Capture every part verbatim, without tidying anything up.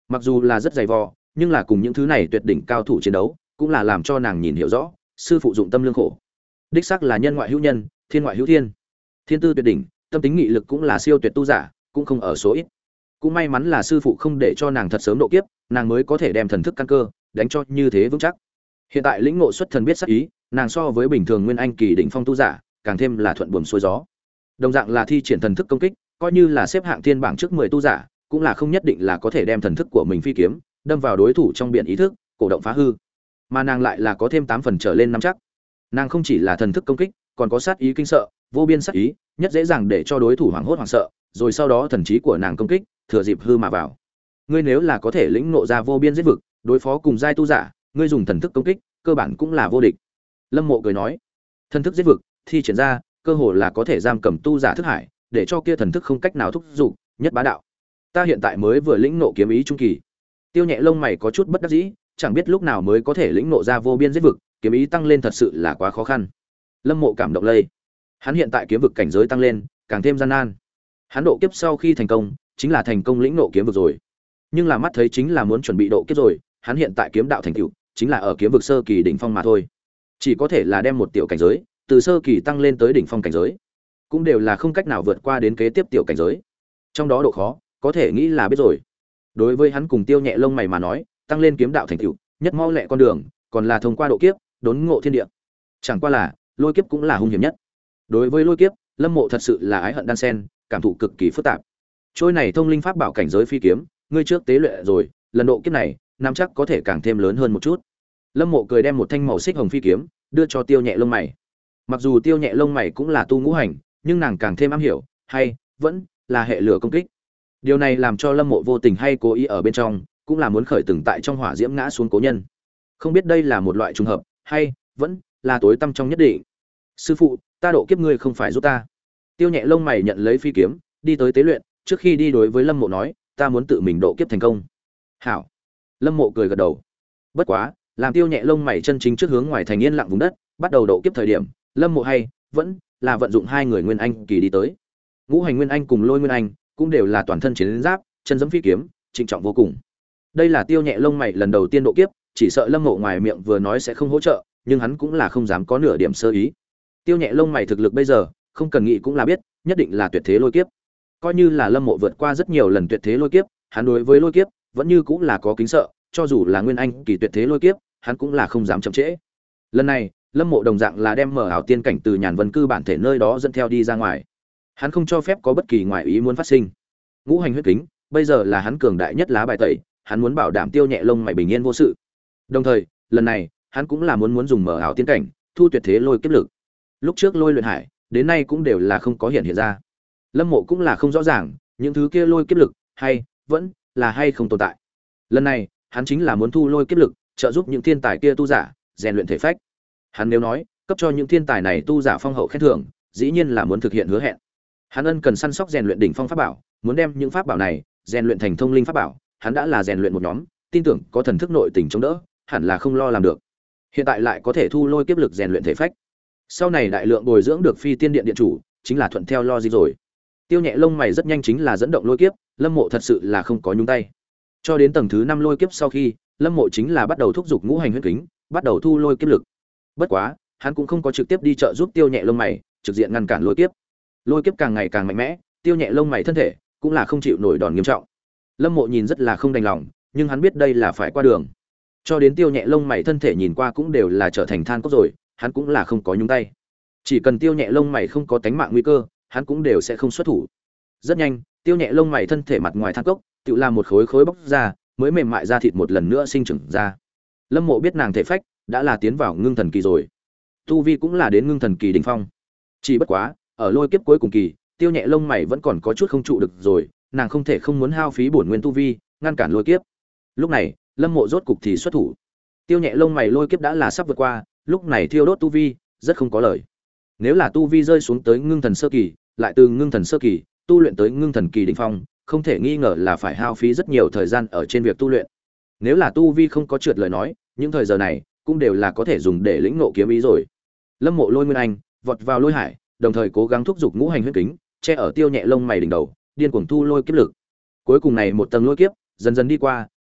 Mặc dù là rất dày vò, nhưng là cùng những thứ này tuyệt đỉnh cao thủ chiến đấu, cũng là làm cho nàng nhìn hiểu rõ, sư phụ dụng tâm lương khổ. Đích xác là nhân ngoại hữu nhân, thiên ngoại hữu thiên. Thiên tư tuyệt đỉnh, tâm tính nghị lực cũng là siêu tuyệt tu giả, cũng không ở số ít. Cũng may mắn là sư phụ không để cho nàng thật sớm độ kiếp, nàng mới có thể đem thần thức căn cơ đánh cho như thế vững chắc. Hiện tại lĩnh ngộ xuất thần biết sắc ý, nàng so với bình thường nguyên anh kỳ đỉnh phong tu giả, càng thêm là thuận buồm xuôi gió. Đồng dạng là thi triển thần thức công kích, coi như là xếp hạng thiên bảng trước mười tu giả, cũng là không nhất định là có thể đem thần thức của mình phi kiếm đâm vào đối thủ trong biển ý thức, cổ động phá hư. Mà nàng lại là có thêm tám phần trở lên nắm chắc. Nàng không chỉ là thần thức công kích, còn có sát ý kinh sợ, vô biên sát ý, nhất dễ dàng để cho đối thủ hoảng hốt hoảng sợ, rồi sau đó thần trí của nàng công kích, thừa dịp hư mà vào. Ngươi nếu là có thể lĩnh ngộ ra vô biên giết vực, đối phó cùng giai tu giả, ngươi dùng thần thức công kích, cơ bản cũng là vô địch. Lâm Mộ cười nói, thần thức giết vực, thi triển ra, cơ hồ là có thể giam cầm tu giả thức hải, để cho kia thần thức không cách nào thúc dục, nhất bá đạo. Ta hiện tại mới vừa lĩnh ngộ kiếm ý trung kỳ. Tiêu Nhẹ lông mày có chút bất đắc dĩ, chẳng biết lúc nào mới có thể lĩnh ngộ ra vô biên giết vực, kiếm ý tăng lên thật sự là quá khó khăn. Lâm Mộ cảm động lây. Hắn hiện tại kiếm vực cảnh giới tăng lên, càng thêm gian nan. Hắn độ kiếp sau khi thành công, chính là thành công lĩnh ngộ kiếm vực rồi. Nhưng là mắt thấy chính là muốn chuẩn bị độ kiếp rồi, hắn hiện tại kiếm đạo thành tựu, chính là ở kiếm vực sơ kỳ đỉnh phong mà thôi. Chỉ có thể là đem một tiểu cảnh giới, từ sơ kỳ tăng lên tới đỉnh phong cảnh giới, cũng đều là không cách nào vượt qua đến kế tiếp tiểu cảnh giới. Trong đó độ khó, có thể nghĩ là biết rồi. Đối với hắn cùng Tiêu Nhẹ lông mày mà nói, tăng lên kiếm đạo thành tựu, nhất mau lẹ con đường, còn là thông qua độ kiếp, đốn ngộ thiên địa. Chẳng qua là, lôi kiếp cũng là hung hiểm nhất. Đối với lôi kiếp, Lâm Mộ thật sự là ái hận đan sen, cảm thụ cực kỳ phức tạp. Trôi này thông linh pháp bảo cảnh giới phi kiếm, ngươi trước tế luyện rồi, lần độ kiếp này, nắm chắc có thể càng thêm lớn hơn một chút. Lâm Mộ cười đem một thanh màu xích hồng phi kiếm đưa cho Tiêu Nhẹ lông mày. Mặc dù Tiêu Nhẹ lông mày cũng là tu ngũ hành, nhưng nàng càng thêm am hiểu, hay vẫn là hệ lửa công kích. Điều này làm cho Lâm Mộ vô tình hay cố ý ở bên trong, cũng là muốn khởi từng tại trong hỏa diễm ngã xuống cố nhân. Không biết đây là một loại trùng hợp, hay vẫn là tối tăm trong nhất định. Sư phụ, ta độ kiếp ngươi không phải giúp ta. Tiêu Nhẹ lông mày nhận lấy phi kiếm, đi tới tế luyện, trước khi đi đối với Lâm Mộ nói, ta muốn tự mình độ kiếp thành công. Hảo. Lâm Mộ cười gật đầu. Bất quá, làm Tiêu Nhẹ lông mày chân chính trước hướng ngoài thành yên lặng vùng đất, bắt đầu độ kiếp thời điểm, Lâm Mộ hay vẫn là vận dụng hai người nguyên anh kỳ đi tới. Ngũ hành nguyên anh cùng Lôi nguyên anh cũng đều là toàn thân chiến giáp, chân giẫm phi kiếm, trịnh trọng vô cùng. Đây là Tiêu Nhẹ lông mày lần đầu tiên độ kiếp, chỉ sợ Lâm Mộ ngoài miệng vừa nói sẽ không hỗ trợ, nhưng hắn cũng là không dám có nửa điểm sơ ý. Tiêu Nhẹ lông mày thực lực bây giờ, không cần nghĩ cũng là biết, nhất định là tuyệt thế lôi kiếp. Coi như là Lâm Mộ vượt qua rất nhiều lần tuyệt thế lôi kiếp, hắn đối với lôi kiếp vẫn như cũng là có kính sợ, cho dù là nguyên anh kỳ tuyệt thế lôi kiếp, hắn cũng là không dám chậm trễ. Lần này, Lâm Mộ đồng dạng là đem mở ảo tiên cảnh từ Nhàn Vân cư bản thể nơi đó dẫn theo đi ra ngoài. Hắn không cho phép có bất kỳ ngoại ý muốn phát sinh. Ngũ hành huyết kính, bây giờ là hắn cường đại nhất lá bài tẩy, hắn muốn bảo đảm Tiêu Nhẹ lông mày bình yên vô sự. Đồng thời, lần này, hắn cũng là muốn muốn dùng mở ảo tiên cảnh, thu tuyệt thế lôi kiếp lực. Lúc trước lôi luyện hải, đến nay cũng đều là không có hiện hiện ra. Lâm Mộ cũng là không rõ ràng, những thứ kia lôi kiếp lực hay vẫn là hay không tồn tại. Lần này, hắn chính là muốn thu lôi kiếp lực, trợ giúp những thiên tài kia tu giả rèn luyện thể phách. Hắn nếu nói, cấp cho những thiên tài này tu giả phong hậu khen thưởng, dĩ nhiên là muốn thực hiện hứa hẹn. Hắn ân cần săn sóc rèn luyện đỉnh phong pháp bảo, muốn đem những pháp bảo này rèn luyện thành thông linh pháp bảo, hắn đã là rèn luyện một nhóm, tin tưởng có thần thức nội tình chống đỡ, hẳn là không lo làm được. Hiện tại lại có thể thu lôi kiếp lực rèn luyện thể phách. Sau này đại lượng bồi dưỡng được Phi Tiên Điện điện chủ, chính là thuận theo logic rồi. Tiêu Nhẹ lông mày rất nhanh chính là dẫn động lôi kiếp, Lâm Mộ thật sự là không có nhúng tay. Cho đến tầng thứ năm lôi kiếp sau khi, Lâm Mộ chính là bắt đầu thúc giục ngũ hành huyết kính, bắt đầu thu lôi kiếp lực. Bất quá, hắn cũng không có trực tiếp đi trợ giúp Tiêu Nhẹ lông mày, trực diện ngăn cản lôi kiếp. Lôi kiếp càng ngày càng mạnh mẽ, Tiêu Nhẹ lông mày thân thể cũng là không chịu nổi đòn nghiêm trọng. Lâm Mộ nhìn rất là không đành lòng, nhưng hắn biết đây là phải qua đường. Cho đến Tiêu Nhẹ lông mày thân thể nhìn qua cũng đều là trở thành than cốc rồi, hắn cũng là không có nhúng tay. Chỉ cần Tiêu Nhẹ lông mày không có tánh mạng nguy cơ, hắn cũng đều sẽ không xuất thủ. Rất nhanh, Tiêu Nhẹ lông mày thân thể mặt ngoài than cốc, tự làm một khối khối bóc ra, mới mềm mại ra thịt một lần nữa sinh trưởng ra. Lâm Mộ biết nàng thể phách đã là tiến vào ngưng thần kỳ rồi, tu vi cũng là đến ngưng thần kỳ đỉnh phong. Chỉ bất quá, ở lôi kiếp cuối cùng kỳ, Tiêu Nhẹ lông mày vẫn còn có chút không trụ được rồi, nàng không thể không muốn hao phí bổn nguyên tu vi, ngăn cản lôi kiếp. Lúc này, Lâm Mộ rốt cục thì xuất thủ. Tiêu Nhẹ lông mày lôi kiếp đã là sắp vượt qua, lúc này thiêu đốt tu vi, rất không có lời. Nếu là tu vi rơi xuống tới ngưng thần sơ kỳ, lại từ ngưng thần sơ kỳ tu luyện tới ngưng thần kỳ đỉnh phong, không thể nghi ngờ là phải hao phí rất nhiều thời gian ở trên việc tu luyện. Nếu là tu vi không có trượt lời nói, những thời giờ này cũng đều là có thể dùng để lĩnh ngộ kiếm ý rồi. Lâm Mộ lôi nguyên anh vọt vào lôi hải, đồng thời cố gắng thúc giục ngũ hành huyết kính, che ở Tiêu Nhẹ lông mày đỉnh đầu, điên cuồng thu lôi kiếp lực. Cuối cùng này một tầng lôi kiếp dần dần đi qua,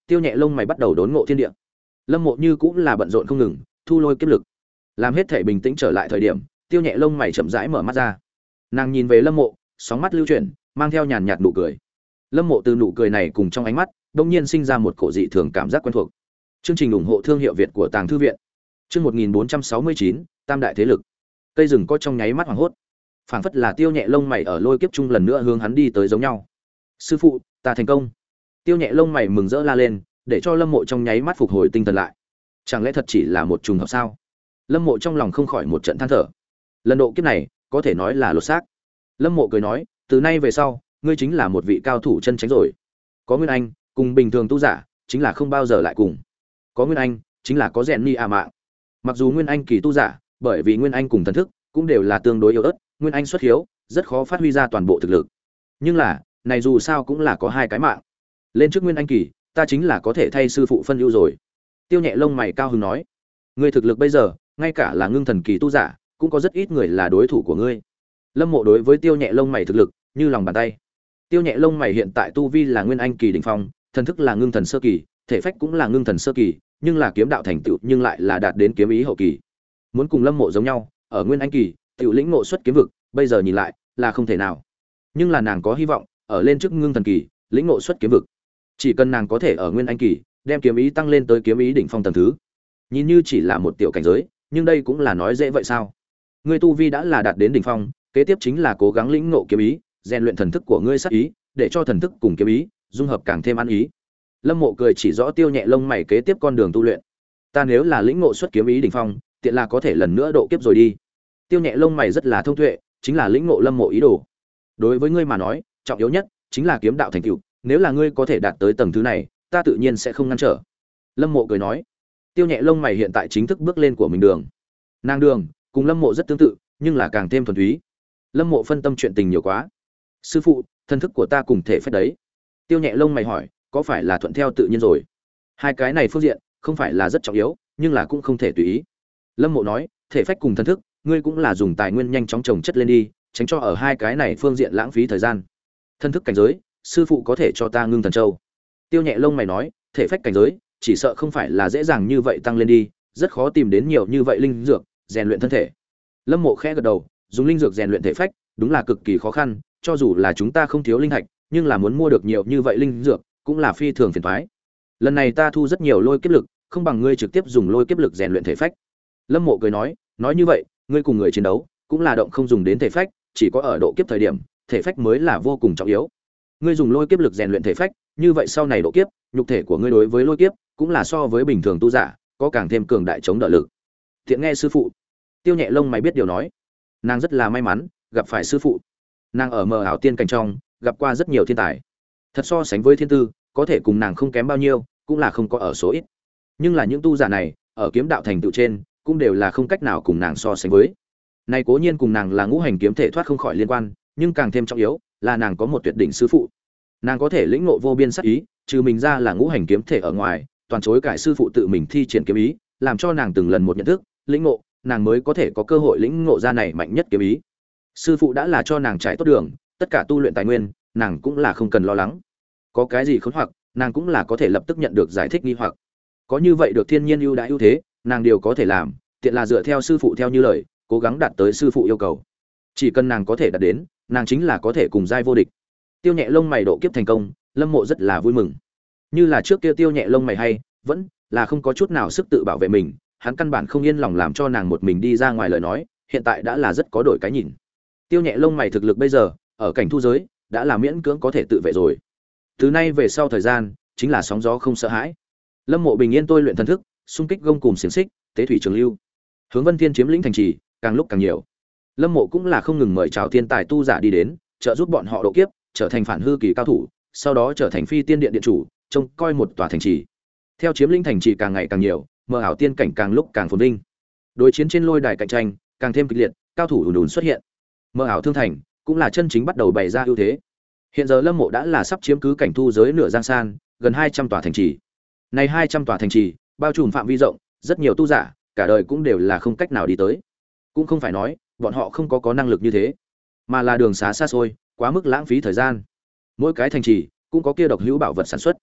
Tiêu Nhẹ lông mày bắt đầu đốn ngộ thiên địa. Lâm Mộ như cũng là bận rộn không ngừng, thu lôi kiếp lực. Làm hết thể bình tĩnh trở lại thời điểm, Tiêu Nhẹ lông mày chậm rãi mở mắt ra. Nàng nhìn về Lâm Mộ, sóng mắt lưu chuyển, mang theo nhàn nhạt nụ cười. Lâm Mộ từ nụ cười này cùng trong ánh mắt, đột nhiên sinh ra một cổ dị thường cảm giác quen thuộc. Chương trình ủng hộ thương hiệu Việt của Tàng thư viện. Chương một nghìn bốn trăm sáu mươi chín, Tam đại thế lực. Cây rừng có trong nháy mắt hoảng hốt. Phảng phất là Tiêu Nhẹ lông mày ở lôi kiếp chung lần nữa hướng hắn đi tới giống nhau. Sư phụ, ta thành công. Tiêu Nhẹ lông mày mừng rỡ la lên, để cho Lâm Mộ trong nháy mắt phục hồi tinh thần lại. Chẳng lẽ thật chỉ là một trùng hợp sao? Lâm Mộ trong lòng không khỏi một trận than thở. Lần độ kiếp này, có thể nói là lột xác. Lâm Mộ cười nói, từ nay về sau, ngươi chính là một vị cao thủ chân chính rồi. Có Nguyên Anh, cùng bình thường tu giả, chính là không bao giờ lại cùng. Có Nguyên Anh, chính là có rèn ni à mạng. Mặc dù Nguyên Anh kỳ tu giả, bởi vì Nguyên Anh cùng thần thức cũng đều là tương đối yếu ớt, Nguyên Anh xuất hiếu, rất khó phát huy ra toàn bộ thực lực. Nhưng là, này dù sao cũng là có hai cái mạng. Lên trước Nguyên Anh kỳ, ta chính là có thể thay sư phụ phân ưu rồi. Tiêu Nhẹ lông mày cao hứng nói, ngươi thực lực bây giờ, ngay cả là ngưng thần kỳ tu giả, cũng có rất ít người là đối thủ của ngươi. Lâm Mộ đối với Tiêu Nhẹ lông mày thực lực, như lòng bàn tay. Tiêu Nhẹ lông mày hiện tại tu vi là Nguyên Anh kỳ đỉnh phong, thần thức là ngưng thần sơ kỳ, thể phách cũng là ngưng thần sơ kỳ, nhưng là kiếm đạo thành tựu nhưng lại là đạt đến kiếm ý hậu kỳ. Muốn cùng Lâm Mộ giống nhau, ở Nguyên Anh kỳ, tiểu lĩnh ngộ xuất kiếm vực, bây giờ nhìn lại, là không thể nào. Nhưng là nàng có hy vọng, ở lên trước ngưng thần kỳ, lĩnh ngộ xuất kiếm vực. Chỉ cần nàng có thể ở Nguyên Anh kỳ, đem kiếm ý tăng lên tới kiếm ý đỉnh phong tầng thứ. Nhìn như chỉ là một tiểu cảnh giới, nhưng đây cũng là nói dễ vậy sao? Ngươi tu vi đã là đạt đến đỉnh phong, kế tiếp chính là cố gắng lĩnh ngộ kiếm ý, rèn luyện thần thức của ngươi sát ý, để cho thần thức cùng kiếm ý dung hợp càng thêm ăn ý. Lâm Mộ cười chỉ rõ Tiêu Nhẹ lông mày kế tiếp con đường tu luyện. Ta nếu là lĩnh ngộ xuất kiếm ý đỉnh phong, tiện là có thể lần nữa độ kiếp rồi đi. Tiêu Nhẹ lông mày rất là thông tuệ, chính là lĩnh ngộ Lâm Mộ ý đồ. Đối với ngươi mà nói, trọng yếu nhất chính là kiếm đạo thành tựu, nếu là ngươi có thể đạt tới tầng thứ này, ta tự nhiên sẽ không ngăn trở. Lâm Mộ cười nói. Tiêu Nhẹ lông mày hiện tại chính thức bước lên của mình đường. Nàng đường cùng Lâm Mộ rất tương tự, nhưng là càng thêm thuần túy. Lâm Mộ phân tâm chuyện tình nhiều quá. Sư phụ, thân thức của ta cùng thể phách đấy. Tiêu Nhẹ lông mày hỏi, có phải là thuận theo tự nhiên rồi? Hai cái này phương diện không phải là rất trọng yếu, nhưng là cũng không thể tùy ý. Lâm Mộ nói, thể phách cùng thân thức, ngươi cũng là dùng tài nguyên nhanh chóng trồng chất lên đi, tránh cho ở hai cái này phương diện lãng phí thời gian. Thân thức cảnh giới, sư phụ có thể cho ta ngưng thần châu. Tiêu Nhẹ lông mày nói, thể phách cảnh giới, chỉ sợ không phải là dễ dàng như vậy tăng lên đi, rất khó tìm đến nhiều như vậy linh dược rèn luyện thân thể. Lâm Mộ khẽ gật đầu, dùng linh dược rèn luyện thể phách, đúng là cực kỳ khó khăn, cho dù là chúng ta không thiếu linh thạch, nhưng là muốn mua được nhiều như vậy linh dược, cũng là phi thường phiền toái. Lần này ta thu rất nhiều lôi kiếp lực, không bằng ngươi trực tiếp dùng lôi kiếp lực rèn luyện thể phách. Lâm Mộ cười nói, nói như vậy, ngươi cùng người chiến đấu, cũng là động không dùng đến thể phách, chỉ có ở độ kiếp thời điểm, thể phách mới là vô cùng trọng yếu. Ngươi dùng lôi kiếp lực rèn luyện thể phách, như vậy sau này độ kiếp, nhục thể của ngươi đối với lôi kiếp cũng là so với bình thường tu giả, có càng thêm cường đại chống đỡ lực. Tiện nghe sư phụ. Tiêu Nhẹ lông mày biết điều nói, nàng rất là may mắn gặp phải sư phụ. Nàng ở mờ ảo tiên cảnh trong, gặp qua rất nhiều thiên tài. Thật so sánh với thiên tư, có thể cùng nàng không kém bao nhiêu, cũng là không có ở số ít. Nhưng là những tu giả này, ở kiếm đạo thành tựu trên, cũng đều là không cách nào cùng nàng so sánh với. Này cố nhiên cùng nàng là ngũ hành kiếm thể thoát không khỏi liên quan, nhưng càng thêm trọng yếu là nàng có một tuyệt đỉnh sư phụ. Nàng có thể lĩnh ngộ vô biên sát ý, trừ mình ra là ngũ hành kiếm thể ở ngoài, toàn chối cải sư phụ tự mình thi triển kiếm ý, làm cho nàng từng lần một nhận thức, lĩnh ngộ, nàng mới có thể có cơ hội lĩnh ngộ ra này mạnh nhất kiếm ý. Sư phụ đã là cho nàng trải tốt đường, tất cả tu luyện tài nguyên, nàng cũng là không cần lo lắng. Có cái gì khốn hoặc, nàng cũng là có thể lập tức nhận được giải thích nghi hoặc. Có như vậy được thiên nhiên ưu đãi ưu thế, nàng đều có thể làm, tiện là dựa theo sư phụ theo như lời, cố gắng đạt tới sư phụ yêu cầu. Chỉ cần nàng có thể đạt đến, nàng chính là có thể cùng giai vô địch. Tiêu Nhẹ lông mày độ kiếp thành công, Lâm Mộ rất là vui mừng. Như là trước kia Tiêu Nhẹ lông mày hay, vẫn là không có chút nào sức tự bảo vệ mình, hắn căn bản không yên lòng làm cho nàng một mình đi ra ngoài lời nói, hiện tại đã là rất có đổi cái nhìn. Tiêu Nhẹ lông mày thực lực bây giờ, ở cảnh thu giới, đã là miễn cưỡng có thể tự vệ rồi. Từ nay về sau thời gian, chính là sóng gió không sợ hãi. Lâm Mộ bình yên tôi luyện thần thức, xung kích gông cùm xiển xích, tế thủy trường lưu. Hướng Vân Thiên chiếm lĩnh thành trì, càng lúc càng nhiều. Lâm Mộ cũng là không ngừng mời chào thiên tài tu giả đi đến, trợ giúp bọn họ độ kiếp, trở thành phản hư kỳ cao thủ, sau đó trở thành phi tiên điện điện chủ, trông coi một tòa thành trì. Theo chiếm lĩnh thành trì càng ngày càng nhiều, mơ ảo tiên cảnh càng lúc càng phồn vinh. Đối chiến trên lôi đài cạnh tranh càng thêm kịch liệt, cao thủ ùn ùn xuất hiện. Mơ ảo thương thành cũng là chân chính bắt đầu bày ra ưu thế. Hiện giờ Lâm Mộ đã là sắp chiếm cứ cảnh thu giới nửa giang san, gần hai trăm tòa thành trì. Này hai trăm tòa thành trì, bao trùm phạm vi rộng, rất nhiều tu giả, cả đời cũng đều là không cách nào đi tới. Cũng không phải nói bọn họ không có có năng lực như thế, mà là đường xá xa xôi, quá mức lãng phí thời gian. Mỗi cái thành trì cũng có kia độc hữu bảo vật sản xuất.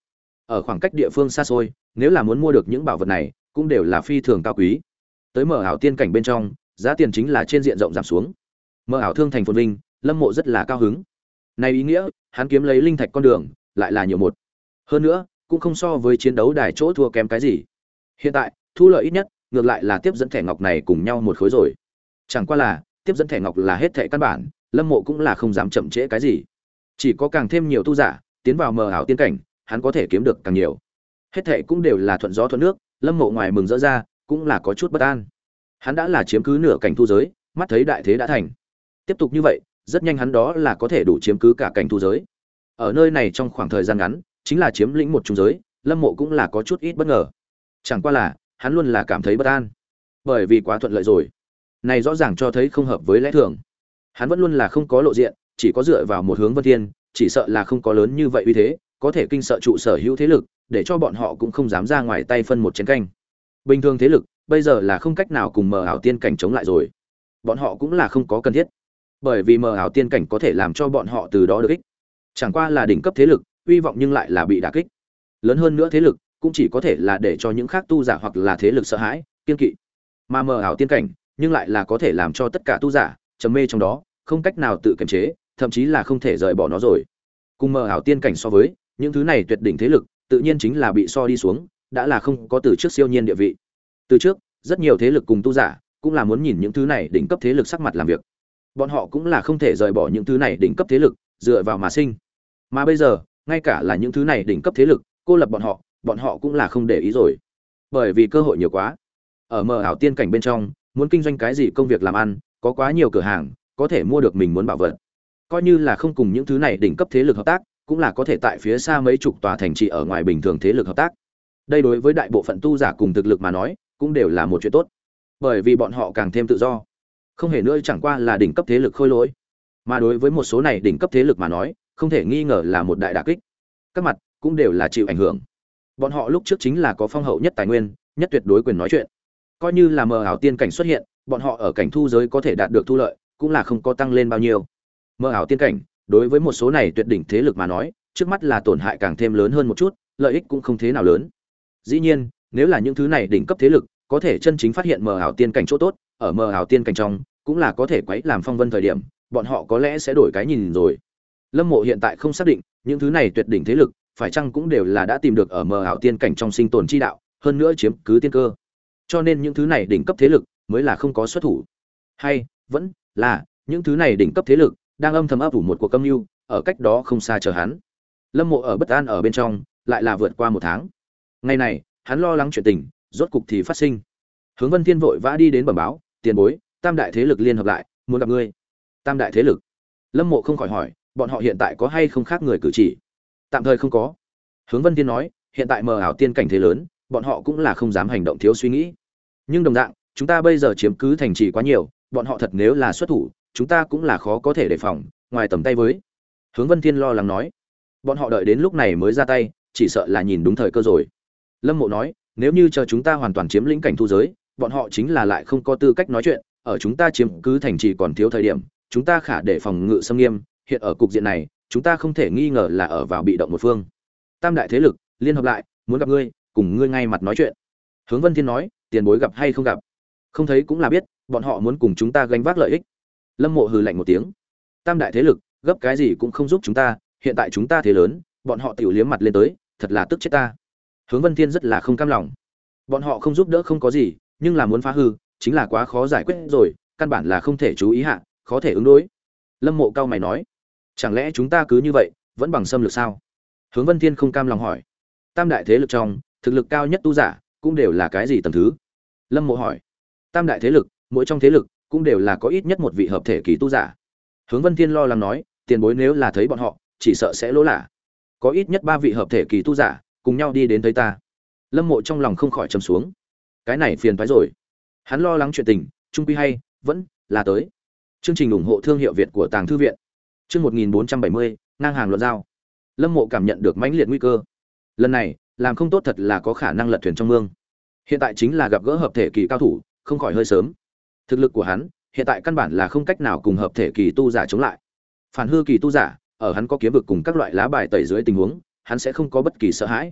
ở khoảng cách địa phương xa xôi, nếu là muốn mua được những bảo vật này cũng đều là phi thường cao quý. Tới mở ảo tiên cảnh bên trong, giá tiền chính là trên diện rộng giảm xuống. Mở ảo thương thành phồn vinh, Lâm Mộ rất là cao hứng. Này ý nghĩa, hắn kiếm lấy linh thạch con đường lại là nhiều một. Hơn nữa, cũng không so với chiến đấu đài chỗ thua kém cái gì. Hiện tại, thu lợi ít nhất, ngược lại là tiếp dẫn thẻ ngọc này cùng nhau một khối rồi. Chẳng qua là, tiếp dẫn thẻ ngọc là hết thẻ căn bản, Lâm Mộ cũng là không dám chậm trễ cái gì. Chỉ có càng thêm nhiều tu giả tiến vào mờ ảo tiên cảnh, hắn có thể kiếm được càng nhiều. Hết thảy cũng đều là thuận gió thuận nước, Lâm Mộ ngoài mừng rỡ ra, cũng là có chút bất an. Hắn đã là chiếm cứ nửa cảnh thu giới, mắt thấy đại thế đã thành. Tiếp tục như vậy, rất nhanh hắn đó là có thể đủ chiếm cứ cả cảnh thu giới. Ở nơi này trong khoảng thời gian ngắn, chính là chiếm lĩnh một trung giới, Lâm Mộ cũng là có chút ít bất ngờ. Chẳng qua là, hắn luôn là cảm thấy bất an, bởi vì quá thuận lợi rồi. Này rõ ràng cho thấy không hợp với lẽ thường. Hắn vẫn luôn là không có lộ diện, chỉ có dựa vào một hướng Vân Thiên, chỉ sợ là không có lớn như vậy uy thế, có thể kinh sợ trụ sở hữu thế lực, để cho bọn họ cũng không dám ra ngoài tay phân một chén canh. Bình thường thế lực, bây giờ là không cách nào cùng mờ ảo tiên cảnh chống lại rồi. Bọn họ cũng là không có cần thiết, bởi vì mờ ảo tiên cảnh có thể làm cho bọn họ từ đó được ích. Chẳng qua là đỉnh cấp thế lực, uy vọng nhưng lại là bị đả kích. Lớn hơn nữa thế lực, cũng chỉ có thể là để cho những khác tu giả hoặc là thế lực sợ hãi, kiên kỵ. Mà mờ ảo tiên cảnh, nhưng lại là có thể làm cho tất cả tu giả trầm mê trong đó, không cách nào tự kiềm chế, thậm chí là không thể rời bỏ nó rồi. Cùng mờ ảo tiên cảnh so với, những thứ này tuyệt đỉnh thế lực, tự nhiên chính là bị so đi xuống, đã là không có từ trước siêu nhiên địa vị. Từ trước, rất nhiều thế lực cùng tu giả, cũng là muốn nhìn những thứ này đỉnh cấp thế lực sắc mặt làm việc. Bọn họ cũng là không thể rời bỏ những thứ này đỉnh cấp thế lực, dựa vào mà sinh. Mà bây giờ, ngay cả là những thứ này đỉnh cấp thế lực, cô lập bọn họ, bọn họ cũng là không để ý rồi. Bởi vì cơ hội nhiều quá. Ở mờ ảo tiên cảnh bên trong, muốn kinh doanh cái gì công việc làm ăn, có quá nhiều cửa hàng, có thể mua được mình muốn bảo vật. Coi như là không cùng những thứ này đỉnh cấp thế lực hợp tác, cũng là có thể tại phía xa mấy chục tòa thành trì ở ngoài bình thường thế lực hợp tác. Đây đối với đại bộ phận tu giả cùng thực lực mà nói, cũng đều là một chuyện tốt. Bởi vì bọn họ càng thêm tự do. Không hề nữa chẳng qua là đỉnh cấp thế lực khôi lỗi. Mà đối với một số này đỉnh cấp thế lực mà nói, không thể nghi ngờ là một đại đả kích. Các mặt cũng đều là chịu ảnh hưởng. Bọn họ lúc trước chính là có phong hậu nhất tài nguyên, nhất tuyệt đối quyền nói chuyện. Coi như là mờ ảo tiên cảnh xuất hiện, bọn họ ở cảnh thu giới có thể đạt được thu lợi, cũng là không có tăng lên bao nhiêu. Mơ ảo tiên cảnh, đối với một số này tuyệt đỉnh thế lực mà nói, trước mắt là tổn hại càng thêm lớn hơn một chút, lợi ích cũng không thế nào lớn. Dĩ nhiên, nếu là những thứ này đỉnh cấp thế lực, có thể chân chính phát hiện mờ ảo tiên cảnh chỗ tốt, ở mờ ảo tiên cảnh trong, cũng là có thể quấy làm phong vân thời điểm, bọn họ có lẽ sẽ đổi cái nhìn rồi. Lâm Mộ hiện tại không xác định, những thứ này tuyệt đỉnh thế lực, phải chăng cũng đều là đã tìm được ở mờ ảo tiên cảnh trong sinh tồn chi đạo, hơn nữa chiếm cứ tiên cơ. Cho nên những thứ này đỉnh cấp thế lực mới là không có xuất thủ. Hay vẫn là những thứ này đỉnh cấp thế lực đang âm thầm ấp ủ một cuộc âm mưu, ở cách đó không xa chờ hắn. Lâm Mộ ở bất an ở bên trong, lại là vượt qua một tháng. Ngày này, hắn lo lắng chuyện tình, rốt cục thì phát sinh. Hướng Vân Thiên vội vã đi đến bẩm báo, tiền bối, tam đại thế lực liên hợp lại, muốn gặp ngươi. Tam đại thế lực? Lâm Mộ không khỏi hỏi, bọn họ hiện tại có hay không khác người cử chỉ? Tạm thời không có. Hướng Vân Thiên nói, hiện tại mờ ảo tiên cảnh thế lớn, bọn họ cũng là không dám hành động thiếu suy nghĩ. Nhưng đồng dạng, chúng ta bây giờ chiếm cứ thành trì quá nhiều, bọn họ thật nếu là xuất thủ, chúng ta cũng là khó có thể đề phòng, ngoài tầm tay với. Hướng Vân Thiên lo lắng nói, bọn họ đợi đến lúc này mới ra tay, chỉ sợ là nhìn đúng thời cơ rồi. Lâm Mộ nói, nếu như chờ chúng ta hoàn toàn chiếm lĩnh cảnh thu giới, bọn họ chính là lại không có tư cách nói chuyện, ở chúng ta chiếm cứ thành trì còn thiếu thời điểm, chúng ta khả để phòng ngự xâm nghiêm, hiện ở cục diện này, chúng ta không thể nghi ngờ là ở vào bị động một phương. Tam đại thế lực liên hợp lại, muốn gặp ngươi, cùng ngươi ngay mặt nói chuyện. Hướng Vân Thiên nói, tiền bối gặp hay không gặp, không thấy cũng là biết, bọn họ muốn cùng chúng ta gánh vác lợi ích. Lâm Mộ hừ lạnh một tiếng, tam đại thế lực gấp cái gì cũng không giúp chúng ta, hiện tại chúng ta thế lớn, bọn họ tiểu liếm mặt lên tới, thật là tức chết ta. Hướng Vân Thiên rất là không cam lòng, bọn họ không giúp đỡ không có gì, nhưng là muốn phá hư, chính là quá khó giải quyết rồi, căn bản là không thể chú ý hạ, khó thể ứng đối. Lâm Mộ cao mày nói, chẳng lẽ chúng ta cứ như vậy vẫn bằng xâm lược sao? Hướng Vân Thiên không cam lòng hỏi, tam đại thế lực trong thực lực cao nhất tu giả cũng đều là cái gì tầng thứ? Lâm Mộ hỏi, tam đại thế lực mỗi trong thế lực cũng đều là có ít nhất một vị hợp thể kỳ tu giả. Hướng Vân Thiên lo lắng nói, tiền bối nếu là thấy bọn họ, chỉ sợ sẽ lỗ lạ. Có ít nhất ba vị hợp thể kỳ tu giả cùng nhau đi đến thấy ta. Lâm Mộ trong lòng không khỏi trầm xuống. Cái này phiền toái rồi. Hắn lo lắng chuyện tình, trung quy hay vẫn là tới. Chương trình ủng hộ thương hiệu Việt của Tàng thư viện. Chương một nghìn bốn trăm bảy mươi, ngang hàng luận giao. Lâm Mộ cảm nhận được mãnh liệt nguy cơ. Lần này, làm không tốt thật là có khả năng lật thuyền trong mương. Hiện tại chính là gặp gỡ hợp thể kỳ cao thủ, không khỏi hơi sớm. Thực lực của hắn, hiện tại căn bản là không cách nào cùng hợp thể kỳ tu giả chống lại. Phản hư kỳ tu giả, ở hắn có kiếm vực cùng các loại lá bài tẩy dưới tình huống, hắn sẽ không có bất kỳ sợ hãi.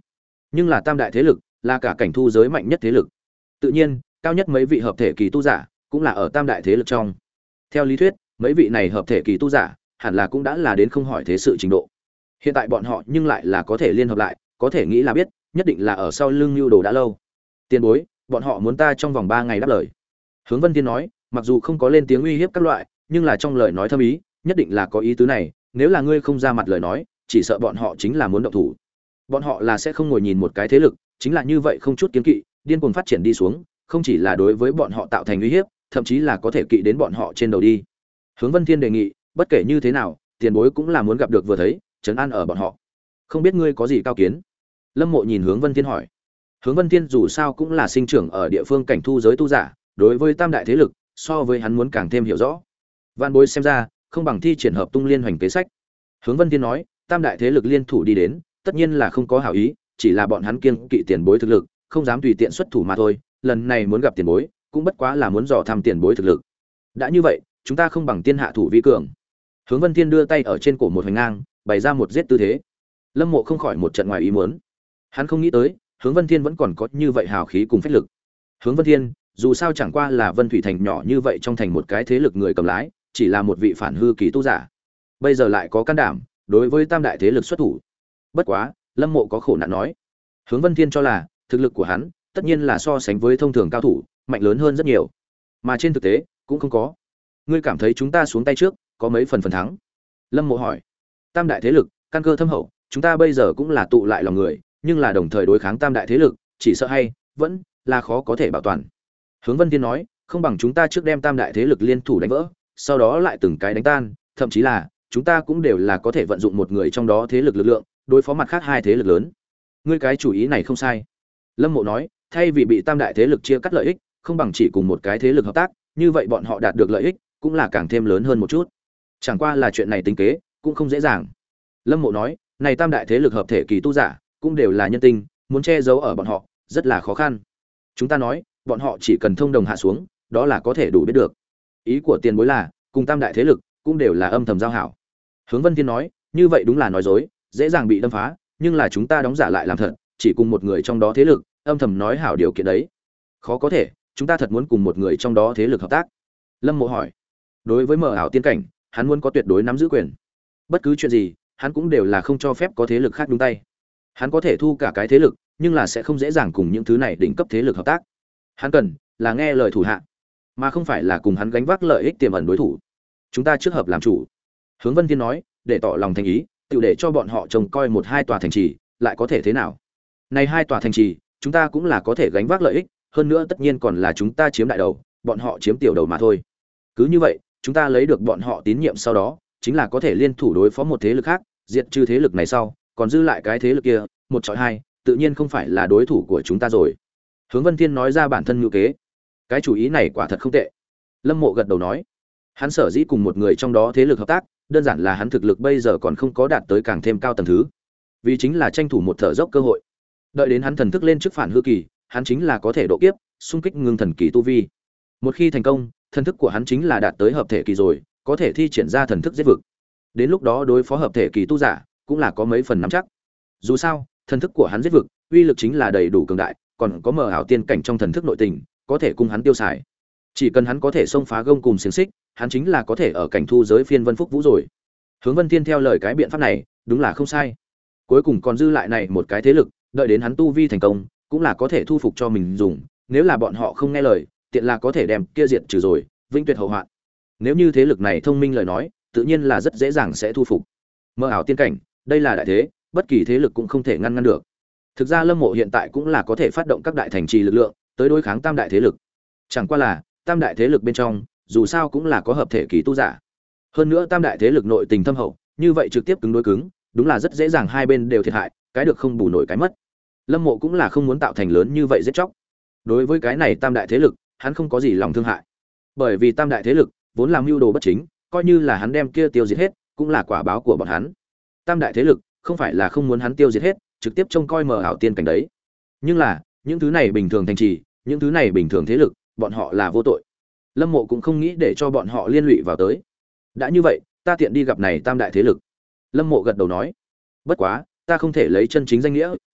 Nhưng là tam đại thế lực là cả cảnh thu giới mạnh nhất thế lực, tự nhiên cao nhất mấy vị hợp thể kỳ tu giả cũng là ở tam đại thế lực trong. Theo lý thuyết mấy vị này hợp thể kỳ tu giả hẳn là cũng đã là đến không hỏi thế sự trình độ. Hiện tại bọn họ nhưng lại là có thể liên hợp lại, có thể nghĩ là biết, nhất định là ở sau lưng lưu đồ đã lâu. Tiền bối, bọn họ muốn ta trong vòng ba ngày đáp lời. Hướng Vân Thiên nói, mặc dù không có lên tiếng uy hiếp các loại, nhưng là trong lời nói thâm ý, nhất định là có ý tứ này, nếu là ngươi không ra mặt lời nói, chỉ sợ bọn họ chính là muốn động thủ. Bọn họ là sẽ không ngồi nhìn một cái thế lực, chính là như vậy không chút kiêng kỵ, điên cuồng phát triển đi xuống, không chỉ là đối với bọn họ tạo thành uy hiếp, thậm chí là có thể kỵ đến bọn họ trên đầu đi. Hướng Vân Thiên đề nghị, bất kể như thế nào, tiền bối cũng là muốn gặp được vừa thấy, trấn an ở bọn họ. Không biết ngươi có gì cao kiến? Lâm Mộ nhìn Hướng Vân Thiên hỏi. Hướng Vân Thiên dù sao cũng là sinh trưởng ở địa phương cảnh thu giới tu giả, đối với tam đại thế lực, so với hắn muốn càng thêm hiểu rõ. Vạn bối xem ra, không bằng thi triển hợp tung liên hoành kế sách. Hướng Vân Thiên nói, tam đại thế lực liên thủ đi đến, tất nhiên là không có hảo ý, chỉ là bọn hắn kiêng kỵ tiền bối thực lực, không dám tùy tiện xuất thủ mà thôi, lần này muốn gặp tiền bối, cũng bất quá là muốn dò thăm tiền bối thực lực. Đã như vậy, chúng ta không bằng tiên hạ thủ vi cường. Hướng Vân Thiên đưa tay ở trên cổ một hoành ngang, bày ra một giết tư thế. Lâm Mộ không khỏi một trận ngoài ý muốn. Hắn không nghĩ tới, Hướng Vân Thiên vẫn còn có như vậy hào khí cùng phách lực. Hướng Vân Thiên, dù sao chẳng qua là Vân Thủy thành nhỏ như vậy trong thành một cái thế lực người cầm lái, chỉ là một vị phản hư kỳ tu giả. Bây giờ lại có can đảm đối với tam đại thế lực xuất thủ. Bất quá, Lâm Mộ có khổ nạn nói, Hướng Vân Thiên cho là thực lực của hắn, tất nhiên là so sánh với thông thường cao thủ, mạnh lớn hơn rất nhiều. Mà trên thực tế, cũng không có. Ngươi cảm thấy chúng ta xuống tay trước, có mấy phần phần thắng? Lâm Mộ hỏi. Tam đại thế lực, căn cơ thâm hậu, chúng ta bây giờ cũng là tụ lại lòng người, nhưng là đồng thời đối kháng tam đại thế lực, chỉ sợ hay vẫn là khó có thể bảo toàn. Hướng Vân Thiên nói, không bằng chúng ta trước đem tam đại thế lực liên thủ đánh vỡ, sau đó lại từng cái đánh tan, thậm chí là chúng ta cũng đều là có thể vận dụng một người trong đó thế lực lực lượng, đối phó mặt khác hai thế lực lớn. Ngươi cái chủ ý này không sai. Lâm Mộ nói, thay vì bị tam đại thế lực chia cắt lợi ích, không bằng chỉ cùng một cái thế lực hợp tác, như vậy bọn họ đạt được lợi ích cũng là càng thêm lớn hơn một chút. Chẳng qua là chuyện này tính kế cũng không dễ dàng. Lâm Mộ nói, này tam đại thế lực hợp thể kỳ tu giả, cũng đều là nhân tinh, muốn che giấu ở bọn họ, rất là khó khăn. Chúng ta nói, bọn họ chỉ cần thông đồng hạ xuống, đó là có thể đủ biết được. Ý của tiền bối là, cùng tam đại thế lực cũng đều là âm thầm giao hảo. Hướng Vân Thiên nói, như vậy đúng là nói dối, dễ dàng bị đâm phá, nhưng là chúng ta đóng giả lại làm thật, chỉ cùng một người trong đó thế lực, âm thầm nói hảo điều kiện đấy. Khó có thể, chúng ta thật muốn cùng một người trong đó thế lực hợp tác. Lâm Mộ hỏi. Đối với mở ảo tiên cảnh, hắn muốn có tuyệt đối nắm giữ quyền. Bất cứ chuyện gì, hắn cũng đều là không cho phép có thế lực khác nhúng tay. Hắn có thể thu cả cái thế lực, nhưng là sẽ không dễ dàng cùng những thứ này đỉnh cấp thế lực hợp tác. Hắn cần là nghe lời thủ hạ, mà không phải là cùng hắn gánh vác lợi ích tiềm ẩn đối thủ. Chúng ta trước hợp làm chủ. Hướng Vân Thiên nói, để tỏ lòng thành ý, tự để cho bọn họ trông coi một hai tòa thành trì, lại có thể thế nào? Này hai tòa thành trì, chúng ta cũng là có thể gánh vác lợi ích, hơn nữa tất nhiên còn là chúng ta chiếm đại đầu, bọn họ chiếm tiểu đầu mà thôi. Cứ như vậy, chúng ta lấy được bọn họ tín nhiệm sau đó, chính là có thể liên thủ đối phó một thế lực khác, diệt trừ thế lực này sau, còn dư lại cái thế lực kia, một chọi hai, tự nhiên không phải là đối thủ của chúng ta rồi. Hướng Vân Thiên nói ra bản thân ngữ kế. Cái chủ ý này quả thật không tệ. Lâm Mộ gật đầu nói, hắn sở dĩ cùng một người trong đó thế lực hợp tác, đơn giản là hắn thực lực bây giờ còn không có đạt tới càng thêm cao tầng thứ, vì chính là tranh thủ một thở dốc cơ hội. Đợi đến hắn thần thức lên trước phản hư kỳ, hắn chính là có thể độ kiếp, xung kích ngưng thần kỳ tu vi. Một khi thành công, thần thức của hắn chính là đạt tới hợp thể kỳ rồi, có thể thi triển ra thần thức giết vực. Đến lúc đó đối phó hợp thể kỳ tu giả, cũng là có mấy phần nắm chắc. Dù sao, thần thức của hắn giết vực, uy lực chính là đầy đủ cường đại, còn có mờ ảo tiên cảnh trong thần thức nội tình, có thể cùng hắn tiêu xài. Chỉ cần hắn có thể xông phá gông cùng xiềng xích, hắn chính là có thể ở cảnh thu giới phiên vân phúc vũ rồi. Hướng Vân Thiên theo lời cái biện pháp này, đúng là không sai. Cuối cùng còn dư lại này một cái thế lực, đợi đến hắn tu vi thành công, cũng là có thể thu phục cho mình dùng, nếu là bọn họ không nghe lời, tiện là có thể đem kia diệt trừ rồi, vĩnh tuyệt hậu hoạn. Nếu như thế lực này thông minh lời nói, tự nhiên là rất dễ dàng sẽ thu phục. Mơ ảo tiên cảnh, đây là đại thế, bất kỳ thế lực cũng không thể ngăn ngăn được. Thực ra Lâm Mộ hiện tại cũng là có thể phát động các đại thành trì lực lượng tới đối kháng tam đại thế lực. Chẳng qua là, tam đại thế lực bên trong, dù sao cũng là có hợp thể kỳ tu giả. Hơn nữa tam đại thế lực nội tình thâm hậu, như vậy trực tiếp cứng đối cứng, đúng là rất dễ dàng hai bên đều thiệt hại, cái được không bù nổi cái mất. Lâm Mộ cũng là không muốn tạo thành lớn như vậy giết chóc. Đối với cái này tam đại thế lực, hắn không có gì lòng thương hại. Bởi vì tam đại thế lực vốn làm mưu đồ bất chính, coi như là hắn đem kia tiêu diệt hết, cũng là quả báo của bọn hắn. Tam đại thế lực không phải là không muốn hắn tiêu diệt hết, trực tiếp trông coi mờ ảo tiên cảnh đấy. Nhưng là, những thứ này bình thường thành trì, những thứ này bình thường thế lực, bọn họ là vô tội. Lâm Mộ cũng không nghĩ để cho bọn họ liên lụy vào tới. Đã như vậy, ta tiện đi gặp này tam đại thế lực. Lâm Mộ gật đầu nói, bất quá, ta không thể lấy chân chính danh nghĩa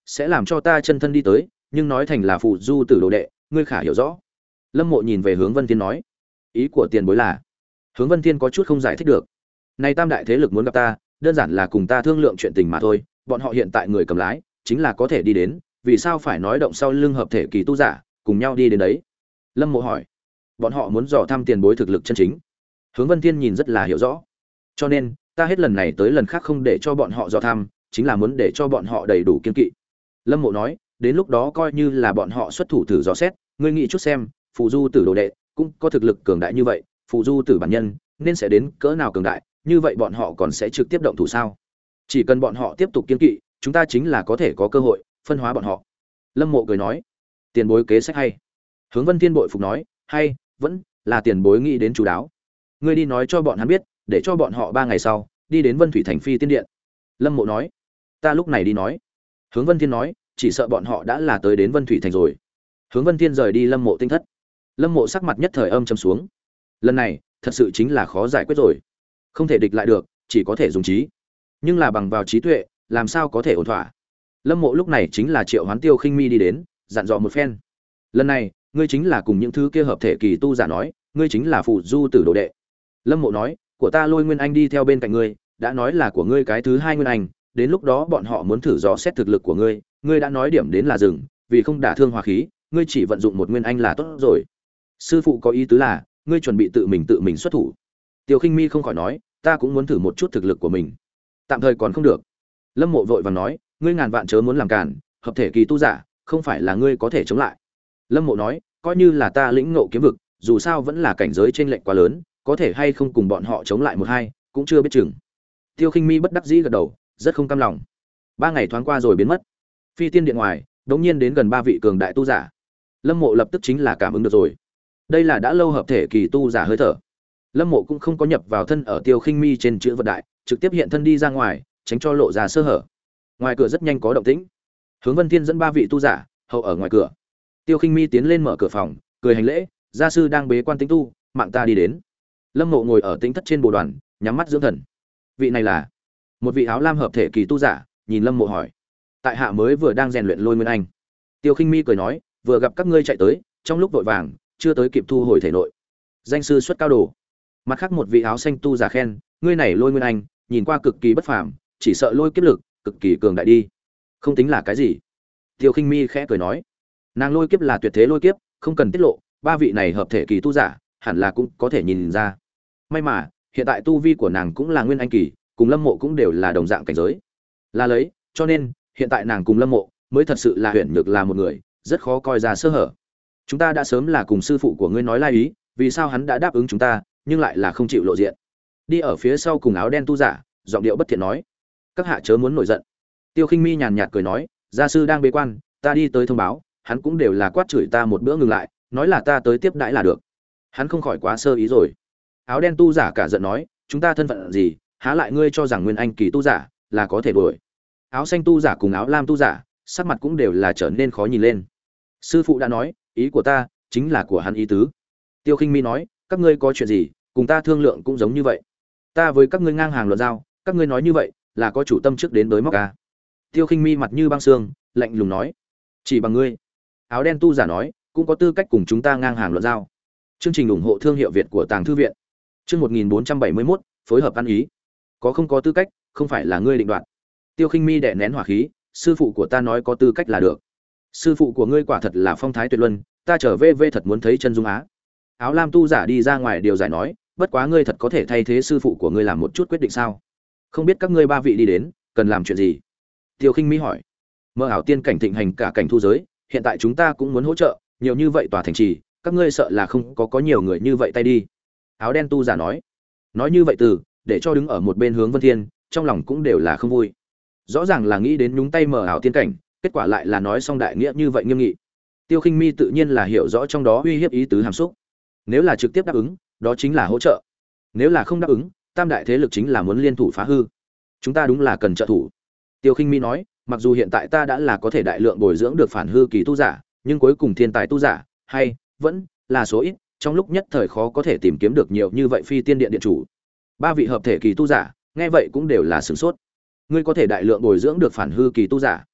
sẽ làm cho ta chân thân đi tới, nhưng nói thành là phù du tử đồ đệ, ngươi khả hiểu rõ. Lâm Mộ nhìn về Hướng Vân Thiên nói, ý của tiền bối là? Hướng Vân Thiên có chút không giải thích được. Này tam đại thế lực muốn gặp ta, đơn giản là cùng ta thương lượng chuyện tình mà thôi, bọn họ hiện tại người cầm lái, chính là có thể đi đến, vì sao phải nói động sau lưng hợp thể kỳ tu giả, cùng nhau đi đến đấy? Lâm Mộ hỏi. Bọn họ muốn dò thăm tiền bối thực lực chân chính. Hướng Vân Thiên nhìn rất là hiểu rõ. Cho nên, ta hết lần này tới lần khác không để cho bọn họ dò thăm, chính là muốn để cho bọn họ đầy đủ kiên kỵ. Lâm Mộ nói, đến lúc đó coi như là bọn họ xuất thủ thử dò xét, ngươi nghĩ chút xem, phù du tử đồ đệ cũng có thực lực cường đại như vậy, phù du tử bản nhân nên sẽ đến cỡ nào cường đại, như vậy bọn họ còn sẽ trực tiếp động thủ sao? Chỉ cần bọn họ tiếp tục kiên kỵ, chúng ta chính là có thể có cơ hội phân hóa bọn họ. Lâm Mộ cười nói, tiền bối kế sách hay. Hướng Vân Thiên bội phục nói, hay, vẫn là tiền bối nghĩ đến chú đáo. Ngươi đi nói cho bọn hắn biết, để cho bọn họ ba ngày sau đi đến Vân Thủy Thành Phi Tiên Điện. Lâm Mộ nói, ta lúc này đi nói. Hướng Vân Thiên nói, chỉ sợ bọn họ đã là tới đến Vân Thủy Thành rồi. Hướng Vân Thiên rời đi Lâm Mộ tinh thất. Lâm Mộ sắc mặt nhất thời âm trầm xuống. Lần này, thật sự chính là khó giải quyết rồi. Không thể địch lại được, chỉ có thể dùng trí. Nhưng là bằng vào trí tuệ, làm sao có thể ổn thỏa? Lâm Mộ lúc này chính là triệu hoán Tiêu Khinh Mi đi đến, dặn dò một phen. Lần này, ngươi chính là cùng những thứ kia hợp thể kỳ tu giả nói, ngươi chính là phù du tử đồ đệ. Lâm Mộ nói, của ta Lôi Nguyên Anh đi theo bên cạnh ngươi, đã nói là của ngươi cái thứ hai Nguyên Anh, đến lúc đó bọn họ muốn thử dò xét thực lực của ngươi, ngươi đã nói điểm đến là dừng, vì không đả thương hòa khí, ngươi chỉ vận dụng một Nguyên Anh là tốt rồi. Sư phụ có ý tứ là, ngươi chuẩn bị tự mình tự mình xuất thủ. Tiêu Khinh Mi không khỏi nói, ta cũng muốn thử một chút thực lực của mình. Tạm thời còn không được. Lâm Mộ vội vàng nói, ngươi ngàn vạn chớ muốn làm cản, hợp thể kỳ tu giả, không phải là ngươi có thể chống lại. Lâm Mộ nói, coi như là ta lĩnh ngộ kiếm vực, dù sao vẫn là cảnh giới chênh lệch quá lớn, có thể hay không cùng bọn họ chống lại một hai, cũng chưa biết chừng. Tiêu Khinh Mi bất đắc dĩ gật đầu, rất không cam lòng. Ba ngày thoáng qua rồi biến mất. Phi Tiên Điện ngoài, đột nhiên đến gần ba vị cường đại tu giả. Lâm Mộ lập tức chính là cảm ứng được rồi. Đây là đã lâu hợp thể kỳ tu giả hơi thở. Lâm Mộ cũng không có nhập vào thân ở Tiêu Khinh Mi trên chữ vật đại, trực tiếp hiện thân đi ra ngoài, tránh cho lộ ra sơ hở. Ngoài cửa rất nhanh có động tĩnh. Hướng Vân Thiên dẫn ba vị tu giả hầu ở ngoài cửa. Tiêu Khinh Mi tiến lên mở cửa phòng, cười hành lễ, gia sư đang bế quan tĩnh tu, mạng ta đi đến. Lâm Mộ ngồi ở tĩnh thất trên bồ đoàn, nhắm mắt dưỡng thần. Vị này là một vị áo lam hợp thể kỳ tu giả, nhìn Lâm Mộ hỏi, tại hạ mới vừa đang rèn luyện Lôi Nguyên Anh. Tiêu Khinh Mi cười nói, vừa gặp các ngươi chạy tới, trong lúc vội vàng, chưa tới kịp thu hồi thể nội. Danh sư xuất cao đồ. Mặt khác một vị áo xanh tu giả khen, ngươi này Lôi Nguyên Anh, nhìn qua cực kỳ bất phàm, chỉ sợ lôi kiếp lực cực kỳ cường đại đi. Không tính là cái gì. Tiêu Khinh Mi khẽ cười nói, nàng lôi kiếp là tuyệt thế lôi kiếp, không cần tiết lộ, ba vị này hợp thể kỳ tu giả, hẳn là cũng có thể nhìn ra. May mà, hiện tại tu vi của nàng cũng là Nguyên Anh kỳ, cùng Lâm Mộ cũng đều là đồng dạng cảnh giới. Là lấy, cho nên, hiện tại nàng cùng Lâm Mộ mới thật sự là huyền nhược là một người, rất khó coi ra sơ hở. Chúng ta đã sớm là cùng sư phụ của ngươi nói lai ý, vì sao hắn đã đáp ứng chúng ta, nhưng lại là không chịu lộ diện. Đi ở phía sau cùng áo đen tu giả, giọng điệu bất thiện nói, các hạ chớ muốn nổi giận. Tiêu Khinh Mi nhàn nhạt cười nói, gia sư đang bế quan, ta đi tới thông báo, hắn cũng đều là quát chửi ta một bữa ngừng lại, nói là ta tới tiếp đãi là được. Hắn không khỏi quá sơ ý rồi. Áo đen tu giả cả giận nói, chúng ta thân phận gì, há lại ngươi cho rằng Nguyên Anh kỳ tu giả là có thể đuổi. Áo xanh tu giả cùng áo lam tu giả, sắc mặt cũng đều là trở nên khó nhìn lên. Sư phụ đã nói, ý của ta chính là của hắn ý tứ. Tiêu Khinh Mi nói, các ngươi có chuyện gì, cùng ta thương lượng cũng giống như vậy. Ta với các ngươi ngang hàng luận giao, các ngươi nói như vậy, là có chủ tâm trước đến đối móc ca. Tiêu Khinh Mi mặt như băng xương, lạnh lùng nói, chỉ bằng ngươi. Áo đen tu giả nói, cũng có tư cách cùng chúng ta ngang hàng luận giao. Chương trình ủng hộ thương hiệu Việt của Tàng Thư viện. Chương một nghìn bốn trăm bảy mươi mốt, phối hợp ăn ý. Có không có tư cách, không phải là ngươi định đoạt. Tiêu Khinh Mi đè nén hỏa khí, sư phụ của ta nói có tư cách là được. Sư phụ của ngươi quả thật là phong thái tuyệt luân, ta trở về về thật muốn thấy chân dung á. Áo lam tu giả đi ra ngoài điều giải nói, bất quá ngươi thật có thể thay thế sư phụ của ngươi làm một chút quyết định sao? Không biết các ngươi ba vị đi đến, cần làm chuyện gì? Tiêu Khinh Mi hỏi. Mơ ảo tiên cảnh thịnh hành cả cảnh thu giới, hiện tại chúng ta cũng muốn hỗ trợ, nhiều như vậy tòa thành trì, các ngươi sợ là không có có nhiều người như vậy tay đi. Áo đen tu giả nói. Nói như vậy từ, để cho đứng ở một bên Hướng Vân Thiên, trong lòng cũng đều là không vui. Rõ ràng là nghĩ đến nhúng tay mở ảo tiên cảnh, kết quả lại là nói xong đại nghĩa như vậy nghiêm nghị. Tiêu Khinh Mi tự nhiên là hiểu rõ trong đó uy hiếp ý tứ hàm xúc. Nếu là trực tiếp đáp ứng, đó chính là hỗ trợ. Nếu là không đáp ứng, tam đại thế lực chính là muốn liên thủ phá hư. Chúng ta đúng là cần trợ thủ. Tiêu Khinh Mi nói, mặc dù hiện tại ta đã là có thể đại lượng bồi dưỡng được phản hư kỳ tu giả, nhưng cuối cùng thiên tài tu giả, hay vẫn là số ít, trong lúc nhất thời khó có thể tìm kiếm được nhiều như vậy Phi Tiên Điện điện chủ. Ba vị hợp thể kỳ tu giả, nghe vậy cũng đều là sửng sốt. Ngươi có thể đại lượng bồi dưỡng được phản hư kỳ tu giả?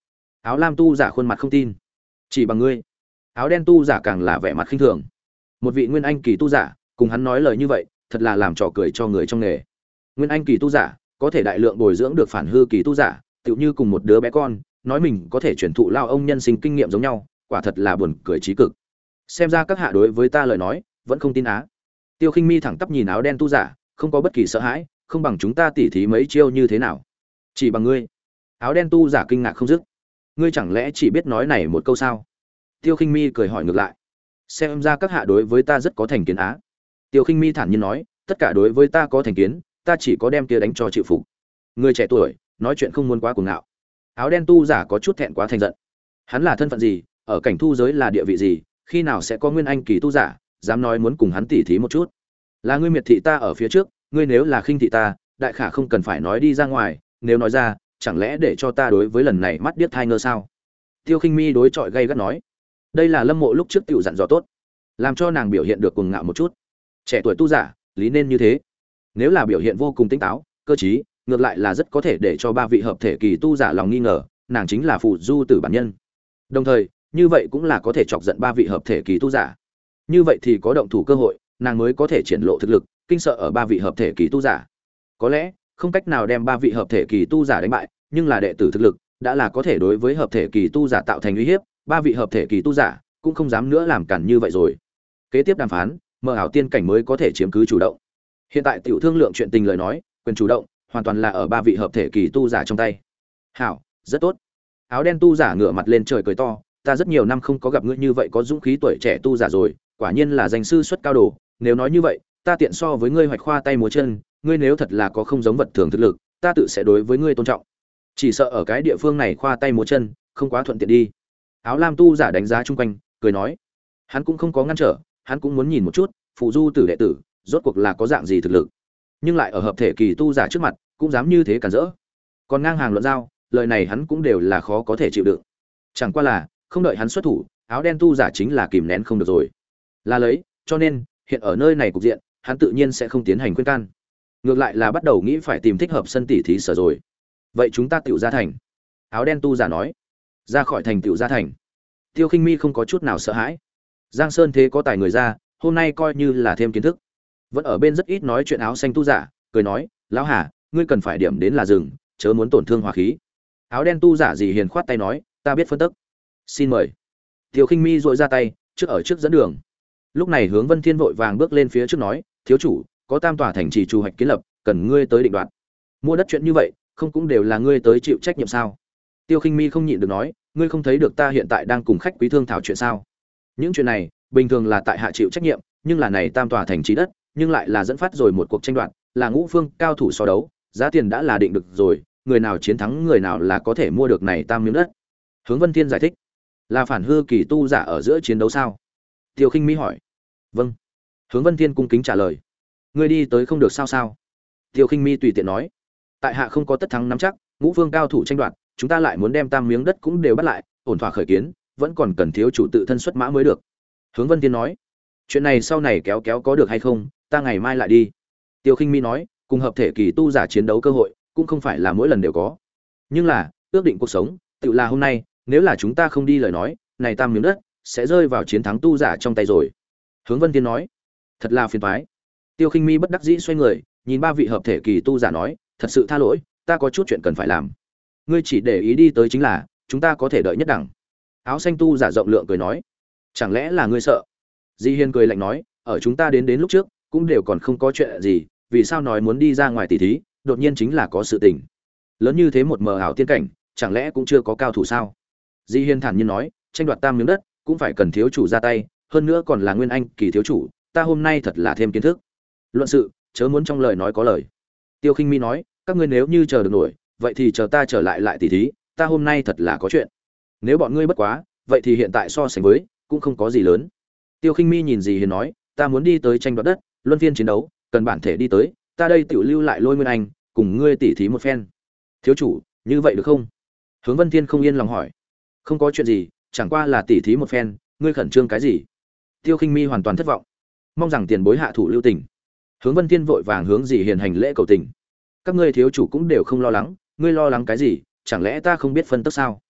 Áo lam tu giả khuôn mặt không tin. Chỉ bằng ngươi? Áo đen tu giả càng là vẻ mặt khinh thường. Một vị nguyên anh kỳ tu giả cùng hắn nói lời như vậy, thật là làm trò cười cho người trong nghề. Nguyên anh kỳ tu giả có thể đại lượng bồi dưỡng được phản hư kỳ tu giả, tựu như cùng một đứa bé con nói mình có thể truyền thụ lao ông nhân sinh kinh nghiệm giống nhau, quả thật là buồn cười trí cực. Xem ra các hạ đối với ta lời nói vẫn không tin á. Tiêu Khinh Mi thẳng tắp nhìn áo đen tu giả, không có bất kỳ sợ hãi, không bằng chúng ta tỉ thí mấy chiêu như thế nào? Chỉ bằng ngươi? Áo đen tu giả kinh ngạc không dứt. Ngươi chẳng lẽ chỉ biết nói này một câu sao? Tiêu Khinh Mi cười hỏi ngược lại. Xem ra các hạ đối với ta rất có thành kiến á. Tiêu Khinh Mi thản nhiên nói, tất cả đối với ta có thành kiến, ta chỉ có đem kia đánh cho chịu phục. Người trẻ tuổi, nói chuyện không muốn quá cuồng ngạo. Áo đen tu giả có chút thẹn quá thành giận. Hắn là thân phận gì, ở cảnh thu giới là địa vị gì, khi nào sẽ có nguyên anh kỳ tu giả dám nói muốn cùng hắn tỉ thí một chút? Là ngươi miệt thị ta ở phía trước, ngươi nếu là khinh thị ta, đại khả không cần phải nói đi ra ngoài, nếu nói ra, chẳng lẽ để cho ta đối với lần này mắt điếc thai ngơ sao? Tiêu Khinh Mi đối chọi gay gắt nói. Đây là Lâm Mộ lúc trước tiểu dặn dò tốt, làm cho nàng biểu hiện được cuồng ngạo một chút. Trẻ tuổi tu giả, lý nên như thế. Nếu là biểu hiện vô cùng tinh táo, cơ trí, ngược lại là rất có thể để cho ba vị hợp thể kỳ tu giả lòng nghi ngờ, nàng chính là phù du tử bản nhân. Đồng thời, như vậy cũng là có thể chọc giận ba vị hợp thể kỳ tu giả. Như vậy thì có động thủ cơ hội, nàng mới có thể triển lộ thực lực, kinh sợ ở ba vị hợp thể kỳ tu giả. Có lẽ không cách nào đem ba vị hợp thể kỳ tu giả đánh bại, nhưng là đệ tử thực lực đã là có thể đối với hợp thể kỳ tu giả tạo thành uy hiếp, ba vị hợp thể kỳ tu giả cũng không dám nữa làm cản như vậy rồi. Kế tiếp đàm phán, mơ ảo tiên cảnh mới có thể chiếm cứ chủ động. Hiện tại tiểu thương lượng chuyện tình lời nói, quyền chủ động hoàn toàn là ở ba vị hợp thể kỳ tu giả trong tay. Hảo, rất tốt. Áo đen tu giả ngửa mặt lên trời cười to, ta rất nhiều năm không có gặp ngươi như vậy có dũng khí tuổi trẻ tu giả rồi, quả nhiên là danh sư xuất cao đồ, nếu nói như vậy, ta tiện so với ngươi hoạch khoa tay múa chân, ngươi nếu thật là có không giống vật thường thực lực, ta tự sẽ đối với ngươi tôn trọng. Chỉ sợ ở cái địa phương này khoa tay múa chân, không quá thuận tiện đi. Áo lam tu giả đánh giá chung quanh, cười nói, hắn cũng không có ngăn trở, hắn cũng muốn nhìn một chút, phụ du tử đệ tử, rốt cuộc là có dạng gì thực lực. Nhưng lại ở hợp thể kỳ tu giả trước mặt, cũng dám như thế cản rỡ. Còn ngang hàng luận giao, lời này hắn cũng đều là khó có thể chịu đựng. Chẳng qua là, không đợi hắn xuất thủ, áo đen tu giả chính là kìm nén không được rồi. Là lấy, cho nên, hiện ở nơi này cục diện, hắn tự nhiên sẽ không tiến hành khuyên can. Ngược lại là bắt đầu nghĩ phải tìm thích hợp sân tỉ thí sở rồi. Vậy chúng ta tiểu ra thành. Áo đen tu giả nói. Ra khỏi thành tiểu ra thành. Tiêu Khinh Mi không có chút nào sợ hãi. Giang Sơn thế có tài người ra, hôm nay coi như là thêm kiến thức. Vẫn ở bên rất ít nói chuyện áo xanh tu giả, cười nói, lão Hà, ngươi cần phải điểm đến là rừng, chớ muốn tổn thương hòa khí. Áo đen tu giả gì hiền khoát tay nói, ta biết phân tức. Xin mời. Tiêu Khinh Mi dội ra tay, trước ở trước dẫn đường. Lúc này Hướng Vân Thiên vội vàng bước lên phía trước nói, thiếu chủ, có tam tòa thành trì chủ hoạch kiến lập, cần ngươi tới định đoạt. Mua đất chuyện như vậy, không cũng đều là ngươi tới chịu trách nhiệm sao? Tiêu Khinh Mi không nhịn được nói, ngươi không thấy được ta hiện tại đang cùng khách quý thương thảo chuyện sao? Những chuyện này, bình thường là tại hạ chịu trách nhiệm, nhưng là này tam tòa thành trì đất, nhưng lại là dẫn phát rồi một cuộc tranh đoạt, là ngũ phương cao thủ so đấu, giá tiền đã là định được rồi, người nào chiến thắng người nào là có thể mua được này tam miếng đất. Hướng Vân Thiên giải thích, là phản hư kỳ tu giả ở giữa chiến đấu sao? Tiêu Khinh Mi hỏi. Vâng. Hướng Vân Thiên cung kính trả lời. Ngươi đi tới không được sao sao? Tiêu Khinh Mi tùy tiện nói. Tại hạ không có tất thắng nắm chắc, ngũ phương cao thủ tranh đoạt, chúng ta lại muốn đem tam miếng đất cũng đều bắt lại, ổn thỏa khởi kiến, vẫn còn cần thiếu chủ tự thân xuất mã mới được. Hướng Vân Thiên nói. Chuyện này sau này kéo kéo có được hay không, ta ngày mai lại đi. Tiêu Khinh Mi nói, cùng hợp thể kỳ tu giả chiến đấu cơ hội, cũng không phải là mỗi lần đều có. Nhưng là, ước định cuộc sống, tự là hôm nay, nếu là chúng ta không đi lời nói, này tam miếng đất sẽ rơi vào chiến thắng tu giả trong tay rồi. Hướng Vân Thiên nói, thật là phiền toái. Tiêu Khinh Mi bất đắc dĩ xoay người, nhìn ba vị hợp thể kỳ tu giả nói, thật sự tha lỗi, ta có chút chuyện cần phải làm. Ngươi chỉ để ý đi tới chính là, chúng ta có thể đợi nhất đẳng. Áo xanh tu giả rộng lượng cười nói, chẳng lẽ là ngươi sợ? Di Hiên cười lạnh nói, ở chúng ta đến đến lúc trước, cũng đều còn không có chuyện gì, vì sao nói muốn đi ra ngoài tỉ thí, đột nhiên chính là có sự tình. Lớn như thế một mờ ảo tiên cảnh, chẳng lẽ cũng chưa có cao thủ sao? Di Hiên thản nhiên nói, tranh đoạt tam miếng đất, cũng phải cần thiếu chủ ra tay, hơn nữa còn là nguyên anh kỳ thiếu chủ, ta hôm nay thật là thêm kiến thức. Luận sự, chớ muốn trong lời nói có lời. Tiêu Khinh Mi nói, các ngươi nếu như chờ được nổi, vậy thì chờ ta trở lại lại tỉ thí, ta hôm nay thật là có chuyện. Nếu bọn ngươi bất quá, vậy thì hiện tại so sánh với, cũng không có gì lớn. Tiêu Khinh Mi nhìn Di Hiên nói, ta muốn đi tới tranh đoạt đất, luân phiên chiến đấu, cần bản thể đi tới, ta đây tiểu lưu lại Lôi Nguyên Anh, cùng ngươi tỉ thí một phen. Thiếu chủ, như vậy được không? Hướng Vân Thiên không yên lòng hỏi. Không có chuyện gì, chẳng qua là tỉ thí một phen, ngươi khẩn trương cái gì? Tiêu Khinh Mi hoàn toàn thất vọng, mong rằng tiền bối hạ thủ lưu tình. Hướng Vân Thiên vội vàng hướng Dì Hiền hành lễ cầu tình. Các ngươi thiếu chủ cũng đều không lo lắng, ngươi lo lắng cái gì? Chẳng lẽ ta không biết phân tức sao?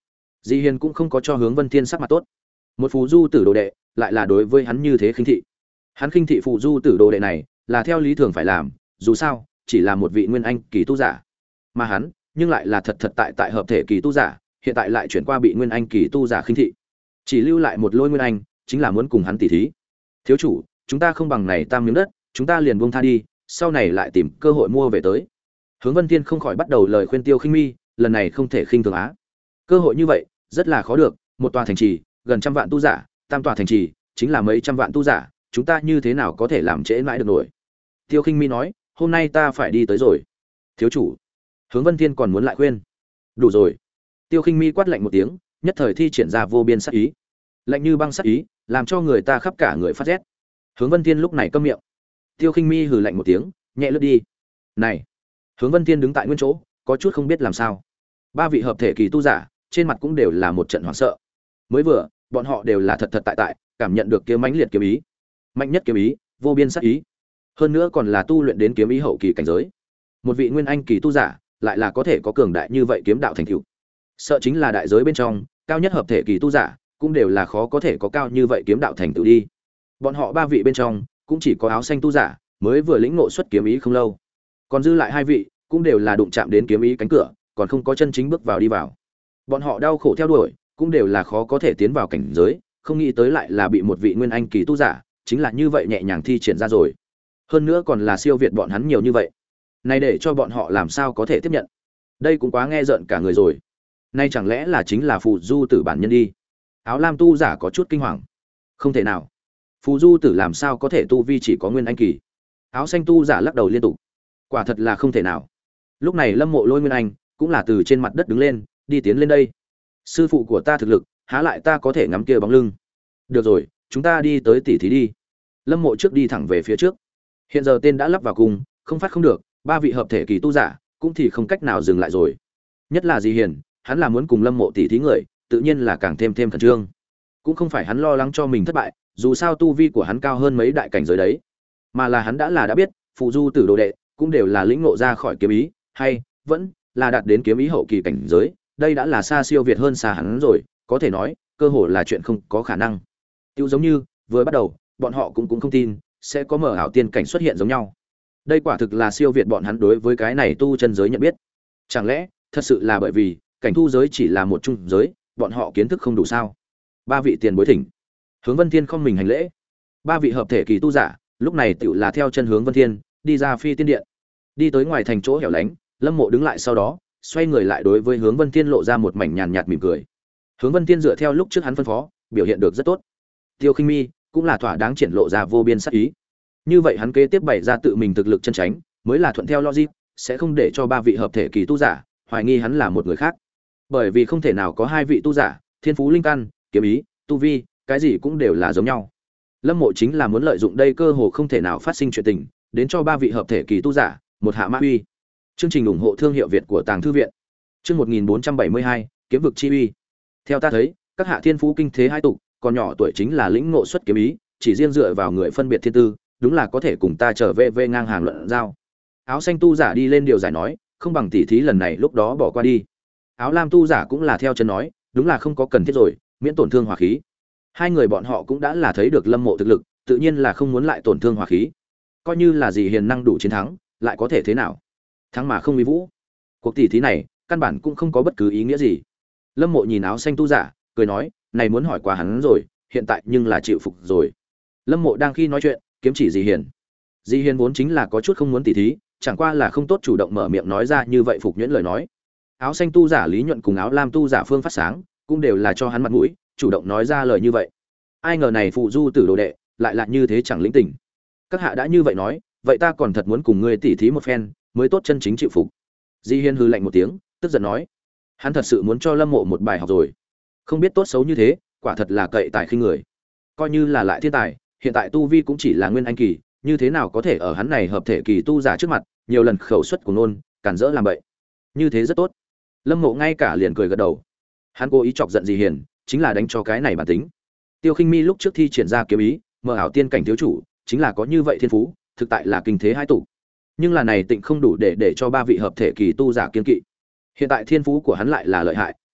Di Hiền cũng không có cho Hướng Vân Thiên sắc mặt tốt. Một phù du tử đồ đệ, lại là đối với hắn như thế khinh thị. Hắn khinh thị phù du tử đồ đệ này, là theo lý thường phải làm, dù sao, chỉ là một vị nguyên anh kỳ tu giả. Mà hắn, nhưng lại là thật thật tại tại hợp thể kỳ tu giả, hiện tại lại chuyển qua bị nguyên anh kỳ tu giả khinh thị. Chỉ lưu lại một Lôi Nguyên Anh, chính là muốn cùng hắn tỉ thí. Thiếu chủ, chúng ta không bằng này tam miếng đất, chúng ta liền buông tha đi, sau này lại tìm cơ hội mua về tới. Hướng Vân Thiên không khỏi bắt đầu lời khuyên Tiêu Khinh Mi, lần này không thể khinh thường á. Cơ hội như vậy, rất là khó được, một tòa thành trì, gần trăm vạn tu giả, tam tòa thành trì, chính là mấy trăm vạn tu giả, chúng ta như thế nào có thể làm trễ mãi được nổi. Tiêu Khinh Mi nói, hôm nay ta phải đi tới rồi. Thiếu chủ. Hướng Vân Thiên còn muốn lại khuyên. Đủ rồi. Tiêu Khinh Mi quát lạnh một tiếng, nhất thời thi triển ra vô biên sát ý. Lạnh như băng sát ý, làm cho người ta khắp cả người phát rét. Hướng Vân Thiên lúc này câm miệng. Tiêu Khinh Mi hừ lạnh một tiếng, nhẹ lướt đi. Này. Hướng Vân Thiên đứng tại nguyên chỗ, có chút không biết làm sao. Ba vị hợp thể kỳ tu giả, trên mặt cũng đều là một trận hoảng sợ. Mới vừa, bọn họ đều là thật thật tại tại, cảm nhận được kiếm mãnh liệt kiếm ý. Mạnh nhất kiếm ý, vô biên sát ý. Hơn nữa còn là tu luyện đến kiếm ý hậu kỳ cảnh giới. Một vị nguyên anh kỳ tu giả, lại là có thể có cường đại như vậy kiếm đạo thành tựu. Sợ chính là đại giới bên trong, cao nhất hợp thể kỳ tu giả, cũng đều là khó có thể có cao như vậy kiếm đạo thành tựu đi. Bọn họ ba vị bên trong, cũng chỉ có áo xanh tu giả mới vừa lĩnh ngộ xuất kiếm ý không lâu. Còn dư lại hai vị, cũng đều là đụng chạm đến kiếm ý cánh cửa, còn không có chân chính bước vào đi vào. Bọn họ đau khổ theo đuổi, cũng đều là khó có thể tiến vào cảnh giới, không nghĩ tới lại là bị một vị nguyên anh kỳ tu giả, chính là như vậy nhẹ nhàng thi triển ra rồi. Hơn nữa còn là siêu việt bọn hắn nhiều như vậy. Này để cho bọn họ làm sao có thể tiếp nhận? Đây cũng quá nghe rợn cả người rồi. Nay chẳng lẽ là chính là phù du tử bản nhân đi? Áo lam tu giả có chút kinh hoàng. Không thể nào. Phù du tử làm sao có thể tu vi chỉ có nguyên anh kỳ? Áo xanh tu giả lắc đầu liên tục. Quả thật là không thể nào. Lúc này Lâm Mộ Lôi Nguyên Anh cũng là từ trên mặt đất đứng lên, đi tiến lên đây. Sư phụ của ta thực lực, há lại ta có thể ngắm kia bóng lưng. Được rồi, chúng ta đi tới tỉ thí đi. Lâm Mộ trước đi thẳng về phía trước. Hiện giờ tên đã lắp vào cùng, không phát không được, ba vị hợp thể kỳ tu giả cũng thì không cách nào dừng lại rồi. Nhất là Di Hiền, hắn là muốn cùng Lâm Mộ tỉ thí người, tự nhiên là càng thêm thêm khẩn trương. Cũng không phải hắn lo lắng cho mình thất bại, dù sao tu vi của hắn cao hơn mấy đại cảnh giới đấy, mà là hắn đã là đã biết, phụ du tử đồ đệ cũng đều là lĩnh ngộ ra khỏi kiếm ý, hay vẫn là đạt đến kiếm ý hậu kỳ cảnh giới, đây đã là xa siêu việt hơn xa hắn rồi, có thể nói, cơ hội là chuyện không có khả năng. Tiêu giống như, vừa bắt đầu, bọn họ cũng cũng không tin sẽ có mở ảo tiên cảnh xuất hiện giống nhau. Đây quả thực là siêu việt bọn hắn đối với cái này tu chân giới nhận biết. Chẳng lẽ, thật sự là bởi vì cảnh thu giới chỉ là một trung giới, bọn họ kiến thức không đủ sao? Ba vị tiền bối thỉnh. Hướng Vân Thiên không mình hành lễ. Ba vị hợp thể kỳ tu giả, lúc này tựu là theo chân Hướng Vân Thiên, đi ra Phi Tiên Điện. Đi tới ngoài thành chỗ hẻo lánh, Lâm Mộ đứng lại sau đó, xoay người lại đối với Hướng Vân Thiên lộ ra một mảnh nhàn nhạt mỉm cười. Hướng Vân Thiên dựa theo lúc trước hắn phân phó, biểu hiện được rất tốt. Tiêu Khinh Mi cũng là thỏa đáng triển lộ ra vô biên sát ý. Như vậy hắn kế tiếp bày ra tự mình thực lực chân tránh, mới là thuận theo logic, sẽ không để cho ba vị hợp thể kỳ tu giả hoài nghi hắn là một người khác. Bởi vì không thể nào có hai vị tu giả, thiên phú linh căn, kiếm ý, tu vi, cái gì cũng đều là giống nhau. Lâm Mộ chính là muốn lợi dụng đây cơ hồ không thể nào phát sinh chuyện tình, đến cho ba vị hợp thể kỳ tu giả một hạ mã uy. Chương trình ủng hộ thương hiệu Việt của Tàng Thư viện. Chương một nghìn bốn trăm bảy mươi hai, kiếm vực chi uy. Theo ta thấy, các hạ thiên phú kinh thế hai tục, còn nhỏ tuổi chính là lĩnh ngộ xuất kiếm ý, chỉ riêng dựa vào người phân biệt thiên tư, đúng là có thể cùng ta trở về về ngang hàng luận giao. Áo xanh tu giả đi lên điều giải nói, không bằng tỉ thí lần này lúc đó bỏ qua đi. Áo lam tu giả cũng là theo chân nói, đúng là không có cần thiết rồi, miễn tổn thương hỏa khí. Hai người bọn họ cũng đã là thấy được Lâm Mộ thực lực, tự nhiên là không muốn lại tổn thương hỏa khí. Coi như là gì hiền năng đủ chiến thắng, lại có thể thế nào? Thắng mà không uy vũ. Cuộc tỉ thí này, căn bản cũng không có bất cứ ý nghĩa gì. Lâm Mộ nhìn áo xanh tu giả, cười nói, này muốn hỏi qua hắn rồi, hiện tại nhưng là chịu phục rồi. Lâm Mộ đang khi nói chuyện, kiếm chỉ Di Hiền. Di Hiền vốn chính là có chút không muốn tỉ thí, chẳng qua là không tốt chủ động mở miệng nói ra như vậy phục nhuyễn lời nói. Áo xanh tu giả Lý Nhuận cùng áo lam tu giả Phương Phát Sáng, cũng đều là cho hắn mặt mũi, chủ động nói ra lời như vậy. Ai ngờ này phụ du tử đồ đệ, lại là như thế chẳng lĩnh tình. Các hạ đã như vậy nói, vậy ta còn thật muốn cùng ngươi tỉ thí một phen, mới tốt chân chính chịu phục. Di Hiền hừ lạnh một tiếng, tức giận nói, hắn thật sự muốn cho Lâm Mộ một bài học rồi. Không biết tốt xấu như thế, quả thật là cậy tài khinh người. Coi như là lại thiên tài, hiện tại tu vi cũng chỉ là nguyên anh kỳ, như thế nào có thể ở hắn này hợp thể kỳ tu giả trước mặt, nhiều lần khẩu suất của nôn, cản rỡ làm bậy. Như thế rất tốt. Lâm Mộ ngay cả liền cười gật đầu. Hắn cố ý chọc giận Di Hiền, chính là đánh cho cái này bản tính. Tiêu Khinh Mi lúc trước thi triển ra kiếm ý, mở ảo tiên cảnh thiếu chủ, chính là có như vậy thiên phú, thực tại là kinh thế hai tụ. Nhưng là này tịnh không đủ để để cho ba vị hợp thể kỳ tu giả kiên kỵ. Hiện tại thiên phú của hắn lại là lợi hại,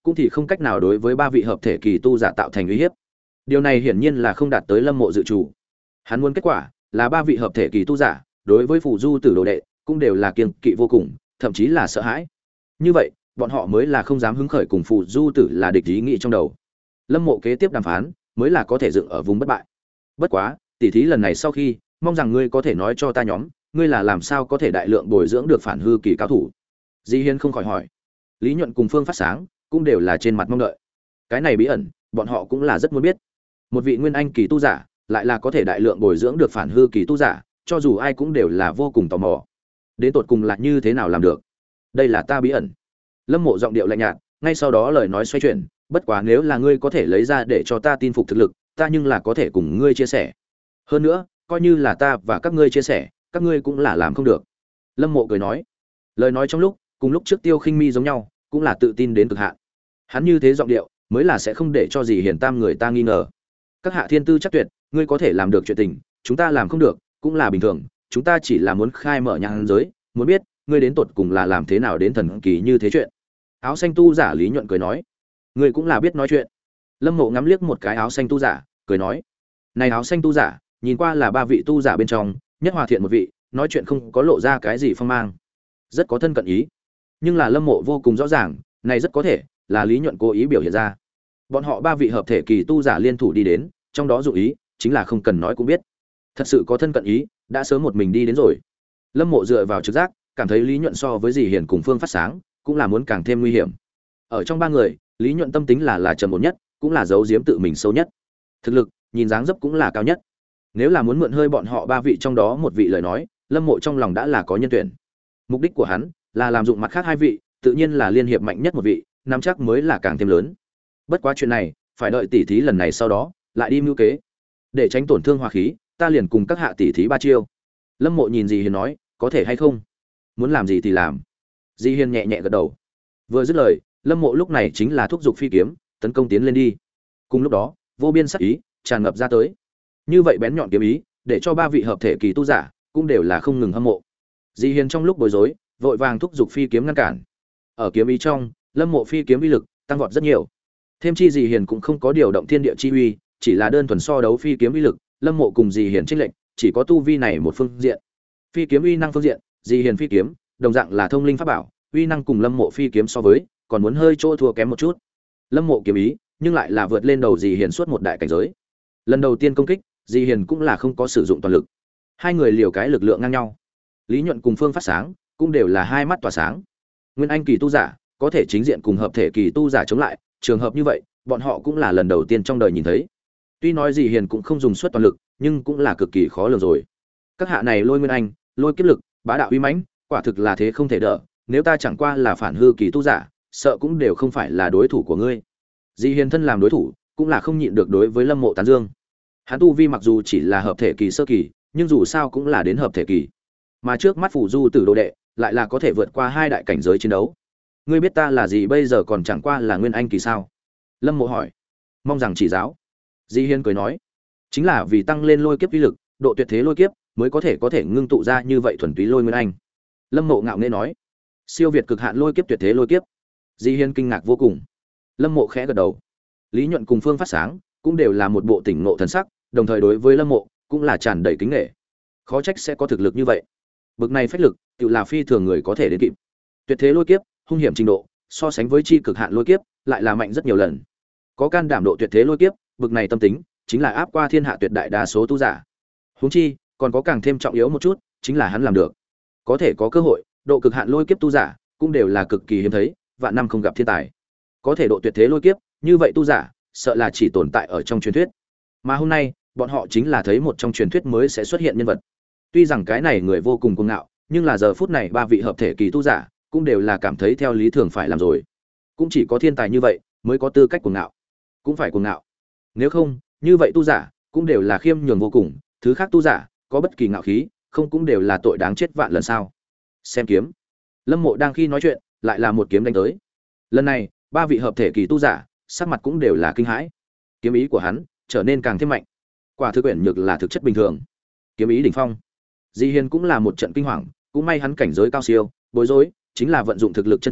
cũng thì không cách nào đối với ba vị hợp thể kỳ tu giả tạo thành uy hiếp. Điều này hiển nhiên là không đạt tới Lâm Mộ dự chủ. Hắn muốn kết quả là ba vị hợp thể kỳ tu giả đối với Phù Du Tử đồ đệ cũng đều là kiêng kỵ vô cùng, thậm chí là sợ hãi. Như vậy, bọn họ mới là không dám hứng khởi cùng Phù Du Tử là địch ý nghĩ trong đầu. Lâm Mộ kế tiếp đàm phán mới là có thể dựng ở vùng bất bại. Bất quá, tỉ thí lần này sau khi, mong rằng ngươi có thể nói cho ta nhóm, ngươi là làm sao có thể đại lượng bồi dưỡng được phản hư kỳ cao thủ? Di Hiên không khỏi hỏi. Lý Nhuận cùng Phương Phát Sáng cũng đều là trên mặt mong đợi. Cái này bí ẩn, bọn họ cũng là rất muốn biết. Một vị nguyên anh kỳ tu giả, lại là có thể đại lượng bồi dưỡng được phản hư kỳ tu giả, cho dù ai cũng đều là vô cùng tò mò. Đến tột cùng là như thế nào làm được? Đây là ta bí ẩn. Lâm Mộ giọng điệu lạnh nhạt, ngay sau đó lời nói xoay chuyển, bất quá nếu là ngươi có thể lấy ra để cho ta tin phục thực lực, ta nhưng là có thể cùng ngươi chia sẻ. Hơn nữa, coi như là ta và các ngươi chia sẻ, các ngươi cũng là làm không được. Lâm Mộ cười nói. Lời nói trong lúc, cùng lúc trước Tiêu Khinh Mi giống nhau, cũng là tự tin đến cực hạn. Hắn như thế giọng điệu, mới là sẽ không để cho gì Hiền Tam người ta nghi ngờ. Các hạ thiên tư chắc tuyệt, ngươi có thể làm được chuyện tình, chúng ta làm không được, cũng là bình thường, chúng ta chỉ là muốn khai mở nhãn giới, muốn biết, ngươi đến tột cùng là làm thế nào đến thần kỳ như thế chuyện. Áo xanh tu giả Lý Nhuận cười nói, ngươi cũng là biết nói chuyện. Lâm Mộ ngắm liếc một cái áo xanh tu giả, cười nói, này áo xanh tu giả, nhìn qua là ba vị tu giả bên trong, nhất hòa thiện một vị, nói chuyện không có lộ ra cái gì phong mang, rất có thân cận ý. Nhưng là Lâm Mộ vô cùng rõ ràng, này rất có thể là Lý Nhuận cố ý biểu hiện ra. Bọn họ ba vị hợp thể kỳ tu giả liên thủ đi đến, trong đó dụng ý chính là không cần nói cũng biết, thật sự có thân cận ý, đã sớm một mình đi đến rồi. Lâm Mộ dựa vào trực giác, cảm thấy Lý Nhuận so với Dì Hiền cùng Phương Phát Sáng, cũng là muốn càng thêm nguy hiểm. Ở trong ba người, Lý Nhuận tâm tính là là trầm ổn nhất, cũng là giấu giếm tự mình sâu nhất. Thực lực, nhìn dáng dấp cũng là cao nhất. Nếu là muốn mượn hơi bọn họ ba vị trong đó một vị lời nói, Lâm Mộ trong lòng đã là có nhân tuyển. Mục đích của hắn là làm dụng mặt khác hai vị, tự nhiên là liên hiệp mạnh nhất một vị, nắm chắc mới là càng thêm lớn. Bất quá chuyện này, phải đợi tỉ thí lần này sau đó, lại đi mưu kế. Để tránh tổn thương hòa khí, ta liền cùng các hạ tỉ thí ba chiêu. Lâm Mộ nhìn Dì Hiền nói, có thể hay không? Muốn làm gì thì làm. Dì Hiền nhẹ nhẹ gật đầu. Vừa dứt lời, Lâm Mộ lúc này chính là thúc giục phi kiếm, tấn công tiến lên đi. Cùng lúc đó, vô biên sắc ý tràn ngập ra tới. Như vậy bén nhọn kiếm ý, để cho ba vị hợp thể kỳ tu giả cũng đều là không ngừng hâm mộ. Dì Hiền trong lúc bối rối, vội vàng thúc giục phi kiếm ngăn cản. Ở kiếm ý trong, Lâm Mộ phi kiếm uy lực tăng vọt rất nhiều. Thêm chi Dì Hiền cũng không có điều động thiên địa chi uy, chỉ là đơn thuần so đấu phi kiếm uy lực, Lâm Mộ cùng Dì Hiền chênh lệch, chỉ có tu vi này một phương diện. Phi kiếm uy năng phương diện, Dì Hiền phi kiếm, đồng dạng là thông linh pháp bảo, uy năng cùng Lâm Mộ phi kiếm so với, còn muốn hơi chỗ thua kém một chút. Lâm Mộ kiếm ý, nhưng lại là vượt lên đầu Dì Hiền suốt một đại cảnh giới. Lần đầu tiên công kích, Dì Hiền cũng là không có sử dụng toàn lực. Hai người liều cái lực lượng ngang nhau. Lý Nhuận cùng Phương Phát Sáng cũng đều là hai mắt tỏa sáng. Nguyên anh kỳ tu giả có thể chính diện cùng hợp thể kỳ tu giả chống lại, trường hợp như vậy, bọn họ cũng là lần đầu tiên trong đời nhìn thấy. Tuy nói Dì Hiền cũng không dùng suất toàn lực, nhưng cũng là cực kỳ khó lường rồi. Các hạ này lôi nguyên anh, lôi kiếp lực, bá đạo uy mãnh, quả thực là thế không thể đỡ, nếu ta chẳng qua là phản hư kỳ tu giả, sợ cũng đều không phải là đối thủ của ngươi. Dì Hiền thân làm đối thủ, cũng là không nhịn được đối với Lâm Mộ tán dương. Hắn tu vi mặc dù chỉ là hợp thể kỳ sơ kỳ, nhưng dù sao cũng là đến hợp thể kỳ. Mà trước mắt Phù Du Tử đồ đệ, lại là có thể vượt qua hai đại cảnh giới chiến đấu. Ngươi biết ta là gì bây giờ còn chẳng qua là nguyên anh kỳ sao? Lâm Mộ hỏi. Mong rằng chỉ giáo. Dì Hiền cười nói, chính là vì tăng lên lôi kiếp uy lực, độ tuyệt thế lôi kiếp mới có thể có thể ngưng tụ ra như vậy thuần túy lôi nguyên anh. Lâm Mộ ngạo nghễ nói, siêu việt cực hạn lôi kiếp tuyệt thế lôi kiếp. Dì Hiền kinh ngạc vô cùng. Lâm Mộ khẽ gật đầu. Lý Nhuận cùng Phương Phát Sáng cũng đều là một bộ tỉnh ngộ thần sắc, đồng thời đối với Lâm Mộ cũng là tràn đầy kính nể. Khó trách sẽ có thực lực như vậy. Bực này phách lực, tự là phi thường người có thể đến kịp. Tuyệt thế lôi kiếp, hung hiểm trình độ, so sánh với chi cực hạn lôi kiếp, lại là mạnh rất nhiều lần. Có can đảm độ tuyệt thế lôi kiếp, bực này tâm tính, chính là áp qua thiên hạ tuyệt đại đa số tu giả. Huống chi, còn có càng thêm trọng yếu một chút, chính là hắn làm được. Có thể có cơ hội, độ cực hạn lôi kiếp tu giả, cũng đều là cực kỳ hiếm thấy, vạn năm không gặp thiên tài. Có thể độ tuyệt thế lôi kiếp, như vậy tu giả, sợ là chỉ tồn tại ở trong truyền thuyết. Mà hôm nay, bọn họ chính là thấy một trong truyền thuyết mới sẽ xuất hiện nhân vật. Tuy rằng cái này người vô cùng cuồng ngạo, nhưng là giờ phút này ba vị hợp thể kỳ tu giả cũng đều là cảm thấy theo lý thường phải làm rồi. Cũng chỉ có thiên tài như vậy mới có tư cách cuồng ngạo, cũng phải cuồng ngạo. Nếu không, như vậy tu giả cũng đều là khiêm nhường vô cùng, thứ khác tu giả có bất kỳ ngạo khí, không cũng đều là tội đáng chết vạn lần sao? Xem kiếm. Lâm Mộ đang khi nói chuyện, lại là một kiếm đánh tới. Lần này, ba vị hợp thể kỳ tu giả, sắc mặt cũng đều là kinh hãi. Kiếm ý của hắn trở nên càng thêm mạnh. Quả thực quyển nhược là thực chất bình thường. Kiếm ý đỉnh phong. Di Hiền cũng là một trận kinh hoàng, cũng may hắn cảnh giới cao siêu, bối rối, chính là vận dụng thực lực chân tránh,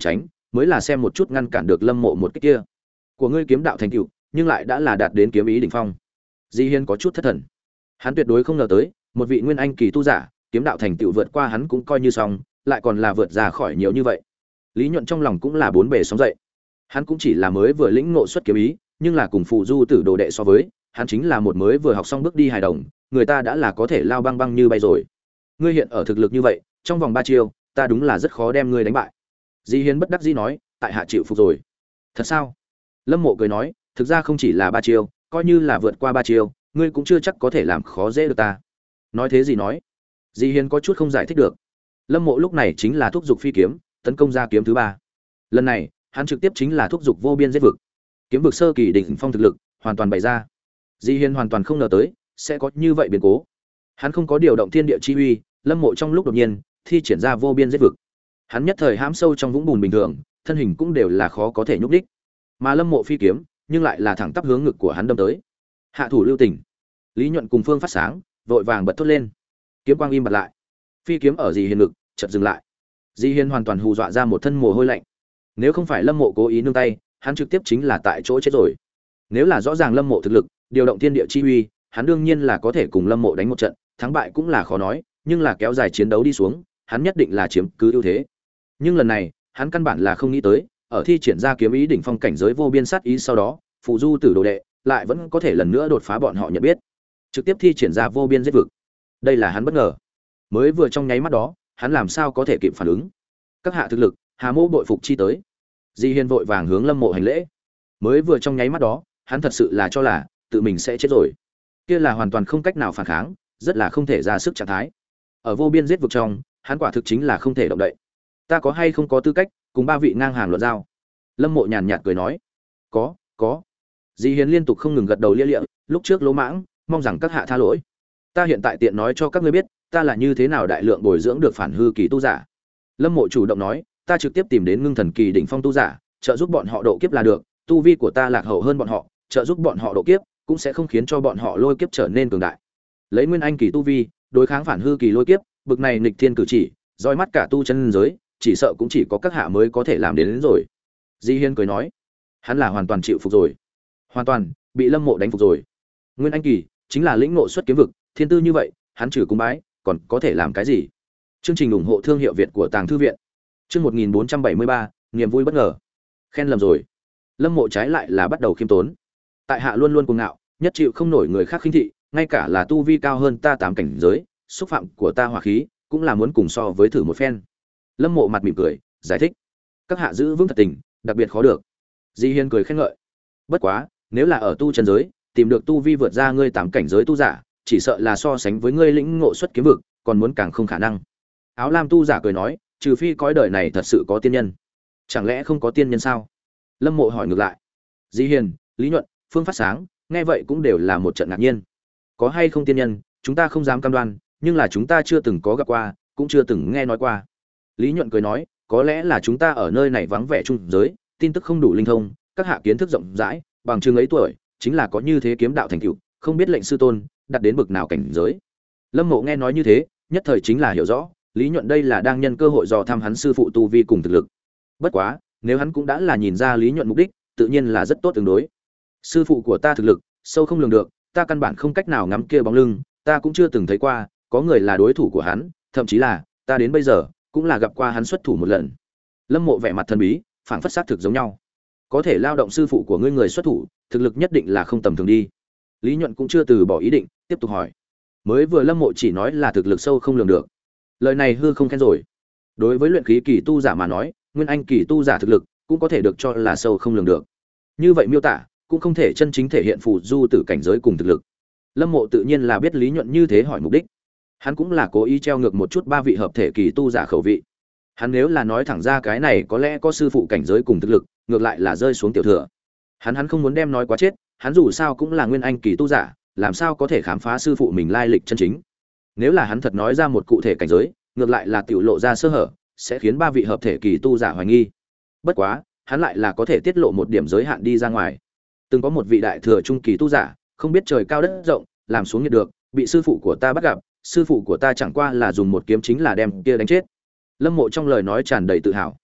mới là xem một chút ngăn cản được Lâm Mộ một cái kia. Của ngươi kiếm đạo thành tựu, nhưng lại đã là đạt đến kiếm ý đỉnh phong. Di Hiên có chút thất thần. Hắn tuyệt đối không ngờ tới, một vị nguyên anh kỳ tu giả, kiếm đạo thành tựu vượt qua hắn cũng coi như xong, lại còn là vượt ra khỏi nhiều như vậy. Lý Nhuận trong lòng cũng là bốn bề sóng dậy. Hắn cũng chỉ là mới vừa lĩnh ngộ xuất kiếm ý, nhưng là cùng phụ du tử đồ đệ so với, hắn chính là một mới vừa học xong bước đi hài đồng, người ta đã là có thể lao băng băng như bay rồi. Ngươi hiện ở thực lực như vậy, trong vòng ba chiêu, ta đúng là rất khó đem ngươi đánh bại. Di Hiên bất đắc dĩ nói, tại hạ chịu phục rồi. Thật sao? Lâm Mộ cười nói, thực ra không chỉ là ba chiêu, coi như là vượt qua ba chiêu, ngươi cũng chưa chắc có thể làm khó dễ được ta. Nói thế gì nói? Di Hiên có chút không giải thích được. Lâm Mộ lúc này chính là thúc giục phi kiếm, tấn công ra kiếm thứ ba. Lần này, hắn trực tiếp chính là thúc giục vô biên giết vực. Kiếm vực sơ kỳ đỉnh phong thực lực, hoàn toàn bày ra. Di Hiên hoàn toàn không ngờ tới sẽ có như vậy biến cố. Hắn không có điều động thiên địa chi uy, Lâm Mộ trong lúc đột nhiên thi triển ra vô biên giết vực. Hắn nhất thời hãm sâu trong vũng bùn bình thường, thân hình cũng đều là khó có thể nhúc đích. Mà Lâm Mộ phi kiếm, nhưng lại là thẳng tắp hướng ngực của hắn đâm tới. Hạ thủ lưu tình. Lý Nhuận cùng Phương Phát Sáng vội vàng bật thốt lên. Kiếm quang im bặt lại. Phi kiếm ở Di Hiên ngực, chợt dừng lại. Di Hiên hoàn toàn hù dọa ra một thân mồ hôi lạnh. Nếu không phải Lâm Mộ cố ý nương tay, hắn trực tiếp chính là tại chỗ chết rồi. Nếu là rõ ràng Lâm Mộ thực lực, điều động thiên địa chi uy, hắn đương nhiên là có thể cùng Lâm Mộ đánh một trận, thắng bại cũng là khó nói, nhưng là kéo dài chiến đấu đi xuống, hắn nhất định là chiếm cứ ưu thế. Nhưng lần này, hắn căn bản là không nghĩ tới, ở thi triển ra kiếm ý đỉnh phong cảnh giới vô biên sát ý sau đó, phụ du tử đồ đệ lại vẫn có thể lần nữa đột phá bọn họ nhận biết, trực tiếp thi triển ra vô biên giết vực. Đây là hắn bất ngờ. Mới vừa trong nháy mắt đó, hắn làm sao có thể kịp phản ứng? Các hạ thực lực, Hà Mỗ bội phục chi tới. Di Hiên vội vàng hướng Lâm Mộ hành lễ. Mới vừa trong nháy mắt đó, hắn thật sự là cho là tự mình sẽ chết rồi. Kia là hoàn toàn không cách nào phản kháng, rất là không thể ra sức trạng thái. Ở vô biên giết vực trong, hắn quả thực chính là không thể động đậy. Ta có hay không có tư cách cùng ba vị ngang hàng luận giao? Lâm Mộ nhàn nhạt cười nói. Có, có. Di Hiên liên tục không ngừng gật đầu lia lịa, lúc trước lỗ mãng, mong rằng các hạ tha lỗi. Ta hiện tại tiện nói cho các ngươi biết, ta là như thế nào đại lượng bồi dưỡng được phản hư kỳ tu giả. Lâm Mộ chủ động nói, ta trực tiếp tìm đến ngưng thần kỳ đỉnh phong tu giả, trợ giúp bọn họ độ kiếp là được, tu vi của ta lạc hậu hơn bọn họ, trợ giúp bọn họ độ kiếp, cũng sẽ không khiến cho bọn họ lôi kiếp trở nên cường đại. Lấy nguyên anh kỳ tu vi, đối kháng phản hư kỳ lôi kiếp, bực này nghịch thiên cử chỉ, roi mắt cả tu chân giới, chỉ sợ cũng chỉ có các hạ mới có thể làm đến, đến rồi. Di Hiên cười nói, hắn là hoàn toàn chịu phục rồi, hoàn toàn bị Lâm Mộ đánh phục rồi. Nguyên anh kỳ chính là lĩnh ngộ xuất kiếm vực, thiên tư như vậy, hắn trừ cung bái, còn có thể làm cái gì? Chương trình ủng hộ thương hiệu Việt của Tàng Thư viện. Chương một nghìn bốn trăm bảy mươi ba, niềm vui bất ngờ. Khen lầm rồi. Lâm Mộ trái lại là bắt đầu khiêm tốn. Tại hạ luôn luôn cuồng ngạo, nhất chịu không nổi người khác khinh thị, ngay cả là tu vi cao hơn ta tám cảnh giới, xúc phạm của ta hỏa khí, cũng là muốn cùng so với thử một phen. Lâm Mộ mặt mỉm cười, giải thích. Các hạ giữ vững thật tình, đặc biệt khó được. Di Hiên cười khen ngợi. Bất quá, nếu là ở tu chân giới, tìm được tu vi vượt ra ngươi tám cảnh giới tu giả, chỉ sợ là so sánh với ngươi lĩnh ngộ xuất kiếm vực, còn muốn càng không khả năng. Áo lam tu giả cười nói, trừ phi cõi đời này thật sự có tiên nhân. Chẳng lẽ không có tiên nhân sao? Lâm Mộ hỏi ngược lại. Di Hiền, Lý Nhuận, Phương Phát Sáng, nghe vậy cũng đều là một trận ngạc nhiên. Có hay không tiên nhân, chúng ta không dám cam đoan, nhưng là chúng ta chưa từng có gặp qua, cũng chưa từng nghe nói qua. Lý Nhuận cười nói, có lẽ là chúng ta ở nơi này vắng vẻ trung giới, tin tức không đủ linh thông, các hạ kiến thức rộng rãi, bằng chừng ấy tuổi, chính là có như thế kiếm đạo thành tựu, không biết lệnh sư tôn đặt đến bực nào cảnh giới. Lâm Mộ nghe nói như thế, nhất thời chính là hiểu rõ, Lý Nhuận đây là đang nhân cơ hội dò thăm hắn sư phụ tu vi cùng thực lực. Bất quá, nếu hắn cũng đã là nhìn ra Lý Nhuận mục đích, tự nhiên là rất tốt tương đối. Sư phụ của ta thực lực sâu không lường được, ta căn bản không cách nào ngắm kia bóng lưng, ta cũng chưa từng thấy qua có người là đối thủ của hắn, thậm chí là ta đến bây giờ cũng là gặp qua hắn xuất thủ một lần. Lâm Mộ vẻ mặt thần bí, phảng phất sát thực giống nhau. Có thể lao động sư phụ của ngươi người xuất thủ, thực lực nhất định là không tầm thường đi. Lý Nhuận cũng chưa từ bỏ ý định, tiếp tục hỏi. Mới vừa Lâm Mộ chỉ nói là thực lực sâu không lường được, lời này hư không khen rồi. Đối với luyện khí kỳ tu giả mà nói, nguyên anh kỳ tu giả thực lực cũng có thể được cho là sâu không lường được. Như vậy miêu tả cũng không thể chân chính thể hiện phù du tử cảnh giới cùng thực lực. Lâm Mộ tự nhiên là biết Lý Nhuận như thế hỏi mục đích. Hắn cũng là cố ý treo ngược một chút ba vị hợp thể kỳ tu giả khẩu vị. Hắn nếu là nói thẳng ra cái này có lẽ có sư phụ cảnh giới cùng thực lực, ngược lại là rơi xuống tiểu thừa. Hắn hắn không muốn đem nói quá chết, hắn dù sao cũng là nguyên anh kỳ tu giả, làm sao có thể khám phá sư phụ mình lai lịch chân chính. Nếu là hắn thật nói ra một cụ thể cảnh giới, ngược lại là tiểu lộ ra sơ hở, sẽ khiến ba vị hợp thể kỳ tu giả hoài nghi. Bất quá, hắn lại là có thể tiết lộ một điểm giới hạn đi ra ngoài. Từng có một vị đại thừa trung kỳ tu giả, không biết trời cao đất rộng, làm xuống nhiệt được, bị sư phụ của ta bắt gặp, sư phụ của ta chẳng qua là dùng một kiếm chính là đem kia đánh chết. Lâm Mộ trong lời nói tràn đầy tự hào.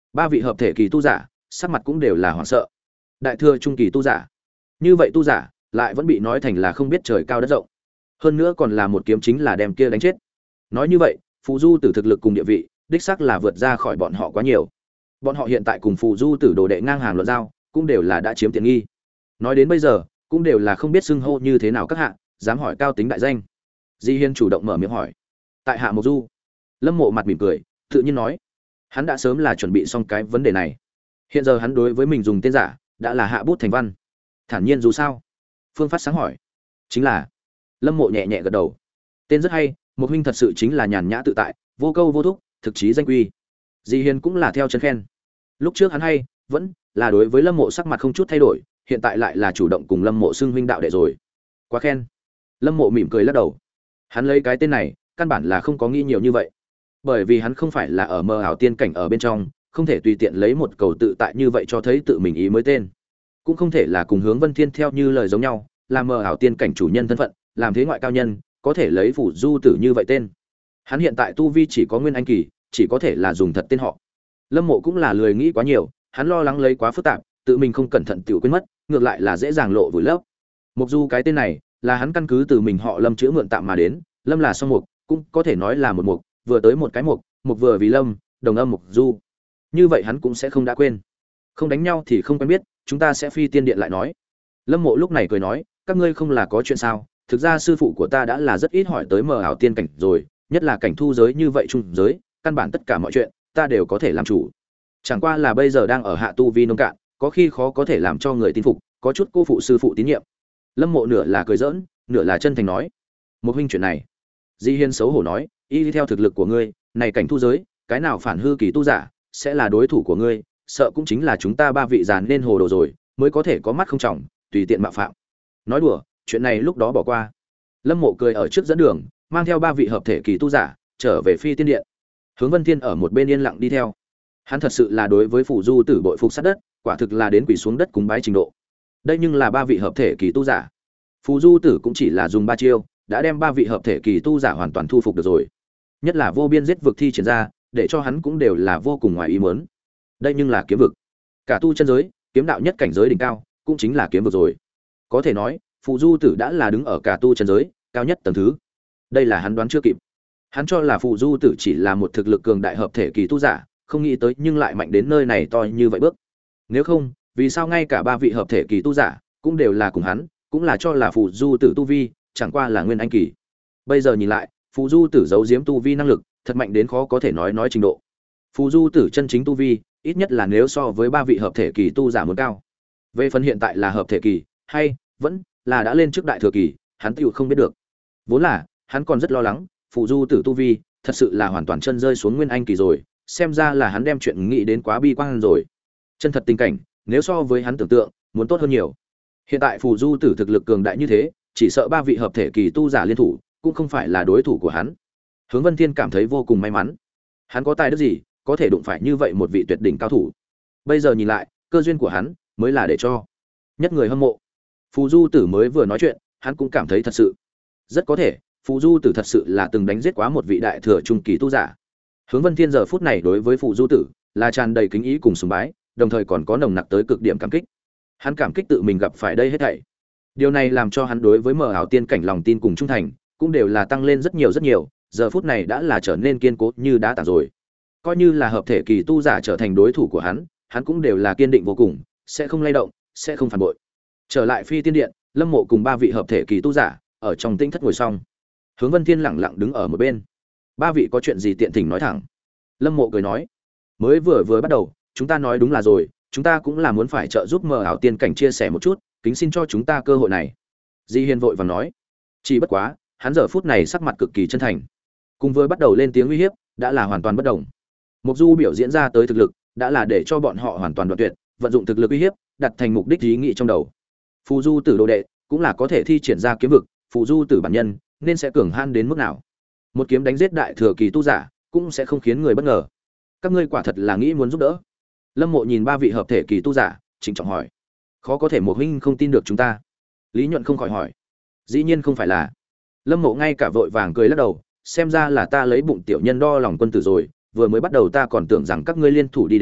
ba vị hợp thể kỳ tu giả sắc mặt cũng đều là hoảng sợ. Đại thừa trung kỳ tu giả, như vậy tu giả lại vẫn bị nói thành là không biết trời cao đất rộng, hơn nữa còn là một kiếm chính là đem kia đánh chết. Nói như vậy, phù du tử thực lực cùng địa vị đích xác là vượt ra khỏi bọn họ quá nhiều. Bọn họ hiện tại cùng phù du tử đồ đệ ngang hàng luận giao, cũng đều là đã chiếm tiện nghi. Nói đến bây giờ cũng đều là không biết xưng hô như thế nào các hạ, dám hỏi cao tính đại danh. Di Hiên chủ động mở miệng hỏi. Tại hạ Mộc Du. Lâm Mộ mặt mỉm cười, tự nhiên nói, hắn đã sớm là chuẩn bị xong cái vấn đề này. Hiện giờ hắn đối với mình dùng tên giả đã là hạ bút thành văn. Thản nhiên dù sao? Phương Phát sáng hỏi. Chính là. Lâm Mộ nhẹ nhẹ gật đầu. Tên rất hay, một huynh thật sự chính là nhàn nhã tự tại, vô câu vô thúc, thực chí danh quy. Di Hiên cũng là theo chân khen. Lúc trước hắn hay vẫn là đối với Lâm Mộ sắc mặt không chút thay đổi, hiện tại lại là chủ động cùng Lâm Mộ xưng huynh đạo đệ rồi. Quá khen. Lâm Mộ mỉm cười lắc đầu. Hắn lấy cái tên này, căn bản là không có nghĩ nhiều như vậy. Bởi vì hắn không phải là ở mơ ảo tiên cảnh ở bên trong, không thể tùy tiện lấy một cầu tự tại như vậy cho thấy tự mình ý mới tên. Cũng không thể là cùng Hướng Vân Thiên theo như lời giống nhau, là mơ ảo tiên cảnh chủ nhân thân phận, làm thế ngoại cao nhân, có thể lấy phủ du tử như vậy tên. Hắn hiện tại tu vi chỉ có nguyên anh kỳ, chỉ có thể là dùng thật tên họ. Lâm Mộ cũng là lười nghĩ quá nhiều, hắn lo lắng lấy quá phức tạp, tự mình không cẩn thận tiểu quên mất, ngược lại là dễ dàng lộ vùi lấp. Mục Du cái tên này là hắn căn cứ từ mình họ Lâm chữa mượn tạm mà đến, Lâm là song mục, cũng có thể nói là một mục, vừa tới một cái mục, mục vừa vì Lâm, đồng âm Mục Du. Như vậy hắn cũng sẽ không đã quên. Không đánh nhau thì không quen biết, chúng ta sẽ phi tiên điện lại nói. Lâm Mộ lúc này cười nói, các ngươi không là có chuyện sao? Thực ra sư phụ của ta đã là rất ít hỏi tới mờ ảo tiên cảnh rồi, nhất là cảnh thu giới như vậy trung giới, căn bản tất cả mọi chuyện ta đều có thể làm chủ. Chẳng qua là bây giờ đang ở hạ tu vi nông cạn, có khi khó có thể làm cho người tin phục, có chút cô phụ sư phụ tín nhiệm. Lâm Mộ nửa là cười giỡn, nửa là chân thành nói, một huynh chuyện này. Di Hiên xấu hổ nói, y đi theo thực lực của ngươi, này cảnh thu giới, cái nào phản hư kỳ tu giả sẽ là đối thủ của ngươi, sợ cũng chính là chúng ta ba vị giàn nên hồ đồ rồi, mới có thể có mắt không trọng, tùy tiện mạo phạm. Nói đùa, chuyện này lúc đó bỏ qua. Lâm Mộ cười ở trước dẫn đường, mang theo ba vị hợp thể kỳ tu giả trở về phi tiên điện. Hướng Vân Thiên ở một bên yên lặng đi theo. Hắn thật sự là đối với phủ du tử bội phục sát đất, quả thực là đến quỳ xuống đất cúng bái trình độ. Đây nhưng là ba vị hợp thể kỳ tu giả. Phù du tử cũng chỉ là dùng ba chiêu, đã đem ba vị hợp thể kỳ tu giả hoàn toàn thu phục được rồi. Nhất là vô biên giết vực thi triển ra, để cho hắn cũng đều là vô cùng ngoài ý muốn. Đây nhưng là kiếm vực. Cả tu chân giới, kiếm đạo nhất cảnh giới đỉnh cao, cũng chính là kiếm vực rồi. Có thể nói, Phù du tử đã là đứng ở cả tu chân giới cao nhất tầng thứ. Đây là hắn đoán chưa kịp. Hắn cho là Phù du tử chỉ là một thực lực cường đại hợp thể kỳ tu giả, không nghĩ tới nhưng lại mạnh đến nơi này to như vậy bước. Nếu không, vì sao ngay cả ba vị hợp thể kỳ tu giả cũng đều là cùng hắn, cũng là cho là Phù du tử tu vi chẳng qua là nguyên anh kỳ. Bây giờ nhìn lại, Phù du tử giấu giếm tu vi năng lực thật mạnh đến khó có thể nói nói trình độ. Phù du tử chân chính tu vi ít nhất là nếu so với ba vị hợp thể kỳ tu giả muốn cao. Về phần hiện tại là hợp thể kỳ hay vẫn là đã lên trước đại thừa kỳ, hắn tựu không biết được. Vốn là hắn còn rất lo lắng Phù du tử tu vi thật sự là hoàn toàn chân rơi xuống nguyên anh kỳ rồi, xem ra là hắn đem chuyện nghĩ đến quá bi quan rồi. Chân thật tình cảnh nếu so với hắn tưởng tượng muốn tốt hơn nhiều. Hiện tại Phù du tử thực lực cường đại như thế, chỉ sợ ba vị hợp thể kỳ tu giả liên thủ cũng không phải là đối thủ của hắn. Hướng Vân Thiên cảm thấy vô cùng may mắn. Hắn có tài đức gì có thể đụng phải như vậy một vị tuyệt đỉnh cao thủ. Bây giờ nhìn lại, cơ duyên của hắn mới là để cho nhất người hâm mộ. Phù du tử mới vừa nói chuyện, hắn cũng cảm thấy thật sự rất có thể Phù du tử thật sự là từng đánh giết quá một vị đại thừa trung kỳ tu giả. Hướng Vân Thiên giờ phút này đối với Phù du tử là tràn đầy kính ý cùng sùng bái, đồng thời còn có nồng nặc tới cực điểm cảm kích. Hắn cảm kích tự mình gặp phải đây hết thảy. Điều này làm cho hắn đối với mở ảo tiên cảnh lòng tin cùng trung thành cũng đều là tăng lên rất nhiều rất nhiều, giờ phút này đã là trở nên kiên cố như đá tảng rồi. Coi như là hợp thể kỳ tu giả trở thành đối thủ của hắn, hắn cũng đều là kiên định vô cùng, sẽ không lay động, sẽ không phản bội. Trở lại phi tiên điện, Lâm Mộ cùng ba vị hợp thể kỳ tu giả ở trong tĩnh thất ngồi xong. Hướng Vân Thiên lặng lặng đứng ở một bên. Ba vị có chuyện gì tiện thỉnh nói thẳng. Lâm Mộ cười nói, mới vừa vừa bắt đầu, chúng ta nói đúng là rồi, chúng ta cũng là muốn phải trợ giúp mở ảo tiên cảnh chia sẻ một chút, kính xin cho chúng ta cơ hội này. Di Hiên vội vàng nói, chỉ bất quá, hắn giờ phút này sắc mặt cực kỳ chân thành. Cùng với bắt đầu lên tiếng uy hiếp, đã là hoàn toàn bất đồng. Mục Du biểu diễn ra tới thực lực, đã là để cho bọn họ hoàn toàn đoạn tuyệt, vận dụng thực lực uy hiếp, đặt thành mục đích ý nghĩ trong đầu. Phù du tử đồ đệ, cũng là có thể thi triển ra kiếm vực, phù du tử bản nhân, nên sẽ cường han đến mức nào. Một kiếm đánh giết đại thừa kỳ tu giả, cũng sẽ không khiến người bất ngờ. Các ngươi quả thật là nghĩ muốn giúp đỡ. Lâm Mộ nhìn ba vị hợp thể kỳ tu giả, trịnh trọng hỏi. Khó có thể một huynh không tin được chúng ta. Lý Nhuận không khỏi hỏi. Dĩ nhiên không phải là. Lâm Mộ ngay cả vội vàng cười lắc đầu, xem ra là ta lấy bụng tiểu nhân đo lòng quân tử rồi, vừa mới bắt đầu ta còn tưởng rằng các ngươi liên thủ đi đến,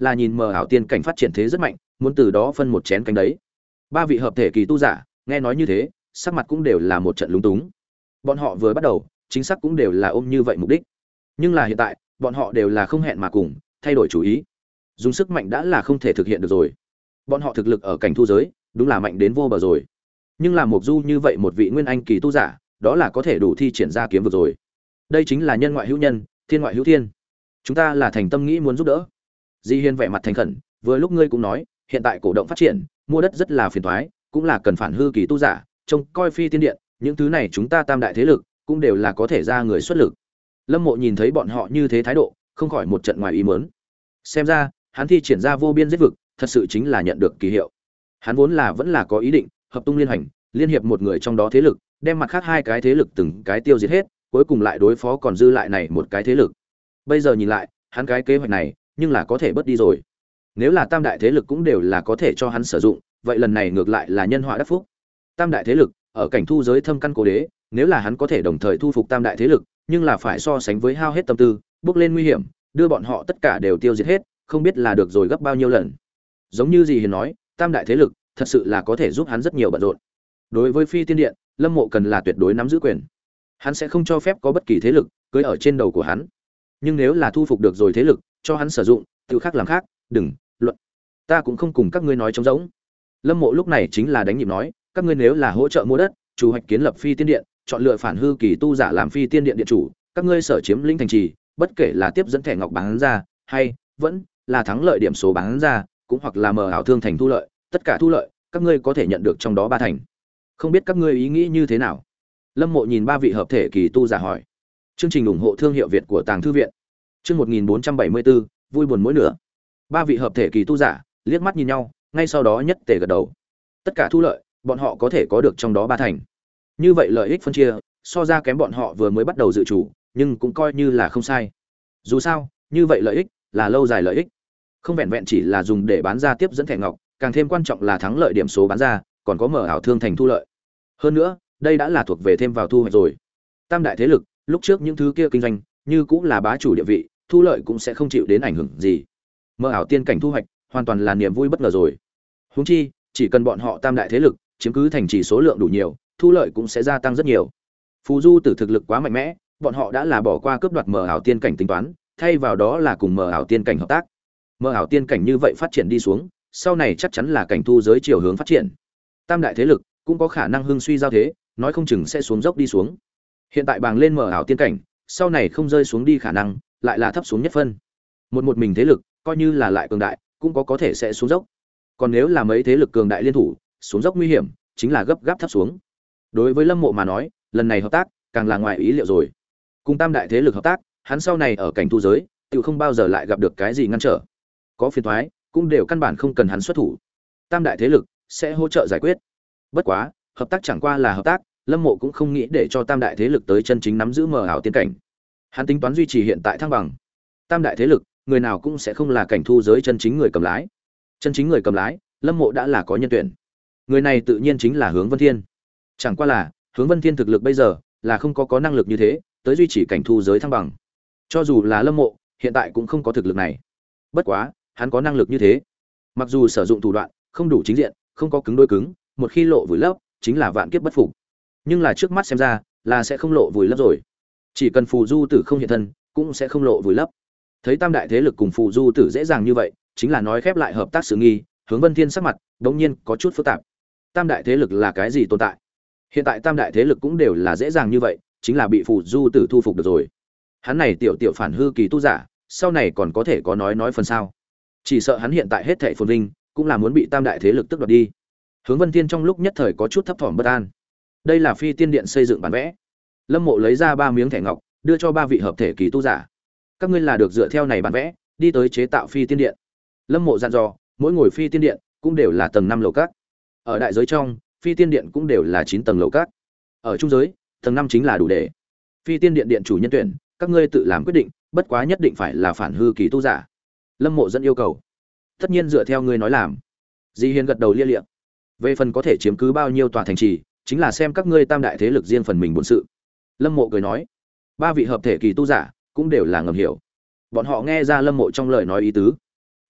là nhìn mờ ảo tiên cảnh phát triển thế rất mạnh, muốn từ đó phân một chén canh đấy. Ba vị hợp thể kỳ tu giả, nghe nói như thế, sắc mặt cũng đều là một trận lúng túng. Bọn họ vừa bắt đầu, chính xác cũng đều là ôm như vậy mục đích. Nhưng là hiện tại, bọn họ đều là không hẹn mà cùng, thay đổi chủ ý. Dùng sức mạnh đã là không thể thực hiện được rồi. Bọn họ thực lực ở cảnh thu giới, đúng là mạnh đến vô bờ rồi. Nhưng là Mộc Du như vậy một vị nguyên anh kỳ tu giả, đó là có thể đủ thi triển ra kiếm vực rồi. Đây chính là nhân ngoại hữu nhân, thiên ngoại hữu thiên. Chúng ta là thành tâm nghĩ muốn giúp đỡ. Di Hiên vẻ mặt thành khẩn, vừa lúc ngươi cũng nói, hiện tại cổ động phát triển, mua đất rất là phiền toái, cũng là cần phản hư kỳ tu giả, trông coi phi tiên điện, những thứ này chúng ta tam đại thế lực, cũng đều là có thể ra người xuất lực. Lâm Mộ nhìn thấy bọn họ như thế thái độ, không khỏi một trận ngoài ý muốn. Xem ra, hắn thi triển ra vô biên giết vực, thật sự chính là nhận được kỳ hiệu. Hắn vốn là vẫn là có ý định hợp tung liên hành, liên hiệp một người trong đó thế lực, đem mặt khác hai cái thế lực từng cái tiêu diệt hết, cuối cùng lại đối phó còn dư lại này một cái thế lực. Bây giờ nhìn lại, hắn cái kế hoạch này, nhưng là có thể bớt đi rồi. Nếu là tam đại thế lực cũng đều là có thể cho hắn sử dụng, vậy lần này ngược lại là nhân họa đắc phúc. Tam đại thế lực, ở cảnh thu giới thâm căn cố đế, nếu là hắn có thể đồng thời thu phục tam đại thế lực, nhưng là phải so sánh với hao hết tâm tư, bước lên nguy hiểm, đưa bọn họ tất cả đều tiêu diệt hết, không biết là được rồi gấp bao nhiêu lần. Giống như gì Hiền nói, tam đại thế lực thật sự là có thể giúp hắn rất nhiều bận rộn. Đối với Phi Tiên Điện, Lâm Mộ cần là tuyệt đối nắm giữ quyền. Hắn sẽ không cho phép có bất kỳ thế lực cưỡi ở trên đầu của hắn. Nhưng nếu là thu phục được rồi thế lực, cho hắn sử dụng, tự khác làm khác, đừng luận. Ta cũng không cùng các ngươi nói trống rỗng. Lâm Mộ lúc này chính là đánh nhịp nói, các ngươi nếu là hỗ trợ mua đất, chủ hoạch kiến lập Phi Tiên Điện, chọn lựa phản hư kỳ tu giả làm Phi Tiên Điện điện chủ, các ngươi sở chiếm lĩnh thành trì, bất kể là tiếp dẫn thẻ ngọc bán ra, hay vẫn là thắng lợi điểm số bán ra, cũng hoặc là mờ ảo thương thành thu lợi, tất cả thu lợi, các ngươi có thể nhận được trong đó ba thành. Không biết các ngươi ý nghĩ như thế nào? Lâm Mộ nhìn ba vị hợp thể kỳ tu giả hỏi. Chương trình ủng hộ thương hiệu Việt của Tàng Thư viện. Chương một nghìn bốn trăm bảy mươi bốn, vui buồn mỗi nửa. Ba vị hợp thể kỳ tu giả liếc mắt nhìn nhau, ngay sau đó nhất tề gật đầu. Tất cả thu lợi, bọn họ có thể có được trong đó ba thành. Như vậy lợi ích phân chia, so ra kém bọn họ vừa mới bắt đầu dự chủ, nhưng cũng coi như là không sai. Dù sao, như vậy lợi ích là lâu dài lợi ích, không vẹn vẹn chỉ là dùng để bán ra tiếp dẫn thẻ ngọc, càng thêm quan trọng là thắng lợi điểm số bán ra, còn có mở ảo thương thành thu lợi. Hơn nữa, đây đã là thuộc về thêm vào thu hoạch rồi. Tam đại thế lực, lúc trước những thứ kia kinh doanh, như cũng là bá chủ địa vị, thu lợi cũng sẽ không chịu đến ảnh hưởng gì. Mở ảo tiên cảnh thu hoạch, hoàn toàn là niềm vui bất ngờ rồi. Huống chi, chỉ cần bọn họ tam đại thế lực chiếm cứ thành trì số lượng đủ nhiều, thu lợi cũng sẽ gia tăng rất nhiều. Phù Du Tử thực lực quá mạnh mẽ, bọn họ đã là bỏ qua cướp đoạt mở ảo tiên cảnh tính toán, thay vào đó là cùng mở ảo tiên cảnh hợp tác. Mở ảo tiên cảnh như vậy phát triển đi xuống, sau này chắc chắn là cảnh thu giới chiều hướng phát triển. Tam đại thế lực cũng có khả năng hưng suy giao thế, nói không chừng sẽ xuống dốc đi xuống. Hiện tại bàng lên mở ảo tiên cảnh, sau này không rơi xuống đi khả năng, lại là thấp xuống nhất phân. Một một mình thế lực, coi như là lại cường đại, cũng có có thể sẽ xuống dốc. Còn nếu là mấy thế lực cường đại liên thủ, xuống dốc nguy hiểm, chính là gấp gáp thấp xuống. Đối với Lâm Mộ mà nói, lần này hợp tác càng là ngoài ý liệu rồi. Cùng tam đại thế lực hợp tác, hắn sau này ở cảnh thu giới, tự không bao giờ lại gặp được cái gì ngăn trở. Có phiền toái, cũng đều căn bản không cần hắn xuất thủ. Tam đại thế lực sẽ hỗ trợ giải quyết. Bất quá, hợp tác chẳng qua là hợp tác, Lâm Mộ cũng không nghĩ để cho tam đại thế lực tới chân chính nắm giữ mờ ảo tiên cảnh. Hắn tính toán duy trì hiện tại thăng bằng. Tam đại thế lực, người nào cũng sẽ không là cảnh thu giới chân chính người cầm lái. Chân chính người cầm lái, Lâm Mộ đã là có nhân tuyển. Người này tự nhiên chính là Hướng Vân Thiên. Chẳng qua là, Hướng Vân Thiên thực lực bây giờ là không có có năng lực như thế, tới duy trì cảnh thu giới thăng bằng. Cho dù là Lâm Mộ, hiện tại cũng không có thực lực này. Bất quá, hắn có năng lực như thế. Mặc dù sử dụng thủ đoạn không đủ chính diện, không có cứng đối cứng, một khi lộ vùi lấp, chính là vạn kiếp bất phục. Nhưng là trước mắt xem ra, là sẽ không lộ vùi lấp rồi. Chỉ cần Phù Du Tử không hiện thân, cũng sẽ không lộ vùi lấp. Thấy tam đại thế lực cùng Phù Du Tử dễ dàng như vậy, chính là nói khép lại hợp tác sự nghi, Hướng Vân Thiên sắc mặt đột nhiên có chút phức tạp. Tam đại thế lực là cái gì tồn tại? Hiện tại tam đại thế lực cũng đều là dễ dàng như vậy, chính là bị Phù Du Tử thu phục được rồi. Hắn này tiểu tiểu phản hư kỳ tu giả, sau này còn có thể có nói nói phần sao? Chỉ sợ hắn hiện tại hết thảy phồn vinh, cũng là muốn bị tam đại thế lực tức đoạt đi. Hướng Vân Thiên trong lúc nhất thời có chút thấp thỏm bất an. Đây là Phi Tiên Điện xây dựng bản vẽ. Lâm Mộ lấy ra ba miếng thẻ ngọc, đưa cho ba vị hợp thể kỳ tu giả. Các ngươi là được dựa theo này bản vẽ, đi tới chế tạo Phi Tiên Điện. Lâm Mộ dặn dò, mỗi ngồi Phi Tiên Điện cũng đều là tầng năm lầu các. Ở đại giới trong, Phi Tiên Điện cũng đều là chín tầng lầu các. Ở trung giới, tầng năm chính là đủ để. Phi Tiên Điện điện chủ nhân tuyển, các ngươi tự làm quyết định, bất quá nhất định phải là phản hư kỳ tu giả. Lâm Mộ dẫn yêu cầu. Tất nhiên dựa theo ngươi nói làm. Di Hiên gật đầu lia lịa. Về phần có thể chiếm cứ bao nhiêu tòa thành trì, chính là xem các ngươi tam đại thế lực riêng phần mình bổn sự. Lâm Mộ cười nói. Ba vị hợp thể kỳ tu giả cũng đều là ngầm hiểu. Bọn họ nghe ra Lâm Mộ trong lời nói ý tứ.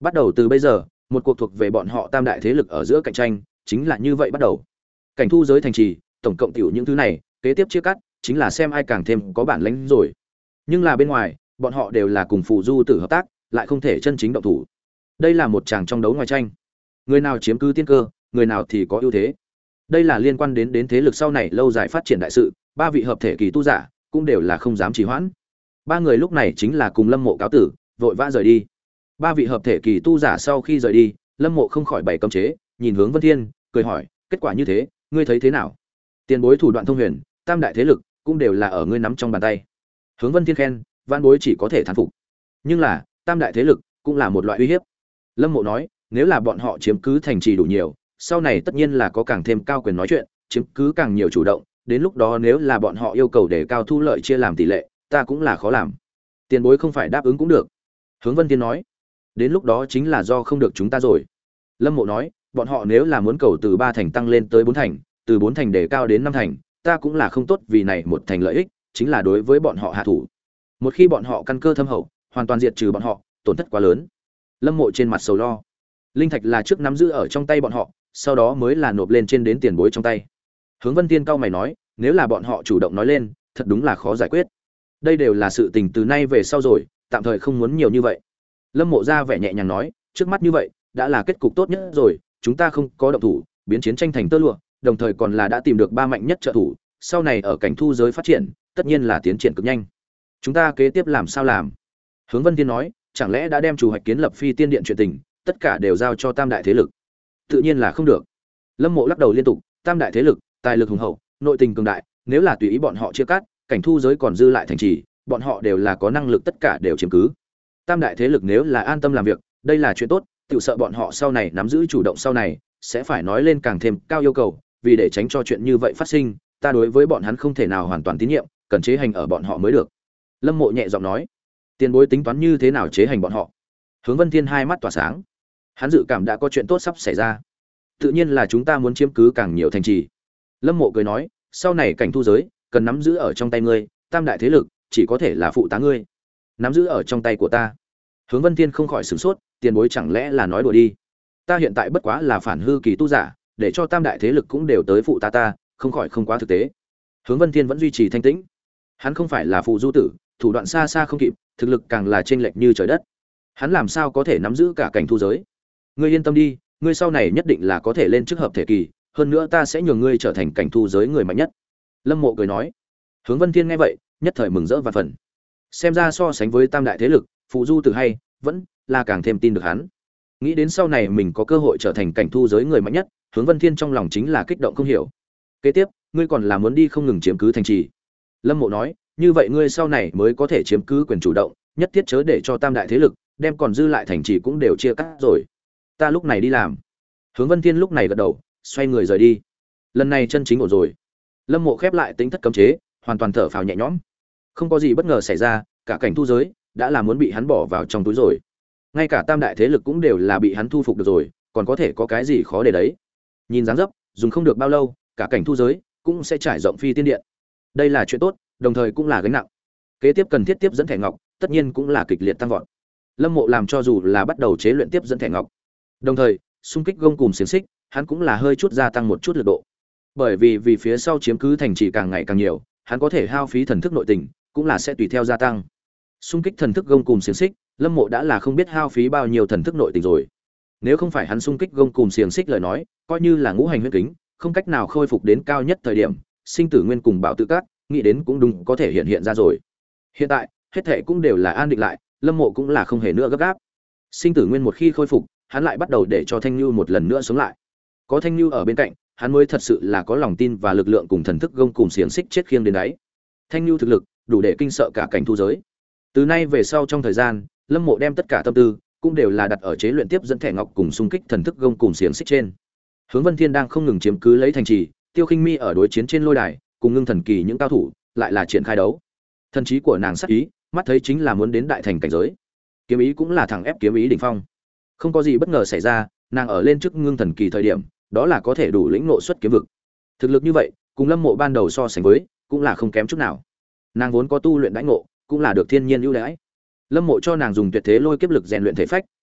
Bắt đầu từ bây giờ, một cuộc thuộc về bọn họ tam đại thế lực ở giữa cạnh tranh, chính là như vậy bắt đầu. Cảnh thu giới thành trì, tổng cộng tiểu những thứ này, kế tiếp chia cắt, chính là xem ai càng thêm có bản lĩnh rồi. Nhưng là bên ngoài, bọn họ đều là cùng phù du tử hợp tác, lại không thể chân chính động thủ. Đây là một tràng trong đấu ngoài tranh. Người nào chiếm cứ tiên cơ, người nào thì có ưu thế. Đây là liên quan đến đến thế lực sau này lâu dài phát triển đại sự, ba vị hợp thể kỳ tu giả cũng đều là không dám trì hoãn. Ba người lúc này chính là cùng Lâm Mộ cáo tử, vội vã rời đi. Ba vị hợp thể kỳ tu giả sau khi rời đi, Lâm Mộ không khỏi bày cấm chế, nhìn hướng Vân Thiên, cười hỏi, kết quả như thế, ngươi thấy thế nào? Tiền bối thủ đoạn thông huyền, tam đại thế lực cũng đều là ở ngươi nắm trong bàn tay. Hướng Vân Thiên khen, Vãn bối chỉ có thể thán phục. Nhưng là, tam đại thế lực cũng là một loại uy hiếp. Lâm Mộ nói, nếu là bọn họ chiếm cứ thành trì đủ nhiều, sau này tất nhiên là có càng thêm cao quyền nói chuyện, chiếm cứ càng nhiều chủ động, đến lúc đó nếu là bọn họ yêu cầu để cao thu lợi chia làm tỷ lệ, ta cũng là khó làm. Tiền bối không phải đáp ứng cũng được. Hướng Vân Thiên nói, đến lúc đó chính là do không được chúng ta rồi. Lâm Mộ nói, bọn họ nếu là muốn cầu từ ba thành tăng lên tới bốn thành, từ bốn thành để cao đến năm thành, ta cũng là không tốt, vì này một thành lợi ích, chính là đối với bọn họ hạ thủ. Một khi bọn họ căn cơ thâm hậu, hoàn toàn diệt trừ bọn họ, tổn thất quá lớn. Lâm Mộ trên mặt sầu lo. Linh thạch là trước nắm giữ ở trong tay bọn họ, sau đó mới là nộp lên trên đến tiền bối trong tay. Hướng Vân Tiên cao mày nói, nếu là bọn họ chủ động nói lên, thật đúng là khó giải quyết. Đây đều là sự tình từ nay về sau rồi, tạm thời không muốn nhiều như vậy. Lâm Mộ ra vẻ nhẹ nhàng nói, trước mắt như vậy, đã là kết cục tốt nhất rồi, chúng ta không có động thủ, biến chiến tranh thành tơ lụa, đồng thời còn là đã tìm được ba mạnh nhất trợ thủ, sau này ở cảnh thu giới phát triển, tất nhiên là tiến triển cực nhanh. Chúng ta kế tiếp làm sao làm? Hướng Vân Tiên nói, chẳng lẽ đã đem chủ hoạch kiến lập Phi Tiên Điện chuyện tình, tất cả đều giao cho tam đại thế lực? Tự nhiên là không được. Lâm Mộ lắc đầu liên tục, tam đại thế lực, tài lực hùng hậu, nội tình cường đại, nếu là tùy ý bọn họ chia cắt, cảnh thu giới còn dư lại thành trì, bọn họ đều là có năng lực tất cả đều chiếm cứ. Tam đại thế lực nếu là an tâm làm việc, đây là chuyện tốt, tự sợ bọn họ sau này nắm giữ chủ động sau này, sẽ phải nói lên càng thêm cao yêu cầu, vì để tránh cho chuyện như vậy phát sinh, ta đối với bọn hắn không thể nào hoàn toàn tín nhiệm, cần chế hành ở bọn họ mới được. Lâm Mộ nhẹ giọng nói, tiền bối tính toán như thế nào chế hành bọn họ? Hướng Vân Thiên hai mắt tỏa sáng, hắn dự cảm đã có chuyện tốt sắp xảy ra. Tự nhiên là chúng ta muốn chiếm cứ càng nhiều thành trì. Lâm Mộ cười nói, sau này cảnh thu giới cần nắm giữ ở trong tay ngươi, tam đại thế lực chỉ có thể là phụ tá ngươi. Nắm giữ ở trong tay của ta. Hướng Vân Thiên không khỏi sửng sốt, tiền bối chẳng lẽ là nói đùa đi? Ta hiện tại bất quá là phản hư kỳ tu giả, để cho tam đại thế lực cũng đều tới phụ tá ta, không khỏi không quá thực tế. Hướng Vân Thiên vẫn duy trì thanh tĩnh. Hắn không phải là phù du tử, thủ đoạn xa xa không kịp, thực lực càng là chênh lệch như trời đất. Hắn làm sao có thể nắm giữ cả cảnh thu giới? Ngươi yên tâm đi, ngươi sau này nhất định là có thể lên chức hợp thể kỳ, hơn nữa ta sẽ nhường ngươi trở thành cảnh thu giới người mạnh nhất. Lâm Mộ cười nói. Hướng Vân Thiên nghe vậy, nhất thời mừng rỡ và phần. Xem ra so sánh với tam đại thế lực, phù du tử hay vẫn là càng thêm tin được hắn. Nghĩ đến sau này mình có cơ hội trở thành cảnh thu giới người mạnh nhất, Hướng Vân Thiên trong lòng chính là kích động không hiểu. Kế tiếp, ngươi còn là muốn đi không ngừng chiếm cứ thành trì. Lâm Mộ nói, như vậy ngươi sau này mới có thể chiếm cứ quyền chủ động, nhất thiết chớ để cho tam đại thế lực đem còn dư lại thành trì cũng đều chia cắt rồi. Ta lúc này đi làm. Hướng Vân Thiên lúc này gật đầu, xoay người rời đi. Lần này chân chính ổn rồi. Lâm Mộ khép lại tính thất cấm chế, hoàn toàn thở phào nhẹ nhõm. Không có gì bất ngờ xảy ra, cả cảnh thu giới đã là muốn bị hắn bỏ vào trong túi rồi. Ngay cả tam đại thế lực cũng đều là bị hắn thu phục được rồi, còn có thể có cái gì khó để đấy. Nhìn dáng dấp, dùng không được bao lâu, cả cảnh thu giới cũng sẽ trải rộng Phi Tiên Điện. Đây là chuyện tốt, đồng thời cũng là gánh nặng. Kế tiếp cần thiết tiếp dẫn thẻ ngọc, tất nhiên cũng là kịch liệt tăng vọt. Lâm Mộ làm cho dù là bắt đầu chế luyện tiếp dẫn thẻ ngọc, đồng thời xung kích gông cùm xiềng xích, hắn cũng là hơi chút gia tăng một chút lực độ. Bởi vì vì phía sau chiếm cứ thành trì càng ngày càng nhiều, hắn có thể hao phí thần thức nội tình, cũng là sẽ tùy theo gia tăng. Xung kích thần thức gông cùm xiềng xích, Lâm Mộ đã là không biết hao phí bao nhiêu thần thức nội tình rồi. Nếu không phải hắn xung kích gông cùm xiềng xích lời nói, coi như là ngũ hành huyết kính, không cách nào khôi phục đến cao nhất thời điểm, sinh tử nguyên cùng bảo tự cát, nghĩ đến cũng đúng có thể hiện hiện ra rồi. Hiện tại, hết thảy cũng đều là an định lại, Lâm Mộ cũng là không hề nữa gấp gáp. Sinh tử nguyên một khi khôi phục, hắn lại bắt đầu để cho Thanh Nưu một lần nữa sống lại. Có Thanh Nưu ở bên cạnh, hắn mới thật sự là có lòng tin và lực lượng cùng thần thức gông cùng xiềng xích chết khiêng đến đáy. Thanh Nưu thực lực đủ để kinh sợ cả cảnh thu giới. Từ nay về sau trong thời gian, Lâm Mộ đem tất cả tâm tư cũng đều là đặt ở chế luyện tiếp dẫn thẻ ngọc cùng xung kích thần thức gông cùng xiềng xích trên. Hướng Vân Thiên đang không ngừng chiếm cứ lấy thành trì, Tiêu Khinh Mi ở đối chiến trên lôi đài, cùng Ngưng Thần Kỳ những cao thủ, lại là triển khai đấu. Thần trí của nàng sắc ý, mắt thấy chính là muốn đến đại thành cảnh giới. Kiếm ý cũng là thẳng ép kiếm ý đỉnh phong. Không có gì bất ngờ xảy ra, nàng ở lên trước Ngưng Thần Kỳ thời điểm, đó là có thể đủ lĩnh ngộ xuất kiếm vực. Thực lực như vậy, cùng Lâm Mộ ban đầu so sánh với, cũng là không kém chút nào. Nàng vốn có tu luyện đãi ngộ, cũng là được thiên nhiên ưu đãi. Lâm Mộ cho nàng dùng tuyệt thế lôi kiếp lực rèn luyện thể phách,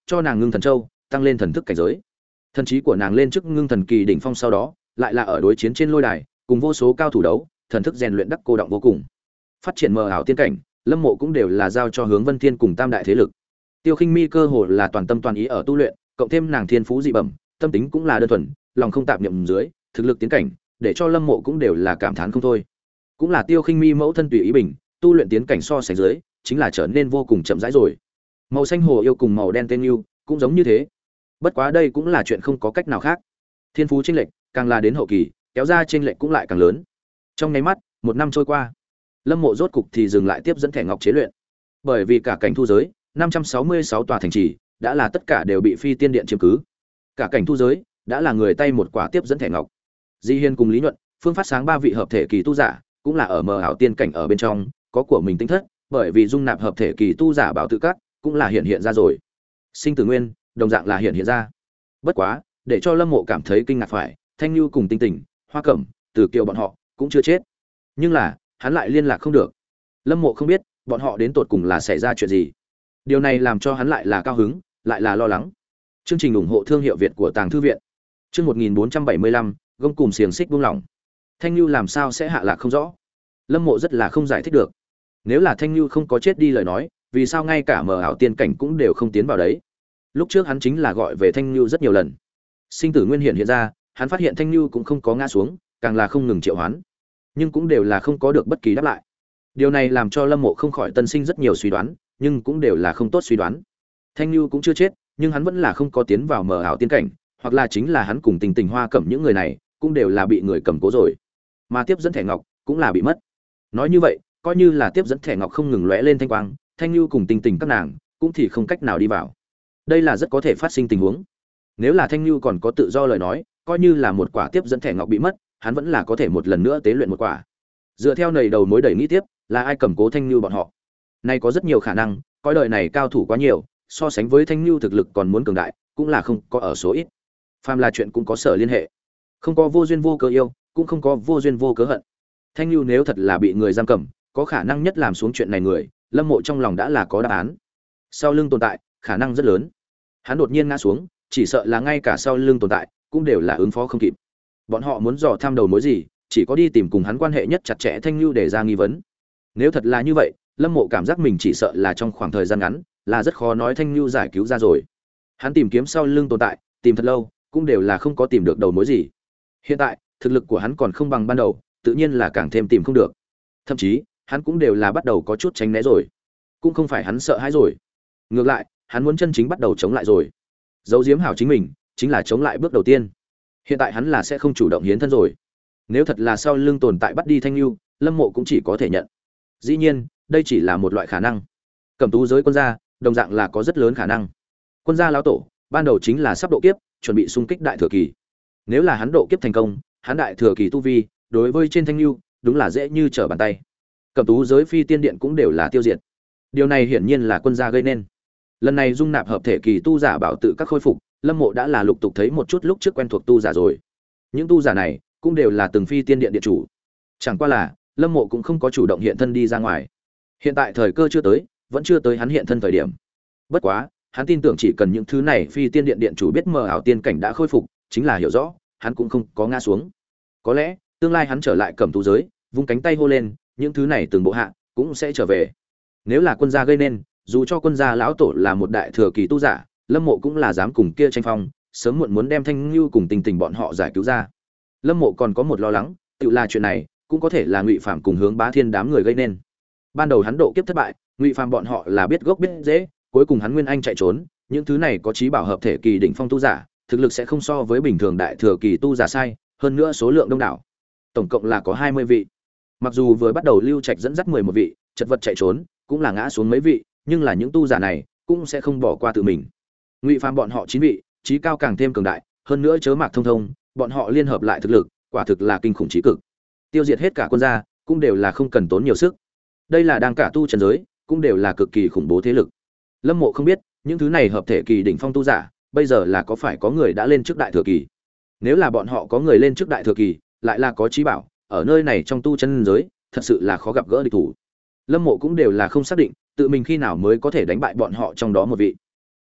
cho nàng ngưng thần châu, tăng lên thần thức cảnh giới. Thần trí của nàng lên trước ngưng thần kỳ đỉnh phong sau đó, lại là ở đối chiến trên lôi đài, cùng vô số cao thủ đấu, thần thức rèn luyện đắc cô động vô cùng. Phát triển mờ ảo tiên cảnh, Lâm Mộ cũng đều là giao cho Hướng Vân Thiên cùng tam đại thế lực. Tiêu Khinh Mi cơ hồ là toàn tâm toàn ý ở tu luyện, cộng thêm nàng thiên phú dị bẩm, tâm tính cũng là đơn thuần, lòng không tạp niệm dưới, thực lực tiến cảnh, để cho Lâm Mộ cũng đều là cảm thán không thôi. Cũng là Tiêu Khinh Mi mẫu thân tùy ý bình, tu luyện tiến cảnh so sánh dưới, chính là trở nên vô cùng chậm rãi rồi. Màu xanh hồ yêu cùng màu đen tên yêu, cũng giống như thế. Bất quá đây cũng là chuyện không có cách nào khác. Thiên phú chênh lệch, càng là đến hậu kỳ, kéo ra chênh lệch cũng lại càng lớn. Trong nháy mắt, một năm trôi qua, Lâm Mộ rốt cục thì dừng lại tiếp dẫn thẻ ngọc chế luyện. Bởi vì cả cảnh thu giới, năm trăm sáu mươi sáu tòa thành trì, đã là tất cả đều bị Phi Tiên Điện chiếm cứ. Cả cảnh thu giới, đã là người tay một quả tiếp dẫn thẻ ngọc. Di Hiên cùng Lý Nhuận, Phương Phát Sáng ba vị hợp thể kỳ tu giả, cũng là ở mờ ảo tiên cảnh ở bên trong, có của mình tính thất, bởi vì dung nạp hợp thể kỳ tu giả bảo tự các, cũng là hiện hiện ra rồi. Sinh Tử Nguyên, đồng dạng là hiện hiện ra. Bất quá, để cho Lâm Mộ cảm thấy kinh ngạc phải, Thanh Nhu cùng Tinh Tình, Hoa Cẩm, Từ Kiều bọn họ cũng chưa chết. Nhưng là, hắn lại liên lạc không được. Lâm Mộ không biết, bọn họ đến tột cùng là xảy ra chuyện gì. Điều này làm cho hắn lại là cao hứng, lại là lo lắng. Chương trình ủng hộ thương hiệu Việt của Tàng Thư viện. Chương một nghìn bốn trăm bảy mươi lăm, gông cùm xiềng xích buông lỏng. Thanh Nhu làm sao sẽ hạ lạc không rõ? Lâm Mộ rất là không giải thích được. Nếu là Thanh Nhu không có chết đi lời nói, vì sao ngay cả mờ ảo tiên cảnh cũng đều không tiến vào đấy? Lúc trước hắn chính là gọi về Thanh Nhu rất nhiều lần. Sinh Tử Nguyên hiện hiện ra, hắn phát hiện Thanh Nhu cũng không có ngã xuống, càng là không ngừng triệu hoán, nhưng cũng đều là không có được bất kỳ đáp lại. Điều này làm cho Lâm Mộ không khỏi tân sinh rất nhiều suy đoán, nhưng cũng đều là không tốt suy đoán. Thanh Nhu cũng chưa chết, nhưng hắn vẫn là không có tiến vào mờ ảo tiên cảnh, hoặc là chính là hắn cùng Tình Tình Hoa Cẩm những người này, cũng đều là bị người cầm cố rồi. Mà tiếp dẫn thẻ ngọc cũng là bị mất. Nói như vậy, coi như là tiếp dẫn thẻ ngọc không ngừng lóe lên thanh quang, Thanh Nhu cùng Tình Tình các nàng cũng thì không cách nào đi vào. Đây là rất có thể phát sinh tình huống. Nếu là Thanh Nhu còn có tự do lời nói, coi như là một quả tiếp dẫn thẻ ngọc bị mất, hắn vẫn là có thể một lần nữa tế luyện một quả. Dựa theo nầy đầu mối đẩy nghĩ tiếp, là ai cầm cố Thanh Nhu bọn họ? Nay có rất nhiều khả năng, coi đời này cao thủ quá nhiều, so sánh với Thanh Nhu thực lực còn muốn cường đại, cũng là không có ở số ít. Phàm là chuyện cũng có sở liên hệ. Không có vô duyên vô cớ yêu, cũng không có vô duyên vô cớ hận. Thanh Nhu nếu thật là bị người giam cầm, có khả năng nhất làm xuống chuyện này người, Lâm Mộ trong lòng đã là có đáp án. Sau lưng tồn tại, khả năng rất lớn. Hắn đột nhiên ngã xuống, chỉ sợ là ngay cả sau lưng tồn tại cũng đều là ứng phó không kịp. Bọn họ muốn dò thăm đầu mối gì, chỉ có đi tìm cùng hắn quan hệ nhất chặt chẽ Thanh Nhu để ra nghi vấn. Nếu thật là như vậy, Lâm Mộ cảm giác mình chỉ sợ là trong khoảng thời gian ngắn, là rất khó nói Thanh Nhu giải cứu ra rồi. Hắn tìm kiếm sau lưng tồn tại, tìm thật lâu, cũng đều là không có tìm được đầu mối gì. Hiện tại, thực lực của hắn còn không bằng ban đầu, tự nhiên là càng thêm tìm không được. Thậm chí, hắn cũng đều là bắt đầu có chút tránh né rồi. Cũng không phải hắn sợ hãi rồi. Ngược lại, hắn muốn chân chính bắt đầu chống lại rồi. Giấu giếm hảo chính mình, chính là chống lại bước đầu tiên. Hiện tại hắn là sẽ không chủ động hiến thân rồi. Nếu thật là sau lưng tồn tại bắt đi Thanh Nhu, Lâm Mộ cũng chỉ có thể nhận. Dĩ nhiên, đây chỉ là một loại khả năng. Cẩm tú giới quân gia, đồng dạng là có rất lớn khả năng. Quân gia lão tổ, ban đầu chính là sắp độ kiếp, chuẩn bị xung kích đại thừa kỳ. Nếu là hắn độ kiếp thành công, hắn đại thừa kỳ tu vi, đối với trên Thanh Nhu, đúng là dễ như trở bàn tay. Cẩm tú giới Phi Tiên Điện cũng đều là tiêu diệt. Điều này hiển nhiên là quân gia gây nên. Lần này dung nạp hợp thể kỳ tu giả bảo tự các khôi phục, Lâm Mộ đã là lục tục thấy một chút lúc trước quen thuộc tu giả rồi. Những tu giả này cũng đều là từng Phi Tiên Điện điện chủ. Chẳng qua là, Lâm Mộ cũng không có chủ động hiện thân đi ra ngoài. Hiện tại thời cơ chưa tới, vẫn chưa tới hắn hiện thân thời điểm. Bất quá, hắn tin tưởng chỉ cần những thứ này Phi Tiên Điện điện chủ biết mờ ảo tiên cảnh đã khôi phục, chính là hiểu rõ, hắn cũng không có ngã xuống. Có lẽ, tương lai hắn trở lại Cẩm tú giới, vung cánh tay hô lên, những thứ này từng bộ hạ cũng sẽ trở về. Nếu là quân gia gây nên, dù cho quân gia lão tổ là một đại thừa kỳ tu giả, Lâm Mộ cũng là dám cùng kia tranh phong, sớm muộn muốn đem Thanh Nhu cùng Tình Tình bọn họ giải cứu ra. Lâm Mộ còn có một lo lắng, tự là chuyện này cũng có thể là Ngụy Phàm cùng Hướng Bá Thiên đám người gây nên. Ban đầu hắn độ kiếp thất bại, Ngụy Phàm bọn họ là biết gốc biết rễ, cuối cùng hắn Nguyên Anh chạy trốn, những thứ này có chí bảo hợp thể kỳ đỉnh phong tu giả, thực lực sẽ không so với bình thường đại thừa kỳ tu giả sai, hơn nữa số lượng đông đảo. Tổng cộng là có hai mươi vị. Mặc dù vừa bắt đầu Lưu Trạch dẫn dắt mười một vị, chật vật chạy trốn, cũng là ngã xuống mấy vị, nhưng là những tu giả này cũng sẽ không bỏ qua tự mình. Ngụy Phàm bọn họ chín vị, chí cao càng thêm cường đại, hơn nữa chớ mạc thông thông, bọn họ liên hợp lại thực lực, quả thực là kinh khủng chí cực. Tiêu diệt hết cả quân gia, cũng đều là không cần tốn nhiều sức. Đây là đang cả tu trần giới, cũng đều là cực kỳ khủng bố thế lực. Lâm Mộ không biết, những thứ này hợp thể kỳ đỉnh phong tu giả, bây giờ là có phải có người đã lên trước đại thừa kỳ. Nếu là bọn họ có người lên trước đại thừa kỳ, lại là có chí bảo, ở nơi này trong tu chân giới, thật sự là khó gặp gỡ địch thủ. Lâm Mộ cũng đều là không xác định, tự mình khi nào mới có thể đánh bại bọn họ trong đó một vị.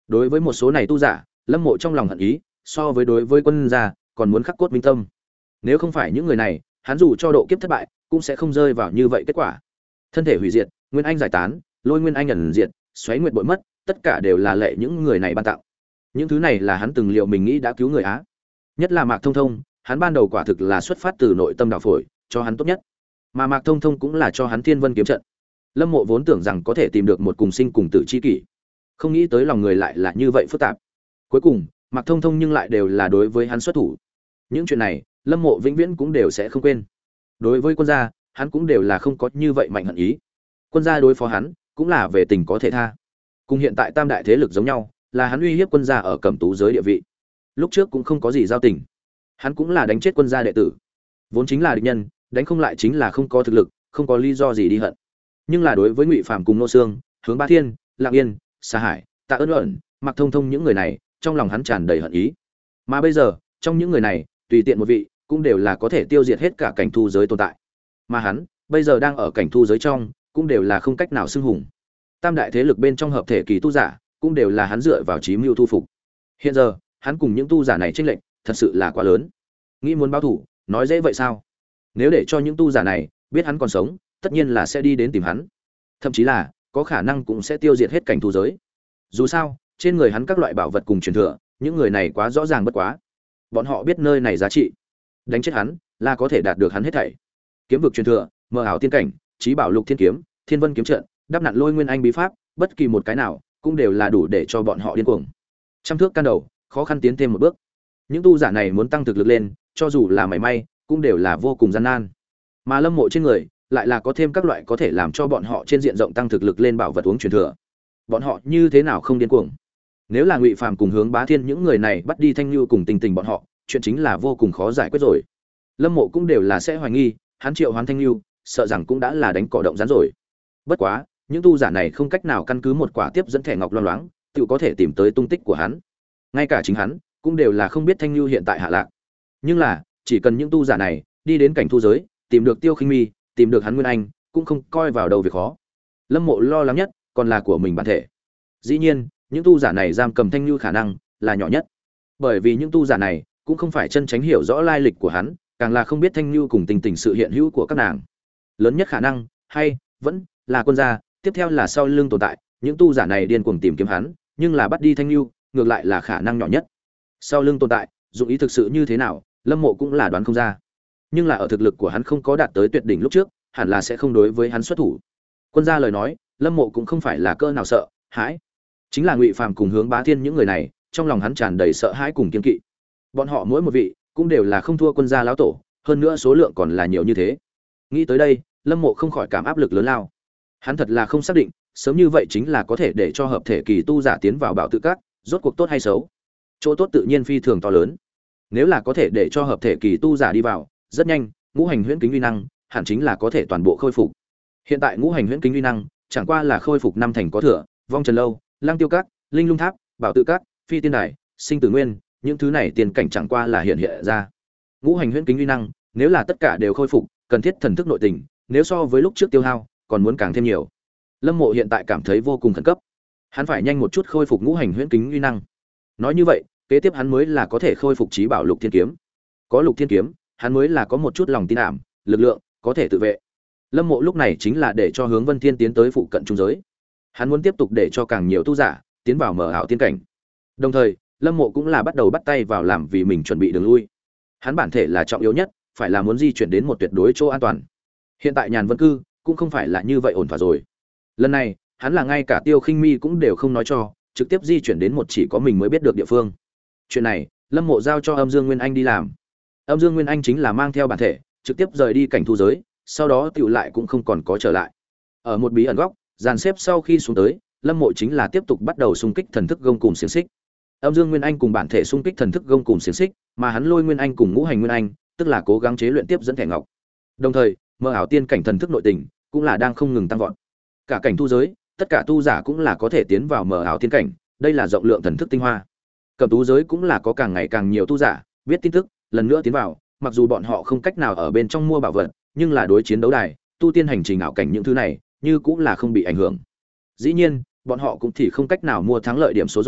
Đối với một số này tu giả, Lâm Mộ trong lòng hận ý, so với đối với quân gia, còn muốn khắc cốt minh tâm. Nếu không phải những người này, hắn dù cho độ kiếp thất bại, cũng sẽ không rơi vào như vậy kết quả. Thân thể hủy diệt, nguyên anh giải tán, lôi nguyên anh ẩn diệt, xoáy nguyệt bội mất, tất cả đều là lệ những người này ban tặng. Những thứ này là hắn từng liệu mình nghĩ đã cứu người á. Nhất là Mạc Thông Thông, hắn ban đầu quả thực là xuất phát từ nội tâm đạo phổi, cho hắn tốt nhất. Mà Mạc Thông Thông cũng là cho hắn Thiên Vân kiếm trận. Lâm Mộ vốn tưởng rằng có thể tìm được một cùng sinh cùng tử chi kỷ, không nghĩ tới lòng người lại là như vậy phức tạp. Cuối cùng, Mạc Thông Thông nhưng lại đều là đối với hắn xuất thủ. Những chuyện này, Lâm Mộ vĩnh viễn cũng đều sẽ không quên. Đối với quân gia, hắn cũng đều là không có như vậy mạnh hận ý. Quân gia đối phó hắn, cũng là về tình có thể tha. Cùng hiện tại tam đại thế lực giống nhau, là hắn uy hiếp quân gia ở Cẩm Tú giới địa vị. Lúc trước cũng không có gì giao tình, hắn cũng là đánh chết quân gia đệ tử, vốn chính là địch nhân, đánh không lại chính là không có thực lực, không có lý do gì đi hận. Nhưng là đối với Ngụy Phàm cùng Nô Xương, Hướng Bá Thiên, Lặng Yên, Sa Hải, Tạ Ân Ẩn, Mạc Thông Thông những người này, trong lòng hắn tràn đầy hận ý. Mà bây giờ, trong những người này, tùy tiện một vị, cũng đều là có thể tiêu diệt hết cả cảnh thu giới tồn tại. Mà hắn, bây giờ đang ở cảnh thu giới trong, cũng đều là không cách nào xưng hùng. Tam đại thế lực bên trong hợp thể kỳ tu giả, cũng đều là hắn dựa vào chí mưu thu phục. Hiện giờ, hắn cùng những tu giả này chênh lệch, thật sự là quá lớn. Nghĩ muốn báo thủ, nói dễ vậy sao? Nếu để cho những tu giả này biết hắn còn sống, tất nhiên là sẽ đi đến tìm hắn. Thậm chí là có khả năng cũng sẽ tiêu diệt hết cảnh thu giới. Dù sao, trên người hắn các loại bảo vật cùng truyền thừa, những người này quá rõ ràng bất quá. Bọn họ biết nơi này giá trị, đánh chết hắn là có thể đạt được hắn hết thảy. Kiếm vực truyền thừa, mơ ảo tiên cảnh, chí bảo lục thiên kiếm, thiên vân kiếm trận, đắp nặn lôi nguyên anh bí pháp, bất kỳ một cái nào cũng đều là đủ để cho bọn họ điên cuồng. Trăm thước can đầu, khó khăn tiến thêm một bước. Những tu giả này muốn tăng thực lực lên, cho dù là mảy may, cũng đều là vô cùng gian nan. Mà Lâm Mộ trên người lại là có thêm các loại có thể làm cho bọn họ trên diện rộng tăng thực lực lên bảo vật uống truyền thừa. Bọn họ như thế nào không điên cuồng? Nếu là Ngụy Phàm cùng Hướng Bá Thiên những người này bắt đi Thanh Nhu cùng Tình Tình bọn họ, chuyện chính là vô cùng khó giải quyết rồi. Lâm Mộ cũng đều là sẽ hoài nghi, hắn triệu hoán Thanh Nhu, sợ rằng cũng đã là đánh cỏ động rắn rồi. Bất quá, những tu giả này không cách nào căn cứ một quả tiếp dẫn thẻ ngọc loang loáng, tự có thể tìm tới tung tích của hắn. Ngay cả chính hắn cũng đều là không biết Thanh Nhu hiện tại hạ lạc. Nhưng là, chỉ cần những tu giả này đi đến cảnh thu giới, tìm được Tiêu Khinh Mi, tìm được hắn Nguyên Anh, cũng không coi vào đầu việc khó. Lâm Mộ lo lắng nhất còn là của mình bản thể. Dĩ nhiên, những tu giả này giam cầm Thanh Nhu khả năng là nhỏ nhất. Bởi vì những tu giả này cũng không phải chân tránh hiểu rõ lai lịch của hắn, càng là không biết Thanh Nhu cùng Tình Tình sự hiện hữu của các nàng. Lớn nhất khả năng hay vẫn là quân gia, tiếp theo là sau lưng tồn tại, những tu giả này điên cuồng tìm kiếm hắn, nhưng là bắt đi Thanh Nhu, ngược lại là khả năng nhỏ nhất. Sau lưng tồn tại, dụng ý thực sự như thế nào, Lâm Mộ cũng là đoán không ra. Nhưng là ở thực lực của hắn không có đạt tới tuyệt đỉnh lúc trước, hẳn là sẽ không đối với hắn xuất thủ. Quân gia lời nói, Lâm Mộ cũng không phải là cỡ nào sợ hãi. Chính là Ngụy Phàm cùng Hướng Bá Thiên những người này, trong lòng hắn tràn đầy sợ hãi cùng kiêng kỵ. Bọn họ mỗi một vị cũng đều là không thua quân gia lão tổ, hơn nữa số lượng còn là nhiều như thế. Nghĩ tới đây, Lâm Mộ không khỏi cảm áp lực lớn lao. Hắn thật là không xác định, sớm như vậy chính là có thể để cho hợp thể kỳ tu giả tiến vào bảo tự các, rốt cuộc tốt hay xấu. Chỗ tốt tự nhiên phi thường to lớn. Nếu là có thể để cho hợp thể kỳ tu giả đi vào, rất nhanh, ngũ hành huyễn kính uy năng, hẳn chính là có thể toàn bộ khôi phục. Hiện tại ngũ hành huyễn kính uy năng, chẳng qua là khôi phục năm thành có thừa, vong trần lâu, lang tiêu các, linh lung tháp, bảo tự các, phi tiên đài, sinh tử nguyên, những thứ này tiền cảnh chẳng qua là hiện hiện ra. Ngũ hành huyễn kính uy năng, nếu là tất cả đều khôi phục, cần thiết thần thức nội tình, nếu so với lúc trước tiêu hao, còn muốn càng thêm nhiều. Lâm Mộ hiện tại cảm thấy vô cùng khẩn cấp. Hắn phải nhanh một chút khôi phục ngũ hành huyễn kính uy năng. Nói như vậy, kế tiếp hắn mới là có thể khôi phục chí bảo lục thiên kiếm. Có lục thiên kiếm, hắn mới là có một chút lòng tin ảm, lực lượng, có thể tự vệ. Lâm Mộ lúc này chính là để cho Hướng Vân Thiên tiến tới phụ cận trung giới. Hắn muốn tiếp tục để cho càng nhiều tu giả tiến vào mở ảo tiên cảnh. Đồng thời, Lâm Mộ cũng là bắt đầu bắt tay vào làm vì mình chuẩn bị đường lui. Hắn bản thể là trọng yếu nhất, phải là muốn di chuyển đến một tuyệt đối chỗ an toàn. Hiện tại Nhàn Vân Cư cũng không phải là như vậy ổn thỏa rồi. Lần này, hắn là ngay cả Tiêu Khinh Mi cũng đều không nói cho, trực tiếp di chuyển đến một chỉ có mình mới biết được địa phương. Chuyện này, Lâm Mộ giao cho Âm Dương Nguyên Anh đi làm. Âm Dương Nguyên Anh chính là mang theo bản thể, trực tiếp rời đi cảnh thu giới, sau đó tiểu lại cũng không còn có trở lại. Ở một bí ẩn góc, dàn xếp sau khi xuống tới, Lâm Mộ chính là tiếp tục bắt đầu xung kích thần thức gông cùng xiềng xích. Âm Dương Nguyên Anh cùng bản thể xung kích thần thức gông cùng xiềng xích, mà hắn Lôi Nguyên Anh cùng Ngũ Hành Nguyên Anh, tức là cố gắng chế luyện tiếp dẫn thẻ ngọc. Đồng thời, mơ ảo tiên cảnh thần thức nội tình cũng là đang không ngừng tăng vọt. Cả cảnh thu giới, tất cả tu giả cũng là có thể tiến vào mơ ảo tiên cảnh, đây là rộng lượng thần thức tinh hoa. Cẩm tú giới cũng là có càng ngày càng nhiều tu giả biết tin tức, lần nữa tiến vào, mặc dù bọn họ không cách nào ở bên trong mua bảo vật, nhưng là đối chiến đấu đài, tu tiên hành trình ảo cảnh những thứ này, như cũng là không bị ảnh hưởng. Dĩ nhiên, bọn họ cũng thì không cách nào mua thắng lợi điểm số rồi,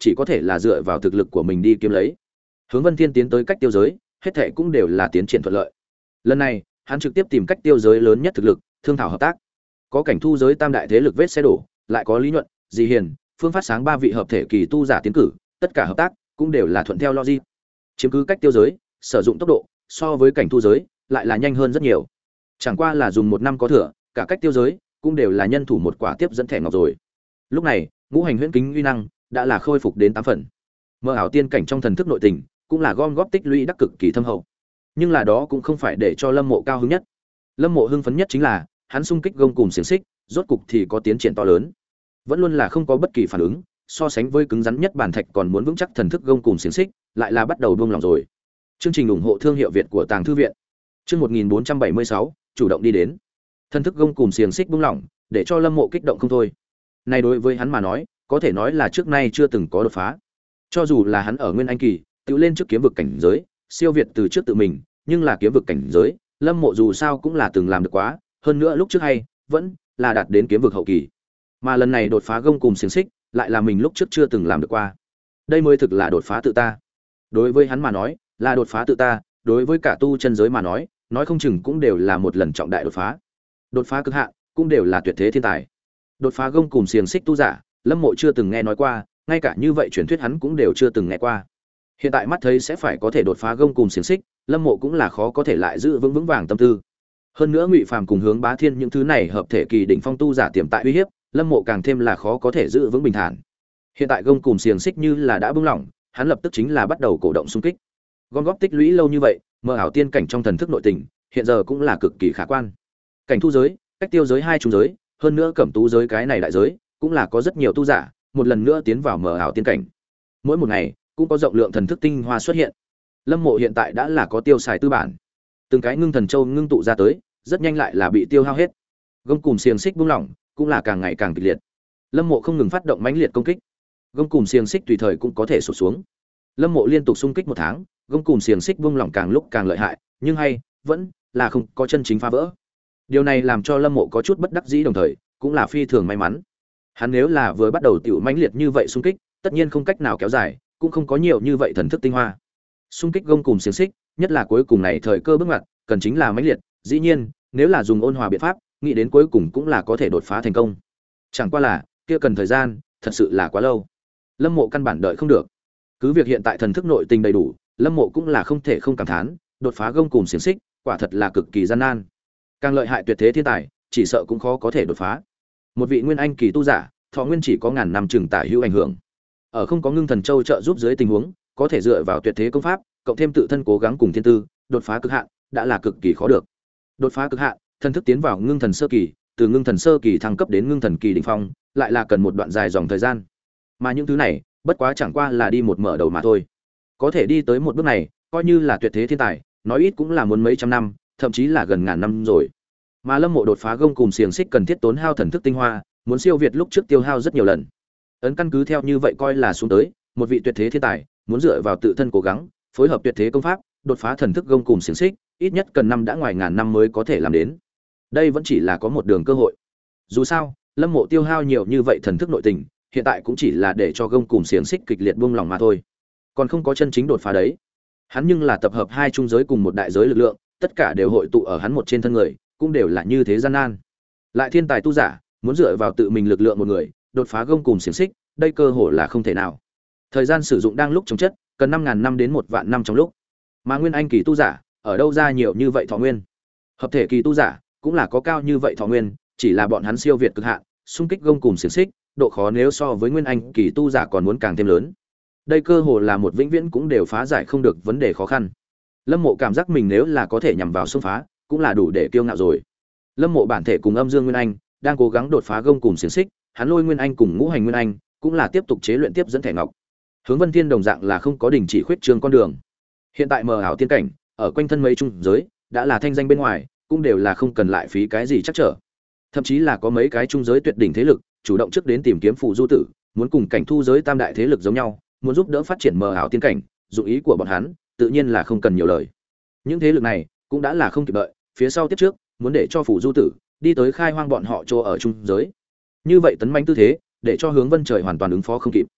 chỉ có thể là dựa vào thực lực của mình đi kiếm lấy. Hướng Vân Thiên tiến tới cách tiêu giới, hết thảy cũng đều là tiến triển thuận lợi. Lần này, hắn trực tiếp tìm cách tiêu giới lớn nhất thực lực, thương thảo hợp tác. Có cảnh thu giới tam đại thế lực vết xe đổ, lại có Lý Nhuận, Dì Hiền, Phương Phát Sáng ba vị hợp thể kỳ tu giả tiến cử, tất cả hợp tác cũng đều là thuận theo logic. Chiếm cứ cách tiêu giới, sử dụng tốc độ so với cảnh thu giới lại là nhanh hơn rất nhiều. Chẳng qua là dùng một năm có thừa, cả cách tiêu giới cũng đều là nhân thủ một quả tiếp dẫn thẻ ngọc rồi. Lúc này, ngũ hành huyễn kính uy năng đã là khôi phục đến tám phần. Mơ ảo tiên cảnh trong thần thức nội tình cũng là gom góp tích lũy đắc cực kỳ thâm hậu. Nhưng là đó cũng không phải để cho Lâm Mộ cao hứng nhất. Lâm Mộ hưng phấn nhất chính là hắn xung kích gông cùng xiềng xích, rốt cục thì có tiến triển to lớn. Vẫn luôn là không có bất kỳ phản ứng, so sánh với cứng rắn nhất bản thạch còn muốn vững chắc thần thức gông cùng xiềng xích, lại là bắt đầu buông lòng rồi. Chương trình ủng hộ thương hiệu Việt của Tàng thư viện. Chương một nghìn bốn trăm bảy mươi sáu, chủ động đi đến. Thần thức gông cùng xiềng xích buông lỏng, để cho Lâm Mộ kích động không thôi. Này đối với hắn mà nói, có thể nói là trước nay chưa từng có đột phá. Cho dù là hắn ở Nguyên Anh kỳ, tự lên trước kiếm vực cảnh giới, siêu việt từ trước tự mình, nhưng là kiếm vực cảnh giới, Lâm Mộ dù sao cũng là từng làm được quá, hơn nữa lúc trước hay, vẫn là đạt đến kiếm vực hậu kỳ. Mà lần này đột phá gông cùng xiềng xích, lại là mình lúc trước chưa từng làm được qua. Đây mới thực là đột phá tự ta. Đối với hắn mà nói, là đột phá tự ta, đối với cả tu chân giới mà nói, nói không chừng cũng đều là một lần trọng đại đột phá. Đột phá cực hạn, cũng đều là tuyệt thế thiên tài. Đột phá gông cùng xiềng xích tu giả, Lâm Mộ chưa từng nghe nói qua, ngay cả như vậy truyền thuyết hắn cũng đều chưa từng nghe qua. Hiện tại mắt thấy sẽ phải có thể đột phá gông cùng xiềng xích, Lâm Mộ cũng là khó có thể lại giữ vững vững vàng tâm tư. Hơn nữa Ngụy Phàm cùng Hướng Bá Thiên những thứ này hợp thể kỳ đỉnh phong tu giả tiềm tại uy hiếp, Lâm Mộ càng thêm là khó có thể giữ vững bình thản. Hiện tại gông cùng xiềng xích như là đã bung lỏng, hắn lập tức chính là bắt đầu cổ động xung kích. Gom góp tích lũy lâu như vậy, mơ ảo tiên cảnh trong thần thức nội tình, hiện giờ cũng là cực kỳ khả quan. Cảnh thu giới, cách tiêu giới hai trung giới, hơn nữa cẩm tú giới cái này đại giới, cũng là có rất nhiều tu giả, một lần nữa tiến vào mơ ảo tiên cảnh. Mỗi một ngày, cũng có rộng lượng thần thức tinh hoa xuất hiện. Lâm Mộ hiện tại đã là có tiêu xài tư bản. Từng cái ngưng thần châu ngưng tụ ra tới, rất nhanh lại là bị tiêu hao hết. Gông cùng xiềng xích buông lỏng, cũng là càng ngày càng kịch liệt. Lâm Mộ không ngừng phát động mãnh liệt công kích. Gông cùng xiềng xích tùy thời cũng có thể sụp xuống. Lâm Mộ liên tục xung kích một tháng, gông cùng xiềng xích buông lỏng càng lúc càng lợi hại, nhưng hay vẫn là không có chân chính phá vỡ. Điều này làm cho Lâm Mộ có chút bất đắc dĩ, đồng thời cũng là phi thường may mắn. Hắn nếu là vừa bắt đầu tiểu mãnh liệt như vậy xung kích, tất nhiên không cách nào kéo dài, cũng không có nhiều như vậy thần thức tinh hoa. Xung kích gông cùng xiềng xích, nhất là cuối cùng này thời cơ bước ngoặt, cần chính là mãnh liệt, dĩ nhiên, nếu là dùng ôn hòa biện pháp, nghĩ đến cuối cùng cũng là có thể đột phá thành công. Chẳng qua là, kia cần thời gian, thật sự là quá lâu. Lâm Mộ căn bản đợi không được. Cứ việc hiện tại thần thức nội tình đầy đủ, Lâm Mộ cũng là không thể không cảm thán, đột phá gông cùng xiềng xích, quả thật là cực kỳ gian nan. Càng lợi hại tuyệt thế thiên tài, chỉ sợ cũng khó có thể đột phá. Một vị nguyên anh kỳ tu giả, thọ nguyên chỉ có ngàn năm chừng tả hữu ảnh hưởng. Ở không có ngưng thần châu trợ giúp dưới tình huống, có thể dựa vào tuyệt thế công pháp, cộng thêm tự thân cố gắng cùng thiên tư, đột phá cực hạn, đã là cực kỳ khó được. Đột phá cực hạn, thần thức tiến vào ngưng thần sơ kỳ, từ ngưng thần sơ kỳ thăng cấp đến ngưng thần kỳ đỉnh phong, lại là cần một đoạn dài dòng thời gian. Mà những thứ này, bất quá chẳng qua là đi một mở đầu mà thôi. Có thể đi tới một bước này, coi như là tuyệt thế thiên tài, nói ít cũng là muốn mấy trăm năm, thậm chí là gần ngàn năm rồi. Mà Lâm Mộ đột phá gông cùng xiềng xích cần thiết tốn hao thần thức tinh hoa, muốn siêu việt lúc trước tiêu hao rất nhiều lần. Ấn căn cứ theo như vậy coi là xuống tới, một vị tuyệt thế thiên tài, muốn dựa vào tự thân cố gắng, phối hợp tuyệt thế công pháp, đột phá thần thức gông cùng xiềng xích, ít nhất cần năm đã ngoài ngàn năm mới có thể làm đến. Đây vẫn chỉ là có một đường cơ hội. Dù sao, Lâm Mộ tiêu hao nhiều như vậy thần thức nội tình, hiện tại cũng chỉ là để cho gông cùng xiềng xích kịch liệt buông lỏng mà thôi, còn không có chân chính đột phá đấy. Hắn nhưng là tập hợp hai trung giới cùng một đại giới lực lượng, tất cả đều hội tụ ở hắn một trên thân người, cũng đều là như thế gian nan. Lại thiên tài tu giả, muốn dựa vào tự mình lực lượng một người, đột phá gông cùng xiềng xích, đây cơ hội là không thể nào. Thời gian sử dụng đang lúc chống chất, cần năm ngàn năm đến một vạn năm trong lúc. Mà nguyên anh kỳ tu giả, ở đâu ra nhiều như vậy thọ nguyên? Hợp thể kỳ tu giả, cũng là có cao như vậy thọ nguyên, chỉ là bọn hắn siêu việt cực hạn, xung kích gông cùng xiềng xích, độ khó nếu so với nguyên anh kỳ tu giả còn muốn càng thêm lớn. Đây cơ hội là một vĩnh viễn cũng đều phá giải không được vấn đề khó khăn. Lâm Mộ cảm giác mình nếu là có thể nhằm vào xông phá, cũng là đủ để kiêu ngạo rồi. Lâm Mộ bản thể cùng Âm Dương Nguyên Anh đang cố gắng đột phá gông cùng xiềng xích, hắn Lôi Nguyên Anh cùng Ngũ Hành Nguyên Anh cũng là tiếp tục chế luyện tiếp dẫn thẻ ngọc. Hướng Vân Thiên đồng dạng là không có đình chỉ khuyết trương con đường. Hiện tại mờ ảo tiên cảnh, ở quanh thân mấy trung giới, đã là thanh danh bên ngoài, cũng đều là không cần lại phí cái gì chắc trở. Thậm chí là có mấy cái trung giới tuyệt đỉnh thế lực, chủ động trước đến tìm kiếm phụ du tử, muốn cùng cảnh thu giới tam đại thế lực giống nhau, muốn giúp đỡ phát triển mờ ảo tiên cảnh, dụng ý của bọn hắn, tự nhiên là không cần nhiều lời. Những thế lực này cũng đã là không kịp đợi, phía sau tiếp trước, muốn để cho phụ du tử đi tới khai hoang bọn họ chỗ ở trung giới. Như vậy tấn mãnh tư thế, để cho Hướng Vân Trời hoàn toàn ứng phó không kịp.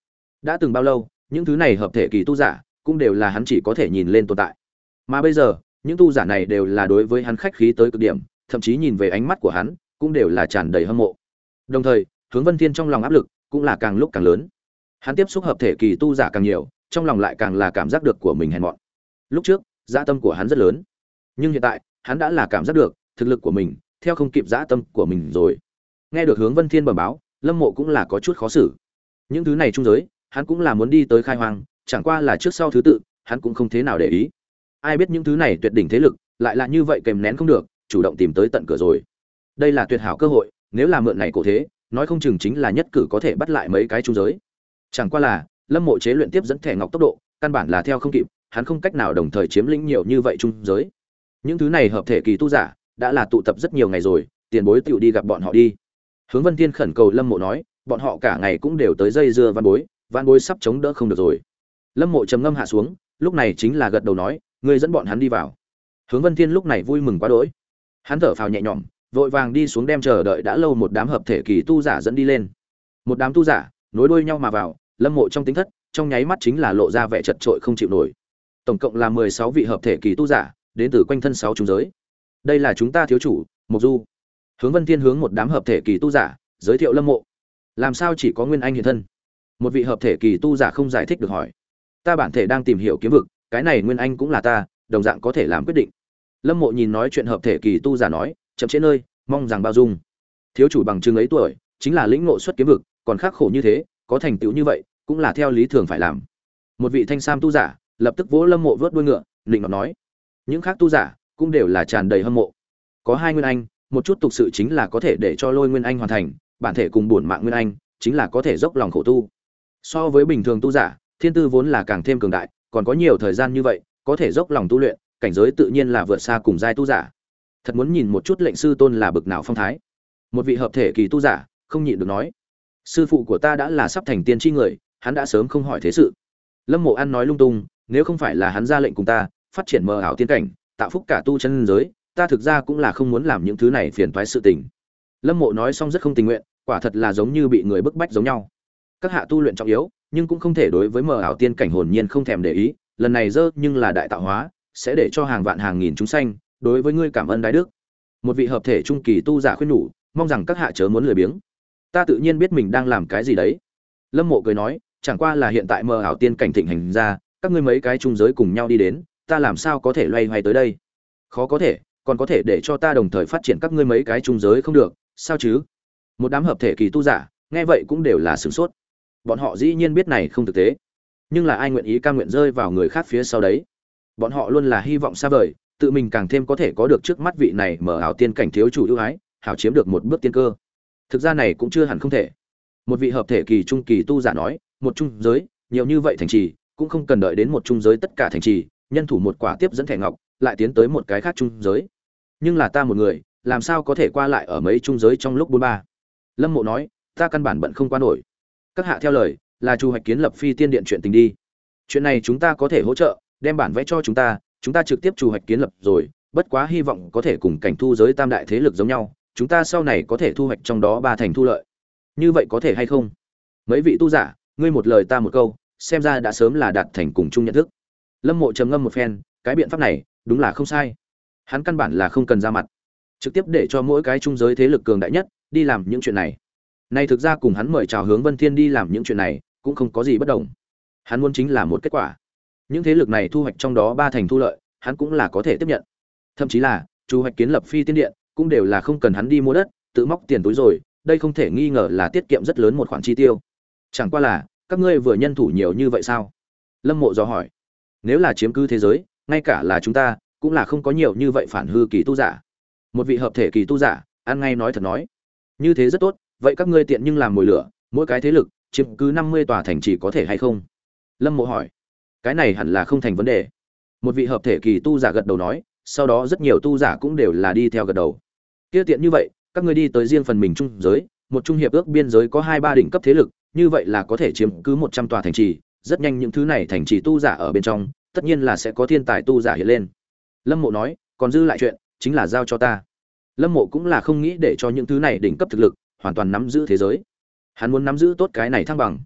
Đã từng bao lâu, những thứ này hợp thể kỳ tu giả cũng đều là hắn chỉ có thể nhìn lên tồn tại. Mà bây giờ, những tu giả này đều là đối với hắn khách khí tới cực điểm, thậm chí nhìn về ánh mắt của hắn, cũng đều là tràn đầy hâm mộ. Đồng thời, Hướng Vân Thiên trong lòng áp lực cũng là càng lúc càng lớn. Hắn tiếp xúc hợp thể kỳ tu giả càng nhiều, trong lòng lại càng là cảm giác được của mình hèn mọn. Lúc trước, dã tâm của hắn rất lớn, nhưng hiện tại, hắn đã là cảm giác được thực lực của mình theo không kịp dã tâm của mình rồi. Nghe được Hướng Vân Thiên bẩm báo, Lâm Mộ cũng là có chút khó xử. Những thứ này trung giới, hắn cũng là muốn đi tới khai hoang, chẳng qua là trước sau thứ tự, hắn cũng không thế nào để ý. Ai biết những thứ này tuyệt đỉnh thế lực, lại là như vậy kèm nén không được, chủ động tìm tới tận cửa rồi. Đây là tuyệt hảo cơ hội, nếu là mượn này cổ thế, nói không chừng chính là nhất cử có thể bắt lại mấy cái trung giới. Chẳng qua là, Lâm Mộ chế luyện tiếp dẫn thẻ ngọc tốc độ, căn bản là theo không kịp, hắn không cách nào đồng thời chiếm lĩnh nhiều như vậy trung giới. Những thứ này hợp thể kỳ tu giả, đã là tụ tập rất nhiều ngày rồi, tiền bối tiểu đi gặp bọn họ đi. Hướng Vân Thiên khẩn cầu Lâm Mộ nói, bọn họ cả ngày cũng đều tới dây dưa Văn Bối, Văn Bối sắp chống đỡ không được rồi. Lâm Mộ trầm ngâm hạ xuống, lúc này chính là gật đầu nói, ngươi dẫn bọn hắn đi vào. Hướng Vân Thiên lúc này vui mừng quá đỗi. Hắn thở phào nhẹ nhõm, vội vàng đi xuống đem chờ đợi đã lâu một đám hợp thể kỳ tu giả dẫn đi lên. Một đám tu giả, nối đuôi nhau mà vào, Lâm Mộ trong tính thất, trong nháy mắt chính là lộ ra vẻ chật trội không chịu nổi. Tổng cộng là mười sáu vị hợp thể kỳ tu giả, đến từ quanh thân sáu trung giới. Đây là chúng ta thiếu chủ, Mộc Du. Hướng Vân Thiên hướng một đám hợp thể kỳ tu giả giới thiệu Lâm Mộ. Làm sao chỉ có Nguyên Anh hiện thân? Một vị hợp thể kỳ tu giả không giải thích được hỏi. Ta bản thể đang tìm hiểu kiếm vực, cái này Nguyên Anh cũng là ta, đồng dạng có thể làm quyết định. Lâm Mộ nhìn nói chuyện hợp thể kỳ tu giả nói, chậm chế nơi, mong rằng bao dung. Thiếu chủ bằng chứng ấy tuổi, chính là lĩnh ngộ xuất kiếm vực, còn khắc khổ như thế, có thành tựu như vậy, cũng là theo lý thường phải làm. Một vị thanh sam tu giả lập tức vỗ Lâm Mộ vớt đuôi ngựa, định nọt nói. Những khác tu giả cũng đều là tràn đầy hâm mộ. Có hai Nguyên Anh, một chút tục sự chính là có thể để cho Lôi Nguyên Anh hoàn thành, bản thể cùng bổn mạng Nguyên Anh, chính là có thể dốc lòng khổ tu. So với bình thường tu giả, thiên tư vốn là càng thêm cường đại, còn có nhiều thời gian như vậy, có thể dốc lòng tu luyện, cảnh giới tự nhiên là vượt xa cùng giai tu giả. Thật muốn nhìn một chút lệnh sư tôn là bực nào phong thái. Một vị hợp thể kỳ tu giả không nhịn được nói, sư phụ của ta đã là sắp thành tiên tri người, hắn đã sớm không hỏi thế sự. Lâm Mộ An nói lung tung, nếu không phải là hắn ra lệnh cùng ta phát triển mờ ảo tiên cảnh, tạo phúc cả tu chân giới, ta thực ra cũng là không muốn làm những thứ này phiền toái sự tình. Lâm Mộ nói xong rất không tình nguyện, quả thật là giống như bị người bức bách giống nhau. Các hạ tu luyện trọng yếu, nhưng cũng không thể đối với mờ ảo tiên cảnh hồn nhiên không thèm để ý, lần này dơ nhưng là đại tạo hóa, sẽ để cho hàng vạn hàng nghìn chúng sanh đối với ngươi cảm ơn đái đức. Một vị hợp thể trung kỳ tu giả khuyên nhủ, mong rằng các hạ chớ muốn lười biếng. Ta tự nhiên biết mình đang làm cái gì đấy. Lâm Mộ cười nói, chẳng qua là hiện tại mờ ảo tiên cảnh thịnh hành ra, các ngươi mấy cái trung giới cùng nhau đi đến, ta làm sao có thể loay hoay tới đây? Khó có thể, còn có thể để cho ta đồng thời phát triển các ngươi mấy cái trung giới không được, sao chứ? Một đám hợp thể kỳ tu giả, nghe vậy cũng đều là sửng sốt. Bọn họ dĩ nhiên biết này không thực tế, nhưng là ai nguyện ý cam nguyện rơi vào người khác phía sau đấy? Bọn họ luôn là hy vọng xa vời, tự mình càng thêm có thể có được trước mắt vị này mở ảo tiên cảnh thiếu chủ ưu ái, hảo chiếm được một bước tiên cơ. Thực ra này cũng chưa hẳn không thể. Một vị hợp thể kỳ trung kỳ tu giả nói, một trung giới, nhiều như vậy thành trì, cũng không cần đợi đến một trung giới tất cả thành trì, nhân thủ một quả tiếp dẫn thẻ ngọc, lại tiến tới một cái khác trung giới. Nhưng là ta một người, làm sao có thể qua lại ở mấy trung giới trong lúc bốn ba? Lâm Mộ nói, ta căn bản bận không qua nổi. Các hạ theo lời, là chu hoạch kiến lập phi tiên điện chuyện tình đi. Chuyện này chúng ta có thể hỗ trợ, đem bản vẽ cho chúng ta, chúng ta trực tiếp chu hoạch kiến lập rồi, bất quá hy vọng có thể cùng cảnh thu giới tam đại thế lực giống nhau, chúng ta sau này có thể thu hoạch trong đó ba thành thu lợi. Như vậy có thể hay không? Mấy vị tu giả, ngươi một lời ta một câu, xem ra đã sớm là đạt thành cùng chung nhận thức. Lâm Mộ trầm ngâm một phen, cái biện pháp này đúng là không sai. Hắn căn bản là không cần ra mặt, trực tiếp để cho mỗi cái trung giới thế lực cường đại nhất đi làm những chuyện này. Này thực ra cùng hắn mời chào Hướng Vân Thiên đi làm những chuyện này cũng không có gì bất đồng. Hắn muốn chính là một kết quả. Những thế lực này thu hoạch trong đó ba thành thu lợi, hắn cũng là có thể tiếp nhận. Thậm chí là chu hoạch kiến lập phi tiên điện, cũng đều là không cần hắn đi mua đất, tự móc tiền túi rồi, đây không thể nghi ngờ là tiết kiệm rất lớn một khoản chi tiêu. Chẳng qua là, các ngươi vừa nhân thủ nhiều như vậy sao? Lâm Mộ dò hỏi. Nếu là chiếm cứ thế giới, ngay cả là chúng ta, cũng là không có nhiều như vậy phản hư kỳ tu giả. Một vị hợp thể kỳ tu giả, ăn ngay nói thật nói. Như thế rất tốt, vậy các ngươi tiện nhưng làm mồi lửa, mỗi cái thế lực chiếm cứ năm mươi tòa thành trì có thể hay không? Lâm Mộ hỏi. Cái này hẳn là không thành vấn đề. Một vị hợp thể kỳ tu giả gật đầu nói, sau đó rất nhiều tu giả cũng đều là đi theo gật đầu. Kia tiện như vậy, các ngươi đi tới riêng phần mình trung giới, một trung hiệp ước biên giới có hai ba đỉnh cấp thế lực, như vậy là có thể chiếm cứ một trăm tòa thành trì, rất nhanh những thứ này thành trì tu giả ở bên trong, tất nhiên là sẽ có thiên tài tu giả hiện lên. Lâm Mộ nói, còn dư lại chuyện, chính là giao cho ta. Lâm Mộ cũng là không nghĩ để cho những thứ này đỉnh cấp thực lực hoàn toàn nắm giữ thế giới. Hắn muốn nắm giữ tốt cái này thăng bằng.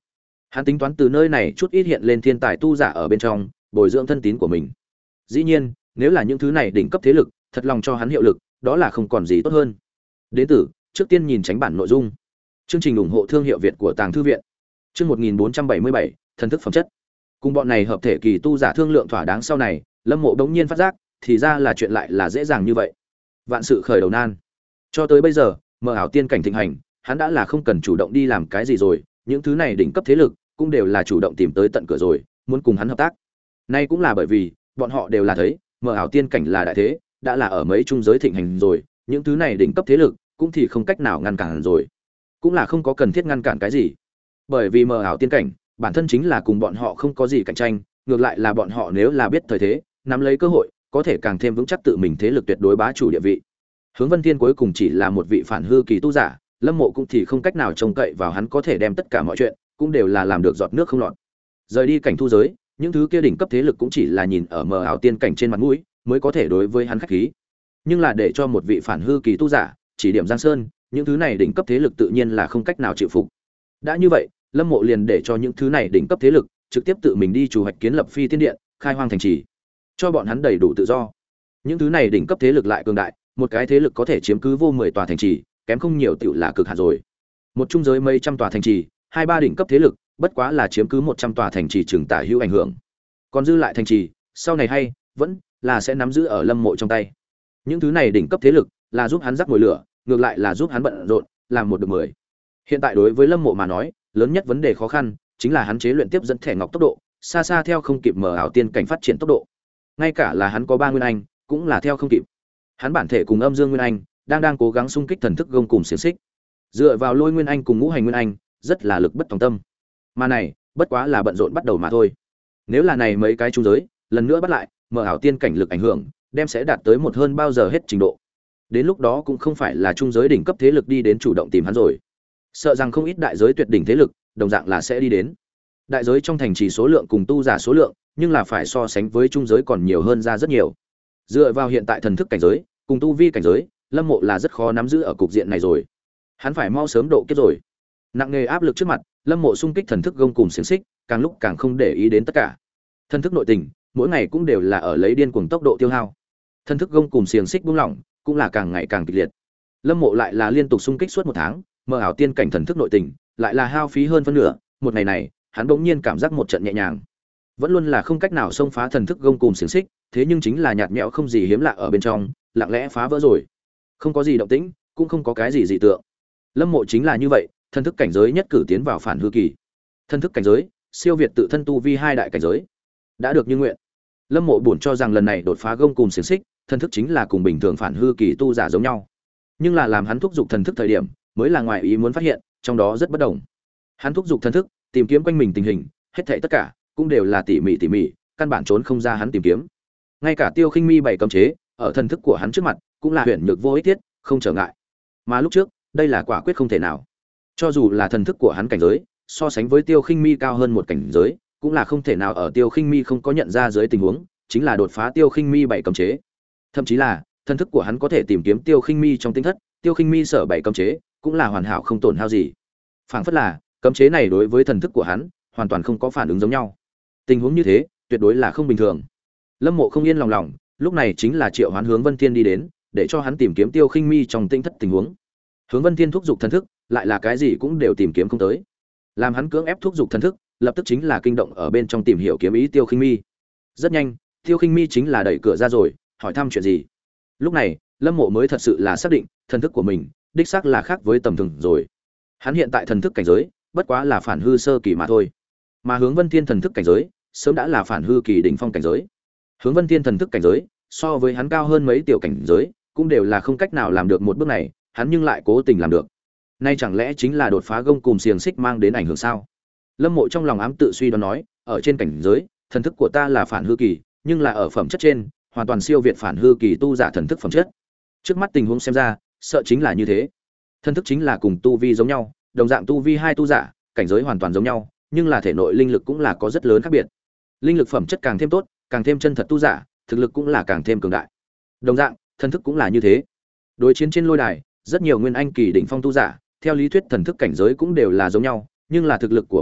Hắn tính toán từ nơi này chút ít hiện lên thiên tài tu giả ở bên trong, bồi dưỡng thân tín của mình. Dĩ nhiên, nếu là những thứ này đỉnh cấp thế lực, thật lòng cho hắn hiệu lực, đó là không còn gì tốt hơn. Đến từ, trước tiên nhìn tránh bản nội dung. Chương trình ủng hộ thương hiệu Việt của Tàng thư viện. Chương một nghìn bốn trăm bảy mươi bảy, thần thức phẩm chất. Cùng bọn này hợp thể kỳ tu giả thương lượng thỏa đáng sau này, Lâm Mộ đống nhiên phát giác, thì ra là chuyện lại là dễ dàng như vậy. Vạn sự khởi đầu nan. Cho tới bây giờ, mơ ảo tiên cảnh thịnh hành, hắn đã là không cần chủ động đi làm cái gì rồi, những thứ này đỉnh cấp thế lực cũng đều là chủ động tìm tới tận cửa rồi, muốn cùng hắn hợp tác. Nay cũng là bởi vì, bọn họ đều là thấy, mơ ảo tiên cảnh là đại thế, đã là ở mấy trung giới thịnh hành rồi, những thứ này đỉnh cấp thế lực cũng thì không cách nào ngăn cản rồi. Cũng là không có cần thiết ngăn cản cái gì. Bởi vì mơ ảo tiên cảnh, bản thân chính là cùng bọn họ không có gì cạnh tranh, ngược lại là bọn họ nếu là biết thời thế, nắm lấy cơ hội, có thể càng thêm vững chắc tự mình thế lực tuyệt đối bá chủ địa vị. Hướng Vân Thiên cuối cùng chỉ là một vị phản hư kỳ tu giả, Lâm Mộ cũng thì không cách nào trông cậy vào hắn có thể đem tất cả mọi chuyện, cũng đều là làm được giọt nước không lọt. Rời đi cảnh thu giới, những thứ kia đỉnh cấp thế lực cũng chỉ là nhìn ở mờ ảo tiên cảnh trên mặt mũi, mới có thể đối với hắn khách khí. Nhưng là để cho một vị phản hư kỳ tu giả chỉ điểm Giang Sơn, những thứ này đỉnh cấp thế lực tự nhiên là không cách nào chịu phục. Đã như vậy, Lâm Mộ liền để cho những thứ này đỉnh cấp thế lực trực tiếp tự mình đi chủ hoạch kiến lập phi tiên điện, khai hoang thành trì, cho bọn hắn đầy đủ tự do. Những thứ này đỉnh cấp thế lực lại cường đại, một cái thế lực có thể chiếm cứ vô mười tòa thành trì, kém không nhiều tiểu là cực hạn rồi. Một trung giới mấy trăm tòa thành trì, hai ba đỉnh cấp thế lực, bất quá là chiếm cứ một trăm tòa thành trì trường tả hữu ảnh hưởng. Còn dư lại thành trì, sau này hay vẫn là sẽ nắm giữ ở Lâm Mộ trong tay. Những thứ này đỉnh cấp thế lực là giúp hắn rắc mồi lửa, ngược lại là giúp hắn bận rộn, làm một được mười. Hiện tại đối với Lâm Mộ mà nói, lớn nhất vấn đề khó khăn chính là hắn chế luyện tiếp dẫn thẻ ngọc tốc độ, xa xa theo không kịp mở ảo tiên cảnh phát triển tốc độ. Ngay cả là hắn có ba nguyên anh, cũng là theo không kịp. Hắn bản thể cùng âm dương nguyên anh đang đang cố gắng xung kích thần thức gông cùng xiển xích. Dựa vào lôi nguyên anh cùng ngũ hành nguyên anh, rất là lực bất tòng tâm. Mà này, bất quá là bận rộn bắt đầu mà thôi. Nếu là này mấy cái trung giới, lần nữa bắt lại, mở ảo tiên cảnh lực ảnh hưởng, đem sẽ đạt tới một hơn bao giờ hết trình độ. Đến lúc đó cũng không phải là trung giới đỉnh cấp thế lực đi đến chủ động tìm hắn rồi. Sợ rằng không ít đại giới tuyệt đỉnh thế lực, đồng dạng là sẽ đi đến. Đại giới trong thành trì số lượng cùng tu giả số lượng, nhưng là phải so sánh với trung giới còn nhiều hơn ra rất nhiều. Dựa vào hiện tại thần thức cảnh giới, cùng tu vi cảnh giới, Lâm Mộ là rất khó nắm giữ ở cục diện này rồi. Hắn phải mau sớm độ kiếp rồi. Nặng nề áp lực trước mặt, Lâm Mộ xung kích thần thức gông cùng xiển xích, càng lúc càng không để ý đến tất cả. Thần thức nội tình, mỗi ngày cũng đều là ở lấy điên cuồng tốc độ tiêu hao. Thần thức gông cùng xiển xích buông lỏng, cũng là càng ngày càng kịch liệt. Lâm Mộ lại là liên tục xung kích suốt một tháng, mơ ảo tiên cảnh thần thức nội tình, lại là hao phí hơn phân nửa, một ngày này, hắn bỗng nhiên cảm giác một trận nhẹ nhàng. Vẫn luôn là không cách nào xông phá thần thức gông cùng xiển xích, thế nhưng chính là nhạt nhẽo không gì hiếm lạ ở bên trong, lặng lẽ phá vỡ rồi. Không có gì động tĩnh, cũng không có cái gì dị tượng. Lâm Mộ chính là như vậy, thần thức cảnh giới nhất cử tiến vào phản hư kỳ. Thần thức cảnh giới, siêu việt tự thân tu vi hai đại cảnh giới. Đã được như nguyện. Lâm Mộ buồn cho rằng lần này đột phá gông cùng xiển xích, thần thức chính là cùng bình thường phản hư kỳ tu giả giống nhau. Nhưng là làm hắn thúc dục thần thức thời điểm, mới là ngoài ý muốn phát hiện, trong đó rất bất đồng. Hắn thúc dục thần thức, tìm kiếm quanh mình tình hình, hết thảy tất cả cũng đều là tỉ mỉ tỉ mỉ, căn bản trốn không ra hắn tìm kiếm. Ngay cả Tiêu Khinh Mi bảy cấm chế, ở thần thức của hắn trước mặt, cũng là huyền nhược vô ích thiết, không trở ngại. Mà lúc trước, đây là quả quyết không thể nào. Cho dù là thần thức của hắn cảnh giới, so sánh với Tiêu Khinh Mi cao hơn một cảnh giới, cũng là không thể nào ở Tiêu Khinh Mi không có nhận ra dưới tình huống, chính là đột phá Tiêu Khinh Mi bảy cấm chế. Thậm chí là, thần thức của hắn có thể tìm kiếm Tiêu Khinh Mi trong tinh thất, Tiêu Khinh Mi sở bảy cấm chế, cũng là hoàn hảo không tổn hao gì. Phảng phất là, cấm chế này đối với thần thức của hắn, hoàn toàn không có phản ứng giống nhau. Tình huống như thế, tuyệt đối là không bình thường. Lâm Mộ không yên lòng lòng, lúc này chính là triệu hoán Hướng Vân Thiên đi đến, để cho hắn tìm kiếm Tiêu Khinh Mi trong tinh thất tình huống. Hướng Vân Thiên thúc giục thần thức, lại là cái gì cũng đều tìm kiếm không tới. Làm hắn cưỡng ép thúc giục thần thức, lập tức chính là kinh động ở bên trong tìm hiểu kiếm ý Tiêu Khinh Mi. Rất nhanh, Tiêu Khinh Mi chính là đẩy cửa ra rồi, hỏi thăm chuyện gì. Lúc này, Lâm Mộ mới thật sự là xác định, thần thức của mình, đích xác là khác với tầm thường rồi. Hắn hiện tại thần thức cảnh giới, bất quá là phản hư sơ kỳ mà thôi. Mà Hướng Vân Thiên thần thức cảnh giới, sớm đã là phản hư kỳ đỉnh phong cảnh giới. Hướng Vân Thiên thần thức cảnh giới, so với hắn cao hơn mấy tiểu cảnh giới, cũng đều là không cách nào làm được một bước này, hắn nhưng lại cố tình làm được. Nay chẳng lẽ chính là đột phá gông cùng xiềng xích mang đến ảnh hưởng sao? Lâm Mộ trong lòng ám tự suy đoán nói, ở trên cảnh giới, thần thức của ta là phản hư kỳ, nhưng là ở phẩm chất trên, hoàn toàn siêu việt phản hư kỳ tu giả thần thức phẩm chất. Trước mắt tình huống xem ra, sợ chính là như thế. Thần thức chính là cùng tu vi giống nhau, đồng dạng tu vi hai tu giả, cảnh giới hoàn toàn giống nhau, nhưng là thể nội linh lực cũng là có rất lớn khác biệt. Linh lực phẩm chất càng thêm tốt, càng thêm chân thật tu giả, thực lực cũng là càng thêm cường đại. Đồng dạng, thần thức cũng là như thế. Đối chiến trên lôi đài, rất nhiều nguyên anh kỳ đỉnh phong tu giả, theo lý thuyết thần thức cảnh giới cũng đều là giống nhau, nhưng là thực lực của bọn họ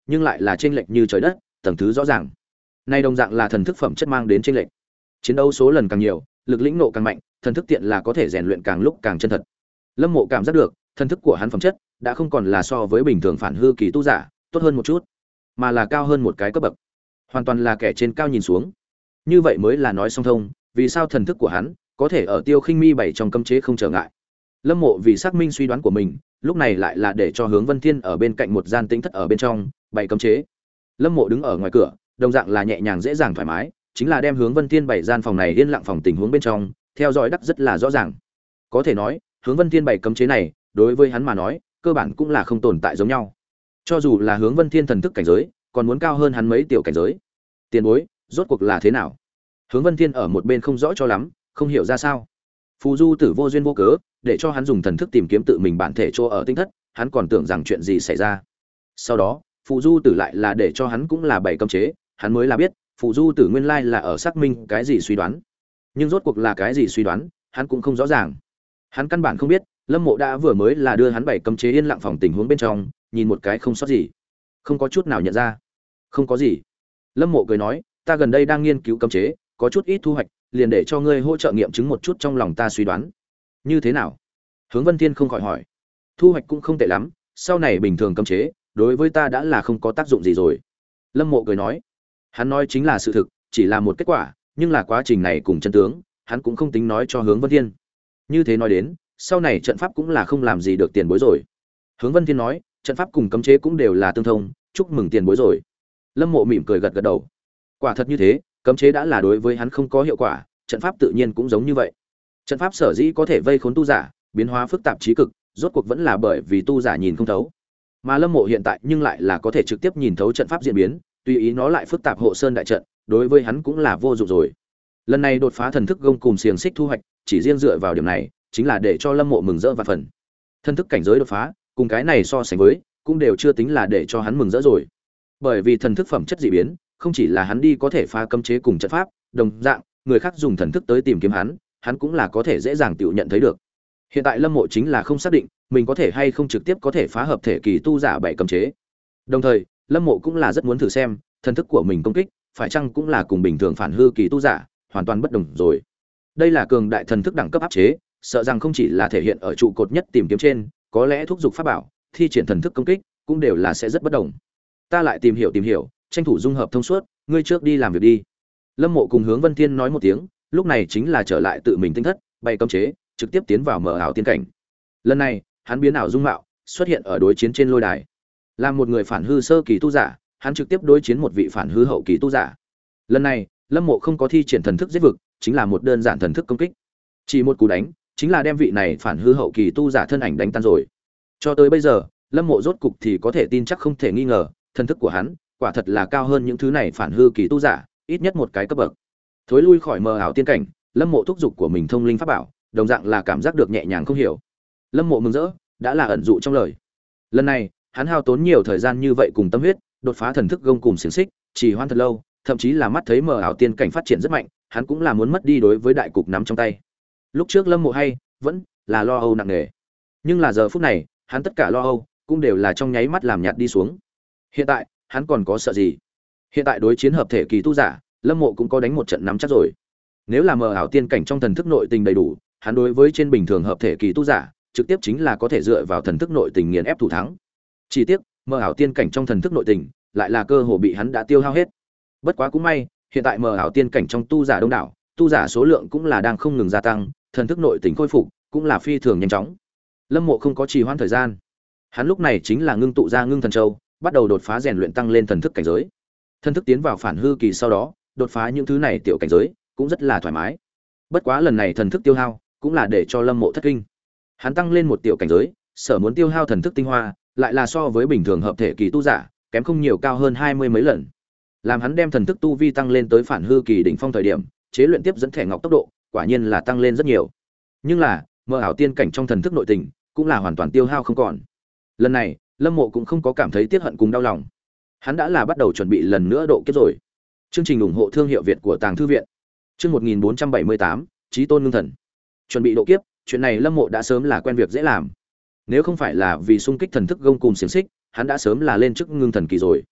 nhưng lại là chênh lệch như trời đất, tầng thứ rõ ràng. Nay đồng dạng là thần thức phẩm chất mang đến chênh lệch. Chiến đấu số lần càng nhiều, lực lĩnh nộ càng mạnh, thần thức tiện là có thể rèn luyện càng lúc càng chân thật. Lâm Mộ cảm giác được, thần thức của hắn phẩm chất đã không còn là so với bình thường phản hư kỳ tu giả tốt hơn một chút, mà là cao hơn một cái cấp bậc, hoàn toàn là kẻ trên cao nhìn xuống. Như vậy mới là nói song thông, vì sao thần thức của hắn có thể ở Tiêu Khinh Mi bảy trong cấm chế không trở ngại. Lâm Mộ vì xác minh suy đoán của mình, lúc này lại là để cho Hướng Vân Thiên ở bên cạnh một gian tĩnh thất ở bên trong bày cấm chế. Lâm Mộ đứng ở ngoài cửa, đồng dạng là nhẹ nhàng dễ dàng thoải mái, chính là đem Hướng Vân Thiên bày gian phòng này yên lặng phòng tình huống bên trong, theo dõi đắc rất là rõ ràng. Có thể nói, Hướng Vân Thiên bày cấm chế này, đối với hắn mà nói, cơ bản cũng là không tồn tại giống nhau. Cho dù là Hướng Vân Thiên thần thức cảnh giới, còn muốn cao hơn hắn mấy tiểu cảnh giới. Tiền bối, rốt cuộc là thế nào? Hướng Vân Thiên ở một bên không rõ cho lắm, không hiểu ra sao. Phù Du Tử vô duyên vô cớ, để cho hắn dùng thần thức tìm kiếm tự mình bản thể chỗ ở tinh thất, hắn còn tưởng rằng chuyện gì xảy ra. Sau đó, Phù Du Tử lại là để cho hắn cũng là bảy cấm chế, hắn mới là biết, Phù Du Tử nguyên lai là ở xác minh cái gì suy đoán. Nhưng rốt cuộc là cái gì suy đoán, hắn cũng không rõ ràng. Hắn căn bản không biết, Lâm Mộ đã vừa mới là đưa hắn bảy cấm chế yên lặng phòng tình huống bên trong, nhìn một cái không sót gì, không có chút nào nhận ra. Không có gì. Lâm Mộ cười nói, ta gần đây đang nghiên cứu cấm chế, có chút ít thu hoạch, liền để cho ngươi hỗ trợ nghiệm chứng một chút trong lòng ta suy đoán. Như thế nào? Hướng Vân Thiên không khỏi hỏi. Thu hoạch cũng không tệ lắm, sau này bình thường cấm chế, đối với ta đã là không có tác dụng gì rồi. Lâm Mộ cười nói. Hắn nói chính là sự thực, chỉ là một kết quả, nhưng là quá trình này cùng chân tướng, hắn cũng không tính nói cho Hướng Vân Thiên. Như thế nói đến, sau này trận pháp cũng là không làm gì được tiền bối rồi. Hướng Vân Thiên nói, trận pháp cùng cấm chế cũng đều là tương thông, chúc mừng tiền bối rồi. Lâm Mộ mỉm cười gật gật đầu. Quả thật như thế, cấm chế đã là đối với hắn không có hiệu quả, trận pháp tự nhiên cũng giống như vậy. Trận pháp sở dĩ có thể vây khốn tu giả, biến hóa phức tạp trí cực, rốt cuộc vẫn là bởi vì tu giả nhìn không thấu. Mà Lâm Mộ hiện tại nhưng lại là có thể trực tiếp nhìn thấu trận pháp diễn biến, tùy ý nó lại phức tạp hộ sơn đại trận, đối với hắn cũng là vô dụng rồi. Lần này đột phá thần thức gông cùng xiềng xích thu hoạch, chỉ riêng dựa vào điểm này, chính là để cho Lâm Mộ mừng rỡ và phần. Thần thức cảnh giới đột phá, cùng cái này so sánh với, cũng đều chưa tính là để cho hắn mừng rỡ rồi. Bởi vì thần thức phẩm chất dị biến, không chỉ là hắn đi có thể phá cấm chế cùng trận pháp, đồng dạng, người khác dùng thần thức tới tìm kiếm hắn, hắn cũng là có thể dễ dàng tự nhận thấy được. Hiện tại Lâm Mộ chính là không xác định, mình có thể hay không trực tiếp có thể phá hợp thể kỳ tu giả bảy cấm chế. Đồng thời, Lâm Mộ cũng là rất muốn thử xem, thần thức của mình công kích, phải chăng cũng là cùng bình thường phản hư kỳ tu giả, hoàn toàn bất đồng rồi. Đây là cường đại thần thức đẳng cấp áp chế, sợ rằng không chỉ là thể hiện ở trụ cột nhất tìm kiếm trên, có lẽ thúc giục pháp bảo, thi triển thần thức công kích, cũng đều là sẽ rất bất đồng. Ta lại tìm hiểu tìm hiểu, tranh thủ dung hợp thông suốt, ngươi trước đi làm việc đi. Lâm Mộ cùng Hướng Vân Thiên nói một tiếng, lúc này chính là trở lại tự mình tinh thất, bày cấm chế, trực tiếp tiến vào mở ảo tiên cảnh. Lần này, hắn biến ảo dung mạo, xuất hiện ở đối chiến trên lôi đài. Là một người phản hư sơ kỳ tu giả, hắn trực tiếp đối chiến một vị phản hư hậu kỳ tu giả. Lần này, Lâm Mộ không có thi triển thần thức giết vực, chính là một đơn giản thần thức công kích. Chỉ một cú đánh, chính là đem vị này phản hư hậu kỳ tu giả thân ảnh đánh tan rồi. Cho tới bây giờ, Lâm Mộ rốt cục thì có thể tin chắc không thể nghi ngờ, thần thức của hắn, quả thật là cao hơn những thứ này phản hư kỳ tu giả, ít nhất một cái cấp bậc. Thối lui khỏi mờ ảo tiên cảnh, Lâm Mộ thúc dục của mình thông linh pháp bảo, đồng dạng là cảm giác được nhẹ nhàng không hiểu. Lâm Mộ mừng rỡ, đã là ẩn dụ trong lời. Lần này, hắn hao tốn nhiều thời gian như vậy cùng tâm huyết, đột phá thần thức gông cùng xiềng xích, chỉ hoãn thật lâu, thậm chí là mắt thấy mờ ảo tiên cảnh phát triển rất mạnh, hắn cũng là muốn mất đi đối với đại cục nắm trong tay. Lúc trước Lâm Mộ hay vẫn là lo âu nặng nề, nhưng là giờ phút này, hắn tất cả lo âu cũng đều là trong nháy mắt làm nhạt đi xuống. Hiện tại, hắn còn có sợ gì? Hiện tại đối chiến hợp thể kỳ tu giả, Lâm Mộ cũng có đánh một trận nắm chắc rồi. Nếu là mờ ảo tiên cảnh trong thần thức nội tình đầy đủ, hắn đối với trên bình thường hợp thể kỳ tu giả, trực tiếp chính là có thể dựa vào thần thức nội tình nghiền ép thủ thắng. Chỉ tiếc, mờ ảo tiên cảnh trong thần thức nội tình, lại là cơ hồ bị hắn đã tiêu hao hết. Bất quá cũng may, hiện tại mờ ảo tiên cảnh trong tu giả đông đảo, tu giả số lượng cũng là đang không ngừng gia tăng, thần thức nội tình khôi phục cũng là phi thường nhanh chóng. Lâm Mộ không có trì hoãn thời gian, hắn lúc này chính là ngưng tụ ra ngưng thần châu, bắt đầu đột phá rèn luyện tăng lên thần thức cảnh giới. Thần thức tiến vào phản hư kỳ sau đó, đột phá những thứ này tiểu cảnh giới, cũng rất là thoải mái. Bất quá lần này thần thức tiêu hao, cũng là để cho Lâm Mộ thất kinh. Hắn tăng lên một tiểu cảnh giới, sở muốn tiêu hao thần thức tinh hoa, lại là so với bình thường hợp thể kỳ tu giả, kém không nhiều cao hơn hai mươi mấy lần. Làm hắn đem thần thức tu vi tăng lên tới phản hư kỳ đỉnh phong thời điểm, chế luyện tiếp dẫn thẻ ngọc tốc độ, quả nhiên là tăng lên rất nhiều. Nhưng là, mơ ảo tiên cảnh trong thần thức nội tình, cũng là hoàn toàn tiêu hao không còn. Lần này, Lâm Mộ cũng không có cảm thấy tiếc hận cùng đau lòng. Hắn đã là bắt đầu chuẩn bị lần nữa độ kiếp rồi. Chương trình ủng hộ thương hiệu Việt của Tàng Thư viện. Chương một nghìn bốn trăm bảy mươi tám, Chí Tôn Ngưng Thần. Chuẩn bị độ kiếp, chuyện này Lâm Mộ đã sớm là quen việc dễ làm. Nếu không phải là vì xung kích thần thức gông cùng xiển xích, hắn đã sớm là lên chức ngưng thần kỳ rồi.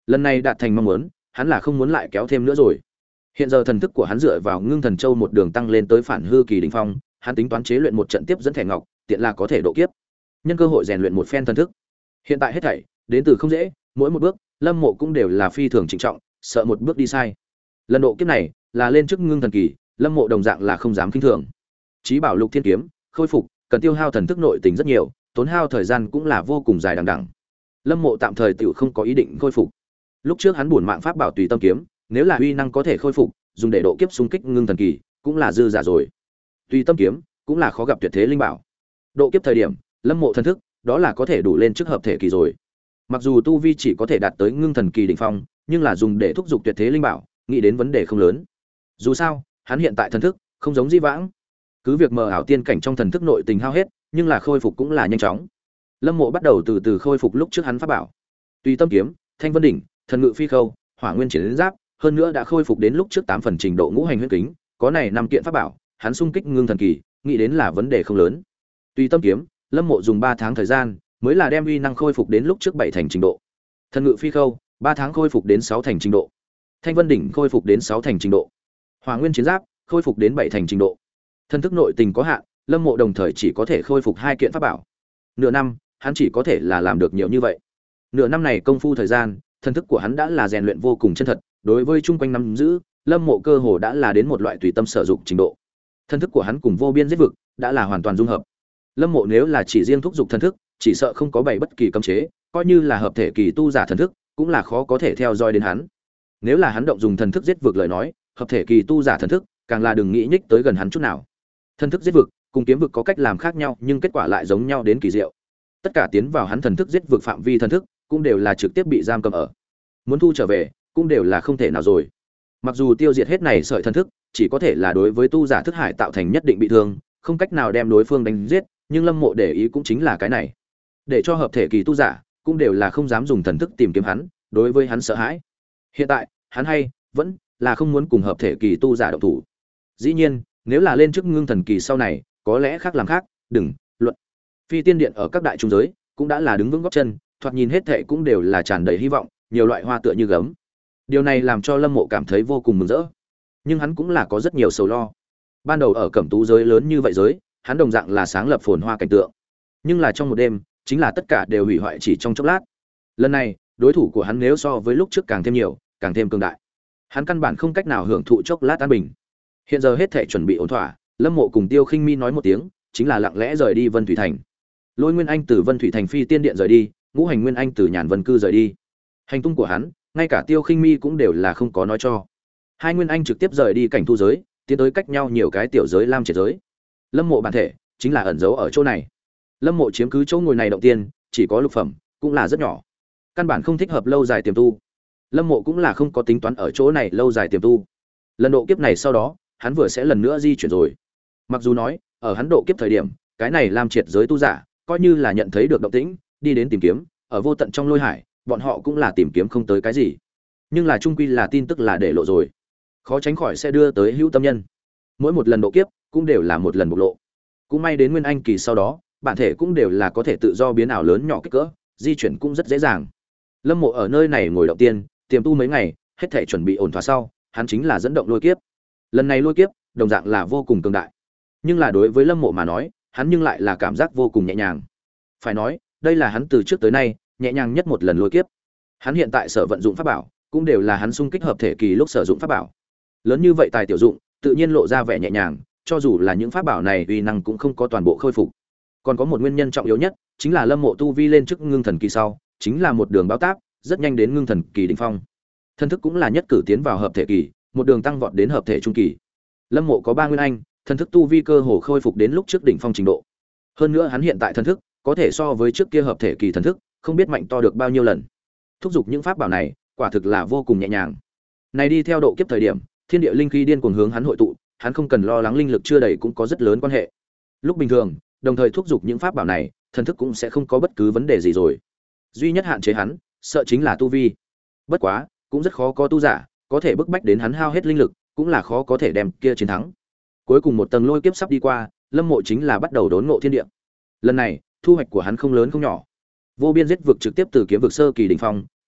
Lần này đạt thành mong muốn, hắn là không muốn lại kéo thêm nữa rồi. Hiện giờ thần thức của hắn dựa vào Ngưng Thần Châu một đường tăng lên tới phản hư kỳ đỉnh phong, hắn tính toán chế luyện một trận tiếp dẫn thẻ ngọc, tiện là có thể độ kiếp. Nhân cơ hội rèn luyện một phen thần thức. Hiện tại hết thảy đến từ không dễ, mỗi một bước, Lâm Mộ cũng đều là phi thường trịnh trọng, sợ một bước đi sai. Lần độ kiếp này là lên trước ngưng thần kỳ, Lâm Mộ đồng dạng là không dám khinh thường. Chí bảo Lục Thiên kiếm, khôi phục, cần tiêu hao thần thức nội tình rất nhiều, tốn hao thời gian cũng là vô cùng dài đằng đẵng. Lâm Mộ tạm thời tiểu không có ý định khôi phục. Lúc trước hắn buồn mạng pháp bảo tùy tâm kiếm, nếu là uy năng có thể khôi phục, dùng để độ kiếp xung kích ngưng thần kỳ, cũng là dư giả rồi. Tùy tâm kiếm cũng là khó gặp tuyệt thế linh bảo. Độ kiếp thời điểm, Lâm Mộ thần thức, đó là có thể đủ lên trước hợp thể kỳ rồi. Mặc dù tu vi chỉ có thể đạt tới ngưng thần kỳ đỉnh phong, nhưng là dùng để thúc giục tuyệt thế linh bảo, nghĩ đến vấn đề không lớn. Dù sao, hắn hiện tại thần thức không giống Di Vãng, cứ việc mờ ảo tiên cảnh trong thần thức nội tình hao hết, nhưng là khôi phục cũng là nhanh chóng. Lâm Mộ bắt đầu từ từ khôi phục lúc trước hắn pháp bảo. Tùy tâm kiếm, Thanh Vân đỉnh, thần ngự phi khâu, Hỏa Nguyên triển giáp, hơn nữa đã khôi phục đến lúc trước tám phần trình độ ngũ hành huyết kính, có này năm kiện pháp bảo, hắn xung kích ngưng thần kỳ, nghĩ đến là vấn đề không lớn. Tùy tâm kiếm, Lâm Mộ dùng ba tháng thời gian mới là đem uy năng khôi phục đến lúc trước bảy thành trình độ. Thần ngự phi khâu, ba tháng khôi phục đến sáu thành trình độ. Thanh Vân đỉnh khôi phục đến sáu thành trình độ. Hỏa Nguyên chiến giáp khôi phục đến bảy thành trình độ. Thân thức nội tình có hạn, Lâm Mộ đồng thời chỉ có thể khôi phục hai kiện pháp bảo. Nửa năm, hắn chỉ có thể là làm được nhiều như vậy. Nửa năm này công phu thời gian, thân thức của hắn đã là rèn luyện vô cùng chân thật, đối với chung quanh nắm giữ, Lâm Mộ cơ hồ đã là đến một loại tùy tâm sử dụng trình độ. Thân thức của hắn cùng vô biên giết vực đã là hoàn toàn dung hợp. Lâm Mộ nếu là chỉ riêng thúc dục thân thức, chỉ sợ không có bảy bất kỳ cấm chế, coi như là hợp thể kỳ tu giả thần thức, cũng là khó có thể theo dõi đến hắn. Nếu là hắn động dùng thần thức giết vực lời nói, hợp thể kỳ tu giả thần thức, càng là đừng nghĩ nhích tới gần hắn chút nào. Thần thức giết vực, cùng kiếm vực có cách làm khác nhau, nhưng kết quả lại giống nhau đến kỳ diệu. Tất cả tiến vào hắn thần thức giết vực phạm vi thần thức, cũng đều là trực tiếp bị giam cầm ở. Muốn thu trở về, cũng đều là không thể nào rồi. Mặc dù tiêu diệt hết này sợi thần thức, chỉ có thể là đối với tu giả thức hải tạo thành nhất định bị thương, không cách nào đem đối phương đánh giết, nhưng Lâm Mộ để ý cũng chính là cái này. Để cho hợp thể kỳ tu giả, cũng đều là không dám dùng thần thức tìm kiếm hắn, đối với hắn sợ hãi. Hiện tại, hắn hay vẫn là không muốn cùng hợp thể kỳ tu giả động thủ. Dĩ nhiên, nếu là lên trước ngưng thần kỳ sau này, có lẽ khác làm khác, đừng luận. Phi tiên điện ở các đại trung giới, cũng đã là đứng vững gót chân, thoạt nhìn hết thảy cũng đều là tràn đầy hy vọng, nhiều loại hoa tựa như gấm. Điều này làm cho Lâm Mộ cảm thấy vô cùng mừng rỡ. Nhưng hắn cũng là có rất nhiều sầu lo. Ban đầu ở Cẩm Tú giới lớn như vậy giới, hắn đồng dạng là sáng lập phồn hoa cảnh tượng. Nhưng là trong một đêm, chính là tất cả đều hủy hoại chỉ trong chốc lát. Lần này, đối thủ của hắn nếu so với lúc trước càng thêm nhiều, càng thêm cường đại. Hắn căn bản không cách nào hưởng thụ chốc lát an bình. Hiện giờ hết thảy chuẩn bị ổn thỏa, Lâm Mộ cùng Tiêu Khinh Mi nói một tiếng, chính là lặng lẽ rời đi Vân Thủy Thành. Lôi Nguyên Anh từ Vân Thủy Thành Phi Tiên Điện rời đi, Ngũ Hành Nguyên Anh từ Nhàn Vân Cư rời đi. Hành tung của hắn, ngay cả Tiêu Khinh Mi cũng đều là không có nói cho. Hai Nguyên Anh trực tiếp rời đi cảnh thu giới, tiến tới cách nhau nhiều cái tiểu giới lam triệt giới. Lâm Mộ bản thể chính là ẩn giấu ở chỗ này. Lâm Mộ chiếm cứ chỗ ngồi này động tiên, chỉ có lục phẩm, cũng là rất nhỏ. Căn bản không thích hợp lâu dài tiềm tu. Lâm Mộ cũng là không có tính toán ở chỗ này lâu dài tiềm tu. Lần độ kiếp này sau đó, hắn vừa sẽ lần nữa di chuyển rồi. Mặc dù nói, ở hắn độ kiếp thời điểm, cái này lam triệt giới tu giả, coi như là nhận thấy được động tĩnh, đi đến tìm kiếm, ở vô tận trong lôi hải, bọn họ cũng là tìm kiếm không tới cái gì. Nhưng là chung quy là tin tức là để lộ rồi, khó tránh khỏi sẽ đưa tới hữu tâm nhân. Mỗi một lần độ kiếp, cũng đều là một lần bộc lộ. Cũng may đến Nguyên Anh kỳ sau đó, bản thể cũng đều là có thể tự do biến ảo lớn nhỏ kích cỡ, di chuyển cũng rất dễ dàng. Lâm Mộ ở nơi này ngồi động tiên, tiềm tu mấy ngày, hết thảy chuẩn bị ổn thỏa sau, hắn chính là dẫn động lôi kiếp. Lần này lôi kiếp, đồng dạng là vô cùng cường đại. Nhưng là đối với Lâm Mộ mà nói, hắn nhưng lại là cảm giác vô cùng nhẹ nhàng. Phải nói, đây là hắn từ trước tới nay nhẹ nhàng nhất một lần lôi kiếp. Hắn hiện tại sở vận dụng pháp bảo, cũng đều là hắn xung kích hợp thể kỳ lúc sử dụng pháp bảo. Lớn như vậy tài tiểu dụng, tự nhiên lộ ra vẻ nhẹ nhàng, cho dù là những pháp bảo này uy năng cũng không có toàn bộ khôi phục. Còn có một nguyên nhân trọng yếu nhất, chính là Lâm Mộ tu vi lên trước ngưng thần kỳ sau, chính là một đường báo táp, rất nhanh đến ngưng thần kỳ đỉnh phong. Thân thức cũng là nhất cử tiến vào hợp thể kỳ, một đường tăng vọt đến hợp thể trung kỳ. Lâm Mộ có ba nguyên anh, thân thức tu vi cơ hồ khôi phục đến lúc trước đỉnh phong trình độ. Hơn nữa hắn hiện tại thân thức có thể so với trước kia hợp thể kỳ thần thức, không biết mạnh to được bao nhiêu lần. Thúc giục những pháp bảo này, quả thực là vô cùng nhẹ nhàng. Này đi theo độ kiếp thời điểm, thiên địa linh khí điên cuồng hướng hắn hội tụ, hắn không cần lo lắng linh lực chưa đầy cũng có rất lớn quan hệ. Lúc bình thường, đồng thời thúc giục những pháp bảo này, thần thức cũng sẽ không có bất cứ vấn đề gì rồi. Duy nhất hạn chế hắn, sợ chính là tu vi. Bất quá, cũng rất khó có tu giả có thể bức bách đến hắn hao hết linh lực, cũng là khó có thể đem kia chiến thắng. Cuối cùng một tầng lôi kiếp sắp đi qua, Lâm Mộ chính là bắt đầu đốn ngộ thiên địa. Lần này, thu hoạch của hắn không lớn không nhỏ. Vô biên giết vực trực tiếp từ kiếm vực sơ kỳ đỉnh phong,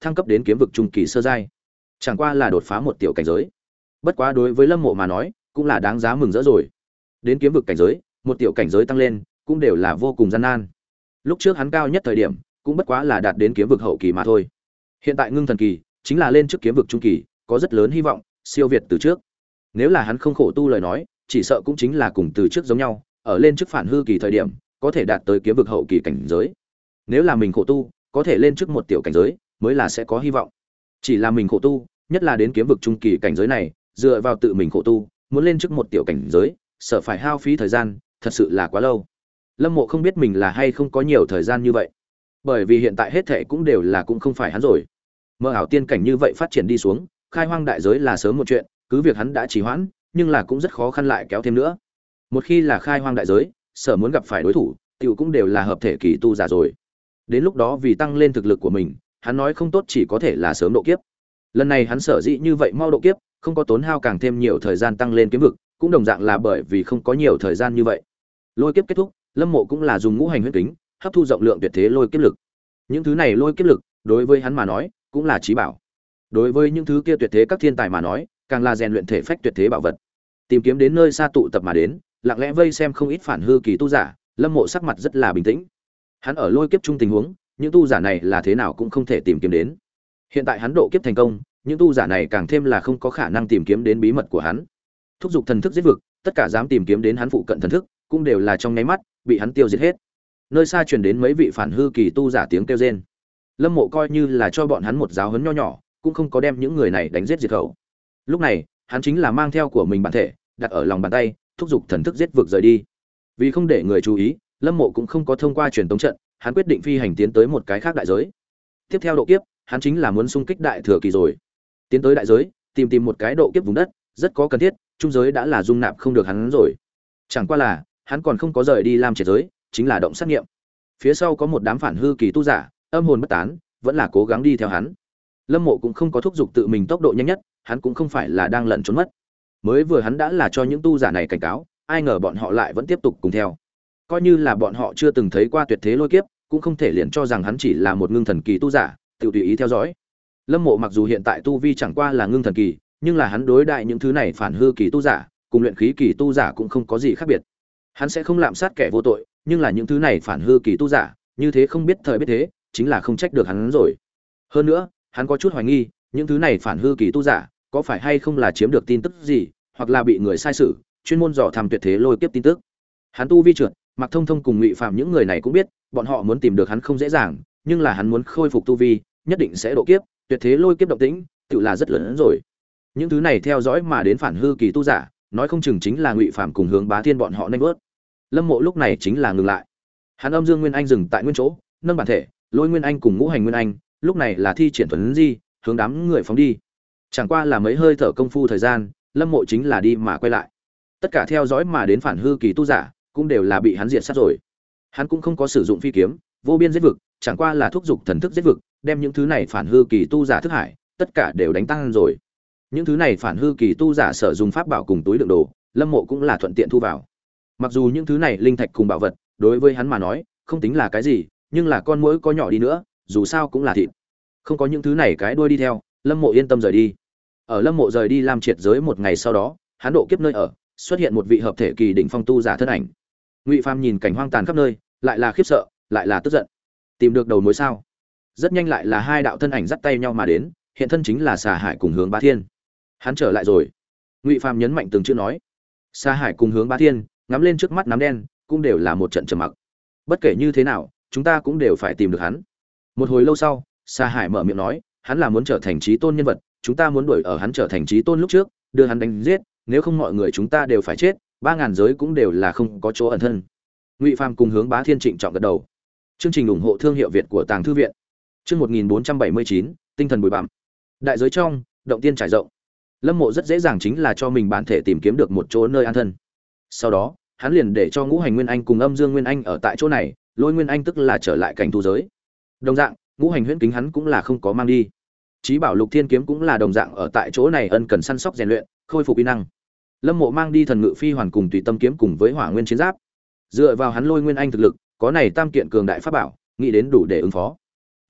thăng cấp đến kiếm vực trung kỳ sơ giai. Chẳng qua là đột phá một tiểu cảnh giới. Bất quá đối với Lâm Mộ mà nói, cũng là đáng giá mừng rỡ rồi. Đến kiếm vực cảnh giới, một tiểu cảnh giới tăng lên, cũng đều là vô cùng gian nan. Lúc trước hắn cao nhất thời điểm, cũng bất quá là đạt đến kiếm vực hậu kỳ mà thôi. Hiện tại ngưng thần kỳ, chính là lên trước kiếm vực trung kỳ, có rất lớn hy vọng siêu việt từ trước. Nếu là hắn không khổ tu lời nói, chỉ sợ cũng chính là cùng từ trước giống nhau, ở lên trước phản hư kỳ thời điểm, có thể đạt tới kiếm vực hậu kỳ cảnh giới. Nếu là mình khổ tu, có thể lên trước một tiểu cảnh giới, mới là sẽ có hy vọng. Chỉ là mình khổ tu, nhất là đến kiếm vực trung kỳ cảnh giới này, dựa vào tự mình khổ tu, muốn lên trước một tiểu cảnh giới, sợ phải hao phí thời gian, thật sự là quá lâu. Lâm Mộ không biết mình là hay không có nhiều thời gian như vậy, bởi vì hiện tại hết thảy cũng đều là cũng không phải hắn rồi. Mơ ảo tiên cảnh như vậy phát triển đi xuống, khai hoang đại giới là sớm một chuyện, cứ việc hắn đã trì hoãn, nhưng là cũng rất khó khăn lại kéo thêm nữa. Một khi là khai hoang đại giới, sở muốn gặp phải đối thủ, tiểu cũng đều là hợp thể kỳ tu giả rồi. Đến lúc đó vì tăng lên thực lực của mình, hắn nói không tốt chỉ có thể là sớm độ kiếp. Lần này hắn sở dĩ như vậy mau độ kiếp, không có tốn hao càng thêm nhiều thời gian tăng lên kiếm vực, cũng đồng dạng là bởi vì không có nhiều thời gian như vậy. Lôi kiếp kết thúc, Lâm Mộ cũng là dùng ngũ hành huyết kính, hấp thu rộng lượng tuyệt thế lôi kiếp lực. Những thứ này lôi kiếp lực, đối với hắn mà nói, cũng là chí bảo. Đối với những thứ kia tuyệt thế các thiên tài mà nói, càng là rèn luyện thể phách tuyệt thế bảo vật. Tìm kiếm đến nơi xa tụ tập mà đến, lặng lẽ vây xem không ít phản hư kỳ tu giả, Lâm Mộ sắc mặt rất là bình tĩnh. Hắn ở lôi kiếp chung tình huống, những tu giả này là thế nào cũng không thể tìm kiếm đến. Hiện tại hắn độ kiếp thành công, những tu giả này càng thêm là không có khả năng tìm kiếm đến bí mật của hắn. Thúc giục thần thức giết vực, tất cả dám tìm kiếm đến hắn phụ cận thần thức, cũng đều là trong nháy mắt bị hắn tiêu diệt hết. Nơi xa truyền đến mấy vị phản hư kỳ tu giả tiếng kêu rên. Lâm Mộ coi như là cho bọn hắn một giáo huấn nho nhỏ, cũng không có đem những người này đánh giết diệt khẩu. Lúc này, hắn chính là mang theo của mình bản thể, đặt ở lòng bàn tay, thúc giục thần thức giết vực rời đi. Vì không để người chú ý, Lâm Mộ cũng không có thông qua truyền tống trận, hắn quyết định phi hành tiến tới một cái khác đại giới. Tiếp theo độ kiếp, hắn chính là muốn xung kích đại thừa kỳ rồi. Tiến tới đại giới, tìm tìm một cái độ kiếp vùng đất, rất có cần thiết, trung giới đã là dung nạp không được hắn rồi. Chẳng qua là, hắn còn không có rời đi Lam Triệt giới, chính là động sát nghiệm. Phía sau có một đám phản hư kỳ tu giả, âm hồn bất tán, vẫn là cố gắng đi theo hắn. Lâm Mộ cũng không có thúc giục tự mình tốc độ nhanh nhất, hắn cũng không phải là đang lẩn trốn mất. Mới vừa hắn đã là cho những tu giả này cảnh cáo, ai ngờ bọn họ lại vẫn tiếp tục cùng theo. Coi như là bọn họ chưa từng thấy qua tuyệt thế lôi kiếp, cũng không thể liền cho rằng hắn chỉ là một ngưng thần kỳ tu giả, tự tùy ý theo dõi. Lâm Mộ mặc dù hiện tại tu vi chẳng qua là ngưng thần kỳ, nhưng là hắn đối đại những thứ này phản hư kỳ tu giả, cùng luyện khí kỳ tu giả cũng không có gì khác biệt. Hắn sẽ không lạm sát kẻ vô tội, nhưng là những thứ này phản hư kỳ tu giả, như thế không biết thời biết thế, chính là không trách được hắn rồi. Hơn nữa, hắn có chút hoài nghi, những thứ này phản hư kỳ tu giả, có phải hay không là chiếm được tin tức gì, hoặc là bị người sai sử, chuyên môn dò thăm tuyệt thế lôi kiếp tin tức. Hắn tu vi trượt, Mạc Thông Thông cùng Ngụy Phàm những người này cũng biết, bọn họ muốn tìm được hắn không dễ dàng, nhưng là hắn muốn khôi phục tu vi, nhất định sẽ độ kiếp, tuyệt thế lôi kiếp động tĩnh, tự là rất lớn hơn rồi. Những thứ này theo dõi mà đến phản hư kỳ tu giả, nói không chừng chính là Ngụy Phàm cùng Hướng Bá Thiên bọn họ nên vớt. Lâm Mộ lúc này chính là ngừng lại. Hắn âm dương nguyên anh dừng tại nguyên chỗ, nâng bản thể, lôi nguyên anh cùng ngũ hành nguyên anh, lúc này là thi triển thuần di, hướng đám người phóng đi. Chẳng qua là mấy hơi thở công phu thời gian, Lâm Mộ chính là đi mà quay lại. Tất cả theo dõi mà đến phản hư kỳ tu giả, cũng đều là bị hắn diệt sát rồi. Hắn cũng không có sử dụng phi kiếm, vô biên giết vực, chẳng qua là thúc giục thần thức giết vực, đem những thứ này phản hư kỳ tu giả thức hải, tất cả đều đánh tan rồi. Những thứ này phản hư kỳ tu giả sở dùng pháp bảo cùng túi đựng đồ, Lâm Mộ cũng là thuận tiện thu vào. Mặc dù những thứ này linh thạch cùng bảo vật, đối với hắn mà nói, không tính là cái gì, nhưng là con muỗi có nhỏ đi nữa, dù sao cũng là thịt. Không có những thứ này cái đuôi đi theo, Lâm Mộ yên tâm rời đi. Ở Lâm Mộ rời đi Lam Triệt giới một ngày sau đó, hắn độ kiếp nơi ở, xuất hiện một vị hợp thể kỳ đỉnh phong tu giả thân ảnh. Ngụy Phàm nhìn cảnh hoang tàn khắp nơi, lại là khiếp sợ, lại là tức giận. Tìm được đầu mối sao? Rất nhanh lại là hai đạo thân ảnh dắt tay nhau mà đến, hiện thân chính là Xà Hải cùng Hướng Bá Thiên. Hắn trở lại rồi. Ngụy Phàm nhấn mạnh từng chữ nói. Xà Hải cùng Hướng Bá Thiên ngắm lên trước mắt nắm đen, cũng đều là một trận trầm mặc. Bất kể như thế nào, chúng ta cũng đều phải tìm được hắn. Một hồi lâu sau, Xà Hải mở miệng nói, hắn là muốn trở thành chí tôn nhân vật, chúng ta muốn đuổi ở hắn trở thành chí tôn lúc trước, đưa hắn đánh giết, nếu không mọi người chúng ta đều phải chết, ba ngàn giới cũng đều là không có chỗ ẩn thân. Ngụy Phàm cùng Hướng Bá Thiên trịnh trọng gật đầu. Chương trình ủng hộ thương hiệu Việt của Tàng Thư viện. Chương một nghìn bốn trăm bảy mươi chín, tinh thần bùi bặm. Đại giới trong, động tiên trải rộng. Lâm Mộ rất dễ dàng chính là cho mình bản thể tìm kiếm được một chỗ nơi an thân. Sau đó, hắn liền để cho Ngũ Hành Nguyên Anh cùng Âm Dương Nguyên Anh ở tại chỗ này, Lôi Nguyên Anh tức là trở lại cảnh tu giới. Đồng dạng, Ngũ Hành Huyễn Kính hắn cũng là không có mang đi. Chí Bảo Lục Thiên Kiếm cũng là đồng dạng ở tại chỗ này ân cần săn sóc rèn luyện, khôi phục uy năng. Lâm Mộ mang đi Thần Ngự Phi Hoàn cùng Tùy Tâm Kiếm cùng với Hỏa Nguyên Chiến Giáp. Dựa vào hắn Lôi Nguyên Anh thực lực, có này tam kiện cường đại pháp bảo, nghĩ đến đủ để ứng phó.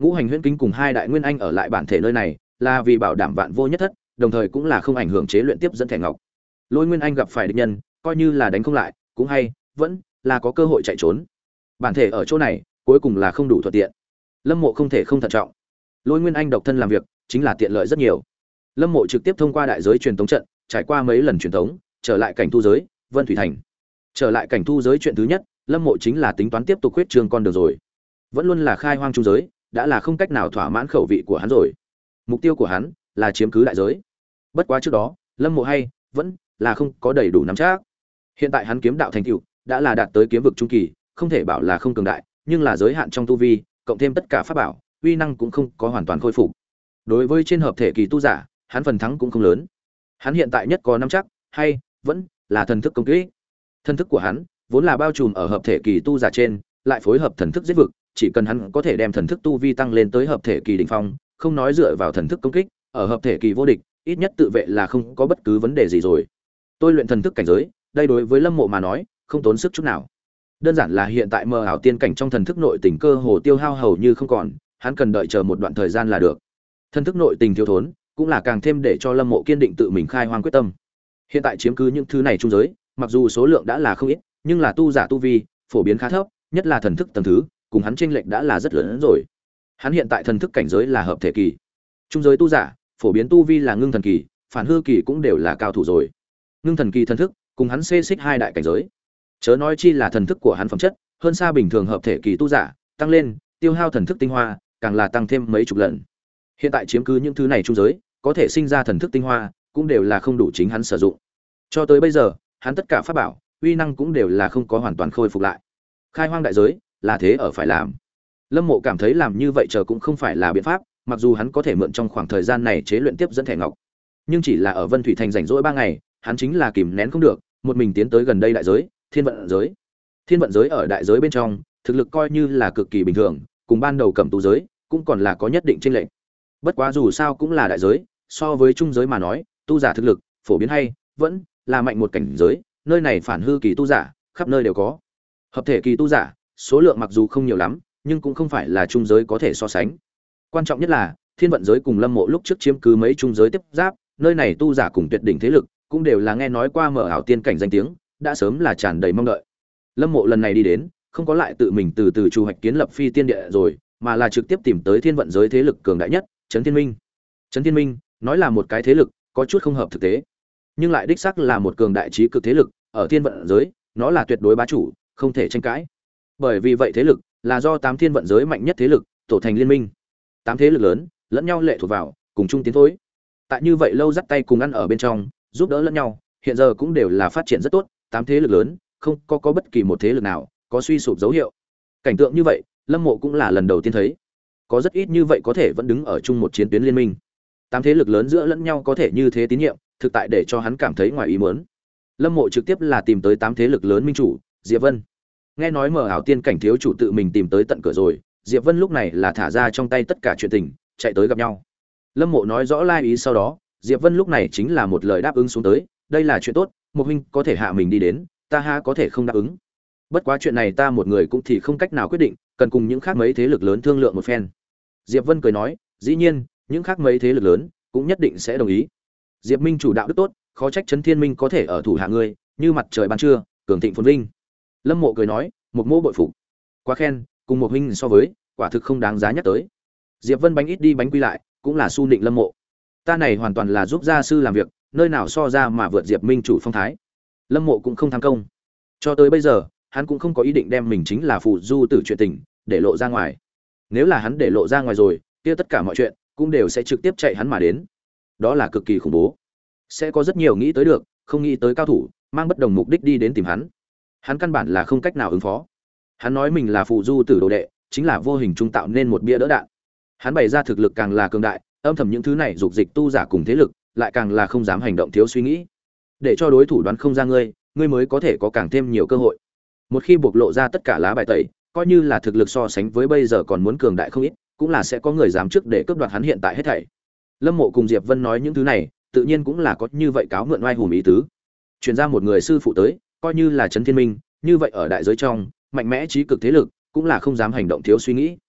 Ngũ hành huyễn kính cùng hai đại nguyên anh ở lại bản thể nơi này là vì bảo đảm vạn vô nhất thất, đồng thời cũng là không ảnh hưởng chế luyện tiếp dẫn thẻ ngọc. Lôi nguyên anh gặp phải địch nhân, coi như là đánh không lại cũng hay vẫn là có cơ hội chạy trốn. Bản thể ở chỗ này cuối cùng là không đủ thuận tiện. Lâm Mộ không thể không thận trọng. Lôi nguyên anh độc thân làm việc chính là tiện lợi rất nhiều. Lâm Mộ trực tiếp thông qua đại giới truyền tống trận, trải qua mấy lần truyền tống, trở lại cảnh thu giới, Vân Thủy Thành. Trở lại cảnh thu giới chuyện thứ nhất, Lâm Mộ chính là tính toán tiếp tục huyết trường con đường rồi. Vẫn luôn là khai hoang trung giới, đã là không cách nào thỏa mãn khẩu vị của hắn rồi. Mục tiêu của hắn là chiếm cứ đại giới. Bất quá trước đó, Lâm Mộ hay vẫn là không có đầy đủ nắm chắc. Hiện tại hắn kiếm đạo thành tựu đã là đạt tới kiếm vực trung kỳ, không thể bảo là không cường đại, nhưng là giới hạn trong tu vi, cộng thêm tất cả pháp bảo, uy năng cũng không có hoàn toàn khôi phục. Đối với trên hợp thể kỳ tu giả, hắn phần thắng cũng không lớn. Hắn hiện tại nhất có nắm chắc, hay vẫn là thần thức công kích. Thần thức của hắn vốn là bao trùm ở hợp thể kỳ tu giả trên, lại phối hợp thần thức giết vực, chỉ cần hắn có thể đem thần thức tu vi tăng lên tới hợp thể kỳ đỉnh phong, không nói dựa vào thần thức công kích, ở hợp thể kỳ vô địch, ít nhất tự vệ là không có bất cứ vấn đề gì rồi. Tôi luyện thần thức cảnh giới, đây đối với Lâm Mộ mà nói, không tốn sức chút nào. Đơn giản là hiện tại mơ ảo tiên cảnh trong thần thức nội tình cơ hồ tiêu hao hầu như không còn, hắn cần đợi chờ một đoạn thời gian là được. Thần thức nội tình thiếu thốn, cũng là càng thêm để cho Lâm Mộ kiên định tự mình khai hoang quyết tâm. Hiện tại chiếm cứ những thứ này trung giới, mặc dù số lượng đã là không ít, nhưng là tu giả tu vi phổ biến khá thấp, nhất là thần thức tầng thứ, cùng hắn chênh lệch đã là rất lớn rồi. Hắn hiện tại thần thức cảnh giới là hợp thể kỳ. Trung giới tu giả, phổ biến tu vi là ngưng thần kỳ, phản hư kỳ cũng đều là cao thủ rồi. Ngưng thần kỳ thần thức, cùng hắn xê xích hai đại cảnh giới. Chớ nói chi là thần thức của hắn phẩm chất, hơn xa bình thường hợp thể kỳ tu giả, tăng lên, tiêu hao thần thức tinh hoa, càng là tăng thêm mấy chục lần. Hiện tại chiếm cứ những thứ này trung giới, có thể sinh ra thần thức tinh hoa, cũng đều là không đủ chính hắn sử dụng. Cho tới bây giờ, hắn tất cả pháp bảo, uy năng cũng đều là không có hoàn toàn khôi phục lại. Khai hoang đại giới, là thế ở phải làm. Lâm Mộ cảm thấy làm như vậy chờ cũng không phải là biện pháp, mặc dù hắn có thể mượn trong khoảng thời gian này chế luyện tiếp dẫn thẻ ngọc, nhưng chỉ là ở Vân Thủy Thành rảnh rỗi ba ngày, hắn chính là kìm nén không được, một mình tiến tới gần đây đại giới, Thiên vận giới. Thiên vận giới ở đại giới bên trong, thực lực coi như là cực kỳ bình thường, cùng ban đầu Cẩm Tú giới cũng còn là có nhất định chênh lệch. Bất quá dù sao cũng là đại giới, so với trung giới mà nói, tu giả thực lực phổ biến hay vẫn là mạnh một cảnh giới, nơi này phản hư kỳ tu giả khắp nơi đều có. Hợp thể kỳ tu giả, số lượng mặc dù không nhiều lắm, nhưng cũng không phải là trung giới có thể so sánh. Quan trọng nhất là, Thiên vận giới cùng Lâm Mộ lúc trước chiếm cứ mấy trung giới tiếp giáp, nơi này tu giả cùng tuyệt đỉnh thế lực, cũng đều là nghe nói qua mở ảo tiên cảnh danh tiếng, đã sớm là tràn đầy mong đợi. Lâm Mộ lần này đi đến, không có lại tự mình từ từ chu hoạch kiến lập phi tiên địa rồi, mà là trực tiếp tìm tới Thiên vận giới thế lực cường đại nhất, Trấn Thiên Minh. Trấn Thiên Minh, nói là một cái thế lực, có chút không hợp thực tế, nhưng lại đích xác là một cường đại trí cực thế lực, ở Thiên vận giới, nó là tuyệt đối bá chủ, không thể tranh cãi. Bởi vì vậy thế lực là do tám thiên vận giới mạnh nhất thế lực tổ thành liên minh. Tám thế lực lớn, lẫn nhau lệ thuộc vào, cùng chung tiến thối. Tại như vậy lâu dắt tay cùng ăn ở bên trong, giúp đỡ lẫn nhau, hiện giờ cũng đều là phát triển rất tốt, tám thế lực lớn, không có có bất kỳ một thế lực nào có suy sụp dấu hiệu. Cảnh tượng như vậy, Lâm Mộ cũng là lần đầu tiên thấy. Có rất ít như vậy có thể vẫn đứng ở chung một chiến tuyến liên minh. Tám thế lực lớn giữa lẫn nhau có thể như thế tín nhiệm, thực tại để cho hắn cảm thấy ngoài ý muốn. Lâm Mộ trực tiếp là tìm tới tám thế lực lớn minh chủ, Diệp Vân. Nghe nói mở ảo tiên cảnh thiếu chủ tự mình tìm tới tận cửa rồi, Diệp Vân lúc này là thả ra trong tay tất cả chuyện tình, chạy tới gặp nhau. Lâm Mộ nói rõ lai ý sau đó, Diệp Vân lúc này chính là một lời đáp ứng xuống tới, đây là chuyện tốt, một huynh có thể hạ mình đi đến, ta ha có thể không đáp ứng. Bất quá chuyện này ta một người cũng thì không cách nào quyết định, cần cùng những khác mấy thế lực lớn thương lượng một phen. Diệp Vân cười nói, dĩ nhiên, những khác mấy thế lực lớn cũng nhất định sẽ đồng ý. Diệp Minh chủ đạo đức tốt, khó trách Trấn Thiên Minh có thể ở thủ hạ ngươi, như mặt trời ban trưa, cường thịnh phồn vinh. Lâm Mộ cười nói, một mô bội phục, quá khen, cùng một huynh so với, quả thực không đáng giá nhắc tới. Diệp Vân bánh ít đi bánh quy lại, cũng là su nịnh Lâm Mộ. Ta này hoàn toàn là giúp gia sư làm việc, nơi nào so ra mà vượt Diệp Minh chủ phong thái. Lâm Mộ cũng không tham công. Cho tới bây giờ, hắn cũng không có ý định đem mình chính là phù du tử chuyện tình để lộ ra ngoài. Nếu là hắn để lộ ra ngoài rồi, kia tất cả mọi chuyện cũng đều sẽ trực tiếp chạy hắn mà đến. Đó là cực kỳ khủng bố. Sẽ có rất nhiều nghĩ tới được, không nghĩ tới cao thủ, mang bất đồng mục đích đi đến tìm hắn. Hắn căn bản là không cách nào ứng phó. Hắn nói mình là phù du tử đồ đệ, chính là vô hình trung tạo nên một bia đỡ đạn. Hắn bày ra thực lực càng là cường đại, âm thầm những thứ này dục dịch tu giả cùng thế lực, lại càng là không dám hành động thiếu suy nghĩ. Để cho đối thủ đoán không ra ngươi, ngươi mới có thể có càng thêm nhiều cơ hội. Một khi bộc lộ ra tất cả lá bài tẩy, coi như là thực lực so sánh với bây giờ còn muốn cường đại không ít, cũng là sẽ có người dám trước để cướp đoạt hắn hiện tại hết thảy. Lâm Mộ cùng Diệp Vân nói những thứ này, tự nhiên cũng là có như vậy cáo mượn oai hùng ý tứ. Truyền ra một người sư phụ tới, coi như là Trấn Thiên Minh, như vậy ở đại giới trong, mạnh mẽ trí cực thế lực, cũng là không dám hành động thiếu suy nghĩ.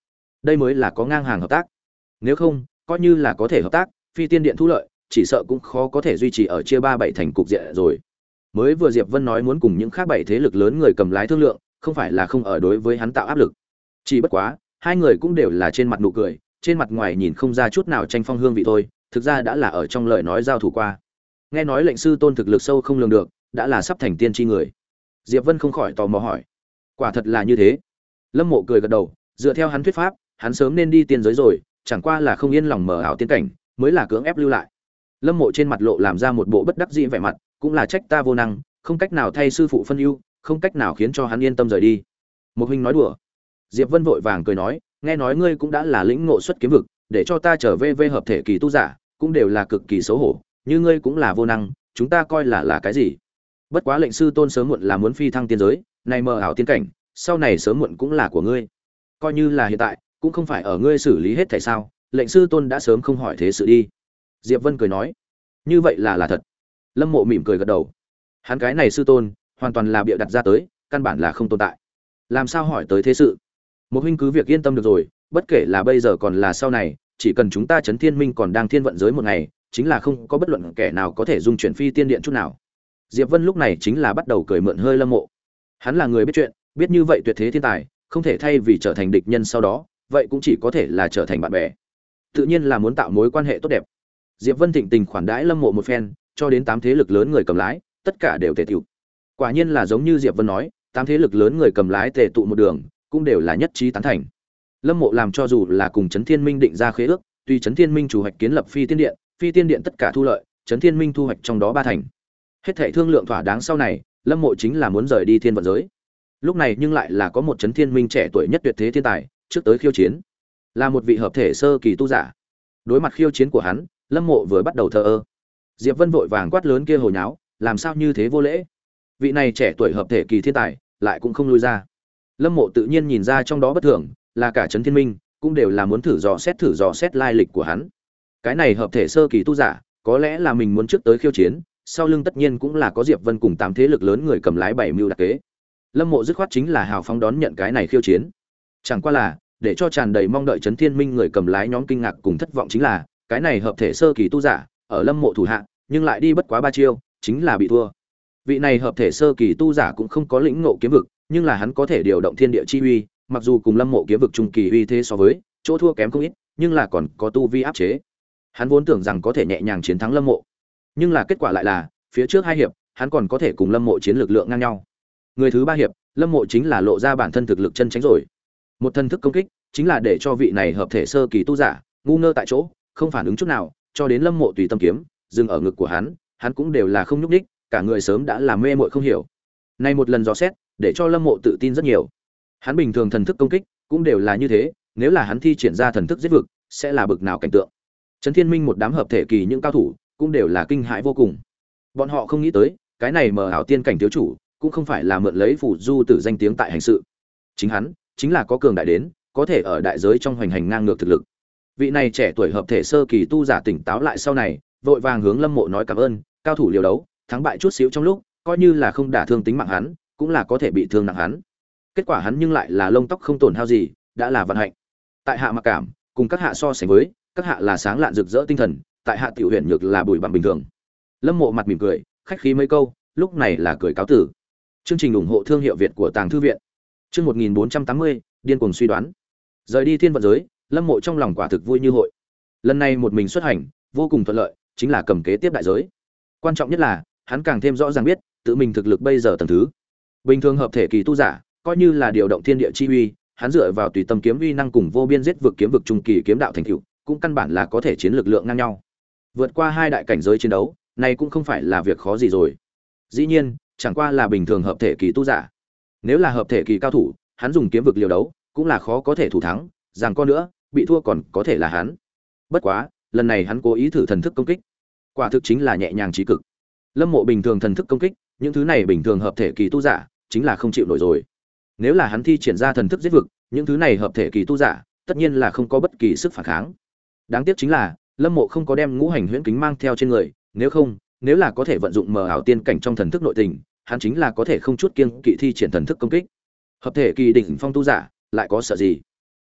đây mới là có ngang hàng hợp tác. Nếu không, coi như là có thể hợp tác, phi tiên điện thu lợi, chỉ sợ cũng khó có thể duy trì ở chia ba bảy thành cục diện rồi. Mới vừa Diệp Vân nói muốn cùng những khác bảy thế lực lớn người cầm lái thương lượng, không phải là không ở đối với hắn tạo áp lực. Chỉ bất quá, hai người cũng đều là trên mặt nụ cười, trên mặt ngoài nhìn không ra chút nào tranh phong hương vị thôi, thực ra đã là ở trong lời nói giao thủ qua. Nghe nói lệnh sư tôn thực lực sâu không lường được, đã là sắp thành tiên tri người. Diệp Vân không khỏi tò mò hỏi, quả thật là như thế? Lâm Mộ cười gật đầu, dựa theo hắn thuyết pháp, hắn sớm nên đi tiên giới rồi, chẳng qua là không yên lòng mở ảo tiên cảnh, mới là cưỡng ép lưu lại. Lâm Mộ trên mặt lộ làm ra một bộ bất đắc dĩ vẻ mặt, cũng là trách ta vô năng, không cách nào thay sư phụ phân ưu, không cách nào khiến cho hắn yên tâm rời đi. Một huynh nói đùa. Diệp Vân vội vàng cười nói, nghe nói ngươi cũng đã là lĩnh ngộ xuất kiếm vực, để cho ta trở về về hợp thể kỳ tu giả, cũng đều là cực kỳ xấu hổ, như ngươi cũng là vô năng, chúng ta coi là là cái gì? Bất quá lệnh sư tôn sớm muộn là muốn phi thăng tiên giới, này mờ ảo tiên cảnh, sau này sớm muộn cũng là của ngươi. Coi như là hiện tại, cũng không phải ở ngươi xử lý hết thảy sao? Lệnh sư tôn đã sớm không hỏi thế sự đi. Diệp Vân cười nói, như vậy là là thật. Lâm Mộ mỉm cười gật đầu. Hắn cái này sư tôn, hoàn toàn là bịa đặt ra tới, căn bản là không tồn tại. Làm sao hỏi tới thế sự? Một huynh cứ việc yên tâm được rồi, bất kể là bây giờ còn là sau này, chỉ cần chúng ta Chấn Thiên Minh còn đang thiên vận giới một ngày, chính là không có bất luận kẻ nào có thể dung chuyển phi tiên điện chút nào. Diệp Vân lúc này chính là bắt đầu cười mượn hơi Lâm Mộ. Hắn là người biết chuyện, biết như vậy tuyệt thế thiên tài, không thể thay vì trở thành địch nhân sau đó, vậy cũng chỉ có thể là trở thành bạn bè. Tự nhiên là muốn tạo mối quan hệ tốt đẹp. Diệp Vân thịnh tình khoản đãi Lâm Mộ một phen, cho đến tám thế lực lớn người cầm lái, tất cả đều tề tựu. Quả nhiên là giống như Diệp Vân nói, tám thế lực lớn người cầm lái tề tụ một đường, cũng đều là nhất trí tán thành. Lâm Mộ làm cho dù là cùng Chấn Thiên Minh định ra khế ước, tuy Chấn Thiên Minh chủ hoạch kiến lập phi tiên điện, phi tiên điện tất cả thu lợi, Chấn Thiên Minh thu hoạch trong đó ba thành. Hết thảy thương lượng thỏa đáng sau này, Lâm Mộ chính là muốn rời đi thiên vận giới. Lúc này nhưng lại là có một Chấn Thiên Minh trẻ tuổi nhất tuyệt thế thiên tài, trước tới khiêu chiến, là một vị hợp thể sơ kỳ tu giả. Đối mặt khiêu chiến của hắn, Lâm Mộ vừa bắt đầu thờ ơ. Diệp Vân vội vàng quát lớn kia hồ nháo, làm sao như thế vô lễ? Vị này trẻ tuổi hợp thể kỳ thiên tài, lại cũng không lui ra. Lâm Mộ tự nhiên nhìn ra trong đó bất thường, là cả Chấn Thiên Minh cũng đều là muốn thử dò xét thử dò xét lai lịch của hắn. Cái này hợp thể sơ kỳ tu giả, có lẽ là mình muốn trước tới khiêu chiến, sau lưng tất nhiên cũng là có Diệp Vân cùng tám thế lực lớn người cầm lái bảy mưu đặc kế. Lâm Mộ dứt khoát chính là hào phóng đón nhận cái này khiêu chiến. Chẳng qua là, để cho tràn đầy mong đợi Chấn Thiên Minh người cầm lái nhóm kinh ngạc cùng thất vọng chính là, cái này hợp thể sơ kỳ tu giả, ở Lâm Mộ thủ hạ, nhưng lại đi bất quá ba chiêu, chính là bị thua. Vị này hợp thể sơ kỳ tu giả cũng không có lĩnh ngộ kiếm vực, nhưng là hắn có thể điều động thiên địa chi uy, mặc dù cùng Lâm Mộ kiếm vực trung kỳ uy thế so với, chỗ thua kém không ít, nhưng là còn có tu vi áp chế. Hắn vốn tưởng rằng có thể nhẹ nhàng chiến thắng Lâm Mộ, nhưng là kết quả lại là, phía trước hai hiệp, hắn còn có thể cùng Lâm Mộ chiến lực lượng ngang nhau. Người thứ ba hiệp, Lâm Mộ chính là lộ ra bản thân thực lực chân chính rồi. Một thân thức công kích, chính là để cho vị này hợp thể sơ kỳ tu giả ngu ngơ tại chỗ, không phản ứng chút nào, cho đến Lâm Mộ tùy tâm kiếm dừng ở ngực của hắn, hắn cũng đều là không nhúc nhích, cả người sớm đã làm mê muội không hiểu. Nay một lần dò xét, để cho Lâm Mộ tự tin rất nhiều. Hắn bình thường thần thức công kích cũng đều là như thế, nếu là hắn thi triển ra thần thức giết vực, sẽ là bực nào cảnh tượng. Trấn Thiên Minh một đám hợp thể kỳ những cao thủ, cũng đều là kinh hãi vô cùng. Bọn họ không nghĩ tới, cái này mờ ảo tiên cảnh thiếu chủ, cũng không phải là mượn lấy phủ du tử danh tiếng tại hành sự. Chính hắn, chính là có cường đại đến, có thể ở đại giới trong hoành hành ngang ngược thực lực. Vị này trẻ tuổi hợp thể sơ kỳ tu giả tỉnh táo lại sau này, vội vàng hướng Lâm Mộ nói cảm ơn, cao thủ liều đấu, thắng bại chút xíu trong lúc, coi như là không đả thương tính mạng hắn, cũng là có thể bị thương nặng hắn. Kết quả hắn nhưng lại là lông tóc không tổn hao gì, đã là vận hạnh. Tại hạ mặc cảm, cùng các hạ so sánh với, các hạ là sáng lạn rực rỡ tinh thần, tại hạ tiểu huyền nhược là bụi bặm bình thường. Lâm Mộ mặt mỉm cười, khách khí mấy câu, lúc này là cười cáo tử. Chương trình ủng hộ thương hiệu Việt của Tàng Thư viện. Chương một nghìn bốn trăm tám mươi, điên cuồng suy đoán. Rời đi thiên vận giới, Lâm Mộ trong lòng quả thực vui như hội. Lần này một mình xuất hành, vô cùng thuận lợi, chính là cầm kế tiếp đại giới. Quan trọng nhất là, hắn càng thêm rõ ràng biết, tự mình thực lực bây giờ tầng thứ. Bình thường hợp thể kỳ tu giả, coi như là điều động thiên địa chi uy, hắn dựa vào tùy tâm kiếm uy năng cùng vô biên giết vực kiếm vực trung kỳ kiếm đạo thành tựu, cũng căn bản là có thể chiến lực lượng ngang nhau. Vượt qua hai đại cảnh giới chiến đấu, này cũng không phải là việc khó gì rồi. Dĩ nhiên, chẳng qua là bình thường hợp thể kỳ tu giả. Nếu là hợp thể kỳ cao thủ, hắn dùng kiếm vực liều đấu, cũng là khó có thể thủ thắng, rằng con nữa, bị thua còn có thể là hắn. Bất quá, lần này hắn cố ý thử thần thức công kích, quả thực chính là nhẹ nhàng chí cực. Lâm Mộ bình thường thần thức công kích, những thứ này bình thường hợp thể kỳ tu giả, chính là không chịu nổi rồi. Nếu là hắn thi triển ra thần thức giết vực, những thứ này hợp thể kỳ tu giả, tất nhiên là không có bất kỳ sức phản kháng. Đáng tiếc chính là, Lâm Mộ không có đem ngũ hành huyễn kính mang theo trên người, nếu không, nếu là có thể vận dụng mờ ảo tiên cảnh trong thần thức nội tình, hắn chính là có thể không chút kiêng kỵ thi triển thần thức công kích. Hợp thể kỳ đỉnh phong tu giả, lại có sợ gì?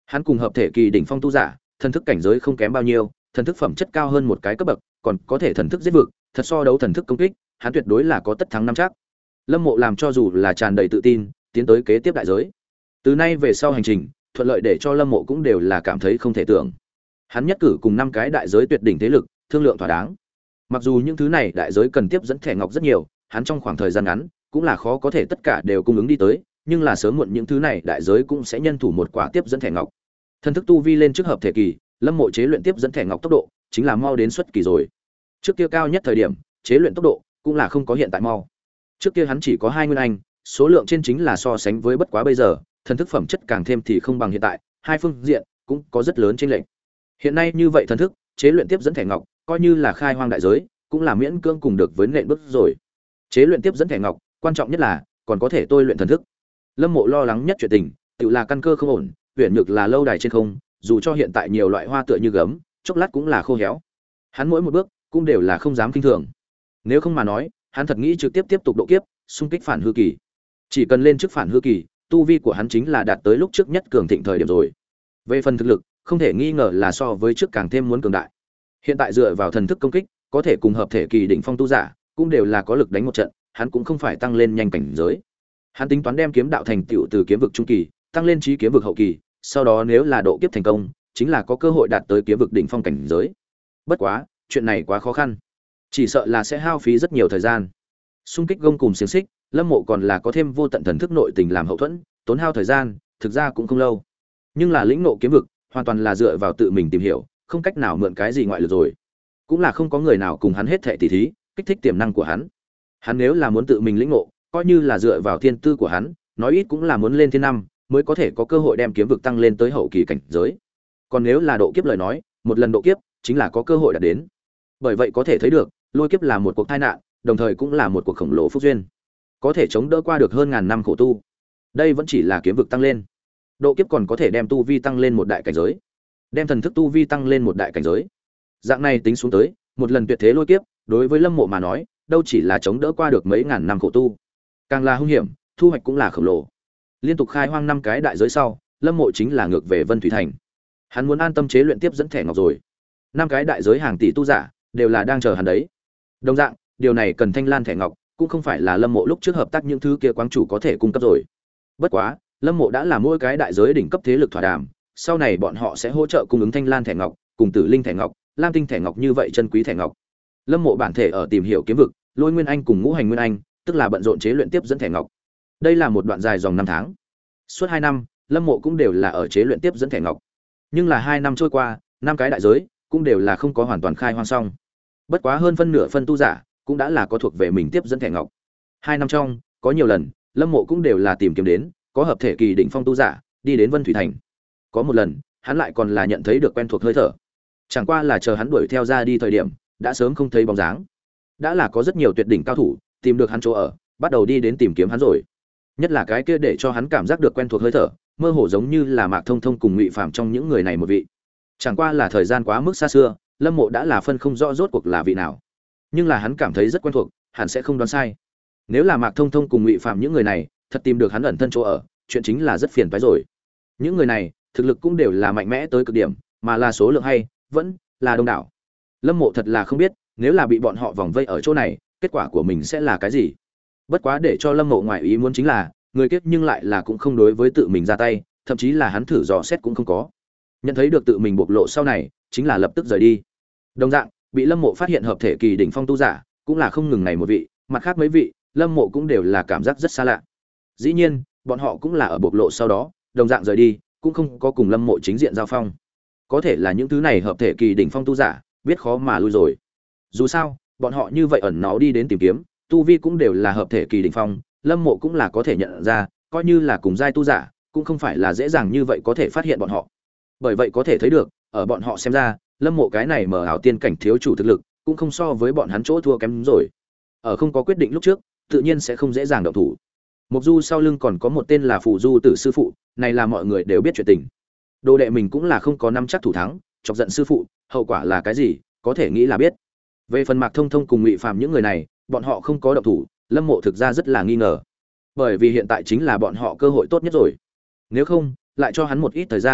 Hắn cùng hợp thể kỳ đỉnh phong tu giả, thần thức cảnh giới không kém bao nhiêu, thần thức phẩm chất cao hơn một cái cấp bậc, còn có thể thần thức giết vực, thật so đấu thần thức công kích, hắn tuyệt đối là có tất thắng năm chắc. Lâm Mộ làm cho dù là tràn đầy tự tin, tiến tới kế tiếp đại giới. Từ nay về sau hành trình, thuận lợi để cho Lâm Mộ cũng đều là cảm thấy không thể tưởng. Hắn nhất cử cùng năm cái đại giới tuyệt đỉnh thế lực, thương lượng thỏa đáng. Mặc dù những thứ này đại giới cần tiếp dẫn thẻ ngọc rất nhiều, hắn trong khoảng thời gian ngắn cũng là khó có thể tất cả đều cung ứng đi tới, nhưng là sớm muộn những thứ này đại giới cũng sẽ nhân thủ một quả tiếp dẫn thẻ ngọc. Thần thức tu vi lên trước hợp thể kỳ, Lâm Mộ chế luyện tiếp dẫn thẻ ngọc tốc độ chính là mau đến xuất kỳ rồi. Trước kia cao nhất thời điểm, chế luyện tốc độ cũng là không có hiện tại mau. Trước kia hắn chỉ có hai nguyên anh, số lượng trên chính là so sánh với bất quá bây giờ, thần thức phẩm chất càng thêm thì không bằng hiện tại, hai phương diện cũng có rất lớn chênh lệch. Hiện nay như vậy thần thức, chế luyện tiếp dẫn thẻ ngọc, coi như là khai hoang đại giới, cũng là miễn cưỡng cùng được với nện bước rồi. Chế luyện tiếp dẫn thẻ ngọc, quan trọng nhất là còn có thể tôi luyện thần thức. Lâm Mộ lo lắng nhất chuyện tình, tự là căn cơ không ổn, huyền nhược là lâu đài trên không, dù cho hiện tại nhiều loại hoa tựa như gấm, chốc lát cũng là khô héo. Hắn mỗi một bước cũng đều là không dám kinh thường. Nếu không mà nói, hắn thật nghĩ trực tiếp tiếp tục độ kiếp, xung kích phản hư kỳ. Chỉ cần lên trước phản hư kỳ, tu vi của hắn chính là đạt tới lúc trước nhất cường thịnh thời điểm rồi. Về phần thực lực, không thể nghi ngờ là so với trước càng thêm muốn cường đại. Hiện tại dựa vào thần thức công kích, có thể cùng hợp thể kỳ đỉnh phong tu giả, cũng đều là có lực đánh một trận, hắn cũng không phải tăng lên nhanh cảnh giới. Hắn tính toán đem kiếm đạo thành tựu từ kiếm vực trung kỳ, tăng lên chí kiếm vực hậu kỳ, sau đó nếu là độ kiếp thành công, chính là có cơ hội đạt tới kiếm vực đỉnh phong cảnh giới. Bất quá, chuyện này quá khó khăn, chỉ sợ là sẽ hao phí rất nhiều thời gian. Xung kích gông cùng xiềng xích, Lâm Mộ còn là có thêm vô tận thần thức nội tình làm hậu thuẫn, tốn hao thời gian, thực ra cũng không lâu. Nhưng là lĩnh ngộ kiếm vực, hoàn toàn là dựa vào tự mình tìm hiểu, không cách nào mượn cái gì ngoại lực rồi. Cũng là không có người nào cùng hắn hết thệ tỉ thí, kích thích tiềm năng của hắn. Hắn nếu là muốn tự mình lĩnh ngộ, coi như là dựa vào thiên tư của hắn, nói ít cũng là muốn lên thiên năm, mới có thể có cơ hội đem kiếm vực tăng lên tới hậu kỳ cảnh giới. Còn nếu là độ kiếp lời nói, một lần độ kiếp chính là có cơ hội đạt đến. Bởi vậy có thể thấy được, lôi kiếp là một cuộc tai nạn, đồng thời cũng là một cuộc khổng lồ phúc duyên. Có thể chống đỡ qua được hơn ngàn năm khổ tu. Đây vẫn chỉ là kiếm vực tăng lên. Độ kiếp còn có thể đem tu vi tăng lên một đại cảnh giới, đem thần thức tu vi tăng lên một đại cảnh giới. Dạng này tính xuống tới, một lần tuyệt thế lôi kiếp, đối với Lâm Mộ mà nói, đâu chỉ là chống đỡ qua được mấy ngàn năm khổ tu, càng là hung hiểm, thu hoạch cũng là khổng lồ. Liên tục khai hoang năm cái đại giới sau, Lâm Mộ chính là ngược về Vân Thủy Thành. Hắn muốn an tâm chế luyện tiếp dẫn thẻ ngọc rồi. Năm cái đại giới hàng tỷ tu giả đều là đang chờ hắn đấy. Đồng dạng, điều này cần Thanh Lan thẻ ngọc, cũng không phải là Lâm Mộ lúc trước hợp tác những thứ kia quáng chủ có thể cung cấp rồi. Bất quá, Lâm Mộ đã là mỗi cái đại giới đỉnh cấp thế lực thỏa đàm, sau này bọn họ sẽ hỗ trợ cung ứng Thanh Lan thẻ ngọc, cùng Tử Linh thẻ ngọc, Lam Tinh thẻ ngọc như vậy chân quý thẻ ngọc. Lâm Mộ bản thể ở tìm hiểu kiếm vực, Lôi Nguyên Anh cùng Ngũ Hành Nguyên Anh, tức là bận rộn chế luyện tiếp dẫn thẻ ngọc. Đây là một đoạn dài dòng năm tháng. Suốt hai năm, Lâm Mộ cũng đều là ở chế luyện tiếp dẫn thẻ ngọc. Nhưng là hai năm trôi qua, năm cái đại giới cũng đều là không có hoàn toàn khai hoang xong. Bất quá hơn phân nửa phân tu giả cũng đã là có thuộc về mình tiếp dẫn thẻ ngọc. Hai năm trong, có nhiều lần, Lâm Mộ cũng đều là tìm kiếm đến, có hợp thể kỳ đỉnh phong tu giả đi đến Vân Thủy Thành. Có một lần, hắn lại còn là nhận thấy được quen thuộc hơi thở. Chẳng qua là chờ hắn đuổi theo ra đi thời điểm, đã sớm không thấy bóng dáng. Đã là có rất nhiều tuyệt đỉnh cao thủ tìm được hắn chỗ ở, bắt đầu đi đến tìm kiếm hắn rồi. Nhất là cái kia để cho hắn cảm giác được quen thuộc hơi thở, mơ hồ giống như là Mạc Thông Thông cùng Ngụy Phàm trong những người này một vị. Chẳng qua là thời gian quá mức xa xưa, Lâm Mộ đã là phân không rõ rốt cuộc là vị nào. Nhưng là hắn cảm thấy rất quen thuộc, hẳn sẽ không đoán sai. Nếu là Mạc Thông Thông cùng Ngụy Phàm những người này, thật tìm được hắn ẩn thân chỗ ở, chuyện chính là rất phiền toái rồi. Những người này, thực lực cũng đều là mạnh mẽ tới cực điểm, mà là số lượng hay, vẫn là đông đảo. Lâm Mộ thật là không biết, nếu là bị bọn họ vòng vây ở chỗ này, kết quả của mình sẽ là cái gì. Bất quá để cho Lâm Mộ ngoài ý muốn chính là, người kiếp nhưng lại là cũng không đối với tự mình ra tay, thậm chí là hắn thử dò xét cũng không có. Nhận thấy được tự mình bộc lộ sau này, chính là lập tức rời đi. Đồng dạng, bị Lâm Mộ phát hiện hợp thể kỳ đỉnh phong tu giả, cũng là không ngừng này một vị, mặt khác mấy vị, Lâm Mộ cũng đều là cảm giác rất xa lạ. Dĩ nhiên, bọn họ cũng là ở bộc lộ sau đó, đồng dạng rời đi, cũng không có cùng Lâm Mộ chính diện giao phong. Có thể là những thứ này hợp thể kỳ đỉnh phong tu giả, biết khó mà lui rồi. Dù sao, bọn họ như vậy ẩn náu đi đến tìm kiếm, tu vi cũng đều là hợp thể kỳ đỉnh phong, Lâm Mộ cũng là có thể nhận ra, coi như là cùng giai tu giả, cũng không phải là dễ dàng như vậy có thể phát hiện bọn họ. Bởi vậy có thể thấy được, ở bọn họ xem ra, Lâm Mộ cái này mở ảo tiên cảnh thiếu chủ thực lực, cũng không so với bọn hắn chỗ thua kém rồi. Ở không có quyết định lúc trước, tự nhiên sẽ không dễ dàng động thủ. Mộc Du sau lưng còn có một tên là Phù Du Tử sư phụ, này là mọi người đều biết chuyện tình. Đồ đệ mình cũng là không có nắm chắc thủ thắng, chọc giận sư phụ, hậu quả là cái gì, có thể nghĩ là biết. Về phần Mạc Thông Thông cùng Ngụy Phàm những người này, bọn họ không có động thủ, Lâm Mộ thực ra rất là nghi ngờ. Bởi vì hiện tại chính là bọn họ cơ hội tốt nhất rồi. Nếu không, lại cho hắn một ít thời gian,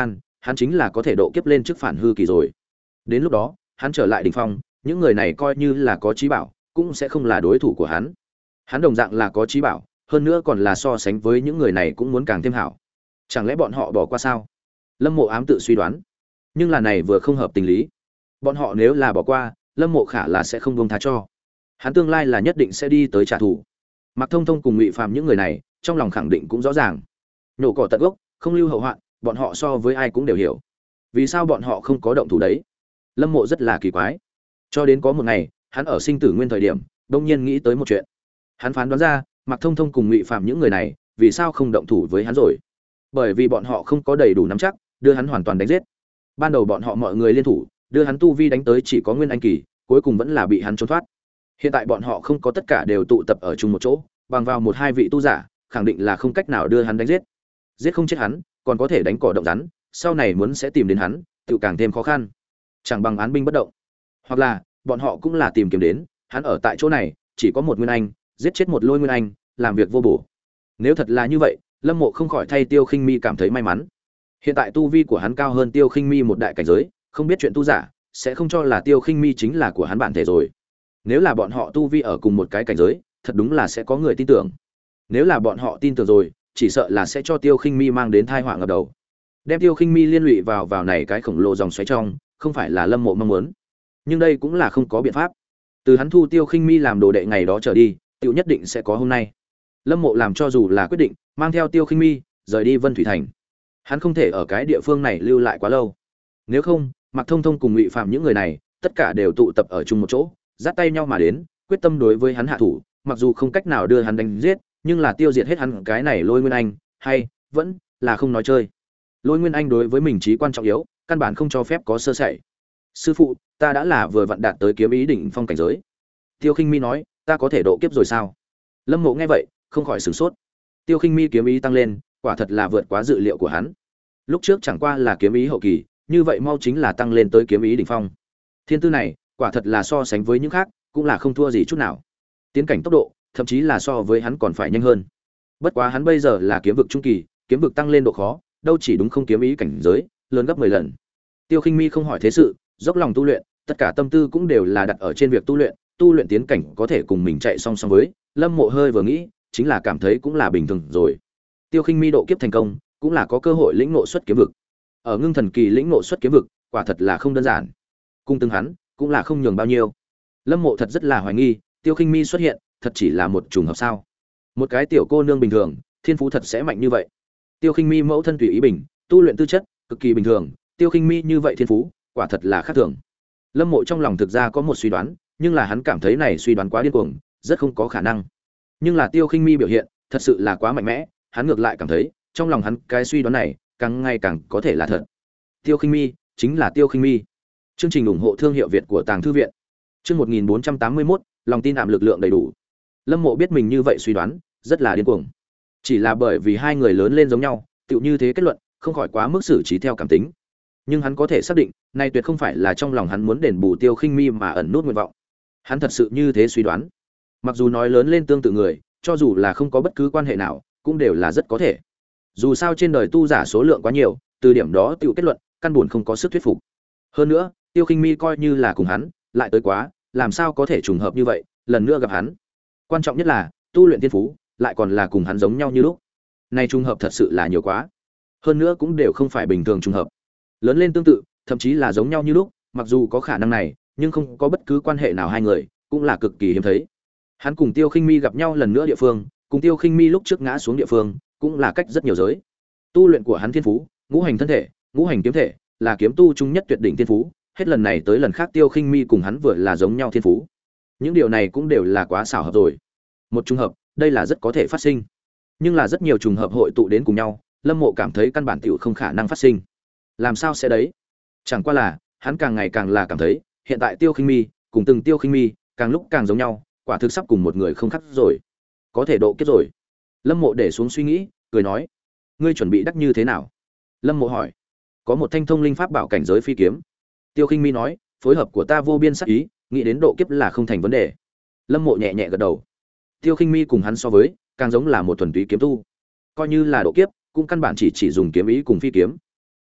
hắn chính là có thể độ kiếp lên trước phản hư kỳ rồi. Đến lúc đó, hắn trở lại đỉnh phong, những người này coi như là có trí bảo, cũng sẽ không là đối thủ của hắn. Hắn đồng dạng là có trí bảo, hơn nữa còn là so sánh với những người này cũng muốn càng thêm hảo. Chẳng lẽ bọn họ bỏ qua sao? Lâm Mộ ám tự suy đoán. Nhưng là này vừa không hợp tình lý. Bọn họ nếu là bỏ qua, Lâm Mộ Khả là sẽ không buông tha cho. Hắn tương lai là nhất định sẽ đi tới trả thù. Mạc Thông Thông cùng Ngụy Phàm những người này, trong lòng khẳng định cũng rõ ràng. Nhổ cỏ tận gốc, không lưu hậu hoạn, bọn họ so với ai cũng đều hiểu. Vì sao bọn họ không có động thủ đấy? Lâm Mộ rất là kỳ quái. Cho đến có một ngày, hắn ở sinh tử nguyên thời điểm, đột nhiên nghĩ tới một chuyện. Hắn phán đoán ra, Mạc Thông Thông cùng Ngụy Phàm những người này, vì sao không động thủ với hắn rồi? Bởi vì bọn họ không có đầy đủ nắm chắc, đưa hắn hoàn toàn đánh giết. Ban đầu bọn họ mọi người liên thủ, đưa hắn tu vi đánh tới chỉ có nguyên anh kỳ, cuối cùng vẫn là bị hắn trốn thoát. Hiện tại bọn họ không có tất cả đều tụ tập ở chung một chỗ, bằng vào một hai vị tu giả, khẳng định là không cách nào đưa hắn đánh giết. Giết không chết hắn, còn có thể đánh cỏ động rắn, sau này muốn sẽ tìm đến hắn, tự càng thêm khó khăn. Chẳng bằng án binh bất động. Hoặc là, bọn họ cũng là tìm kiếm đến, hắn ở tại chỗ này, chỉ có một nguyên anh, giết chết một lôi nguyên anh, làm việc vô bổ. Nếu thật là như vậy, Lâm Mộ không khỏi thay Tiêu Khinh Mi cảm thấy may mắn. Hiện tại tu vi của hắn cao hơn Tiêu Khinh Mi một đại cảnh giới, không biết chuyện tu giả, sẽ không cho là Tiêu Khinh Mi chính là của hắn bản thể rồi. Nếu là bọn họ tu vi ở cùng một cái cảnh giới, thật đúng là sẽ có người tin tưởng. Nếu là bọn họ tin tưởng rồi, chỉ sợ là sẽ cho Tiêu Khinh Mi mang đến tai họa ngập đầu. Đem Tiêu Khinh Mi liên lụy vào vào này cái khổng lồ dòng xoáy trong, không phải là Lâm Mộ mong muốn. Nhưng đây cũng là không có biện pháp. Từ hắn thu Tiêu Khinh Mi làm đồ đệ ngày đó trở đi, tiểu nhất định sẽ có hôm nay. Lâm Mộ làm cho dù là quyết định, mang theo Tiêu Khinh Mi rời đi Vân Thủy Thành. Hắn không thể ở cái địa phương này lưu lại quá lâu. Nếu không, Mạc Thông Thông cùng Ngụy Phàm những người này, tất cả đều tụ tập ở chung một chỗ, dắt tay nhau mà đến, quyết tâm đối với hắn hạ thủ, mặc dù không cách nào đưa hắn đánh giết, nhưng là tiêu diệt hết hắn cái này Lôi Nguyên Anh, hay vẫn là không nói chơi. Lôi Nguyên Anh đối với mình chí quan trọng yếu, căn bản không cho phép có sơ sẩy. Sư phụ, ta đã là vừa vặn đạt tới kiếm ý đỉnh phong cảnh giới. Tiêu Khinh Mi nói, ta có thể độ kiếp rồi sao? Lâm Mộ nghe vậy, không khỏi sửng sốt. Tiêu Khinh Mi kiếm ý tăng lên, quả thật là vượt quá dự liệu của hắn. Lúc trước chẳng qua là kiếm ý hậu kỳ, như vậy mau chính là tăng lên tới kiếm ý đỉnh phong. Thiên tư này, quả thật là so sánh với những khác, cũng là không thua gì chút nào. Tiến cảnh tốc độ, thậm chí là so với hắn còn phải nhanh hơn. Bất quá hắn bây giờ là kiếm vực trung kỳ, kiếm vực tăng lên độ khó, đâu chỉ đúng không kiếm ý cảnh giới, lớn gấp mười lần. Tiêu Khinh Mi không hỏi thế sự, dốc lòng tu luyện, tất cả tâm tư cũng đều là đặt ở trên việc tu luyện, tu luyện tiến cảnh có thể cùng mình chạy song song với. Lâm Mộ hơi vừa nghĩ, chính là cảm thấy cũng là bình thường rồi. Tiêu Khinh Mi độ kiếp thành công, cũng là có cơ hội lĩnh ngộ xuất kiếm vực. Ở ngưng thần kỳ lĩnh ngộ xuất kiếm vực, quả thật là không đơn giản. Cung tương hắn, cũng là không nhường bao nhiêu. Lâm Mộ thật rất là hoài nghi, Tiêu Khinh Mi xuất hiện, thật chỉ là một trùng hợp sao? Một cái tiểu cô nương bình thường, thiên phú thật sẽ mạnh như vậy? Tiêu Khinh Mi mẫu thân tùy ý bình, tu luyện tư chất cực kỳ bình thường, Tiêu Khinh Mi như vậy thiên phú, quả thật là khác thường. Lâm Mộ trong lòng thực ra có một suy đoán, nhưng là hắn cảm thấy này suy đoán quá điên cuồng, rất không có khả năng. Nhưng là Tiêu Khinh Mi biểu hiện, thật sự là quá mạnh mẽ, hắn ngược lại cảm thấy, trong lòng hắn cái suy đoán này, càng ngày càng có thể là thật. Tiêu Khinh Mi chính là Tiêu Khinh Mi. Chương trình ủng hộ thương hiệu Việt của Tàng Thư viện. Chương một nghìn bốn trăm tám mươi mốt, lòng tin ảm lực lượng đầy đủ. Lâm Mộ biết mình như vậy suy đoán, rất là điên cuồng. Chỉ là bởi vì hai người lớn lên giống nhau, tựu như thế kết luận, không khỏi quá mức xử trí theo cảm tính. Nhưng hắn có thể xác định, này tuyệt không phải là trong lòng hắn muốn đền bù Tiêu Khinh Mi mà ẩn nút nguyện vọng. Hắn thật sự như thế suy đoán. Mặc dù nói lớn lên tương tự người, cho dù là không có bất cứ quan hệ nào, cũng đều là rất có thể. Dù sao trên đời tu giả số lượng quá nhiều, từ điểm đó tựu kết luận, căn buồn không có sức thuyết phục. Hơn nữa, Tiêu Khinh Mi coi như là cùng hắn, lại tới quá, làm sao có thể trùng hợp như vậy, lần nữa gặp hắn. Quan trọng nhất là, tu luyện tiên phú, lại còn là cùng hắn giống nhau như lúc. Này trùng hợp thật sự là nhiều quá. Hơn nữa cũng đều không phải bình thường trùng hợp. Lớn lên tương tự, thậm chí là giống nhau như lúc, mặc dù có khả năng này, nhưng không có bất cứ quan hệ nào hai người, cũng là cực kỳ hiếm thấy. Hắn cùng Tiêu Khinh Mi gặp nhau lần nữa địa phương, cùng Tiêu Khinh Mi lúc trước ngã xuống địa phương, cũng là cách rất nhiều giới. Tu luyện của hắn thiên phú, ngũ hành thân thể, ngũ hành kiếm thể, là kiếm tu trung nhất tuyệt đỉnh thiên phú, hết lần này tới lần khác Tiêu Khinh Mi cùng hắn vừa là giống nhau thiên phú. Những điều này cũng đều là quá xảo hợp rồi. Một trùng hợp, đây là rất có thể phát sinh. Nhưng là rất nhiều trùng hợp hội tụ đến cùng nhau, Lâm Mộ cảm thấy căn bản tiểu không khả năng phát sinh. Làm sao sẽ đấy? Chẳng qua là, hắn càng ngày càng là cảm thấy, hiện tại Tiêu Khinh Mi cùng từng Tiêu Khinh Mi, càng lúc càng giống nhau, quả thực sắp cùng một người không khác rồi. Có thể độ kiếp rồi. Lâm Mộ để xuống suy nghĩ, cười nói: "Ngươi chuẩn bị đắc như thế nào?" Lâm Mộ hỏi. "Có một thanh thông linh pháp bảo cảnh giới phi kiếm." Tiêu Khinh Mi nói: "Phối hợp của ta vô biên sắc ý, nghĩ đến độ kiếp là không thành vấn đề." Lâm Mộ nhẹ nhẹ gật đầu. Tiêu Khinh Mi cùng hắn so với, càng giống là một thuần túy kiếm tu. Coi như là độ kiếp, cũng căn bản chỉ chỉ dùng kiếm ý cùng phi kiếm.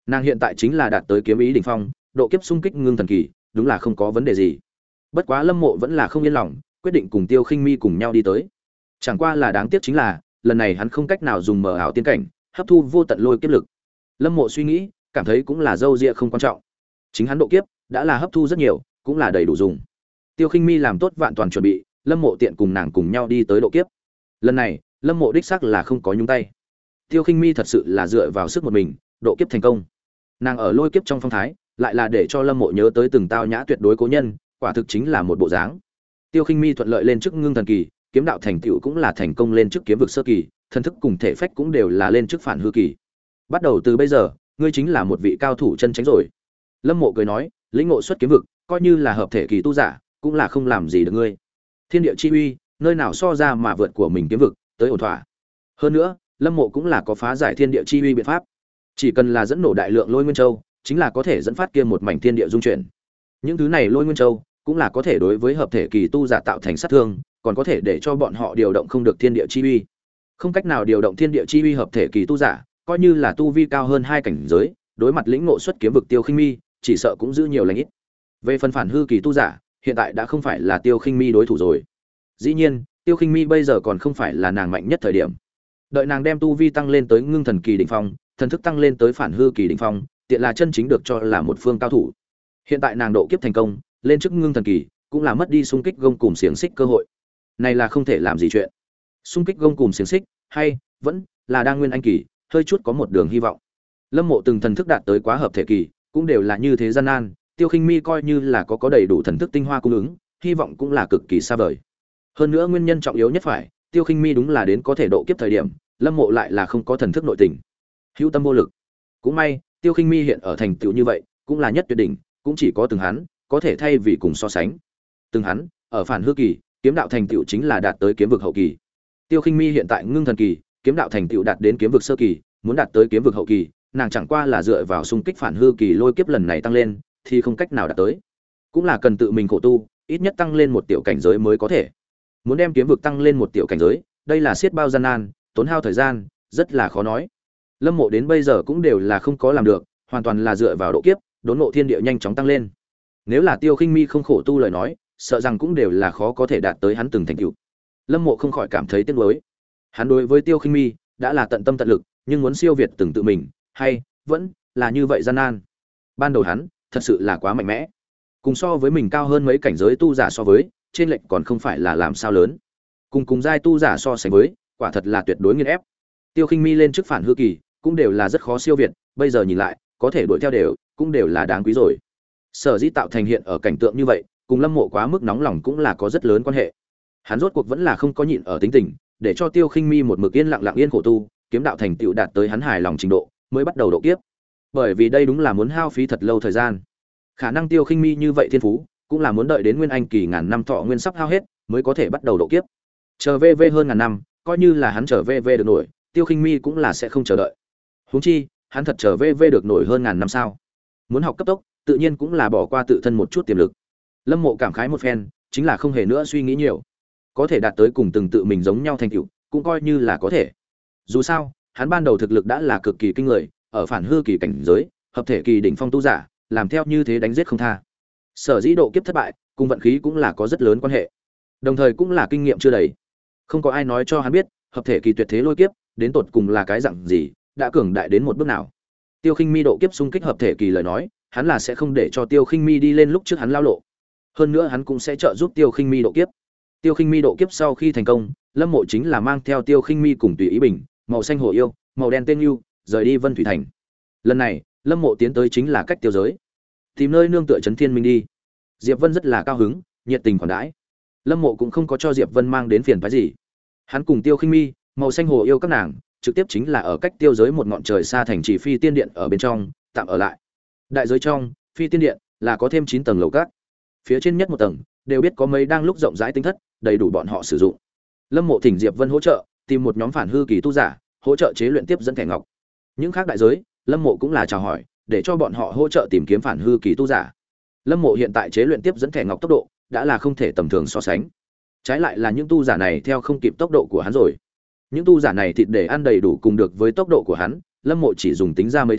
Nàng hiện tại chính là đạt tới kiếm ý đỉnh phong, độ kiếp xung kích ngưng thần kỳ, đúng là không có vấn đề gì. Bất quá Lâm Mộ vẫn là không yên lòng, quyết định cùng Tiêu Khinh Mi cùng nhau đi tới. Chẳng qua là đáng tiếc chính là, lần này hắn không cách nào dùng mở ảo tiên cảnh, hấp thu vô tận lôi kiếp lực. Lâm Mộ suy nghĩ, cảm thấy cũng là dâu dịa không quan trọng. Chính hắn độ kiếp đã là hấp thu rất nhiều, cũng là đầy đủ dùng. Tiêu Khinh Mi làm tốt vạn toàn chuẩn bị, Lâm Mộ tiện cùng nàng cùng nhau đi tới độ kiếp. Lần này, Lâm Mộ đích xác là không có nhúng tay. Tiêu Khinh Mi thật sự là dựa vào sức một mình, độ kiếp thành công. Nàng ở lôi kiếp trong phong thái, lại là để cho Lâm Mộ nhớ tới từng tao nhã tuyệt đối cố nhân, quả thực chính là một bộ dáng. Tiêu Khinh Mi thuận lợi lên trước ngưng thần kỳ, kiếm đạo thành tựu cũng là thành công lên trước kiếm vực sơ kỳ, thân thức cùng thể phách cũng đều là lên trước phản hư kỳ. Bắt đầu từ bây giờ, ngươi chính là một vị cao thủ chân chính rồi. Lâm Mộ cười nói, lĩnh ngộ xuất kiếm vực, coi như là hợp thể kỳ tu giả, cũng là không làm gì được ngươi. Thiên địa chi uy, nơi nào so ra mà vượt của mình kiếm vực, tới ổn thỏa. Hơn nữa, Lâm Mộ cũng là có phá giải thiên địa chi uy biện pháp. Chỉ cần là dẫn nổ đại lượng lôi nguyên châu, chính là có thể dẫn phát kia một mảnh thiên địa dung chuyển. Những thứ này lôi nguyên châu cũng là có thể đối với hợp thể kỳ tu giả tạo thành sát thương, còn có thể để cho bọn họ điều động không được thiên địa chi uy. Không cách nào điều động thiên địa chi uy hợp thể kỳ tu giả, coi như là tu vi cao hơn hai cảnh giới, đối mặt lĩnh ngộ xuất kiếm vực Tiêu Khinh Mi, chỉ sợ cũng giữ nhiều lành ít. Về phần phản hư kỳ tu giả, hiện tại đã không phải là Tiêu Khinh Mi đối thủ rồi. Dĩ nhiên, Tiêu Khinh Mi bây giờ còn không phải là nàng mạnh nhất thời điểm. Đợi nàng đem tu vi tăng lên tới ngưng thần kỳ đỉnh phong, thần thức tăng lên tới phản hư kỳ đỉnh phong, tiện là chân chính được cho là một phương cao thủ. Hiện tại nàng độ kiếp thành công, lên trước ngưng thần kỳ, cũng là mất đi xung kích gông cùm xiềng xích cơ hội. Này là không thể làm gì chuyện. Xung kích gông cùm xiềng xích, hay vẫn là đang nguyên anh kỳ, hơi chút có một đường hy vọng. Lâm Mộ từng thần thức đạt tới quá hợp thể kỳ, cũng đều là như thế gian nan, Tiêu Khinh Mi coi như là có có đầy đủ thần thức tinh hoa cung ứng, hy vọng cũng là cực kỳ xa vời. Hơn nữa nguyên nhân trọng yếu nhất phải, Tiêu Khinh Mi đúng là đến có thể độ kiếp thời điểm, Lâm Mộ lại là không có thần thức nội tình, hữu tâm vô lực. Cũng may, Tiêu Khinh Mi hiện ở thành tựu như vậy, cũng là nhất tuyệt đỉnh, cũng chỉ có từng hắn có thể thay vì cùng so sánh. Từng hắn, ở phản hư kỳ, kiếm đạo thành tựu chính là đạt tới kiếm vực hậu kỳ. Tiêu Khinh Mi hiện tại ngưng thần kỳ, kiếm đạo thành tựu đạt đến kiếm vực sơ kỳ, muốn đạt tới kiếm vực hậu kỳ, nàng chẳng qua là dựa vào xung kích phản hư kỳ lôi kiếp lần này tăng lên, thì không cách nào đạt tới. Cũng là cần tự mình khổ tu, ít nhất tăng lên một tiểu cảnh giới mới có thể. Muốn đem kiếm vực tăng lên một tiểu cảnh giới, đây là xiết bao gian nan, tốn hao thời gian, rất là khó nói. Lâm Mộ đến bây giờ cũng đều là không có làm được, hoàn toàn là dựa vào độ kiếp, đốn ngộ thiên địa nhanh chóng tăng lên. Nếu là Tiêu Khinh Mi không khổ tu lời nói, sợ rằng cũng đều là khó có thể đạt tới hắn từng thành tựu. Lâm Mộ không khỏi cảm thấy tiếc nuối. Hắn đối với Tiêu Khinh Mi đã là tận tâm tận lực, nhưng muốn siêu việt từng tự mình, hay vẫn là như vậy gian nan. Ban đầu hắn thật sự là quá mạnh mẽ, cùng so với mình cao hơn mấy cảnh giới tu giả so với, trên lệnh còn không phải là làm sao lớn. Cùng cùng giai tu giả so sánh với, quả thật là tuyệt đối nghiền ép. Tiêu Khinh Mi lên trước phản hư kỳ, cũng đều là rất khó siêu việt, bây giờ nhìn lại, có thể đuổi theo đều, cũng đều là đáng quý rồi. Sở dĩ tạo thành hiện ở cảnh tượng như vậy, cùng Lâm Mộ quá mức nóng lòng cũng là có rất lớn quan hệ. Hắn rốt cuộc vẫn là không có nhịn ở tính tình, để cho Tiêu Khinh Mi một mực yên lặng lặng yên khổ tu, kiếm đạo thành tựu đạt tới hắn hài lòng trình độ, mới bắt đầu độ kiếp. Bởi vì đây đúng là muốn hao phí thật lâu thời gian. Khả năng Tiêu Khinh Mi như vậy thiên phú, cũng là muốn đợi đến nguyên anh kỳ ngàn năm thọ nguyên sắp hao hết, mới có thể bắt đầu độ kiếp. Chờ vê vê hơn ngàn năm, coi như là hắn chờ vê vê được nổi, Tiêu Khinh Mi cũng là sẽ không chờ đợi. Huống chi, hắn thật chờ vê vê được nổi hơn ngàn năm sao? Muốn học cấp tốc, tự nhiên cũng là bỏ qua tự thân một chút tiềm lực. Lâm Mộ cảm khái một phen, chính là không hề nữa suy nghĩ nhiều. Có thể đạt tới cùng từng tự mình giống nhau thành tựu, cũng coi như là có thể. Dù sao, hắn ban đầu thực lực đã là cực kỳ kinh người, ở phản hư kỳ cảnh giới, hợp thể kỳ đỉnh phong tu giả, làm theo như thế đánh giết không tha. Sở dĩ độ kiếp thất bại, cùng vận khí cũng là có rất lớn quan hệ. Đồng thời cũng là kinh nghiệm chưa đầy. Không có ai nói cho hắn biết, hợp thể kỳ tuyệt thế lôi kiếp, đến tột cùng là cái dạng gì, đã cường đại đến một bước nào. Tiêu Khinh Mi độ kiếp xung kích hợp thể kỳ lời nói, hắn là sẽ không để cho Tiêu Khinh Mi đi lên lúc trước hắn lao lộ. Hơn nữa hắn cũng sẽ trợ giúp Tiêu Khinh Mi độ kiếp. Tiêu Khinh Mi độ kiếp sau khi thành công, Lâm Mộ chính là mang theo Tiêu Khinh Mi cùng tùy ý bình, màu xanh hồ yêu, màu đen tên yêu, rời đi Vân Thủy Thành. Lần này, Lâm Mộ tiến tới chính là cách tiêu giới, tìm nơi nương tựa trấn Thiên Minh đi. Diệp Vân rất là cao hứng, nhiệt tình khoản đãi. Lâm Mộ cũng không có cho Diệp Vân mang đến phiền phức gì. Hắn cùng Tiêu Khinh Mi, màu xanh hồ yêu các nàng, trực tiếp chính là ở cách tiêu giới một ngọn trời xa thành trì Phi Tiên Điện ở bên trong, tạm ở lại. Đại giới trong, Phi Tiên Điện là có thêm chín tầng lầu các. Phía trên nhất một tầng đều biết có mấy đang lúc rộng rãi tinh thất, đầy đủ bọn họ sử dụng. Lâm Mộ thỉnh Diệp Vân hỗ trợ, tìm một nhóm phản hư kỳ tu giả, hỗ trợ chế luyện tiếp dẫn thẻ ngọc. Những khác đại giới, Lâm Mộ cũng là chào hỏi, để cho bọn họ hỗ trợ tìm kiếm phản hư kỳ tu giả. Lâm Mộ hiện tại chế luyện tiếp dẫn thẻ ngọc tốc độ đã là không thể tầm thường so sánh. Trái lại là những tu giả này theo không kịp tốc độ của hắn rồi. Những tu giả này thịt để ăn đầy đủ cùng được với tốc độ của hắn, Lâm Mộ chỉ dùng tính ra mấy tháng,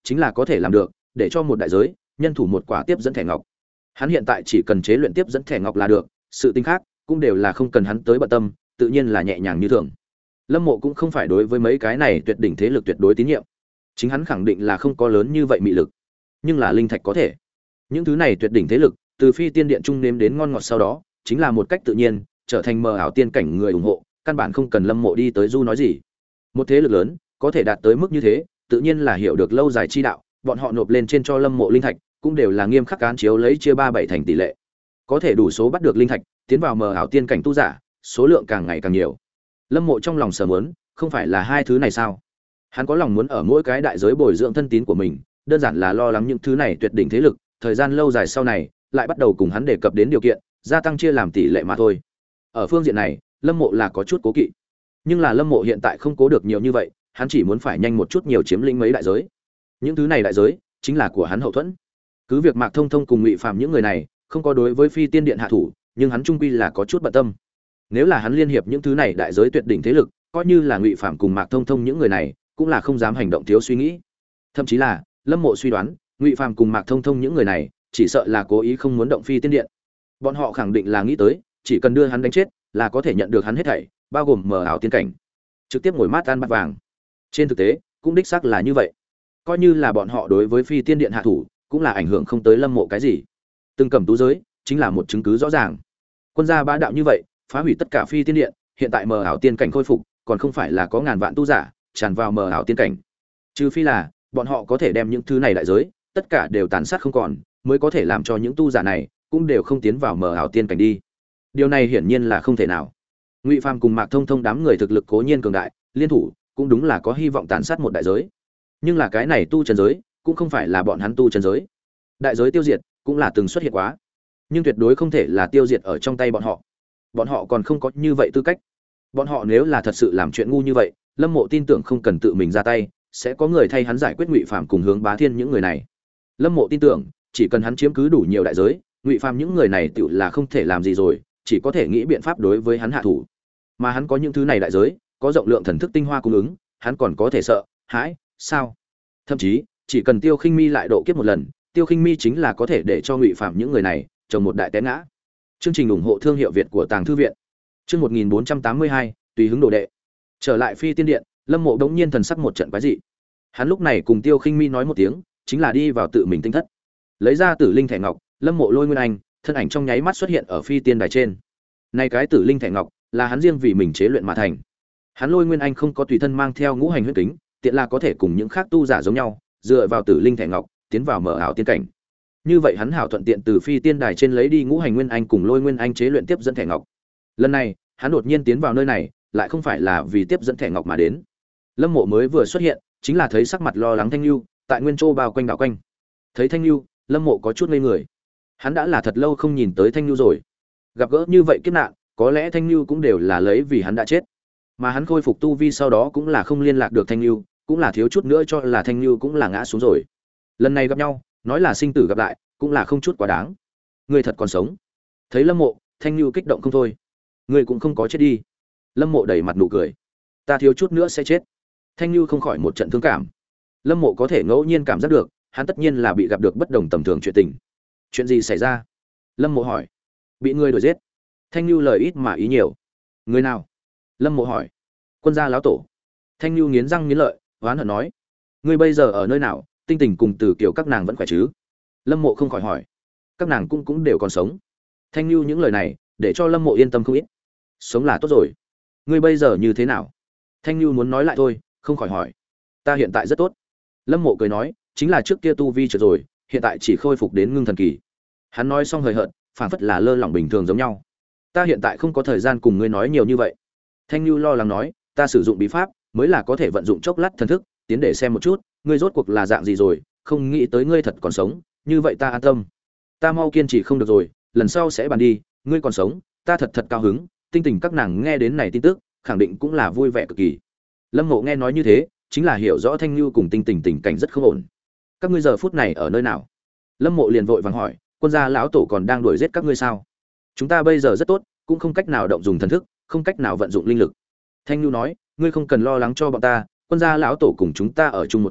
chính là có thể làm được để cho một đại giới nhân thủ một quả tiếp dẫn thẻ ngọc. Hắn hiện tại chỉ cần chế luyện tiếp dẫn thẻ ngọc là được, sự tình khác cũng đều là không cần hắn tới bận tâm, tự nhiên là nhẹ nhàng như thường. Lâm Mộ cũng không phải đối với mấy cái này tuyệt đỉnh thế lực tuyệt đối tín nhiệm. Chính hắn khẳng định là không có lớn như vậy mị lực, nhưng là linh thạch có thể. Những thứ này tuyệt đỉnh thế lực, từ Phi Tiên Điện trung nếm đến ngon ngọt sau đó, chính là một cách tự nhiên trở thành mờ ảo tiên cảnh người ủng hộ, căn bản không cần Lâm Mộ đi tới du nói gì. Một thế lực lớn có thể đạt tới mức như thế, tự nhiên là hiểu được lâu dài chi đạo, bọn họ nộp lên trên cho Lâm Mộ linh thạch, cũng đều là nghiêm khắc cán chiếu lấy chia ba bảy thành tỷ lệ. Có thể đủ số bắt được linh thạch, tiến vào mờ ảo tiên cảnh tu giả, số lượng càng ngày càng nhiều. Lâm Mộ trong lòng sở muốn, không phải là hai thứ này sao? Hắn có lòng muốn ở mỗi cái đại giới bồi dưỡng thân tín của mình, đơn giản là lo lắng những thứ này tuyệt đỉnh thế lực, thời gian lâu dài sau này, lại bắt đầu cùng hắn đề cập đến điều kiện, gia tăng chia làm tỷ lệ mà thôi. Ở phương diện này, Lâm Mộ là có chút cố kỵ. Nhưng là Lâm Mộ hiện tại không cố được nhiều như vậy, hắn chỉ muốn phải nhanh một chút nhiều chiếm lĩnh mấy đại giới. Những thứ này đại giới chính là của hắn hậu thuẫn. Cứ việc Mạc Thông Thông cùng Ngụy Phàm những người này không có đối với Phi Tiên Điện hạ thủ, nhưng hắn trung quy là có chút bận tâm. Nếu là hắn liên hiệp những thứ này đại giới tuyệt đỉnh thế lực, coi như là Ngụy Phàm cùng Mạc Thông Thông những người này, cũng là không dám hành động thiếu suy nghĩ. Thậm chí là, Lâm Mộ suy đoán, Ngụy Phàm cùng Mạc Thông Thông những người này, chỉ sợ là cố ý không muốn động Phi Tiên Điện. Bọn họ khẳng định là nghĩ tới, chỉ cần đưa hắn đánh chết, là có thể nhận được hắn hết thảy, bao gồm mờ ảo tiên cảnh. Trực tiếp ngồi mát ăn bát vàng. Trên thực tế, cũng đích xác là như vậy. Coi như là bọn họ đối với Phi Tiên Điện hạ thủ, cũng là ảnh hưởng không tới Lâm Mộ cái gì. Từng cầm tú giới, chính là một chứng cứ rõ ràng. Quân gia bá đạo như vậy, phá hủy tất cả Phi Tiên Điện, hiện tại mờ ảo tiên cảnh khôi phục, còn không phải là có ngàn vạn tu giả tràn vào mờ ảo tiên cảnh. Trừ phi là bọn họ có thể đem những thứ này đại giới, tất cả đều tàn sát không còn, mới có thể làm cho những tu giả này cũng đều không tiến vào mờ ảo tiên cảnh đi. Điều này hiển nhiên là không thể nào. Ngụy Phàm cùng Mạc Thông Thông đám người thực lực cố nhiên cường đại, liên thủ cũng đúng là có hy vọng tàn sát một đại giới. Nhưng là cái này tu chân giới, cũng không phải là bọn hắn tu chân giới. Đại giới tiêu diệt cũng là từng xuất hiện quá, nhưng tuyệt đối không thể là tiêu diệt ở trong tay bọn họ. Bọn họ còn không có như vậy tư cách. Bọn họ nếu là thật sự làm chuyện ngu như vậy, Lâm Mộ tin tưởng không cần tự mình ra tay, sẽ có người thay hắn giải quyết Ngụy Phàm cùng Hướng Bá Thiên những người này. Lâm Mộ tin tưởng, chỉ cần hắn chiếm cứ đủ nhiều đại giới, Ngụy Phàm những người này tựu là không thể làm gì rồi, chỉ có thể nghĩ biện pháp đối với hắn hạ thủ. Mà hắn có những thứ này đại giới, có rộng lượng thần thức tinh hoa cung ứng, hắn còn có thể sợ, hãi, sao? Thậm chí, chỉ cần Tiêu Khinh Mi lại độ kiếp một lần, Tiêu Khinh Mi chính là có thể để cho Ngụy Phàm những người này trồng một đại té ngã. Chương trình ủng hộ thương hiệu Việt của Tàng Thư viện. Chương một nghìn bốn trăm tám mươi hai, tùy hứng đồ đệ. Trở lại Phi Tiên Điện, Lâm Mộ đống nhiên thần sắc một trận quái dị. Hắn lúc này cùng Tiêu Khinh Mi nói một tiếng, chính là đi vào tự mình tinh thất. Lấy ra Tử Linh thẻ ngọc, Lâm Mộ lôi nguyên anh, thân ảnh trong nháy mắt xuất hiện ở Phi Tiên đài trên. Này cái Tử Linh thẻ ngọc là hắn riêng vì mình chế luyện mà thành. Hắn lôi nguyên anh không có tùy thân mang theo ngũ hành huyết kính, tiện là có thể cùng những khác tu giả giống nhau, dựa vào Tử Linh thẻ ngọc, tiến vào mở ảo tiên cảnh. Như vậy hắn hảo thuận tiện từ Phi Tiên đài trên lấy đi ngũ hành nguyên anh cùng lôi nguyên anh chế luyện tiếp dẫn thẻ ngọc. Lần này, hắn đột nhiên tiến vào nơi này, lại không phải là vì tiếp dẫn thẻ ngọc mà đến. Lâm Mộ mới vừa xuất hiện, chính là thấy sắc mặt lo lắng Thanh Nưu, tại nguyên châu bao quanh đảo quanh. Thấy Thanh Nưu, Lâm Mộ có chút ngây người. Hắn đã là thật lâu không nhìn tới Thanh Nưu rồi. Gặp gỡ như vậy kiếp nạn, có lẽ Thanh Nưu cũng đều là lấy vì hắn đã chết. Mà hắn khôi phục tu vi sau đó cũng là không liên lạc được Thanh Nưu, cũng là thiếu chút nữa cho là Thanh Nưu cũng là ngã xuống rồi. Lần này gặp nhau, nói là sinh tử gặp lại, cũng là không chút quá đáng. Ngươi thật còn sống. Thấy Lâm Mộ, Thanh Nưu kích động không thôi. Ngươi cũng không có chết đi. Lâm Mộ đẩy mặt nụ cười. Ta thiếu chút nữa sẽ chết. Thanh Nưu không khỏi một trận thương cảm. Lâm Mộ có thể ngẫu nhiên cảm giác được, hắn tất nhiên là bị gặp được bất đồng tầm thường chuyện tình. Chuyện gì xảy ra? Lâm Mộ hỏi. Bị người đuổi giết. Thanh Nưu lời ít mà ý nhiều. Người nào? Lâm Mộ hỏi. Quân gia lão tổ. Thanh Nưu nghiến răng nghiến lợi, oán hận nói. Ngươi bây giờ ở nơi nào? Tinh Tình cùng Từ Kiều các nàng vẫn khỏe chứ? Lâm Mộ không khỏi hỏi. Các nàng cũng cũng đều còn sống. Thanh Nưu những lời này, để cho Lâm Mộ yên tâm không ít. Sống là tốt rồi. Ngươi bây giờ như thế nào? Thanh Nưu muốn nói lại thôi, không khỏi hỏi. Ta hiện tại rất tốt. Lâm Mộ cười nói, chính là trước kia tu vi trượt rồi, hiện tại chỉ khôi phục đến ngưng thần kỳ. Hắn nói xong hời hợt, phảng phất là lơ lỏng bình thường giống nhau. Ta hiện tại không có thời gian cùng ngươi nói nhiều như vậy. Thanh Nưu lo lắng nói, ta sử dụng bí pháp, mới là có thể vận dụng chốc lát thần thức, tiến để xem một chút, ngươi rốt cuộc là dạng gì rồi, không nghĩ tới ngươi thật còn sống, như vậy ta an tâm. Ta mau kiên trì không được rồi, lần sau sẽ bàn đi, ngươi còn sống, ta thật thật cao hứng. Tinh Tình các nàng nghe đến này tin tức, khẳng định cũng là vui vẻ cực kỳ. Lâm Mộ nghe nói như thế, chính là hiểu rõ Thanh Nưu cùng Tinh Tình tình cảnh rất không ổn. Các ngươi giờ phút này ở nơi nào? Lâm Mộ liền vội vàng hỏi, quân gia lão tổ còn đang đuổi giết các ngươi sao? Chúng ta bây giờ rất tốt, cũng không cách nào động dùng thần thức, không cách nào vận dụng linh lực. Thanh Nưu nói, ngươi không cần lo lắng cho bọn ta, quân gia lão tổ cùng chúng ta ở chung một chỗ,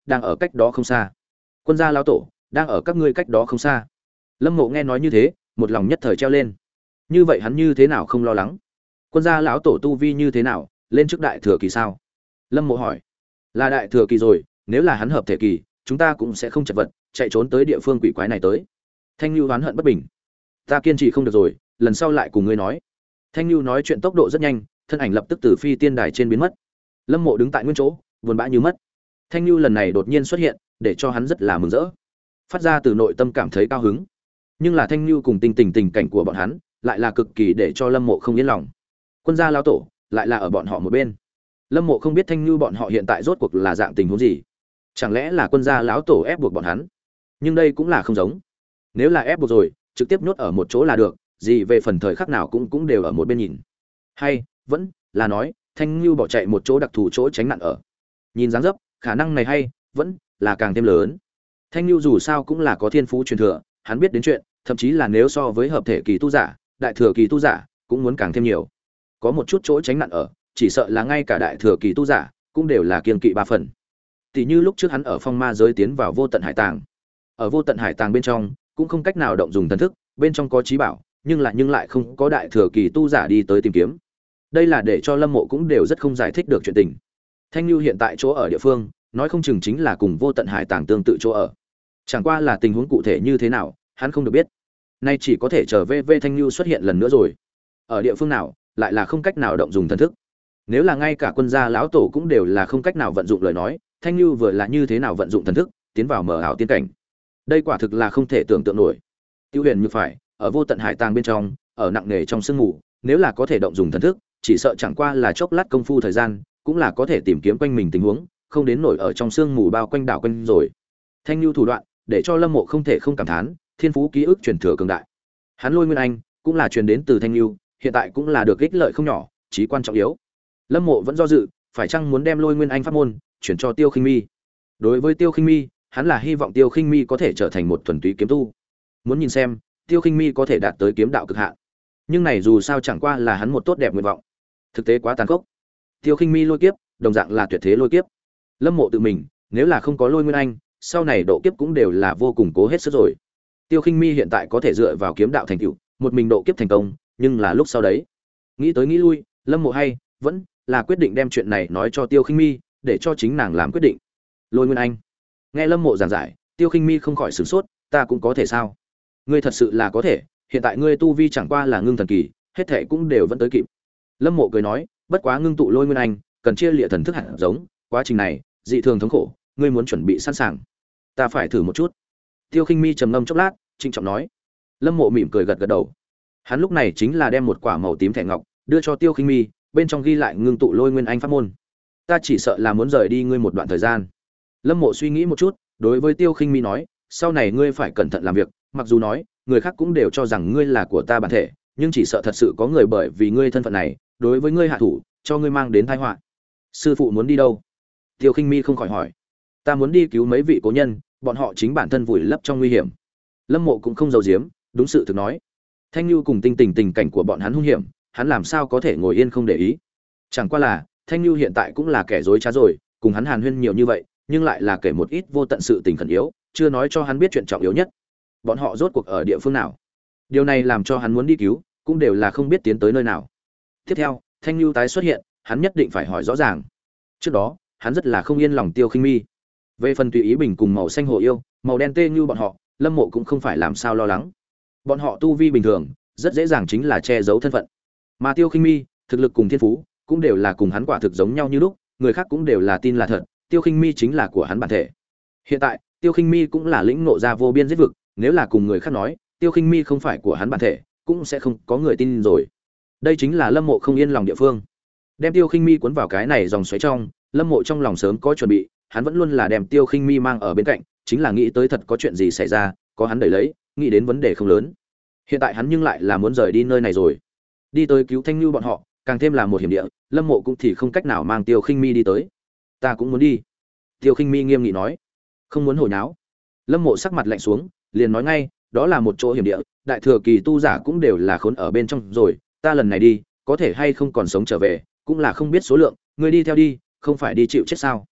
đang ở cách đó không xa. Quân gia lão tổ đang ở các ngươi cách đó không xa. Lâm Mộ nghe nói như thế, một lòng nhất thời treo lên. Như vậy hắn như thế nào không lo lắng? Quân gia lão tổ tu vi như thế nào, lên trước đại thừa kỳ sao? Lâm Mộ hỏi. Là đại thừa kỳ rồi, nếu là hắn hợp thể kỳ, chúng ta cũng sẽ không chật vật, chạy trốn tới địa phương quỷ quái này tới. Thanh Nưu oán hận bất bình. Ta kiên trì không được rồi, lần sau lại cùng ngươi nói. Thanh Nưu nói chuyện tốc độ rất nhanh, thân ảnh lập tức từ phi tiên đài trên biến mất. Lâm Mộ đứng tại nguyên chỗ, buồn bã như mất. Thanh Nưu lần này đột nhiên xuất hiện, để cho hắn rất là mừng rỡ, phát ra từ nội tâm cảm thấy cao hứng. Nhưng là Thanh Nưu cùng tình tình tình cảnh của bọn hắn, lại là cực kỳ để cho Lâm Mộ không yên lòng. Quân gia lão tổ lại là ở bọn họ một bên. Lâm Mộ không biết Thanh Nưu bọn họ hiện tại rốt cuộc là dạng tình huống gì. Chẳng lẽ là quân gia lão tổ ép buộc bọn hắn? Nhưng đây cũng là không giống. Nếu là ép buộc rồi, trực tiếp nhốt ở một chỗ là được, gì về phần thời khắc nào cũng cũng đều ở một bên nhìn. Hay vẫn là nói Thanh Nưu bỏ chạy một chỗ đặc thù chỗ tránh nạn ở. Nhìn dáng dấp, khả năng này hay vẫn là càng thêm lớn. Thanh Nưu dù sao cũng là có thiên phú truyền thừa, hắn biết đến chuyện, thậm chí là nếu so với hợp thể kỳ tu giả, đại thừa kỳ tu giả cũng muốn càng thêm nhiều. Có một chút chỗ tránh nạn ở, chỉ sợ là ngay cả đại thừa kỳ tu giả cũng đều là kiên kỵ ba phần. Tỷ như lúc trước hắn ở phong ma giới tiến vào vô tận hải tàng, ở vô tận hải tàng bên trong cũng không cách nào động dùng thần thức, bên trong có trí bảo, nhưng lại nhưng lại không có đại thừa kỳ tu giả đi tới tìm kiếm. Đây là để cho Lâm Mộ cũng đều rất không giải thích được chuyện tình. Thanh Nưu hiện tại chỗ ở địa phương, nói không chừng chính là cùng vô tận hải tàng tương tự chỗ ở. Chẳng qua là tình huống cụ thể như thế nào, hắn không được biết. Nay chỉ có thể chờ vê vê Thanh Nưu xuất hiện lần nữa rồi. Ở địa phương nào, lại là không cách nào động dùng thần thức. Nếu là ngay cả quân gia lão tổ cũng đều là không cách nào vận dụng lời nói, Thanh Nưu vừa là như thế nào vận dụng thần thức, tiến vào mở ảo tiên cảnh. Đây quả thực là không thể tưởng tượng nổi. Tiêu Huyền như phải, ở vô tận hải tàng bên trong, ở nặng nề trong sương mù, nếu là có thể động dùng thần thức, chỉ sợ chẳng qua là chốc lát công phu thời gian, cũng là có thể tìm kiếm quanh mình tình huống, không đến nổi ở trong sương mù bao quanh đảo quanh rồi. Thanh Nưu thủ đoạn, để cho Lâm Mộ không thể không cảm thán, thiên phú ký ức truyền thừa cường đại. Hắn Lôi Nguyên Anh cũng là truyền đến từ Thanh Nưu, hiện tại cũng là được ích lợi không nhỏ, chí quan trọng yếu. Lâm Mộ vẫn do dự, phải chăng muốn đem Lôi Nguyên Anh pháp môn chuyển cho Tiêu Khinh Mi. Đối với Tiêu Khinh Mi, hắn là hy vọng Tiêu Khinh Mi có thể trở thành một thuần túy kiếm tu. Muốn nhìn xem, Tiêu Khinh Mi có thể đạt tới kiếm đạo cực hạn. Nhưng này dù sao chẳng qua là hắn một tốt đẹp nguyện vọng. Thực tế quá tàn khốc. Tiêu Khinh Mi lôi kiếp, đồng dạng là tuyệt thế lôi kiếp. Lâm Mộ tự mình, nếu là không có Lôi Nguyên Anh, sau này độ kiếp cũng đều là vô cùng cố hết sức rồi. Tiêu Khinh Mi hiện tại có thể dựa vào kiếm đạo thành tựu, một mình độ kiếp thành công, nhưng là lúc sau đấy. Nghĩ tới nghĩ lui, Lâm Mộ hay vẫn là quyết định đem chuyện này nói cho Tiêu Khinh Mi, để cho chính nàng làm quyết định. Lôi Nguyên Anh. Nghe Lâm Mộ giảng giải, Tiêu Khinh Mi không khỏi sửng sốt, ta cũng có thể sao? Ngươi thật sự là có thể, hiện tại ngươi tu vi chẳng qua là ngưng thần kỳ, hết thảy cũng đều vẫn tới kịp. Lâm Mộ cười nói, bất quá ngưng tụ Lôi Nguyên Anh, cần chia liệt thần thức hạt giống, quá trình này dị thường thống khổ, ngươi muốn chuẩn bị sẵn sàng. Ta phải thử một chút. Tiêu Khinh Mi trầm ngâm chốc lát, trịnh trọng nói. Lâm Mộ mỉm cười gật gật đầu. Hắn lúc này chính là đem một quả màu tím thẻ ngọc đưa cho Tiêu Khinh Mi, bên trong ghi lại ngưng tụ Lôi Nguyên Anh pháp môn. Ta chỉ sợ là muốn rời đi ngươi một đoạn thời gian. Lâm Mộ suy nghĩ một chút, đối với Tiêu Khinh Mi nói, sau này ngươi phải cẩn thận làm việc, mặc dù nói, người khác cũng đều cho rằng ngươi là của ta bản thể, nhưng chỉ sợ thật sự có người bởi vì ngươi thân phận này, đối với ngươi hạ thủ, cho ngươi mang đến tai họa. Sư phụ muốn đi đâu? Tiêu Khinh Mi không khỏi hỏi. Ta muốn đi cứu mấy vị cố nhân, bọn họ chính bản thân vùi lấp trong nguy hiểm. Lâm Mộ cũng không giấu giếm, đúng sự thực nói. Thanh Nưu cùng Tinh Tình tình cảnh của bọn hắn hung hiểm, hắn làm sao có thể ngồi yên không để ý. Chẳng qua là, Thanh Nưu hiện tại cũng là kẻ dối trá rồi, cùng hắn hàn huyên nhiều như vậy, nhưng lại là kể một ít vô tận sự tình khẩn yếu, chưa nói cho hắn biết chuyện trọng yếu nhất. Bọn họ rốt cuộc ở địa phương nào? Điều này làm cho hắn muốn đi cứu, cũng đều là không biết tiến tới nơi nào. Tiếp theo, Thanh Nưu tái xuất hiện, hắn nhất định phải hỏi rõ ràng. Trước đó, hắn rất là không yên lòng Tiêu Khinh Mi. Về phần tùy ý bình cùng màu xanh hồ yêu, màu đen tê như bọn họ, Lâm Mộ cũng không phải làm sao lo lắng. Bọn họ tu vi bình thường, rất dễ dàng chính là che giấu thân phận. Mà Tiêu Khinh Mi, thực lực cùng thiên phú, cũng đều là cùng hắn quả thực giống nhau như lúc, người khác cũng đều là tin là thật, Tiêu Khinh Mi chính là của hắn bản thể. Hiện tại, Tiêu Khinh Mi cũng là lĩnh ngộ ra vô biên giết vực, nếu là cùng người khác nói, Tiêu Khinh Mi không phải của hắn bản thể, cũng sẽ không có người tin rồi. Đây chính là Lâm Mộ không yên lòng địa phương. Đem Tiêu Khinh Mi cuốn vào cái này dòng xoáy trong, Lâm Mộ trong lòng sớm có chuẩn bị, hắn vẫn luôn là đem Tiêu Khinh Mi mang ở bên cạnh, chính là nghĩ tới thật có chuyện gì xảy ra, có hắn đẩy lấy, nghĩ đến vấn đề không lớn. Hiện tại hắn nhưng lại là muốn rời đi nơi này rồi. Đi tới cứu Thanh Nưu bọn họ, càng thêm là một hiểm địa, Lâm Mộ cũng thì không cách nào mang Tiêu Khinh Mi đi tới. Ta cũng muốn đi. Tiêu Khinh Mi nghiêm nghị nói, không muốn hồi náo. Lâm Mộ sắc mặt lạnh xuống, liền nói ngay, đó là một chỗ hiểm địa, đại thừa kỳ tu giả cũng đều là khốn ở bên trong rồi, ta lần này đi, có thể hay không còn sống trở về, cũng là không biết số lượng, ngươi đi theo đi, không phải đi chịu chết sao?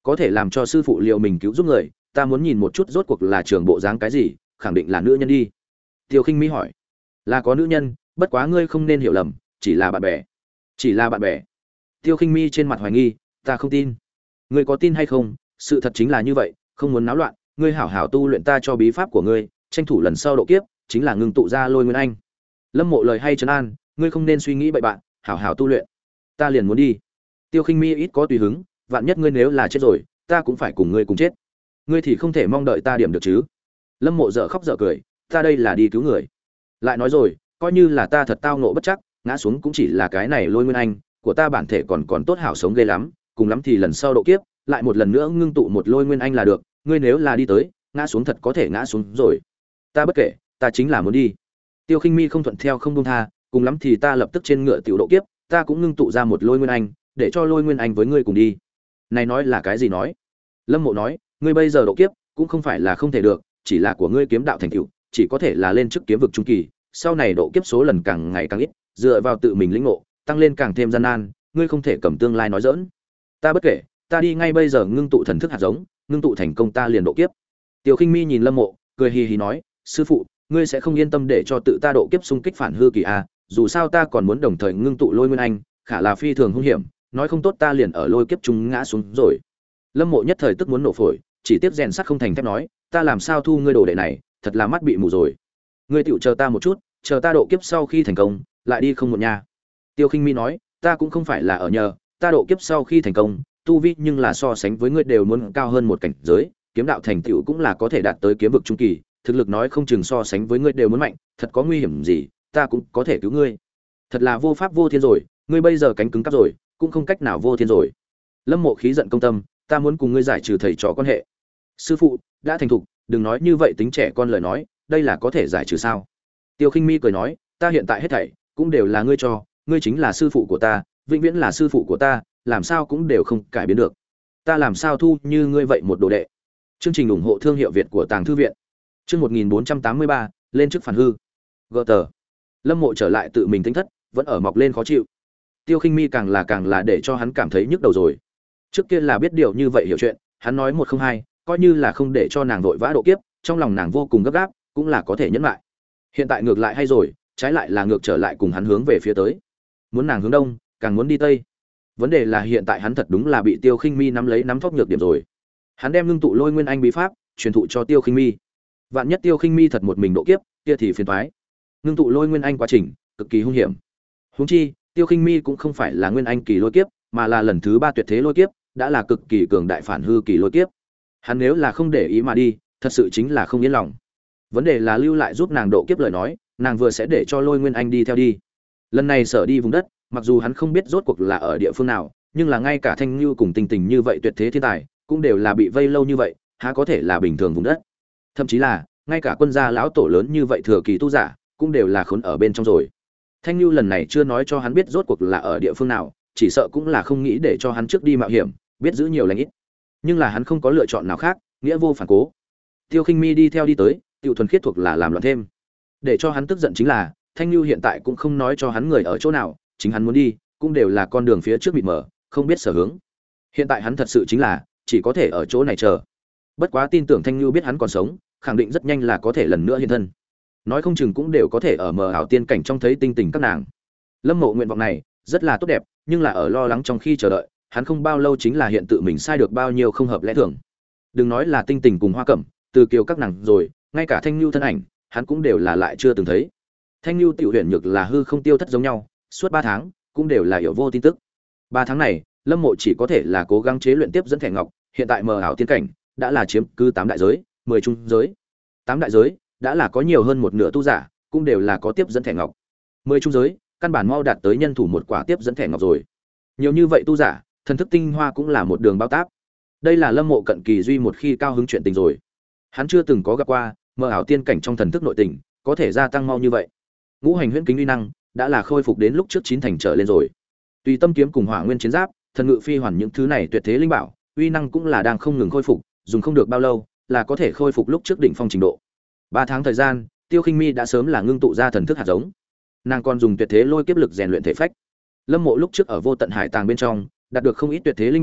có thể làm cho sư phụ liệu mình cứu giúp người, ta muốn nhìn một chút rốt cuộc là trường bộ dáng cái gì, khẳng định là nữ nhân đi. Tiêu Khinh Mi hỏi. Là có nữ nhân, bất quá ngươi không nên hiểu lầm, chỉ là bạn bè. Chỉ là bạn bè. Tiêu Khinh Mi trên mặt hoài nghi, ta không tin. Ngươi có tin hay không, sự thật chính là như vậy, không muốn náo loạn, ngươi hảo hảo tu luyện ta cho bí pháp của ngươi, tranh thủ lần sau độ kiếp, chính là ngưng tụ ra Lôi Nguyên Anh. Lâm Mộ lời hay trấn an, ngươi không nên suy nghĩ bậy bạn, hảo hảo tu luyện. Ta liền muốn đi. Tiêu Khinh Mi ít có tùy hứng, vạn nhất ngươi nếu là chết rồi, ta cũng phải cùng ngươi cùng chết. Ngươi thì không thể mong đợi ta điểm được chứ? Lâm Mộ dở khóc dở cười, ta đây là đi cứu người. Lại nói rồi, coi như là ta thật tao ngộ bất chắc, ngã xuống cũng chỉ là cái này Lôi Nguyên Anh, của ta bản thể còn còn tốt hảo sống ghê lắm, cùng lắm thì lần sau độ kiếp, lại một lần nữa ngưng tụ một Lôi Nguyên Anh là được, ngươi nếu là đi tới, ngã xuống thật có thể ngã xuống rồi. Ta bất kể, ta chính là muốn đi. Tiêu Khinh Mi không thuận theo không buông tha, cùng lắm thì ta lập tức trên ngựa tiểu độ kiếp, ta cũng ngưng tụ ra một Lôi Nguyên Anh, để cho Lôi Nguyên Anh với ngươi cùng đi. Này nói là cái gì nói? Lâm Mộ nói, ngươi bây giờ độ kiếp, cũng không phải là không thể được, chỉ là của ngươi kiếm đạo thành tựu, chỉ có thể là lên trước kiếm vực trung kỳ, sau này độ kiếp số lần càng ngày càng ít, dựa vào tự mình lĩnh ngộ, tăng lên càng thêm gian nan, ngươi không thể cầm tương lai nói giỡn. Ta bất kể, ta đi ngay bây giờ ngưng tụ thần thức hạt giống, ngưng tụ thành công ta liền độ kiếp. Tiêu Khinh Mi nhìn Lâm Mộ, cười hì hì nói, sư phụ, ngươi sẽ không yên tâm để cho tự ta độ kiếp xung kích phản hư kỳ a, dù sao ta còn muốn đồng thời ngưng tụ Lôi Nguyên Anh, khả là phi thường hung hiểm, nói không tốt ta liền ở lôi kiếp chúng ngã xuống rồi. Lâm Mộ nhất thời tức muốn nổ phổi, chỉ tiếc rèn sắt không thành thép nói, ta làm sao thu ngươi đồ đệ này, thật là mắt bị mù rồi. Ngươi tiểu chờ ta một chút, chờ ta độ kiếp sau khi thành công, lại đi không một nha. Tiêu Khinh Mi nói, ta cũng không phải là ở nhờ, ta độ kiếp sau khi thành công, tu vi nhưng là so sánh với ngươi đều muốn cao hơn một cảnh giới, kiếm đạo thành tựu cũng là có thể đạt tới kiếm vực trung kỳ, thực lực nói không chừng so sánh với ngươi đều muốn mạnh, thật có nguy hiểm gì, ta cũng có thể cứu ngươi. Thật là vô pháp vô thiên rồi, ngươi bây giờ cánh cứng cáp rồi, cũng không cách nào vô thiên rồi. Lâm Mộ khí giận công tâm, ta muốn cùng ngươi giải trừ thầy trò quan hệ. Sư phụ, đã thành thục, đừng nói như vậy tính trẻ con lời nói, đây là có thể giải trừ sao? Tiêu Khinh Mi cười nói, ta hiện tại hết thảy cũng đều là ngươi cho, ngươi chính là sư phụ của ta, vĩnh viễn là sư phụ của ta, làm sao cũng đều không cải biến được. Ta làm sao thu như ngươi vậy một đồ đệ. Chương trình ủng hộ thương hiệu Việt của Tàng Thư viện. Chương một nghìn bốn trăm tám mươi ba, lên trước phản hư. Gờ tờ. Lâm Mộ trở lại tự mình tính thất, vẫn ở mọc lên khó chịu. Tiêu Khinh Mi càng là càng là để cho hắn cảm thấy nhức đầu rồi. Trước kia là biết điều như vậy hiểu chuyện, hắn nói một không hai, coi như là không để cho nàng vội vã độ kiếp, trong lòng nàng vô cùng gấp gáp, cũng là có thể nhẫn lại. Hiện tại ngược lại hay rồi, trái lại là ngược trở lại cùng hắn hướng về phía tới. Muốn nàng hướng đông, càng muốn đi tây. Vấn đề là hiện tại hắn thật đúng là bị Tiêu Khinh Mi nắm lấy nắm thóc nhược điểm rồi. Hắn đem ngưng tụ Lôi Nguyên Anh bí pháp truyền thụ cho Tiêu Khinh Mi. Vạn nhất Tiêu Khinh Mi thật một mình độ kiếp, kia thì phiền toái. Ngưng tụ Lôi Nguyên Anh quá trình cực kỳ hung hiểm. Huống chi, Tiêu Khinh Mi cũng không phải là Nguyên Anh kỳ lôi kiếp, mà là lần thứ ba tuyệt thế lôi kiếp, đã là cực kỳ cường đại phản hư kỳ lôi kiếp. Hắn nếu là không để ý mà đi, thật sự chính là không yên lòng. Vấn đề là lưu lại giúp nàng độ kiếp lời nói, nàng vừa sẽ để cho Lôi Nguyên Anh đi theo đi. Lần này sở đi vùng đất, mặc dù hắn không biết rốt cuộc là ở địa phương nào, nhưng là ngay cả Thanh Nhu cùng Tình Tình như vậy tuyệt thế thiên tài, cũng đều là bị vây lâu như vậy, há có thể là bình thường vùng đất. Thậm chí là, ngay cả quân gia lão tổ lớn như vậy thừa kỳ tu giả, cũng đều là khốn ở bên trong rồi. Thanh Nhu lần này chưa nói cho hắn biết rốt cuộc là ở địa phương nào, chỉ sợ cũng là không nghĩ để cho hắn trước đi mạo hiểm, biết giữ nhiều lành ít. Nhưng là hắn không có lựa chọn nào khác, nghĩa vô phản cố. Tiêu Khinh Mi đi theo đi tới, Tiêu thuần khiết thuộc là làm loạn thêm. Để cho hắn tức giận chính là, Thanh Nhu hiện tại cũng không nói cho hắn người ở chỗ nào, chính hắn muốn đi, cũng đều là con đường phía trước mịt mờ, không biết sở hướng. Hiện tại hắn thật sự chính là chỉ có thể ở chỗ này chờ. Bất quá tin tưởng Thanh Nhu biết hắn còn sống, khẳng định rất nhanh là có thể lần nữa hiện thân. Nói không chừng cũng đều có thể ở mờ ảo tiên cảnh trong thấy tinh tình các nàng. Lâm Mộ nguyện vọng này rất là tốt đẹp, nhưng là ở lo lắng trong khi chờ đợi, hắn không bao lâu chính là hiện tự mình sai được bao nhiêu không hợp lẽ thường. Đừng nói là tinh tình cùng Hoa Cẩm, từ kiều các nàng rồi, ngay cả Thanh Nhu thân ảnh, hắn cũng đều là lại chưa từng thấy. Thanh Nhu tiểu huyền nhược là hư không tiêu thất giống nhau, suốt ba tháng cũng đều là hiểu vô tin tức. ba tháng này, Lâm Mộ chỉ có thể là cố gắng chế luyện tiếp dẫn thẻ ngọc, hiện tại mờ ảo tiên cảnh đã là chiếm cứ tám đại giới, mười trung giới. tám đại giới đã là có nhiều hơn một nửa tu giả, cũng đều là có tiếp dẫn thẻ ngọc. mười trung giới, căn bản mau đạt tới nhân thủ một quả tiếp dẫn thẻ ngọc rồi. Nhiều như vậy tu giả, thần thức tinh hoa cũng là một đường bao táp. Đây là Lâm Mộ cận kỳ duy một khi cao hứng chuyện tình rồi. Hắn chưa từng có gặp qua, mờ ảo tiên cảnh trong thần thức nội tình có thể gia tăng mau như vậy. Ngũ hành huyễn kính uy năng đã là khôi phục đến lúc trước chín thành trở lên rồi. Tùy tâm kiếm cùng hỏa nguyên chiến giáp, thần ngự phi hoàn những thứ này tuyệt thế linh bảo, uy năng cũng là đang không ngừng khôi phục, dùng không được bao lâu là có thể khôi phục lúc trước đỉnh phong trình độ. ba tháng thời gian, Tiêu Khinh Mi đã sớm là ngưng tụ ra thần thức hạt giống. Nàng còn dùng tuyệt thế lôi kiếp lực rèn luyện thể phách. Lâm Mộ lúc trước ở vô tận hải tàng bên trong, đạt được không ít tuyệt thế linh bảo,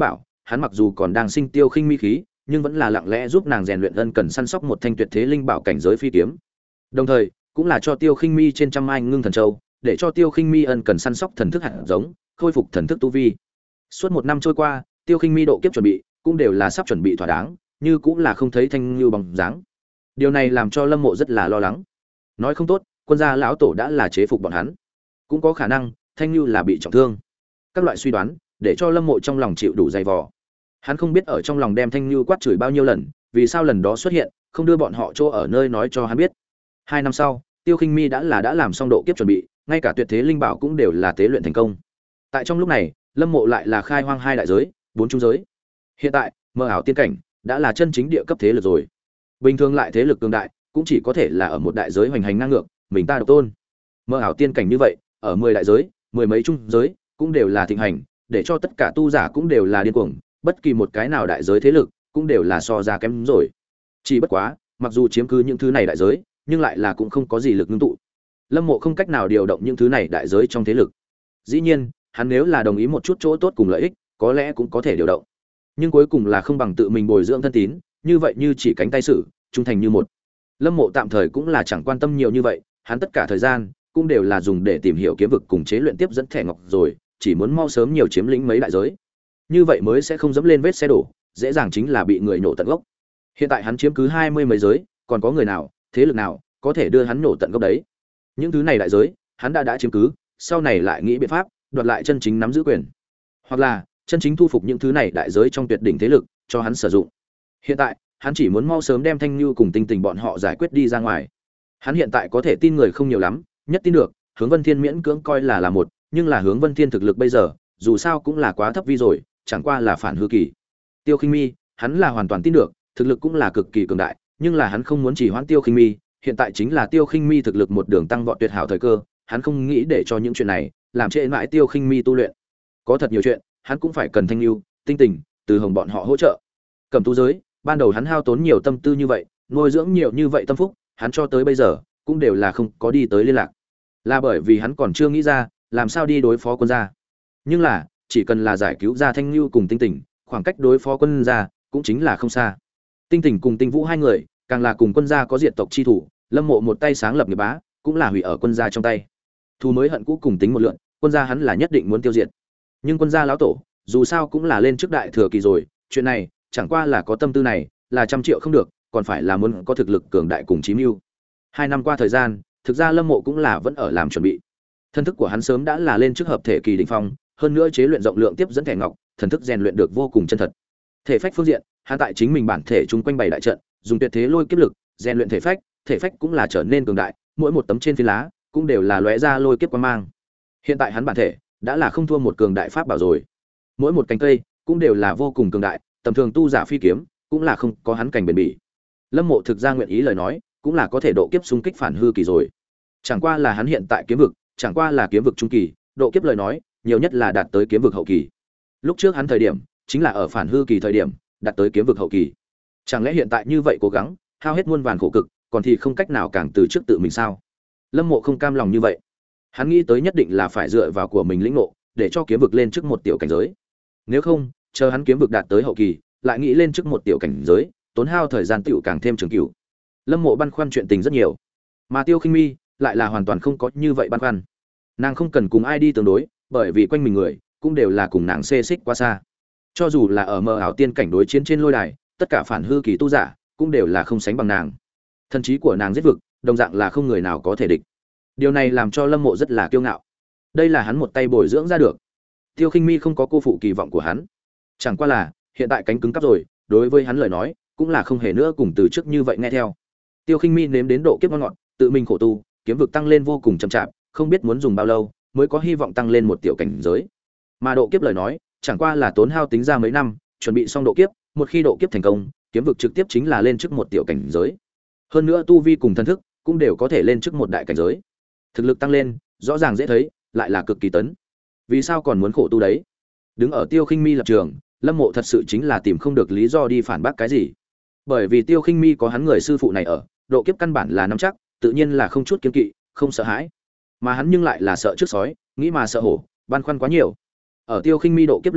hắn mặc dù còn đang sinh Tiêu Khinh Mi khí, nhưng vẫn là lặng lẽ giúp nàng rèn luyện ân cần săn sóc một thanh tuyệt thế linh bảo cảnh giới phi kiếm. Đồng thời, cũng là cho Tiêu Khinh Mi trên trăm mai ngưng thần châu, để cho Tiêu Khinh Mi ân cần săn sóc thần thức hạt giống, khôi phục thần thức tu vi. Suốt một năm trôi qua, Tiêu Khinh Mi độ kiếp chuẩn bị cũng đều là sắp chuẩn bị thỏa đáng, như cũng là không thấy Thanh Nưu bóng dáng. Điều này làm cho Lâm Mộ rất là lo lắng. Nói không tốt, quân gia lão tổ đã là chế phục bọn hắn, cũng có khả năng Thanh Nưu là bị trọng thương. Các loại suy đoán để cho Lâm Mộ trong lòng chịu đủ dày vò. Hắn không biết ở trong lòng đem Thanh Nưu quát chửi bao nhiêu lần, vì sao lần đó xuất hiện, không đưa bọn họ chỗ ở nơi nói cho hắn biết. Hai năm sau, Tiêu Khinh Mi đã là đã làm xong độ kiếp chuẩn bị, ngay cả tuyệt thế linh bảo cũng đều là tế luyện thành công. Tại trong lúc này, Lâm Mộ lại là khai hoang hai đại giới, bốn trung giới. Hiện tại, mơ ảo tiên cảnh đã là chân chính địa cấp thế lực rồi. Bình thường lại thế lực cường đại, cũng chỉ có thể là ở một đại giới hoành hành ngang ngược, mình ta độc tôn. Mơ ảo tiên cảnh như vậy, ở mười đại giới, mười mấy trung giới cũng đều là thịnh hành, để cho tất cả tu giả cũng đều là điên cuồng, bất kỳ một cái nào đại giới thế lực cũng đều là so ra kém rồi. Chỉ bất quá, mặc dù chiếm cứ những thứ này đại giới, nhưng lại là cũng không có gì lực ngưng tụ. Lâm Mộ không cách nào điều động những thứ này đại giới trong thế lực. Dĩ nhiên, hắn nếu là đồng ý một chút chỗ tốt cùng lợi ích, có lẽ cũng có thể điều động. Nhưng cuối cùng là không bằng tự mình bồi dưỡng thân tín, như vậy như chỉ cánh tay sử, trung thành như một. Lâm Mộ tạm thời cũng là chẳng quan tâm nhiều như vậy, hắn tất cả thời gian cũng đều là dùng để tìm hiểu kiếm vực cùng chế luyện tiếp dẫn thẻ ngọc rồi, chỉ muốn mau sớm nhiều chiếm lĩnh mấy đại giới. Như vậy mới sẽ không dẫm lên vết xe đổ, dễ dàng chính là bị người nổ tận gốc. Hiện tại hắn chiếm cứ hai mươi mấy giới, còn có người nào, thế lực nào có thể đưa hắn nổ tận gốc đấy? Những thứ này đại giới, hắn đã đã chiếm cứ, sau này lại nghĩ biện pháp đoạt lại chân chính nắm giữ quyền, hoặc là chân chính thu phục những thứ này đại giới trong tuyệt đỉnh thế lực cho hắn sử dụng. Hiện tại, hắn chỉ muốn mau sớm đem Thanh Nưu cùng Tinh Tình bọn họ giải quyết đi ra ngoài. Hắn hiện tại có thể tin người không nhiều lắm, nhất tin được, Hướng Vân Thiên miễn cưỡng coi là là một, nhưng là Hướng Vân Thiên thực lực bây giờ, dù sao cũng là quá thấp vi rồi, chẳng qua là phản hư kỳ. Tiêu Khinh Mi, hắn là hoàn toàn tin được, thực lực cũng là cực kỳ cường đại, nhưng là hắn không muốn chỉ hoãn Tiêu Khinh Mi, hiện tại chính là Tiêu Khinh Mi thực lực một đường tăng vọt tuyệt hảo thời cơ, hắn không nghĩ để cho những chuyện này làm trễ mãi Tiêu Khinh Mi tu luyện. Có thật nhiều chuyện, hắn cũng phải cần Thanh Nưu, Tinh Tình, Từ Hồng bọn họ hỗ trợ. Cẩm Tú giới, ban đầu hắn hao tốn nhiều tâm tư như vậy, nuôi dưỡng nhiều như vậy tâm phúc, hắn cho tới bây giờ cũng đều là không có đi tới liên lạc. Là bởi vì hắn còn chưa nghĩ ra làm sao đi đối phó quân gia. Nhưng là, chỉ cần là giải cứu ra Thanh Nưu cùng Tinh Tình, khoảng cách đối phó quân gia cũng chính là không xa. Tinh Tình cùng Tinh Vũ hai người, càng là cùng quân gia có diệt tộc chi thủ, Lâm Mộ một tay sáng lập nghiệp bá, cũng là hủy ở quân gia trong tay. Thù mới hận cũ cùng tính một lượng, quân gia hắn là nhất định muốn tiêu diệt. Nhưng quân gia lão tổ, dù sao cũng là lên trước đại thừa kỳ rồi, chuyện này chẳng qua là có tâm tư này, là trăm triệu không được, còn phải là muốn có thực lực cường đại cùng chí mưu. Hai năm qua thời gian, thực ra Lâm Mộ cũng là vẫn ở làm chuẩn bị. Thân thức của hắn sớm đã là lên trước hợp thể kỳ đỉnh phong, hơn nữa chế luyện rộng lượng tiếp dẫn thẻ ngọc, thần thức rèn luyện được vô cùng chân thật. Thể phách phương diện, hắn tại chính mình bản thể chung quanh bảy đại trận, dùng tuyệt thế lôi kiếp lực, rèn luyện thể phách, thể phách cũng là trở nên cường đại, mỗi một tấm trên phi lá cũng đều là lóe ra lôi kiếp quang mang. Hiện tại hắn bản thể đã là không thua một cường đại pháp bảo rồi. Mỗi một cánh cây cũng đều là vô cùng cường đại, tầm thường tu giả phi kiếm cũng là không có hắn cảnh bền bỉ. Lâm Mộ thực ra nguyện ý lời nói, cũng là có thể độ kiếp xung kích phản hư kỳ rồi. Chẳng qua là hắn hiện tại kiếm vực, chẳng qua là kiếm vực trung kỳ, độ kiếp lời nói, nhiều nhất là đạt tới kiếm vực hậu kỳ. Lúc trước hắn thời điểm, chính là ở phản hư kỳ thời điểm, đạt tới kiếm vực hậu kỳ. Chẳng lẽ hiện tại như vậy cố gắng, hao hết muôn vàn khổ cực, còn thì không cách nào càng từ trước tự mình sao? Lâm Mộ không cam lòng như vậy. Hắn nghĩ tới nhất định là phải dựa vào của mình lĩnh ngộ, để cho kiếm vực lên trước một tiểu cảnh giới. Nếu không, chờ hắn kiếm vực đạt tới hậu kỳ, lại nghĩ lên trước một tiểu cảnh giới, tốn hao thời gian tiểu càng thêm trường cửu. Lâm Mộ băn khoăn chuyện tình rất nhiều, mà Tiêu Khinh Mi lại là hoàn toàn không có như vậy băn khoăn. Nàng không cần cùng ai đi tương đối, bởi vì quanh mình người cũng đều là cùng nàng xê xích quá xa. Cho dù là ở mờ ảo tiên cảnh đối chiến trên lôi đài, tất cả phản hư kỳ tu giả cũng đều là không sánh bằng nàng. Thần trí của nàng giết vực, đồng dạng là không người nào có thể địch. Điều này làm cho Lâm Mộ rất là kiêu ngạo. Đây là hắn một tay bồi dưỡng ra được. Tiêu Khinh Mi không có cô phụ kỳ vọng của hắn. Chẳng qua là, hiện tại cánh cứng cắp rồi, đối với hắn lời nói, cũng là không hề nữa cùng từ trước như vậy nghe theo. Tiêu Khinh Mi nếm đến độ kiếp ngon ngọt, tự mình khổ tu, kiếm vực tăng lên vô cùng chậm chạp, không biết muốn dùng bao lâu mới có hy vọng tăng lên một tiểu cảnh giới. Mà độ kiếp lời nói, chẳng qua là tốn hao tính ra mấy năm, chuẩn bị xong độ kiếp, một khi độ kiếp thành công, kiếm vực trực tiếp chính là lên trước một tiểu cảnh giới. Hơn nữa tu vi cùng thân thức cũng đều có thể lên trước một đại cảnh giới. Thực lực tăng lên, rõ ràng dễ thấy, lại là cực kỳ tấn. Vì sao còn muốn khổ tu đấy? Đứng ở Tiêu Khinh Mi lập trường, Lâm Mộ thật sự chính là tìm không được lý do đi phản bác cái gì. Bởi vì Tiêu Khinh Mi có hắn người sư phụ này ở, độ kiếp căn bản là nắm chắc, tự nhiên là không chút kiêng kỵ, không sợ hãi. Mà hắn nhưng lại là sợ trước sói, nghĩ mà sợ hổ, băn khoăn quá nhiều. Ở Tiêu Khinh Mi độ kiếp lúc trước,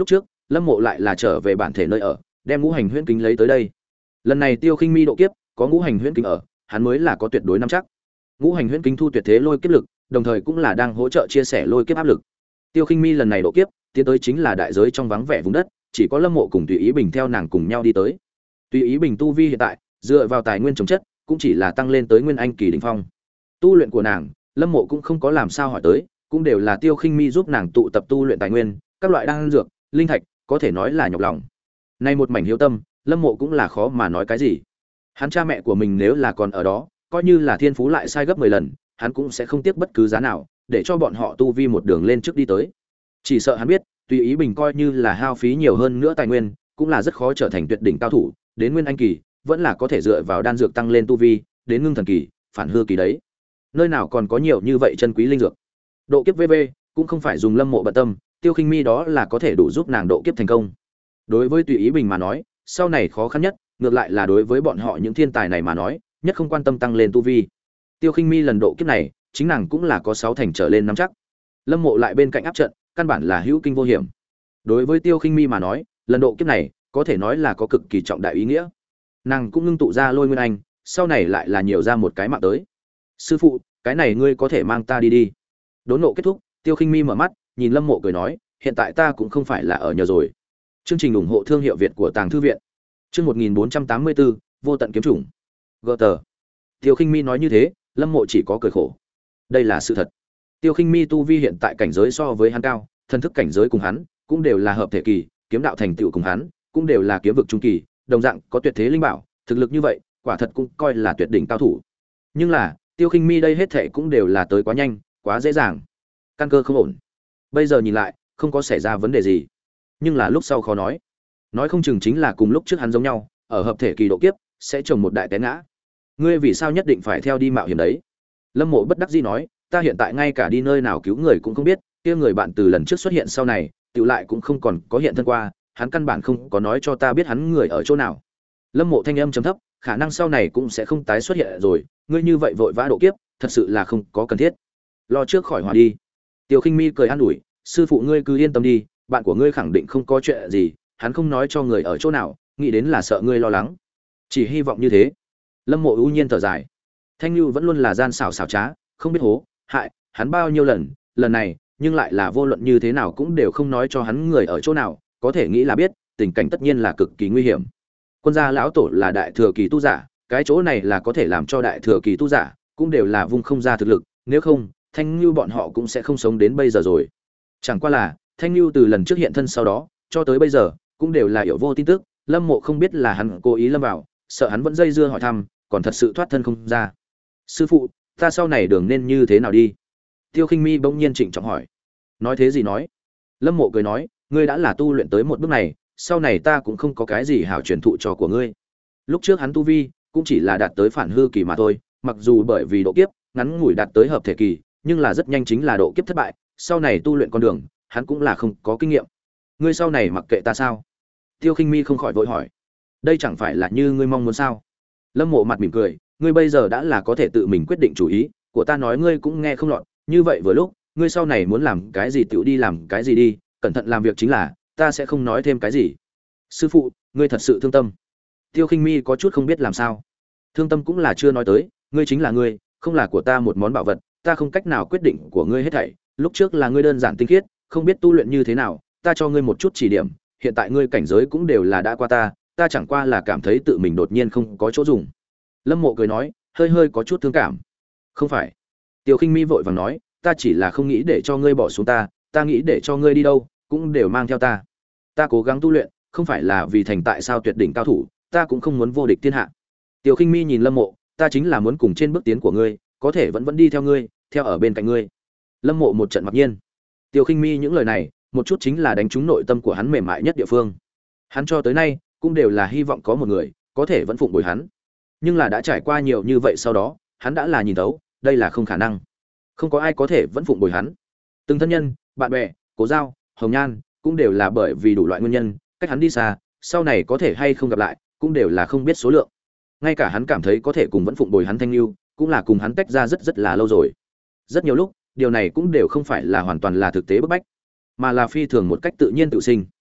Lâm Mộ lại là trở về bản thể nơi ở, đem ngũ hành huyễn kính lấy tới đây. Lần này Tiêu Khinh Mi độ kiếp, có ngũ hành huyễn kính ở, hắn mới là có tuyệt đối nắm chắc. Ngũ hành huyễn kính thu tuyệt thế lôi kiếp lực, đồng thời cũng là đang hỗ trợ chia sẻ lôi kiếp áp lực. Tiêu Khinh Mi lần này độ kiếp, tiến tới chính là đại giới trong vắng vẻ vùng đất, chỉ có Lâm Mộ cùng Tùy Ý Bình theo nàng cùng nhau đi tới. Tùy Ý Bình tu vi hiện tại, dựa vào tài nguyên trồng chất, cũng chỉ là tăng lên tới nguyên anh kỳ đỉnh phong. Tu luyện của nàng, Lâm Mộ cũng không có làm sao hỏi tới, cũng đều là Tiêu Khinh Mi giúp nàng tụ tập tu luyện tài nguyên, các loại đan dược, linh thạch, có thể nói là nhọc lòng. Nay một mảnh hiếu tâm, Lâm Mộ cũng là khó mà nói cái gì. Hắn cha mẹ của mình nếu là còn ở đó, coi như là thiên phú lại sai gấp mười lần, hắn cũng sẽ không tiếc bất cứ giá nào để cho bọn họ tu vi một đường lên trước đi tới. Chỉ sợ hắn biết, Tùy Ý Bình coi như là hao phí nhiều hơn nữa tài nguyên, cũng là rất khó trở thành tuyệt đỉnh cao thủ, đến nguyên anh kỳ, vẫn là có thể dựa vào đan dược tăng lên tu vi, đến ngưng thần kỳ, phản hư kỳ đấy. Nơi nào còn có nhiều như vậy chân quý linh dược. Độ kiếp vê vê cũng không phải dùng Lâm Mộ bận tâm, Tiêu Khinh Mi đó là có thể đủ giúp nàng độ kiếp thành công. Đối với Tùy Ý Bình mà nói, sau này khó khăn nhất, ngược lại là đối với bọn họ những thiên tài này mà nói, nhất không quan tâm tăng lên tu vi. Tiêu Khinh Mi lần độ kiếp này, chính nàng cũng là có sáu thành trở lên nắm chắc. Lâm Mộ lại bên cạnh áp trận, căn bản là hữu kinh vô hiểm. Đối với Tiêu Khinh Mi mà nói, lần độ kiếp này, có thể nói là có cực kỳ trọng đại ý nghĩa. Nàng cũng ngưng tụ ra Lôi Nguyên Anh, sau này lại là nhiều ra một cái mạng tới. Sư phụ, cái này ngươi có thể mang ta đi đi. Đốn nộ kết thúc, Tiêu Khinh Mi mở mắt, nhìn Lâm Mộ cười nói, hiện tại ta cũng không phải là ở nhờ rồi. Chương trình ủng hộ thương hiệu Việt của Tàng Thư viện. Chương một nghìn bốn trăm tám mươi bốn, vô tận kiếm chủng. Gờ tờ. Tiêu Khinh Mi nói như thế, Lâm Mộ chỉ có cười khổ. Đây là sự thật. Tiêu Khinh Mi tu vi hiện tại cảnh giới so với hắn cao, thân thức cảnh giới cùng hắn cũng đều là hợp thể kỳ, kiếm đạo thành tựu cùng hắn cũng đều là kiếm vực trung kỳ, đồng dạng có tuyệt thế linh bảo, thực lực như vậy, quả thật cũng coi là tuyệt đỉnh cao thủ. Nhưng là, Tiêu Khinh Mi đây hết thảy cũng đều là tới quá nhanh, quá dễ dàng. Căn cơ không ổn. Bây giờ nhìn lại, không có xảy ra vấn đề gì. Nhưng là lúc sau khó nói. Nói không chừng chính là cùng lúc trước hắn giống nhau, ở hợp thể kỳ độ kiếp, sẽ trồng một đại té ngã. Ngươi vì sao nhất định phải theo đi mạo hiểm đấy? Lâm Mộ bất đắc dĩ nói, ta hiện tại ngay cả đi nơi nào cứu người cũng không biết, kia người bạn từ lần trước xuất hiện sau này, tiểu lại cũng không còn có hiện thân qua, hắn căn bản không có nói cho ta biết hắn người ở chỗ nào. Lâm Mộ thanh âm trầm thấp, khả năng sau này cũng sẽ không tái xuất hiện rồi, ngươi như vậy vội vã độ kiếp, thật sự là không có cần thiết. Lo trước khỏi hòa đi. Tiêu Khinh Mi cười an ủi, sư phụ ngươi cứ yên tâm đi, bạn của ngươi khẳng định không có chuyện gì, hắn không nói cho người ở chỗ nào, nghĩ đến là sợ ngươi lo lắng. Chỉ hy vọng như thế. Lâm Mộ ưu nhiên thở dài. Thanh Nhu vẫn luôn là gian xảo xảo trá, không biết hố, hại, hắn bao nhiêu lần, lần này, nhưng lại là vô luận như thế nào cũng đều không nói cho hắn người ở chỗ nào, có thể nghĩ là biết, tình cảnh tất nhiên là cực kỳ nguy hiểm. Quân gia lão tổ là đại thừa kỳ tu giả, cái chỗ này là có thể làm cho đại thừa kỳ tu giả cũng đều là vung không ra thực lực, nếu không, Thanh Nhu bọn họ cũng sẽ không sống đến bây giờ rồi. Chẳng qua là, Thanh Nhu từ lần trước hiện thân sau đó, cho tới bây giờ, cũng đều là hiểu vô tin tức, Lâm Mộ không biết là hắn cố ý lâm vào, sợ hắn vẫn dây dưa hỏi thăm, còn thật sự thoát thân không ra. Sư phụ, ta sau này đường nên như thế nào đi? Tiêu Khinh Mi bỗng nhiên trịnh trọng hỏi. Nói thế gì nói? Lâm Mộ cười nói, ngươi đã là tu luyện tới một bước này, sau này ta cũng không có cái gì hảo truyền thụ cho của ngươi. Lúc trước hắn tu vi cũng chỉ là đạt tới phản hư kỳ mà thôi, mặc dù bởi vì độ kiếp ngắn ngủi đạt tới hợp thể kỳ, nhưng là rất nhanh chính là độ kiếp thất bại, sau này tu luyện con đường, hắn cũng là không có kinh nghiệm. Ngươi sau này mặc kệ ta sao? Tiêu Khinh Mi không khỏi vội hỏi. Đây chẳng phải là như ngươi mong muốn sao? Lâm Mộ mặt mỉm cười, ngươi bây giờ đã là có thể tự mình quyết định chủ ý, của ta nói ngươi cũng nghe không lọt, như vậy vừa lúc, ngươi sau này muốn làm cái gì tiểu đi làm cái gì đi, cẩn thận làm việc chính là, ta sẽ không nói thêm cái gì. Sư phụ, ngươi thật sự thương tâm. Tiêu Khinh Mi có chút không biết làm sao. Thương tâm cũng là chưa nói tới, ngươi chính là ngươi, không là của ta một món bảo vật, ta không cách nào quyết định của ngươi hết thảy, lúc trước là ngươi đơn giản tinh khiết, không biết tu luyện như thế nào, ta cho ngươi một chút chỉ điểm, hiện tại ngươi cảnh giới cũng đều là đã qua ta, ta chẳng qua là cảm thấy tự mình đột nhiên không có chỗ dùng. Lâm Mộ cười nói, hơi hơi có chút thương cảm. Không phải. Tiêu Khinh Mi vội vàng nói, ta chỉ là không nghĩ để cho ngươi bỏ xuống ta, ta nghĩ để cho ngươi đi đâu, cũng đều mang theo ta. Ta cố gắng tu luyện, không phải là vì thành tại sao tuyệt đỉnh cao thủ, ta cũng không muốn vô địch thiên hạ. Tiêu Khinh Mi nhìn Lâm Mộ, ta chính là muốn cùng trên bước tiến của ngươi, có thể vẫn vẫn đi theo ngươi, theo ở bên cạnh ngươi. Lâm Mộ một trận mặc nhiên. Tiêu Khinh Mi những lời này, một chút chính là đánh trúng nội tâm của hắn mềm mại nhất địa phương. Hắn cho tới nay cũng đều là hy vọng có một người có thể vẫn phụng bồi hắn, nhưng là đã trải qua nhiều như vậy sau đó, hắn đã là nhìn thấu, đây là không khả năng, không có ai có thể vẫn phụng bồi hắn. Từng thân nhân, bạn bè, cố giao, hồng nhan, cũng đều là bởi vì đủ loại nguyên nhân cách hắn đi xa, sau này có thể hay không gặp lại, cũng đều là không biết số lượng. Ngay cả hắn cảm thấy có thể cùng vẫn phụng bồi hắn Thanh Nhu, cũng là cùng hắn tách ra rất rất là lâu rồi. Rất nhiều lúc, điều này cũng đều không phải là hoàn toàn là thực tế bức bách, mà là phi thường một cách tự nhiên tự sinh.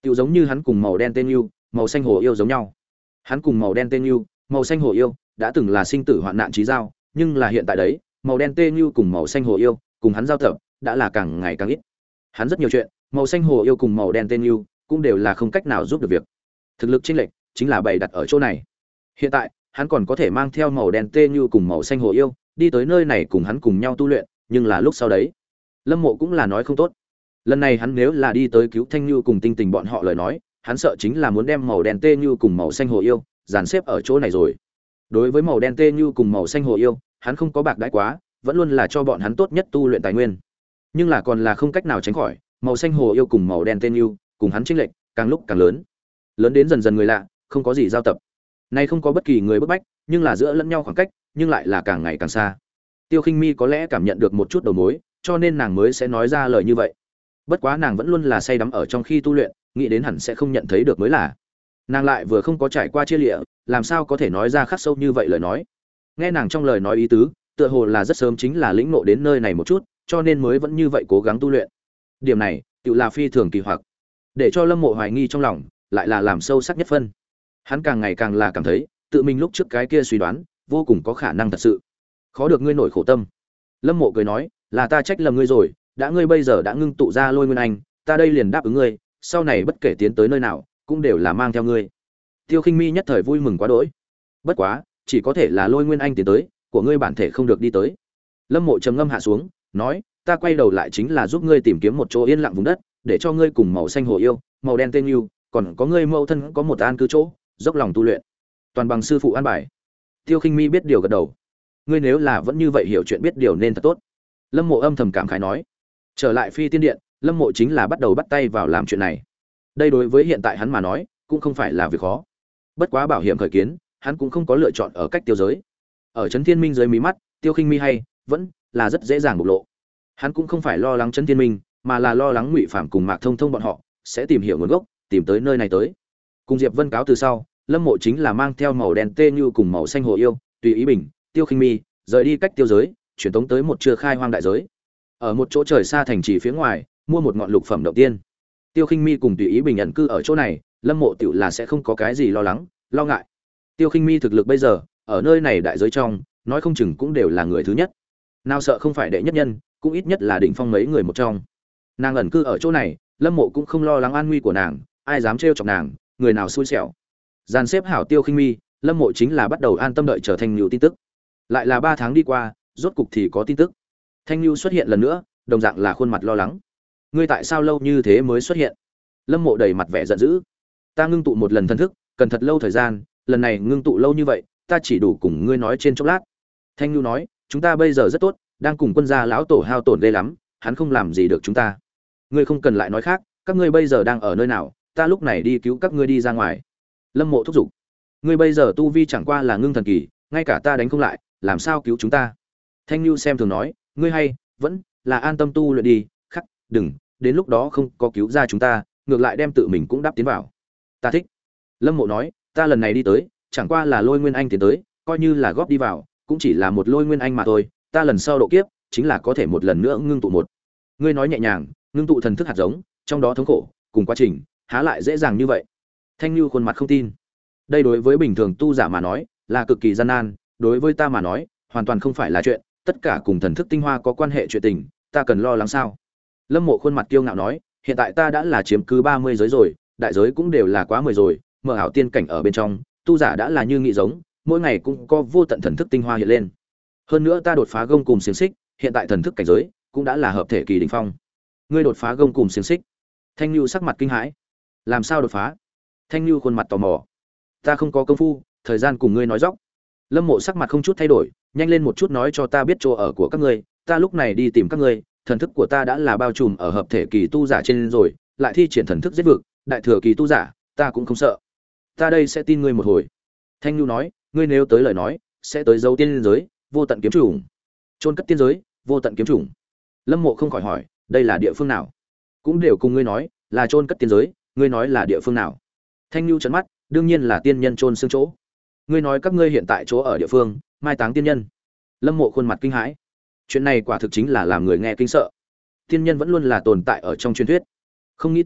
Tựu giống như hắn cùng màu đen tên yêu, màu xanh hồ yêu giống nhau. Hắn cùng màu đen tên yêu, màu xanh hồ yêu đã từng là sinh tử hoạn nạn chí giao, nhưng là hiện tại đấy, màu đen tên yêu cùng màu xanh hồ yêu, cùng hắn giao tập đã là càng ngày càng ít. Hắn rất nhiều chuyện, màu xanh hồ yêu cùng màu đen tên yêu cũng đều là không cách nào giúp được việc. Thực lực chênh lệch chính là bày đặt ở chỗ này. Hiện tại, hắn còn có thể mang theo màu đen tên yêu cùng màu xanh hồ yêu, đi tới nơi này cùng hắn cùng nhau tu luyện, nhưng là lúc sau đấy, Lâm Mộ cũng là nói không tốt. Lần này hắn nếu là đi tới cứu Thanh Nhu cùng Tinh Tình bọn họ lời nói, hắn sợ chính là muốn đem màu đen tê như cùng màu xanh hồ yêu dàn xếp ở chỗ này rồi. Đối với màu đen tê như cùng màu xanh hồ yêu, hắn không có bạc đãi quá, vẫn luôn là cho bọn hắn tốt nhất tu luyện tài nguyên. Nhưng là còn là không cách nào tránh khỏi, màu xanh hồ yêu cùng màu đen tê như, cùng hắn chênh lệch càng lúc càng lớn. Lớn đến dần dần người lạ, không có gì giao tập. Nay không có bất kỳ người bức bách, nhưng là giữa lẫn nhau khoảng cách, nhưng lại là càng ngày càng xa. Tiêu Khinh Mi có lẽ cảm nhận được một chút đầu mối, cho nên nàng mới sẽ nói ra lời như vậy. Bất quá nàng vẫn luôn là say đắm ở trong khi tu luyện, nghĩ đến hẳn sẽ không nhận thấy được mới là. Nàng lại vừa không có trải qua chia lịa, làm sao có thể nói ra khắc sâu như vậy lời nói. Nghe nàng trong lời nói ý tứ, tựa hồ là rất sớm chính là lĩnh ngộ đến nơi này một chút, cho nên mới vẫn như vậy cố gắng tu luyện. Điểm này, tự là phi thường kỳ hoặc, để cho Lâm Mộ hoài nghi trong lòng, lại là làm sâu sắc nhất phân. Hắn càng ngày càng là cảm thấy, tự mình lúc trước cái kia suy đoán, vô cùng có khả năng thật sự. Khó được ngươi nổi khổ tâm. Lâm Mộ cười nói, là ta trách lầm ngươi rồi, đã ngươi bây giờ đã ngưng tụ ra Lôi Nguyên Anh, ta đây liền đáp ứng ngươi, sau này bất kể tiến tới nơi nào, cũng đều là mang theo ngươi. Tiêu Khinh Mi nhất thời vui mừng quá đỗi. Bất quá, chỉ có thể là Lôi Nguyên Anh tiến tới, của ngươi bản thể không được đi tới. Lâm Mộ trầm ngâm hạ xuống, nói, ta quay đầu lại chính là giúp ngươi tìm kiếm một chỗ yên lặng vùng đất, để cho ngươi cùng màu xanh hồ yêu, màu đen tên yêu, còn có ngươi mẫu thân có một an cư chỗ, dốc lòng tu luyện. Toàn bằng sư phụ an bài. Tiêu Khinh Mi biết điều gật đầu. Ngươi nếu là vẫn như vậy hiểu chuyện biết điều nên thật tốt. Lâm Mộ âm thầm cảm khái nói. Trở lại Phi Tiên Điện, Lâm Mộ chính là bắt đầu bắt tay vào làm chuyện này. Đây đối với hiện tại hắn mà nói, cũng không phải là việc khó. Bất quá bảo hiểm khởi kiến, hắn cũng không có lựa chọn ở cách tiêu giới. Ở Trấn Thiên Minh dưới mí mắt, Tiêu Khinh Mi hay vẫn là rất dễ dàng bộc lộ. Hắn cũng không phải lo lắng Trấn Thiên Minh, mà là lo lắng Ngụy Phàm cùng Mạc Thông Thông bọn họ sẽ tìm hiểu nguồn gốc, tìm tới nơi này tới. Cùng Diệp Vân cáo từ sau, Lâm Mộ chính là mang theo màu đen tê như cùng màu xanh hồ yêu, tùy ý bình, Tiêu Khinh Mi rời đi cách tiêu giới, chuyển tống tới một chưa khai hoang đại giới. Ở một chỗ trời xa thành trì phía ngoài, mua một ngọn lục phẩm động tiên. Tiêu Khinh Mi cùng tùy ý bình ẩn cư ở chỗ này, Lâm Mộ tiểu là sẽ không có cái gì lo lắng, lo ngại. Tiêu Khinh Mi thực lực bây giờ, ở nơi này đại giới trong, nói không chừng cũng đều là người thứ nhất. Nào sợ không phải đệ nhất nhân, cũng ít nhất là đỉnh phong mấy người một trong. Nàng ẩn cư ở chỗ này, Lâm Mộ cũng không lo lắng an nguy của nàng, ai dám trêu chọc nàng, người nào xui xẻo. Dàn xếp hảo Tiêu Khinh Mi, Lâm Mộ chính là bắt đầu an tâm đợi trở thành nhiều tin tức. Lại là ba tháng đi qua, rốt cục thì có tin tức. Thanh Nhu xuất hiện lần nữa, đồng dạng là khuôn mặt lo lắng. Ngươi tại sao lâu như thế mới xuất hiện? Lâm Mộ đầy mặt vẻ giận dữ. Ta ngưng tụ một lần thần thức, cần thật lâu thời gian, lần này ngưng tụ lâu như vậy, ta chỉ đủ cùng ngươi nói trên chốc lát. Thanh Nhu nói, chúng ta bây giờ rất tốt, đang cùng quân gia lão tổ hao tổn ghê lắm, hắn không làm gì được chúng ta. Ngươi không cần lại nói khác, các ngươi bây giờ đang ở nơi nào, ta lúc này đi cứu các ngươi đi ra ngoài. Lâm Mộ thúc giục. Ngươi bây giờ tu vi chẳng qua là ngưng thần kỳ, ngay cả ta đánh không lại, làm sao cứu chúng ta? Thanh Nhu xem thường nói, ngươi hay vẫn là an tâm tu luyện đi, khắc, đừng, đến lúc đó không có cứu ra chúng ta, ngược lại đem tự mình cũng đáp tiến vào. Ta thích. Lâm Mộ nói, ta lần này đi tới, chẳng qua là Lôi Nguyên Anh tiến tới, coi như là góp đi vào, cũng chỉ là một Lôi Nguyên Anh mà thôi, ta lần sau độ kiếp, chính là có thể một lần nữa ngưng tụ một. Ngươi nói nhẹ nhàng, ngưng tụ thần thức hạt giống, trong đó thống khổ, cùng quá trình, há lại dễ dàng như vậy? Thanh Nhu khuôn mặt không tin. Đây đối với bình thường tu giả mà nói, là cực kỳ gian nan, đối với ta mà nói, hoàn toàn không phải là chuyện, tất cả cùng thần thức tinh hoa có quan hệ chuyện tình, ta cần lo lắng sao? Lâm Mộ khuôn mặt kiêu ngạo nói, hiện tại ta đã là chiếm cứ ba mươi giới rồi, đại giới cũng đều là quá mười rồi, mở ảo tiên cảnh ở bên trong, tu giả đã là như nghị giống, mỗi ngày cũng có vô tận thần thức tinh hoa hiện lên. Hơn nữa ta đột phá gông cùng xiềng xích, hiện tại thần thức cảnh giới cũng đã là hợp thể kỳ đỉnh phong. Ngươi đột phá gông cùng xiềng xích? Thanh Nhu sắc mặt kinh hãi. Làm sao đột phá? Thanh Nhu khuôn mặt tò mò. Ta không có công phu, thời gian cùng ngươi nói dóc. Lâm Mộ sắc mặt không chút thay đổi, nhanh lên một chút nói cho ta biết chỗ ở của các ngươi, ta lúc này đi tìm các ngươi, thần thức của ta đã là bao trùm ở hợp thể kỳ tu giả trên rồi, lại thi triển thần thức giết vực, đại thừa kỳ tu giả, ta cũng không sợ. Ta đây sẽ tin ngươi một hồi. Thanh Nhu nói, ngươi nếu tới lời nói, sẽ tới dấu tiên giới, vô tận kiếm chủng. Chôn cất tiên giới, vô tận kiếm chủng. Lâm Mộ không khỏi hỏi, đây là địa phương nào? Cũng đều cùng ngươi nói, là chôn cất tiên giới, ngươi nói là địa phương nào? Thanh Nhu trợn mắt, đương nhiên là tiên nhân chôn xương chỗ. Ngươi nói các ngươi hiện tại chỗ ở địa phương, mai táng tiên nhân. Lâm Mộ khuôn mặt kinh hãi. Chuyện này quả thực chính là làm người nghe kinh sợ. Tiên nhân vẫn luôn là tồn tại ở trong truyền thuyết, không nghĩ tới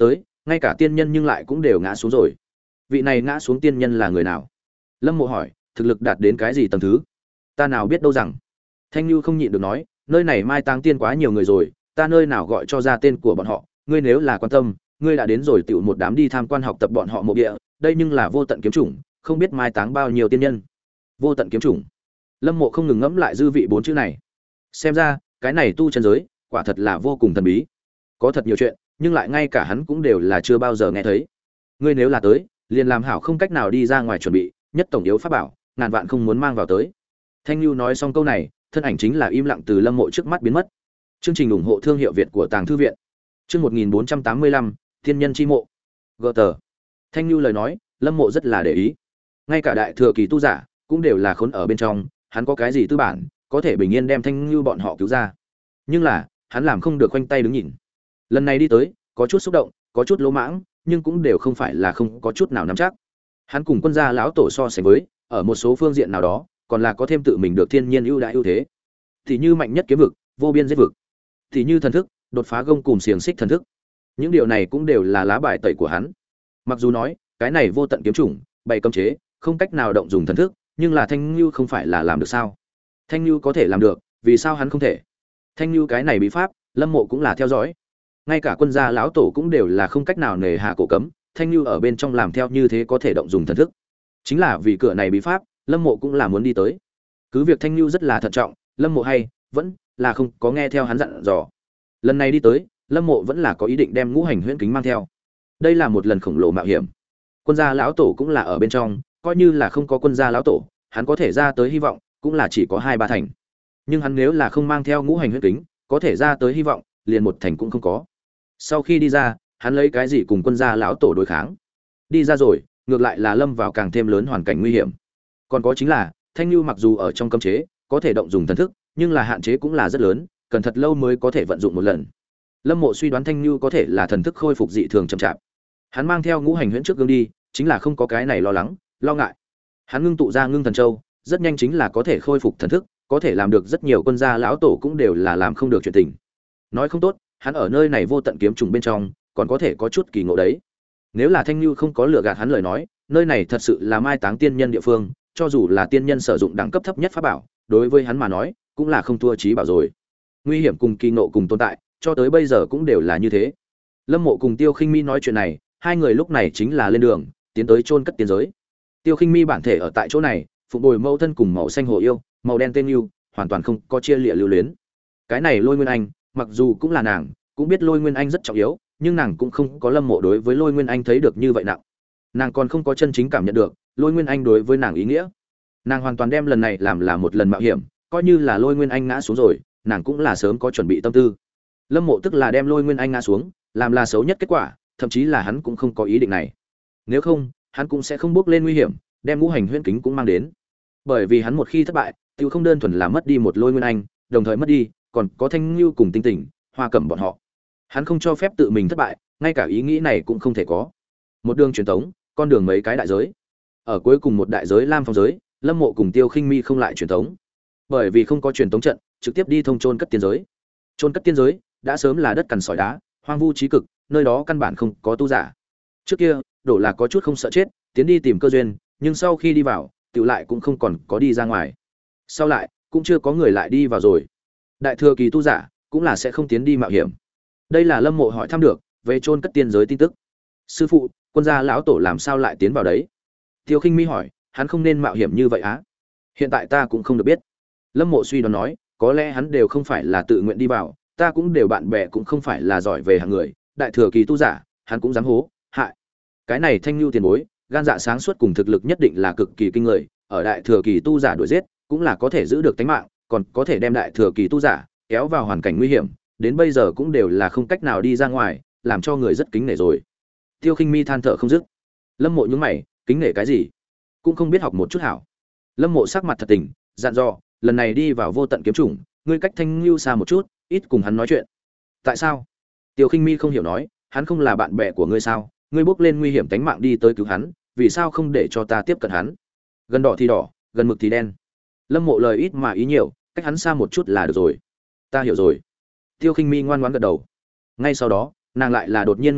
ngay cả tiên nhân nhưng lại cũng đều ngã xuống rồi. Vị này ngã xuống tiên nhân là người nào? Lâm Mộ hỏi, thực lực đạt đến cái gì tầng thứ? Ta nào biết đâu rằng. Thanh Nhu không nhịn được nói, nơi này mai táng tiên quá nhiều người rồi, ta nơi nào gọi cho ra tên của bọn họ, ngươi nếu là quan tâm, ngươi đã đến rồi tiểu một đám đi tham quan học tập bọn họ mộ địa, đây nhưng là vô tận kiếm chủng, không biết mai táng bao nhiêu tiên nhân. Vô tận kiếm chủng. Lâm Mộ không ngừng ngẫm lại dư vị bốn chữ này. Xem ra, cái này tu chân giới, quả thật là vô cùng thần bí. Có thật nhiều chuyện, nhưng lại ngay cả hắn cũng đều là chưa bao giờ nghe thấy. Ngươi nếu là tới, liền làm hảo không cách nào đi ra ngoài chuẩn bị, nhất tổng yếu pháp bảo, ngàn vạn không muốn mang vào tới. Thanh Nhu nói xong câu này, thân ảnh chính là im lặng từ Lâm Mộ trước mắt biến mất. Chương trình ủng hộ thương hiệu Việt của Tàng Thư viện. Chương một nghìn bốn trăm tám mươi lăm, Thiên nhân chi mộ. Gờ tờ. Thanh Nhu lời nói, Lâm Mộ rất là để ý. Ngay cả đại thừa kỳ tu giả cũng đều là khốn ở bên trong, hắn có cái gì tư bản, có thể bình yên đem Thanh Nhu bọn họ cứu ra. Nhưng là, hắn làm không được khoanh tay đứng nhìn. Lần này đi tới, có chút xúc động, có chút lỗ mãng, nhưng cũng đều không phải là không có chút nào nắm chắc. Hắn cùng quân gia lão tổ so sánh với, ở một số phương diện nào đó, còn là có thêm tự mình được thiên nhiên ưu đãi ưu thế. Thì như mạnh nhất kiếm vực, vô biên giết vực. Thì như thần thức, đột phá gông cùm xiềng xích thần thức. Những điều này cũng đều là lá bài tẩy của hắn. Mặc dù nói, cái này vô tận kiếm chủng, bày cấm chế, không cách nào động dùng thần thức, nhưng là Thanh Nhu không phải là làm được sao? Thanh Nhu có thể làm được, vì sao hắn không thể? Thanh Nhu cái này bí pháp, Lâm Mộ cũng là theo dõi. Ngay cả quân gia lão tổ cũng đều là không cách nào nề hạ cổ cấm, Thanh Nhu ở bên trong làm theo như thế có thể động dùng thần thức. Chính là vì cửa này bí pháp, Lâm Mộ cũng là muốn đi tới. Cứ việc Thanh Nhu rất là thận trọng, Lâm Mộ hay vẫn là không có nghe theo hắn dặn dò. Lần này đi tới, Lâm Mộ vẫn là có ý định đem ngũ hành huyễn kính mang theo. Đây là một lần khổng lồ mạo hiểm. Quân gia lão tổ cũng là ở bên trong, coi như là không có quân gia lão tổ, hắn có thể ra tới hy vọng cũng là chỉ có hai ba thành. Nhưng hắn nếu là không mang theo ngũ hành huyễn kính, có thể ra tới hy vọng liền một thành cũng không có. Sau khi đi ra, hắn lấy cái gì cùng quân gia lão tổ đối kháng? Đi ra rồi, ngược lại là lâm vào càng thêm lớn hoàn cảnh nguy hiểm. Còn có chính là, Thanh Nhu mặc dù ở trong cấm chế, có thể động dùng thần thức, nhưng là hạn chế cũng là rất lớn, cần thật lâu mới có thể vận dụng một lần. Lâm Mộ suy đoán Thanh Nhu có thể là thần thức khôi phục dị thường chậm chạp. Hắn mang theo ngũ hành huyễn trước gương đi, chính là không có cái này lo lắng, lo ngại. Hắn ngưng tụ ra ngưng thần châu, rất nhanh chính là có thể khôi phục thần thức, có thể làm được rất nhiều quân gia lão tổ cũng đều là làm không được chuyện tình. Nói không tốt, hắn ở nơi này vô tận kiếm trùng bên trong, còn có thể có chút kỳ ngộ đấy. Nếu là Thanh Nhu không có lừa gạt hắn lời nói, nơi này thật sự là mai táng tiên nhân địa phương, cho dù là tiên nhân sử dụng đẳng cấp thấp nhất pháp bảo, đối với hắn mà nói, cũng là không thua chí bảo rồi. Nguy hiểm cùng kỳ ngộ cùng tồn tại, cho tới bây giờ cũng đều là như thế. Lâm Mộ cùng Tiêu Khinh Mi nói chuyện này, hai người lúc này chính là lên đường, tiến tới chôn cất tiên giới. Tiêu Khinh Mi bản thể ở tại chỗ này, phụng bồi mẫu thân cùng màu xanh hồ yêu, màu đen tên yêu, hoàn toàn không có chia lìa lưu luyến. Cái này Lôi Nguyên Anh, mặc dù cũng là nàng, cũng biết Lôi Nguyên Anh rất trọng yếu, nhưng nàng cũng không có Lâm Mộ đối với Lôi Nguyên Anh thấy được như vậy nặng. Nàng còn không có chân chính cảm nhận được Lôi Nguyên Anh đối với nàng ý nghĩa. Nàng hoàn toàn đem lần này làm là một lần mạo hiểm, coi như là Lôi Nguyên Anh ngã xuống rồi, nàng cũng là sớm có chuẩn bị tâm tư. Lâm Mộ tức là đem Lôi Nguyên Anh ngã xuống, làm là xấu nhất kết quả, thậm chí là hắn cũng không có ý định này. Nếu không, hắn cũng sẽ không bước lên nguy hiểm, đem ngũ hành huyễn kính cũng mang đến. Bởi vì hắn một khi thất bại, tiêu không đơn thuần là mất đi một Lôi Nguyên Anh, đồng thời mất đi, còn có Thanh Nhu cùng Tinh Tỉnh, Hoa Cẩm bọn họ. Hắn không cho phép tự mình thất bại, ngay cả ý nghĩ này cũng không thể có. Một đường truyền thống, con đường mấy cái đại giới. Ở cuối cùng một đại giới Lam Phong giới, Lâm Mộ cùng Tiêu Khinh Mi không lại truyền thống. Bởi vì không có truyền thống trận, trực tiếp đi thông chôn cất tiên giới. Chôn cất tiên giới đã sớm là đất cằn sỏi đá, hoang vu chí cực, nơi đó căn bản không có tu giả. Trước kia, đổ là có chút không sợ chết, tiến đi tìm cơ duyên, nhưng sau khi đi vào, tiểu lại cũng không còn có đi ra ngoài. Sau lại, cũng chưa có người lại đi vào rồi. Đại thừa kỳ tu giả, cũng là sẽ không tiến đi mạo hiểm. Đây là Lâm Mộ hỏi thăm được về chôn cất tiên giới tin tức. Sư phụ, quân gia lão tổ làm sao lại tiến vào đấy? Tiêu Khinh Mi hỏi, hắn không nên mạo hiểm như vậy á? Hiện tại ta cũng không được biết. Lâm Mộ suy đoán nói, có lẽ hắn đều không phải là tự nguyện đi vào, ta cũng đều bạn bè cũng không phải là giỏi về hạng người, đại thừa kỳ tu giả, hắn cũng dám hố, hại. Cái này Thanh Nhu tiền bối, gan dạ sáng suốt cùng thực lực nhất định là cực kỳ kinh người, ở đại thừa kỳ tu giả đuổi giết, cũng là có thể giữ được tính mạng, còn có thể đem đại thừa kỳ tu giả kéo vào hoàn cảnh nguy hiểm, đến bây giờ cũng đều là không cách nào đi ra ngoài, làm cho người rất kính nể rồi. Tiêu Khinh Mi than thở không dứt. Lâm Mộ nhướng mày, kính nể cái gì? Cũng không biết học một chút hảo. Lâm Mộ sắc mặt thật tình, dặn dò, lần này đi vào vô tận kiếm chủng, ngươi cách Thanh Nhu xa một chút, ít cùng hắn nói chuyện. Tại sao? Tiêu Khinh Mi không hiểu nói, hắn không là bạn bè của ngươi sao? Ngươi bước lên nguy hiểm tính mạng đi tới cứu hắn, vì sao không để cho ta tiếp cận hắn? Gần đỏ thì đỏ, gần mực thì đen. Lâm Mộ lời ít mà ý nhiều, cách hắn xa một chút là được rồi. Ta hiểu rồi. Tiêu Khinh Mi ngoan ngoãn gật đầu. Ngay sau đó, nàng lại là đột nhiên ngẩng đầu,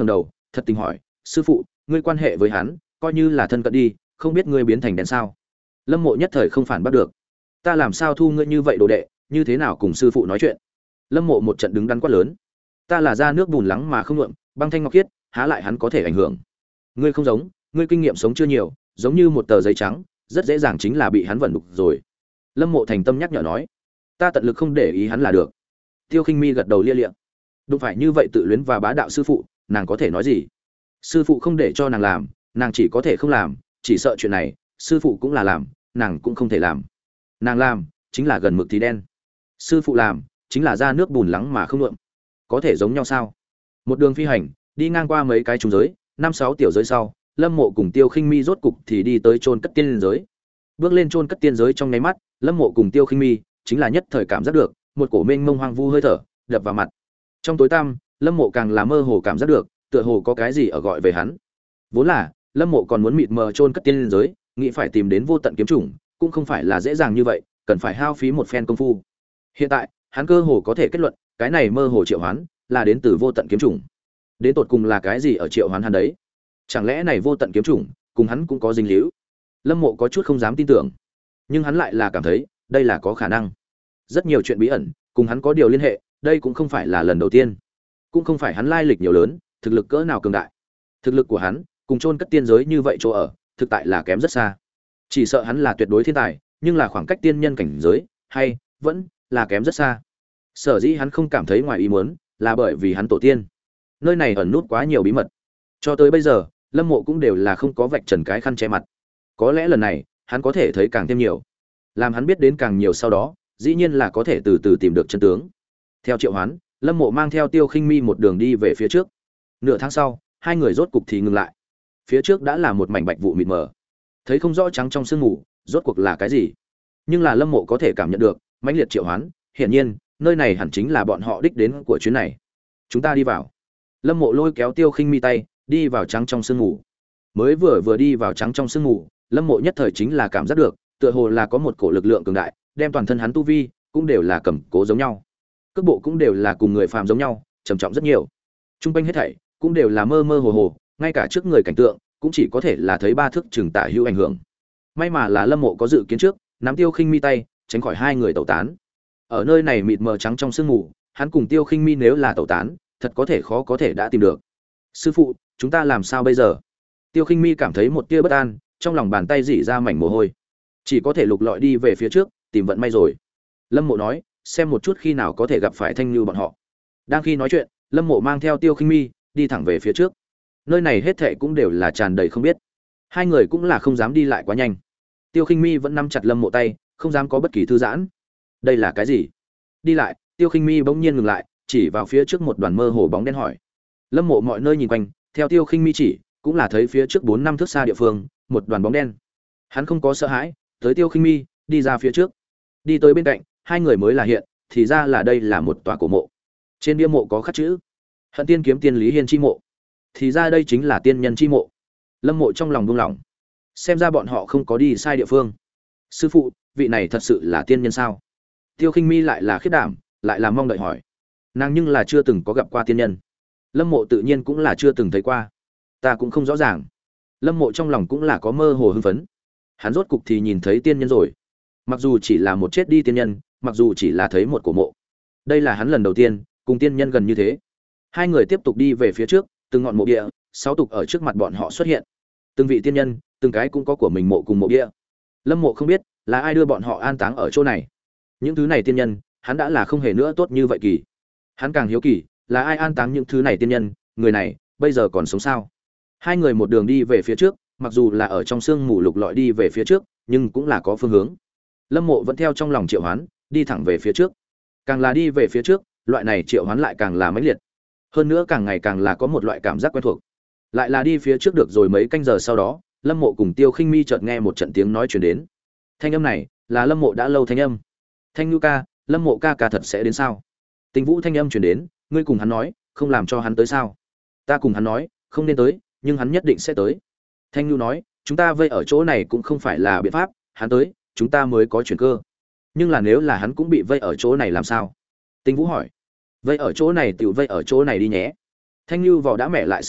thật tình hỏi, sư phụ, ngươi quan hệ với hắn coi như là thân cận đi, không biết ngươi biến thành đen sao? Lâm Mộ nhất thời không phản bắt được. Ta làm sao thu ngươi như vậy đồ đệ, như thế nào cùng sư phụ nói chuyện? Lâm Mộ một trận đứng đắn quát lớn. Ta là da nước bùn lắng mà không nhuộm, băng thanh ngọc khiết, há lại hắn có thể ảnh hưởng? Ngươi không giống, ngươi kinh nghiệm sống chưa nhiều, giống như một tờ giấy trắng, rất dễ dàng chính là bị hắn vẩn đục rồi. Lâm Mộ thành tâm nhắc nhở nói, ta tận lực không để ý hắn là được. Tiêu Khinh Mi gật đầu lia lịa. Đúng phải như vậy tự luyến và bá đạo sư phụ, nàng có thể nói gì? Sư phụ không để cho nàng làm, nàng chỉ có thể không làm, chỉ sợ chuyện này, sư phụ cũng là làm, nàng cũng không thể làm. Nàng làm, chính là gần mực thì đen. Sư phụ làm, chính là da nước bùn lắng mà không nhuộm. Có thể giống nhau sao? Một đường phi hành, đi ngang qua mấy cái trùng giới, năm sáu tiểu giới sau, Lâm Mộ cùng Tiêu Khinh Mi rốt cục thì đi tới chôn cất tiên giới. Bước lên chôn cất tiên giới trong nháy mắt, Lâm Mộ cùng Tiêu Khinh Mi chính là nhất thời cảm giác được một cổ mênh mông hoang vu hơi thở đập vào mặt. Trong tối tăm, Lâm Mộ càng là mơ hồ cảm giác được, tựa hồ có cái gì ở gọi về hắn. Vốn là, Lâm Mộ còn muốn mịt mờ chôn cất tiên giới, nghĩ phải tìm đến vô tận kiếm chủng, cũng không phải là dễ dàng như vậy, cần phải hao phí một phen công phu. Hiện tại, hắn cơ hồ có thể kết luận, cái này mơ hồ triệu hoán là đến từ vô tận kiếm chủng. Đến tột cùng là cái gì ở triệu hoán hắn đấy? Chẳng lẽ này vô tận kiếm chủng cùng hắn cũng có dính líu? Lâm Mộ có chút không dám tin tưởng, nhưng hắn lại là cảm thấy, đây là có khả năng. Rất nhiều chuyện bí ẩn cùng hắn có điều liên hệ, đây cũng không phải là lần đầu tiên, cũng không phải hắn lai lịch nhiều lớn, thực lực cỡ nào cường đại. Thực lực của hắn cùng chôn cất tiên giới như vậy chỗ ở, thực tại là kém rất xa. Chỉ sợ hắn là tuyệt đối thiên tài, nhưng là khoảng cách tiên nhân cảnh giới, hay vẫn là kém rất xa. Sở dĩ hắn không cảm thấy ngoài ý muốn, là bởi vì hắn tổ tiên. Nơi này ẩn nút quá nhiều bí mật. Cho tới bây giờ, Lâm Mộ cũng đều là không có vạch trần cái khăn che mặt. Có lẽ lần này, hắn có thể thấy càng thêm nhiều. Làm hắn biết đến càng nhiều sau đó, dĩ nhiên là có thể từ từ tìm được chân tướng. Theo triệu hoán, Lâm Mộ mang theo Tiêu Khinh Mi một đường đi về phía trước. Nửa tháng sau, hai người rốt cục thì ngừng lại. Phía trước đã là một mảnh bạch vụ mịt mờ, thấy không rõ trắng trong sương mù, rốt cuộc là cái gì. Nhưng là Lâm Mộ có thể cảm nhận được mãnh liệt triệu hoán, hiển nhiên, nơi này hẳn chính là bọn họ đích đến của chuyến này. Chúng ta đi vào. Lâm Mộ lôi kéo Tiêu Khinh Mi tay, đi vào trắng trong sương mù. Mới vừa vừa đi vào trắng trong sương mù, Lâm Mộ nhất thời chính là cảm giác được, tựa hồ là có một cổ lực lượng cường đại, đem toàn thân hắn tu vi cũng đều là cầm cố giống nhau. Cước bộ cũng đều là cùng người phàm giống nhau, trầm trọng rất nhiều. Trung quanh hết thảy cũng đều là mơ mơ hồ hồ, ngay cả trước người cảnh tượng cũng chỉ có thể là thấy ba thước chừng tả hữu ảnh hưởng. May mà là Lâm Mộ có dự kiến trước, nắm Tiêu Khinh Mi tay, tránh khỏi hai người tẩu tán. Ở nơi này mịt mờ trắng trong sương mù, hắn cùng Tiêu Khinh Mi nếu là tẩu tán, thật có thể khó có thể đã tìm được. Sư phụ, chúng ta làm sao bây giờ? Tiêu Khinh Mi cảm thấy một tia bất an, trong lòng bàn tay rỉ ra mảnh mồ hôi. Chỉ có thể lục lọi đi về phía trước, tìm vận may rồi. Lâm Mộ nói, xem một chút khi nào có thể gặp phải Thanh Nhu bọn họ. Đang khi nói chuyện, Lâm Mộ mang theo Tiêu Khinh Mi đi thẳng về phía trước. Nơi này hết thảy cũng đều là tràn đầy không biết. Hai người cũng là không dám đi lại quá nhanh. Tiêu Khinh Mi vẫn nắm chặt Lâm Mộ tay, không dám có bất kỳ thư giãn. Đây là cái gì? Đi lại, Tiêu Khinh Mi bỗng nhiên ngừng lại, chỉ vào phía trước một đoàn mơ hồ bóng đen hỏi. Lâm Mộ mọi nơi nhìn quanh, theo Tiêu Khinh Mi chỉ, cũng là thấy phía trước bốn năm thước xa địa phương, một đoàn bóng đen. Hắn không có sợ hãi, tới Tiêu Khinh Mi, đi ra phía trước. Đi tới bên cạnh, hai người mới là hiện, thì ra là đây là một tòa cổ mộ. Trên bia mộ có khắc chữ: Hận Tiên kiếm tiên Lý Hiên chi mộ. Thì ra đây chính là tiên nhân chi mộ. Lâm Mộ trong lòng buông lỏng. Xem ra bọn họ không có đi sai địa phương. Sư phụ, vị này thật sự là tiên nhân sao? Tiêu Khinh Mi lại là khiếp đảm, lại là mong đợi hỏi. Nàng nhưng là chưa từng có gặp qua tiên nhân. Lâm Mộ tự nhiên cũng là chưa từng thấy qua. Ta cũng không rõ ràng. Lâm Mộ trong lòng cũng là có mơ hồ hưng phấn. Hắn rốt cục thì nhìn thấy tiên nhân rồi. Mặc dù chỉ là một chết đi tiên nhân, mặc dù chỉ là thấy một cổ mộ. Đây là hắn lần đầu tiên cùng tiên nhân gần như thế. Hai người tiếp tục đi về phía trước, từng ngọn mộ địa, sáu tục ở trước mặt bọn họ xuất hiện. Từng vị tiên nhân, từng cái cũng có của mình mộ cùng mộ địa. Lâm Mộ không biết là ai đưa bọn họ an táng ở chỗ này. Những thứ này tiên nhân, hắn đã là không hề nữa tốt như vậy kỳ. Hắn càng hiếu kỳ, là ai an táng những thứ này tiên nhân, người này bây giờ còn sống sao? Hai người một đường đi về phía trước, mặc dù là ở trong sương mù lục lọi đi về phía trước, nhưng cũng là có phương hướng. Lâm Mộ vẫn theo trong lòng triệu hoán, đi thẳng về phía trước. Càng là đi về phía trước, loại này triệu hoán lại càng là mãnh liệt. Hơn nữa càng ngày càng là có một loại cảm giác quen thuộc. Lại là đi phía trước được rồi mấy canh giờ sau đó, Lâm Mộ cùng Tiêu Khinh Mi chợt nghe một trận tiếng nói truyền đến. Thanh âm này là Lâm Mộ đã lâu thanh âm. Thanh Nhu ca, Lâm Mộ ca ca thật sẽ đến sao? Tình Vũ thanh âm truyền đến, ngươi cùng hắn nói, không làm cho hắn tới sao? Ta cùng hắn nói, không nên tới, nhưng hắn nhất định sẽ tới. Thanh Nhu nói, chúng ta vây ở chỗ này cũng không phải là biện pháp, hắn tới, chúng ta mới có chuyển cơ. Nhưng là nếu là hắn cũng bị vây ở chỗ này làm sao? Tình Vũ hỏi. Vây ở chỗ này tiểu vây ở chỗ này đi nhé. Thanh Nhu vào đã mẹ lại sức nói,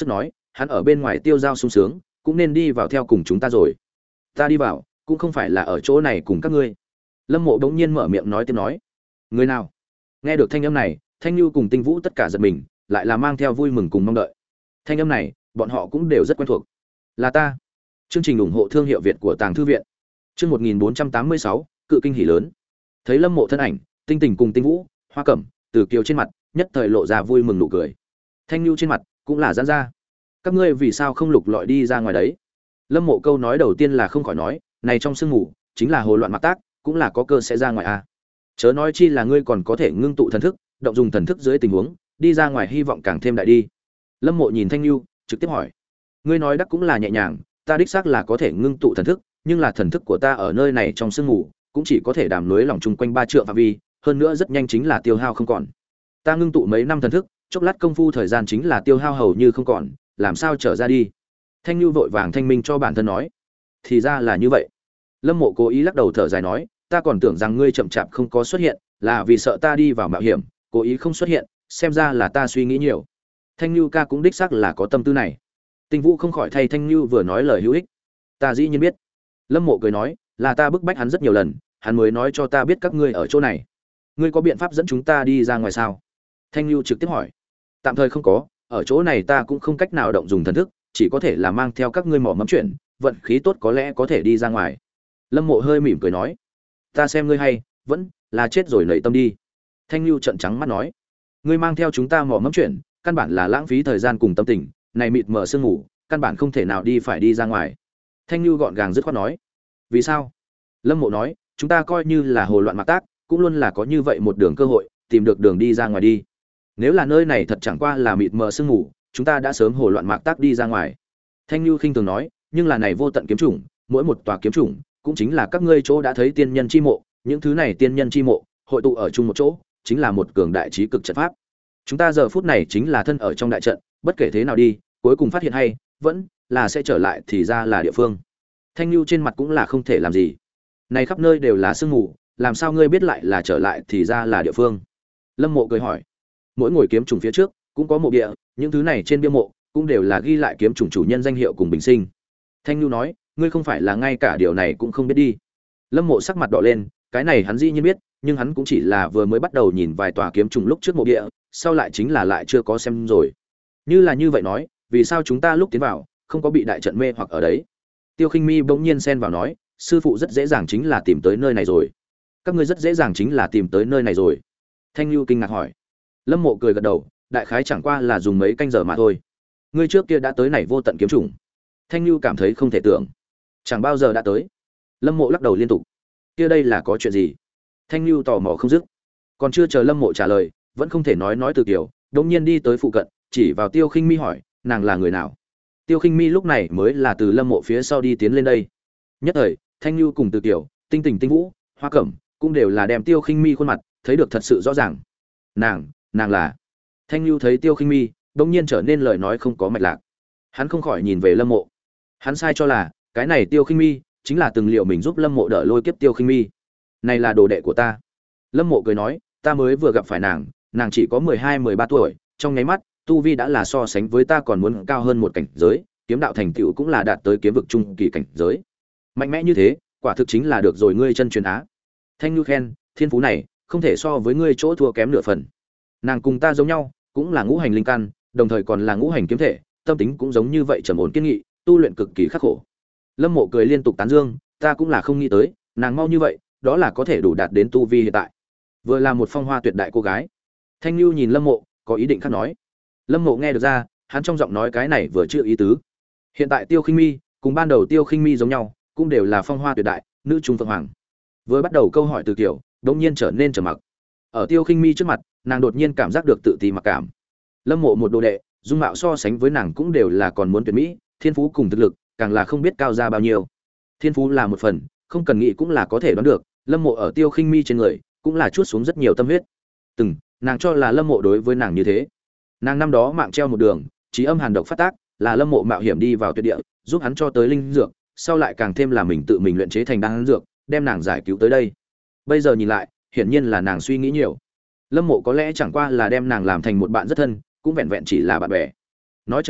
hắn ở bên ngoài tiêu dao sung sướng, cũng nên đi vào theo cùng chúng ta rồi. Ta đi vào, cũng không phải là ở chỗ này cùng các ngươi. Lâm Mộ bỗng nhiên mở miệng nói tiếp nói. Người nào? Nghe được thanh âm này, Thanh Nhu cùng Tinh Vũ tất cả giật mình, lại là mang theo vui mừng cùng mong đợi. Thanh âm này, bọn họ cũng đều rất quen thuộc. Là ta. Chương trình ủng hộ thương hiệu Việt của Tàng thư viện. Chương một nghìn bốn trăm tám mươi sáu, cự kinh hỉ lớn. Thấy Lâm Mộ thân ảnh, Tinh Tình cùng Tinh Vũ, Hoa Cẩm, Từ Kiều trên mặt, nhất thời lộ ra vui mừng nụ cười. Thanh Nhu trên mặt cũng là giãn ra. Các ngươi vì sao không lục lọi đi ra ngoài đấy? Lâm Mộ câu nói đầu tiên là không khỏi nói, này trong sương mù, chính là hồ loạn mặc tác, cũng là có cơ sẽ ra ngoài a. À. Chớ nói chi là ngươi còn có thể ngưng tụ thần thức, động dùng thần thức dưới tình huống, đi ra ngoài hy vọng càng thêm đại đi. Lâm Mộ nhìn Thanh Nhu, trực tiếp hỏi: ngươi nói đắc cũng là nhẹ nhàng, ta đích xác là có thể ngưng tụ thần thức, nhưng là thần thức của ta ở nơi này trong sương mù, cũng chỉ có thể đàm nối lòng chung quanh ba trượng phạm vi, hơn nữa rất nhanh chính là tiêu hao không còn. Ta ngưng tụ mấy năm thần thức, chốc lát công phu thời gian chính là tiêu hao hầu như không còn, làm sao trở ra đi? Thanh Nhu vội vàng thanh minh cho bản thân nói. Thì ra là như vậy. Lâm Mộ cố ý lắc đầu thở dài nói, ta còn tưởng rằng ngươi chậm chạp không có xuất hiện, là vì sợ ta đi vào mạo hiểm, cố ý không xuất hiện, xem ra là ta suy nghĩ nhiều. Thanh Nhu ca cũng đích xác là có tâm tư này. Tinh Vũ không khỏi thay Thanh Nhu vừa nói lời hữu ích. Ta dĩ nhiên biết. Lâm Mộ cười nói, là ta bức bách hắn rất nhiều lần, hắn mới nói cho ta biết các ngươi ở chỗ này. Ngươi có biện pháp dẫn chúng ta đi ra ngoài sao? Thanh Nhu trực tiếp hỏi. Tạm thời không có, ở chỗ này ta cũng không cách nào động dùng thần thức, chỉ có thể là mang theo các ngươi mỏ mẫm chuyển, vận khí tốt có lẽ có thể đi ra ngoài. Lâm Mộ hơi mỉm cười nói, ta xem ngươi hay, vẫn là chết rồi nảy tâm đi. Thanh Nhu trợn trắng mắt nói, ngươi mang theo chúng ta mỏ mẫm chuyển, căn bản là lãng phí thời gian cùng tâm tình, này mịt mờ sương ngủ, căn bản không thể nào đi phải đi ra ngoài. Thanh Nhu gọn gàng dứt khoát nói, vì sao? Lâm Mộ nói, chúng ta coi như là hồ loạn mặc tác, cũng luôn là có như vậy một đường cơ hội, tìm được đường đi ra ngoài đi. Nếu là nơi này thật chẳng qua là mịt mờ sương ngủ, chúng ta đã sớm hồ loạn mạc tác đi ra ngoài. Thanh Nhu khinh thường nói, nhưng là này vô tận kiếm chủng, mỗi một tòa kiếm chủng cũng chính là các ngươi chỗ đã thấy tiên nhân chi mộ, những thứ này tiên nhân chi mộ hội tụ ở chung một chỗ, chính là một cường đại trí cực trận pháp. Chúng ta giờ phút này chính là thân ở trong đại trận, bất kể thế nào đi, cuối cùng phát hiện hay, vẫn là sẽ trở lại thì ra là địa phương. Thanh Nhu trên mặt cũng là không thể làm gì. Này khắp nơi đều là sương mù, làm sao ngươi biết lại là trở lại thì ra là địa phương? Lâm Mộ cười hỏi. Mỗi ngồi kiếm trùng phía trước cũng có mộ địa, những thứ này trên bia mộ cũng đều là ghi lại kiếm trùng chủ nhân danh hiệu cùng bình sinh. Thanh Nhu nói, ngươi không phải là ngay cả điều này cũng không biết đi. Lâm Mộ sắc mặt đỏ lên, cái này hắn dĩ nhiên biết, nhưng hắn cũng chỉ là vừa mới bắt đầu nhìn vài tòa kiếm trùng lúc trước mộ địa, sau lại chính là lại chưa có xem rồi. Như là như vậy nói, vì sao chúng ta lúc tiến vào không có bị đại trận mê hoặc ở đấy? Tiêu Khinh Mi bỗng nhiên xen vào nói, sư phụ rất dễ dàng chính là tìm tới nơi này rồi. Các ngươi rất dễ dàng chính là tìm tới nơi này rồi. Thanh Nhu kinh ngạc hỏi. Lâm Mộ cười gật đầu, đại khái chẳng qua là dùng mấy canh giờ mà thôi. Ngươi trước kia đã tới này vô tận kiếm trùng. Thanh Nhu cảm thấy không thể tưởng, chẳng bao giờ đã tới. Lâm Mộ lắc đầu liên tục. Kia đây là có chuyện gì? Thanh Nhu tò mò không dứt. Còn chưa chờ Lâm Mộ trả lời, vẫn không thể nói nói từ kiểu, đột nhiên đi tới phụ cận, chỉ vào Tiêu Khinh Mi hỏi, nàng là người nào? Tiêu Khinh Mi lúc này mới là từ Lâm Mộ phía sau đi tiến lên đây. Nhất thời, Thanh Nhu cùng Từ Kiểu, Tinh Tình, Tinh Vũ, Hoa Cẩm cũng đều là đem Tiêu Khinh Mi khuôn mặt thấy được thật sự rõ ràng. Nàng, nàng là. Thanh Nhu thấy Tiêu Khinh Mi bỗng nhiên trở nên lời nói không có mạch lạc, hắn không khỏi nhìn về Lâm Mộ. Hắn sai cho là cái này Tiêu Khinh Mi chính là từng liệu mình giúp Lâm Mộ đỡ lôi kiếp Tiêu Khinh Mi. Này là đồ đệ của ta. Lâm Mộ cười nói, ta mới vừa gặp phải nàng, nàng chỉ có mười hai mười ba tuổi, trong nháy mắt tu vi đã là so sánh với ta còn muốn cao hơn một cảnh giới, kiếm đạo thành tựu cũng là đạt tới kiếm vực trung kỳ cảnh giới. Mạnh mẽ như thế, quả thực chính là được rồi ngươi chân truyền á. Thanh Nhu khen, thiên phú này không thể so với ngươi chỗ thua kém nửa phần. Nàng cùng ta giống nhau, cũng là ngũ hành linh căn, đồng thời còn là ngũ hành kiếm thể, tâm tính cũng giống như vậy trầm ổn kiên nghị, tu luyện cực kỳ khắc khổ. Lâm Mộ cười liên tục tán dương, ta cũng là không nghĩ tới, nàng mau như vậy, đó là có thể đủ đạt đến tu vi hiện tại. Vừa là một phong hoa tuyệt đại cô gái. Thanh Nhu nhìn Lâm Mộ, có ý định khác nói. Lâm Mộ nghe được ra, hắn trong giọng nói cái này vừa chưa ý tứ. Hiện tại Tiêu Khinh Mi, cùng ban đầu Tiêu Khinh Mi giống nhau, cũng đều là phong hoa tuyệt đại, nữ trung phượng hoàng. Vừa bắt đầu câu hỏi từ kiểu, đột nhiên trở nên trầm mặc. Ở Tiêu Khinh Mi trước mặt, nàng đột nhiên cảm giác được tự ti mặc cảm. Lâm Mộ một đồ đệ, dung mạo so sánh với nàng cũng đều là còn muốn tuyệt mỹ, thiên phú cùng thực lực, càng là không biết cao ra bao nhiêu. Thiên phú là một phần, không cần nghĩ cũng là có thể đoán được, Lâm Mộ ở Tiêu Khinh Mi trên người, cũng là chuốt xuống rất nhiều tâm huyết. Từng, nàng cho là Lâm Mộ đối với nàng như thế. Nàng năm đó mạng treo một đường, trí âm hàn độc phát tác, là Lâm Mộ mạo hiểm đi vào tuyệt địa, giúp hắn cho tới linh dược, sau lại càng thêm là mình tự mình luyện chế thành đan dược, đem nàng giải cứu tới đây. Bây giờ nhìn lại, hiển nhiên là nàng suy nghĩ nhiều. Lâm Mộ có lẽ chẳng qua là đem nàng làm thành một bạn rất thân, cũng vẹn vẹn chỉ là bạn bè. Nói trở lại,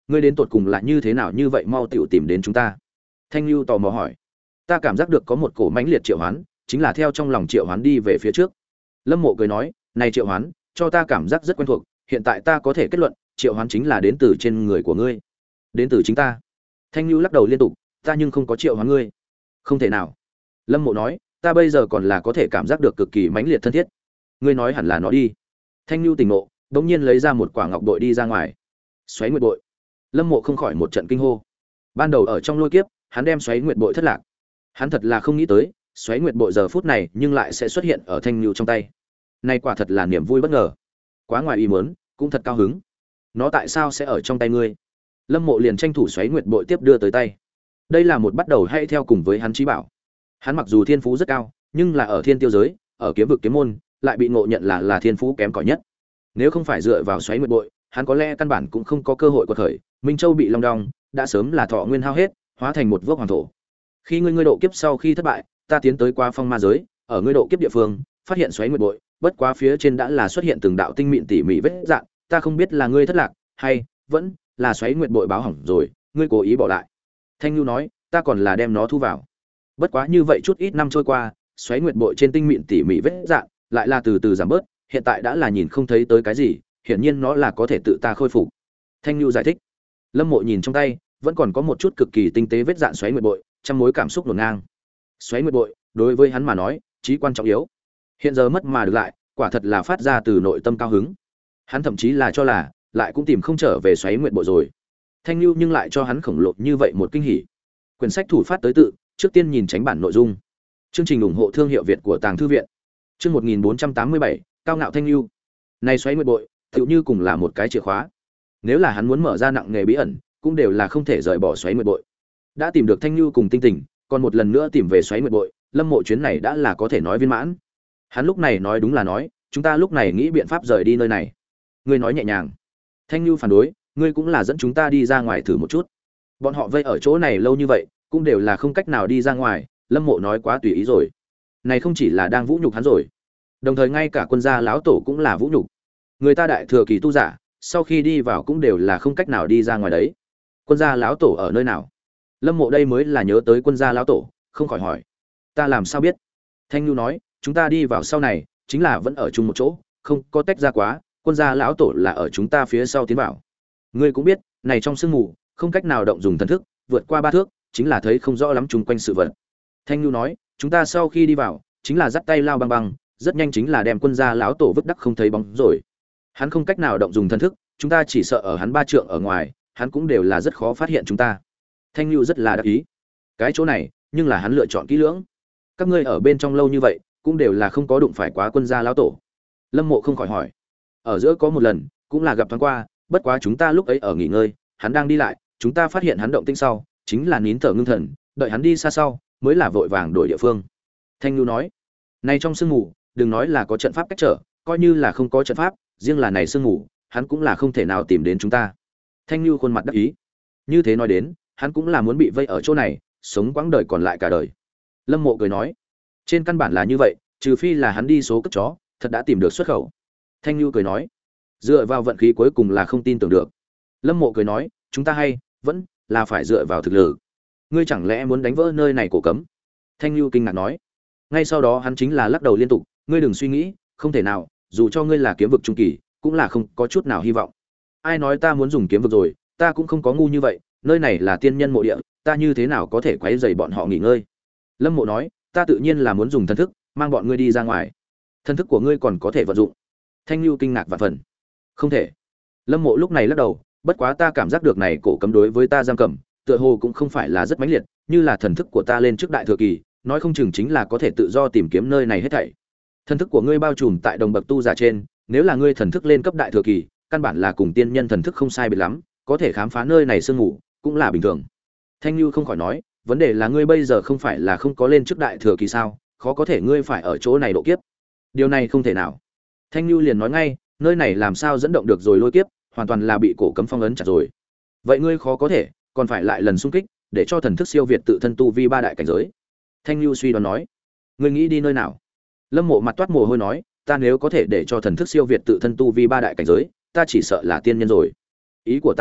ngươi đến tột cùng là như thế nào như vậy mau tiểu tìm đến chúng ta? Thanh Nhu tò mò hỏi. Ta cảm giác được có một cổ mãnh liệt triệu hoán, chính là theo trong lòng triệu hoán đi về phía trước. Lâm Mộ cười nói, này triệu hoán, cho ta cảm giác rất quen thuộc, hiện tại ta có thể kết luận, triệu hoán chính là đến từ trên người của ngươi, đến từ chính ta. Thanh Nhu lắc đầu liên tục, ta nhưng không có triệu hoán ngươi. Không thể nào. Lâm Mộ nói, ta bây giờ còn là có thể cảm giác được cực kỳ mãnh liệt thân thiết. Ngươi nói hẳn là nó đi. Thanh Nhu tỉnh ngộ, bỗng nhiên lấy ra một quả ngọc bội đi ra ngoài. Xoáy nguyệt bội. Lâm Mộ không khỏi một trận kinh hô. Ban đầu ở trong lôi kiếp, hắn đem xoáy nguyệt bội thất lạc. Hắn thật là không nghĩ tới, xoáy nguyệt bội giờ phút này nhưng lại sẽ xuất hiện ở Thanh Nhu trong tay. Này quả thật là niềm vui bất ngờ. Quá ngoài ý muốn, cũng thật cao hứng. Nó tại sao sẽ ở trong tay ngươi? Lâm Mộ liền tranh thủ xoáy nguyệt bội tiếp đưa tới tay. Đây là một bắt đầu hay theo cùng với hắn chí bảo. Hắn mặc dù thiên phú rất cao, nhưng là ở thiên tiêu giới, ở kiếm vực kiếm môn, lại bị ngộ nhận là là thiên phú kém cỏi nhất. Nếu không phải dựa vào xoáy nguyệt bội, hắn có lẽ căn bản cũng không có cơ hội quật khởi. Minh Châu bị long đong, đã sớm là thọ nguyên hao hết, hóa thành một vốc hoàng thổ. Khi ngươi ngươi độ kiếp sau khi thất bại, ta tiến tới qua phong ma giới, ở ngươi độ kiếp địa phương, phát hiện xoáy nguyệt bội, bất quá phía trên đã là xuất hiện từng đạo tinh mịn tỉ mỉ vết dạn, ta không biết là ngươi thất lạc, hay vẫn là xoáy nguyệt bội báo hỏng rồi, ngươi cố ý bỏ lại. Thanh Nhu nói, ta còn là đem nó thu vào. Bất quá như vậy chút ít năm trôi qua, xoáy nguyệt bội trên tinh mịn tỉ mỉ vết dạn, lại là từ từ giảm bớt, hiện tại đã là nhìn không thấy tới cái gì, hiển nhiên nó là có thể tự ta khôi phục. Thanh Nhu giải thích. Lâm Mộ nhìn trong tay, vẫn còn có một chút cực kỳ tinh tế vết dạn xoáy nguyệt bội, trăm mối cảm xúc hỗn ngang. Xoáy nguyệt bội, đối với hắn mà nói, chí quan trọng yếu. Hiện giờ mất mà được lại, quả thật là phát ra từ nội tâm cao hứng. Hắn thậm chí là cho là, lại cũng tìm không trở về xoáy nguyệt bội rồi. Thanh Nhu nhưng lại cho hắn khổng lồ như vậy một kinh hỉ. Quyển sách thủ phát tới tự, trước tiên nhìn tránh bản nội dung. Chương trình ủng hộ thương hiệu Việt của Tàng thư viện. Chương một nghìn bốn trăm tám mươi bảy, cao ngạo Thanh Nhu. Này xoáy nguyệt bội, tựu như cùng là một cái chìa khóa. Nếu là hắn muốn mở ra nặng nghề bí ẩn, cũng đều là không thể rời bỏ xoáy nguyệt bội. Đã tìm được Thanh Nhu cùng Tinh Tình, còn một lần nữa tìm về xoáy nguyệt bội, Lâm Mộ chuyến này đã là có thể nói viên mãn. Hắn lúc này nói đúng là nói, chúng ta lúc này nghĩ biện pháp rời đi nơi này. Ngươi nói nhẹ nhàng. Thanh Nhu phản đối, ngươi cũng là dẫn chúng ta đi ra ngoài thử một chút. Bọn họ vây ở chỗ này lâu như vậy, cũng đều là không cách nào đi ra ngoài, Lâm Mộ nói quá tùy ý rồi. Này không chỉ là đang vũ nhục hắn rồi, đồng thời ngay cả quân gia lão tổ cũng là vũ nhục. Người ta đại thừa kỳ tu giả, sau khi đi vào cũng đều là không cách nào đi ra ngoài đấy. Quân gia lão tổ ở nơi nào? Lâm Mộ đây mới là nhớ tới quân gia lão tổ, không khỏi hỏi. Ta làm sao biết? Thanh Nhu nói, chúng ta đi vào sau này, chính là vẫn ở chung một chỗ, không có tách ra quá, quân gia lão tổ là ở chúng ta phía sau tiến vào. Ngươi cũng biết, này trong sương mù, không cách nào động dùng thần thức, vượt qua ba thước, chính là thấy không rõ lắm chung quanh sự vật. Thanh Nhu nói, chúng ta sau khi đi vào, chính là dắt tay lao băng băng, rất nhanh chính là đem quân gia lão tổ vứt đắc không thấy bóng rồi. Hắn không cách nào động dùng thần thức, chúng ta chỉ sợ ở hắn ba trượng ở ngoài, hắn cũng đều là rất khó phát hiện chúng ta. Thanh Nhu rất là đắc ý. Cái chỗ này, nhưng là hắn lựa chọn kỹ lưỡng. Các ngươi ở bên trong lâu như vậy, cũng đều là không có đụng phải quá quân gia lão tổ. Lâm Mộ không khỏi hỏi. Ở giữa có một lần, cũng là gặp thoáng qua, bất quá chúng ta lúc ấy ở nghỉ ngơi, hắn đang đi lại, chúng ta phát hiện hắn động tĩnh sau, chính là nín thở ngưng thần, đợi hắn đi xa sau, mới là vội vàng đổi địa phương. Thanh Nhu nói, này trong sương mù, đừng nói là có trận pháp cách trở, coi như là không có trận pháp, riêng là này sương mù, hắn cũng là không thể nào tìm đến chúng ta. Thanh Nhu khuôn mặt đắc ý. Như thế nói đến, hắn cũng là muốn bị vây ở chỗ này, sống quãng đời còn lại cả đời. Lâm Mộ cười nói, trên căn bản là như vậy, trừ phi là hắn đi số cất chó, thật đã tìm được xuất khẩu. Thanh Nhu cười nói, dựa vào vận khí cuối cùng là không tin tưởng được. Lâm Mộ cười nói, chúng ta hay vẫn là phải dựa vào thực lực. Ngươi chẳng lẽ muốn đánh vỡ nơi này cổ cấm? Thanh Nhu kinh ngạc nói. Ngay sau đó hắn chính là lắc đầu liên tục, ngươi đừng suy nghĩ, không thể nào, dù cho ngươi là kiếm vực trung kỳ, cũng là không có chút nào hy vọng. Ai nói ta muốn dùng kiếm vực rồi, ta cũng không có ngu như vậy, nơi này là tiên nhân mộ địa, ta như thế nào có thể quấy rầy bọn họ nghỉ ngơi? Lâm Mộ nói, ta tự nhiên là muốn dùng thần thức, mang bọn ngươi đi ra ngoài. Thần thức của ngươi còn có thể vận dụng? Thanh Nhu kinh ngạc vạn phần. Không thể. Lâm Mộ lúc này lắc đầu, bất quá ta cảm giác được này cổ cấm đối với ta giam cầm, tựa hồ cũng không phải là rất mãnh liệt, như là thần thức của ta lên trước đại thừa kỳ, nói không chừng chính là có thể tự do tìm kiếm nơi này hết thảy. Thần thức của ngươi bao trùm tại đồng bậc tu giả trên, nếu là ngươi thần thức lên cấp đại thừa kỳ, căn bản là cùng tiên nhân thần thức không sai biệt lắm, có thể khám phá nơi này sương ngủ, cũng là bình thường. Thanh Nhu không khỏi nói, vấn đề là ngươi bây giờ không phải là không có lên trước đại thừa kỳ sao, khó có thể ngươi phải ở chỗ này độ kiếp. Điều này không thể nào. Thanh Nhu liền nói ngay, nơi này làm sao dẫn động được rồi lôi kiếp, hoàn toàn là bị cổ cấm phong ấn chặt rồi. Vậy ngươi khó có thể, còn phải lại lần xung kích, để cho thần thức siêu việt tự thân tu vi ba đại cảnh giới. Thanh Nhu suy đoán nói, ngươi nghĩ đi nơi nào? Lâm Mộ mặt toát mồ hôi nói, ta nếu có thể để cho thần thức siêu việt tự thân tu vi ba đại cảnh giới, ta chỉ sợ là tiên nhân rồi. Ý của ta là,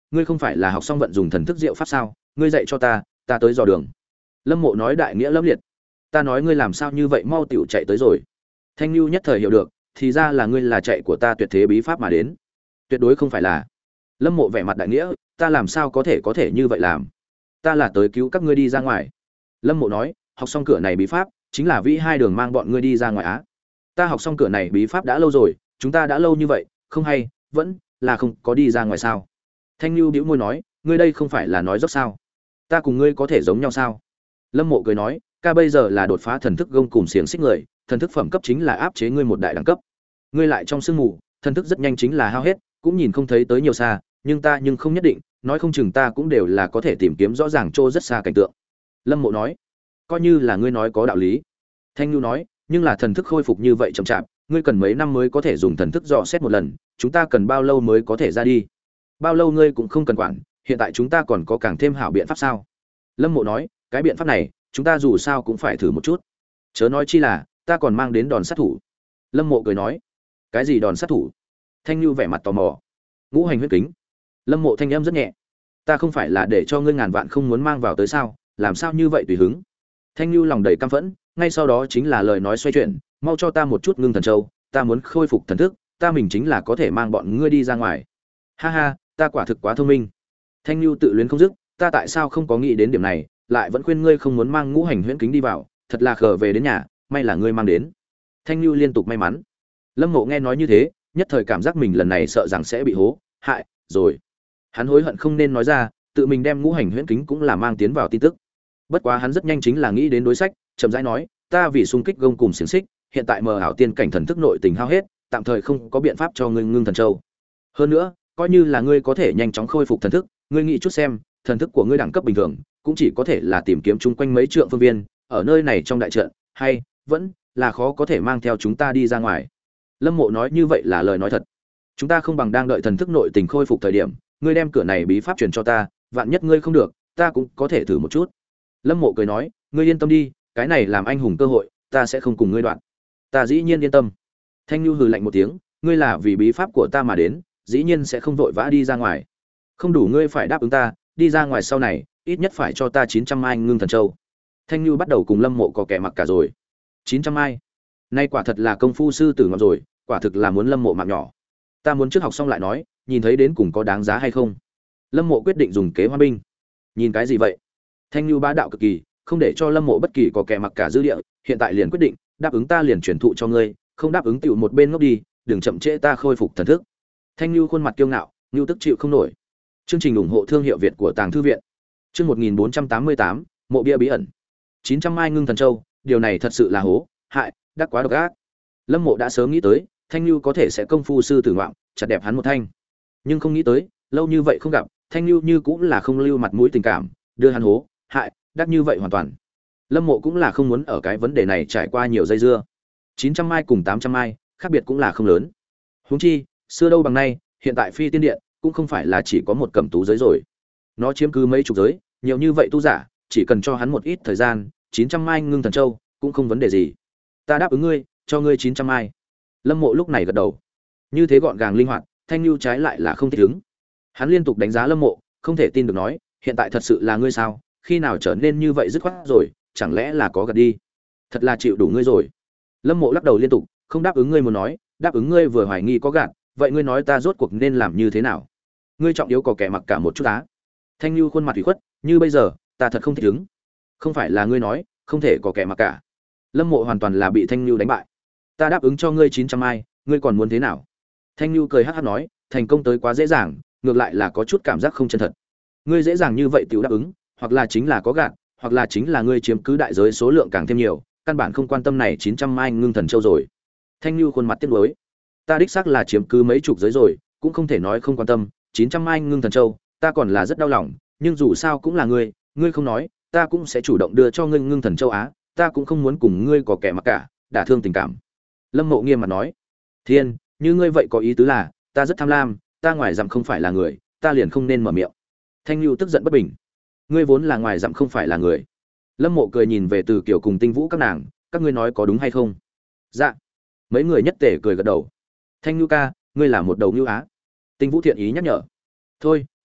ngươi không phải là học xong vận dùng thần thức diệu pháp sao, ngươi dạy cho ta, ta tới dò đường. Lâm Mộ nói đại nghĩa lẫm liệt. Ta nói ngươi làm sao như vậy mau tiểu chạy tới rồi. Thanh Nưu nhất thời hiểu được, thì ra là ngươi là chạy của ta tuyệt thế bí pháp mà đến. Tuyệt đối không phải là. Lâm Mộ vẻ mặt đại nghĩa, ta làm sao có thể có thể như vậy làm? Ta là tới cứu các ngươi đi ra ngoài. Lâm Mộ nói, học xong cửa này bí pháp, chính là vĩ hai đường mang bọn ngươi đi ra ngoài á. Ta học xong cửa này bí pháp đã lâu rồi, chúng ta đã lâu như vậy, không hay, vẫn là không có đi ra ngoài sao? Thanh Nưu bĩu môi nói, ngươi đây không phải là nói dốc sao? Ta cùng ngươi có thể giống nhau sao? Lâm Mộ cười nói, ca bây giờ là đột phá thần thức gông cùng xiềng xích người, thần thức phẩm cấp chính là áp chế ngươi một đại đẳng cấp. Ngươi lại trong sương mù, thần thức rất nhanh chính là hao hết, cũng nhìn không thấy tới nhiều xa, nhưng ta nhưng không nhất định, nói không chừng ta cũng đều là có thể tìm kiếm rõ ràng chỗ rất xa cảnh tượng. Lâm Mộ nói, coi như là ngươi nói có đạo lý. Thanh Nhu nói, nhưng là thần thức khôi phục như vậy chậm chạp, ngươi cần mấy năm mới có thể dùng thần thức dò xét một lần, chúng ta cần bao lâu mới có thể ra đi? Bao lâu ngươi cũng không cần quản, hiện tại chúng ta còn có càng thêm hảo biện pháp sao? Lâm Mộ nói, cái biện pháp này, chúng ta dù sao cũng phải thử một chút. Chớ nói chi là, ta còn mang đến đòn sát thủ. Lâm Mộ cười nói, cái gì đòn sát thủ? Thanh Nhu vẻ mặt tò mò. Ngũ hành huyết kính. Lâm Mộ thanh âm rất nhẹ, ta không phải là để cho ngươi ngàn vạn không muốn mang vào tới sao, làm sao như vậy tùy hứng? Thanh Nhu lòng đầy căm phẫn, ngay sau đó chính là lời nói xoay chuyển, mau cho ta một chút ngưng thần châu, ta muốn khôi phục thần thức, ta mình chính là có thể mang bọn ngươi đi ra ngoài. Ha ha, ta quả thực quá thông minh. Thanh Nhu tự luyến không dứt, ta tại sao không có nghĩ đến điểm này, lại vẫn khuyên ngươi không muốn mang ngũ hành huyễn kính đi vào, thật là khờ về đến nhà, may là ngươi mang đến. Thanh Nhu liên tục may mắn. Lâm Mộ nghe nói như thế, nhất thời cảm giác mình lần này sợ rằng sẽ bị hố, hại rồi. Hắn hối hận không nên nói ra, tự mình đem ngũ hành huyễn kính cũng là mang tiến vào tin tức. Bất quá hắn rất nhanh chính là nghĩ đến đối sách, chậm rãi nói, ta vì xung kích gông cùng xiềng xích, hiện tại mờ ảo tiên cảnh thần thức nội tình hao hết, tạm thời không có biện pháp cho ngươi ngưng thần châu. Hơn nữa, coi như là ngươi có thể nhanh chóng khôi phục thần thức, ngươi nghĩ chút xem, thần thức của ngươi đẳng cấp bình thường, cũng chỉ có thể là tìm kiếm chung quanh mấy trượng phương viên, ở nơi này trong đại trận, hay vẫn là khó có thể mang theo chúng ta đi ra ngoài. Lâm Mộ nói như vậy là lời nói thật. Chúng ta không bằng đang đợi thần thức nội tình khôi phục thời điểm, ngươi đem cửa này bí pháp truyền cho ta, vạn nhất ngươi không được, ta cũng có thể thử một chút. Lâm Mộ cười nói, ngươi yên tâm đi, cái này làm anh hùng cơ hội, ta sẽ không cùng ngươi đoạn. Ta dĩ nhiên yên tâm. Thanh Nhu hừ lạnh một tiếng, ngươi là vì bí pháp của ta mà đến, dĩ nhiên sẽ không vội vã đi ra ngoài. Không đủ ngươi phải đáp ứng ta, đi ra ngoài sau này, ít nhất phải cho ta chín trăm mai ngưng thần châu. Thanh Nhu bắt đầu cùng Lâm Mộ có kẻ mặc cả rồi. chín trăm mai. Nay quả thật là công phu sư tử ngọc rồi, quả thực là muốn Lâm Mộ mạng nhỏ. Ta muốn trước học xong lại nói, nhìn thấy đến cùng có đáng giá hay không. Lâm Mộ quyết định dùng kế hoa binh. Nhìn cái gì vậy? Thanh Nhu bá đạo cực kỳ, không để cho Lâm Mộ bất kỳ có kẻ mặc cả dư địa, hiện tại liền quyết định, đáp ứng ta liền truyền thụ cho ngươi, không đáp ứng tiểu một bên ngốc đi, đừng chậm trễ ta khôi phục thần thức. Thanh Nhu khuôn mặt kiêu ngạo, nhu tức chịu không nổi. Chương trình ủng hộ thương hiệu Việt của Tàng thư viện. Chương một nghìn bốn trăm tám mươi tám, mộ bia bí ẩn. chín trăm mai ngưng thần châu, điều này thật sự là hố, hại, đắc quá độc ác. Lâm Mộ đã sớm nghĩ tới, Thanh Nhu có thể sẽ công phu sư tử ngoạm, chặt đẹp hắn một thanh. Nhưng không nghĩ tới, lâu như vậy không gặp, Thanh Nhu như cũng là không lưu mặt mũi tình cảm, đưa hắn hố, hại, đắc như vậy hoàn toàn. Lâm Mộ cũng là không muốn ở cái vấn đề này trải qua nhiều dây dưa. chín trăm mai cùng tám trăm mai, khác biệt cũng là không lớn. Huống chi, xưa đâu bằng nay, hiện tại Phi Tiên Điện cũng không phải là chỉ có một cẩm tú giới rồi. Nó chiếm cứ mấy chục giới, nhiều như vậy tu giả, chỉ cần cho hắn một ít thời gian, chín trăm mai ngưng thần châu cũng không vấn đề gì. Ta đáp ứng ngươi, cho ngươi chín trăm mai. Lâm Mộ lúc này gật đầu. Như thế gọn gàng linh hoạt, Thanh Nhu trái lại là không thích ứng. Hắn liên tục đánh giá Lâm Mộ, không thể tin được nói, hiện tại thật sự là ngươi sao? Khi nào trở nên như vậy dứt khoát rồi, chẳng lẽ là có gạt đi? Thật là chịu đủ ngươi rồi. Lâm Mộ lắc đầu liên tục, không đáp ứng ngươi muốn nói, đáp ứng ngươi vừa hoài nghi có gạt, vậy ngươi nói ta rốt cuộc nên làm như thế nào? Ngươi trọng yếu có kẻ mặc cả một chút á. Thanh Nhu khuôn mặt ủy khuất, như bây giờ, ta thật không thích ứng. Không phải là ngươi nói, không thể có kẻ mặc cả. Lâm Mộ hoàn toàn là bị Thanh Nhu đánh bại. Ta đáp ứng cho ngươi chín trăm mai, ngươi còn muốn thế nào? Thanh Nhu cười hắc hắc nói, thành công tới quá dễ dàng, ngược lại là có chút cảm giác không chân thật. Ngươi dễ dàng như vậy tiểu đáp ứng, hoặc là chính là có gạt, hoặc là chính là ngươi chiếm cứ đại giới số lượng càng thêm nhiều, căn bản không quan tâm này chín trăm mai ngưng thần châu rồi. Thanh Nhu khuôn mặt tiếc nuối. Ta đích xác là chiếm cứ mấy chục giới rồi, cũng không thể nói không quan tâm, chín trăm mai ngưng thần châu, ta còn là rất đau lòng, nhưng dù sao cũng là ngươi, ngươi không nói, ta cũng sẽ chủ động đưa cho ngươi ngưng thần châu á, ta cũng không muốn cùng ngươi có kẻ mặc cả, đả thương tình cảm. Lâm Mộ nghiêm mặt nói, Thiên, như ngươi vậy có ý tứ là, ta rất tham lam, ta ngoài dặm không phải là người, ta liền không nên mở miệng. Thanh Nhu tức giận bất bình, ngươi vốn là ngoài dặm không phải là người. Lâm Mộ cười nhìn về Từ Kiều cùng Tinh Vũ các nàng, các ngươi nói có đúng hay không? Dạ. Mấy người nhất tề cười gật đầu. Thanh Nhu ca, ngươi là một đầu nhu á. Tinh Vũ thiện ý nhắc nhở. Thôi,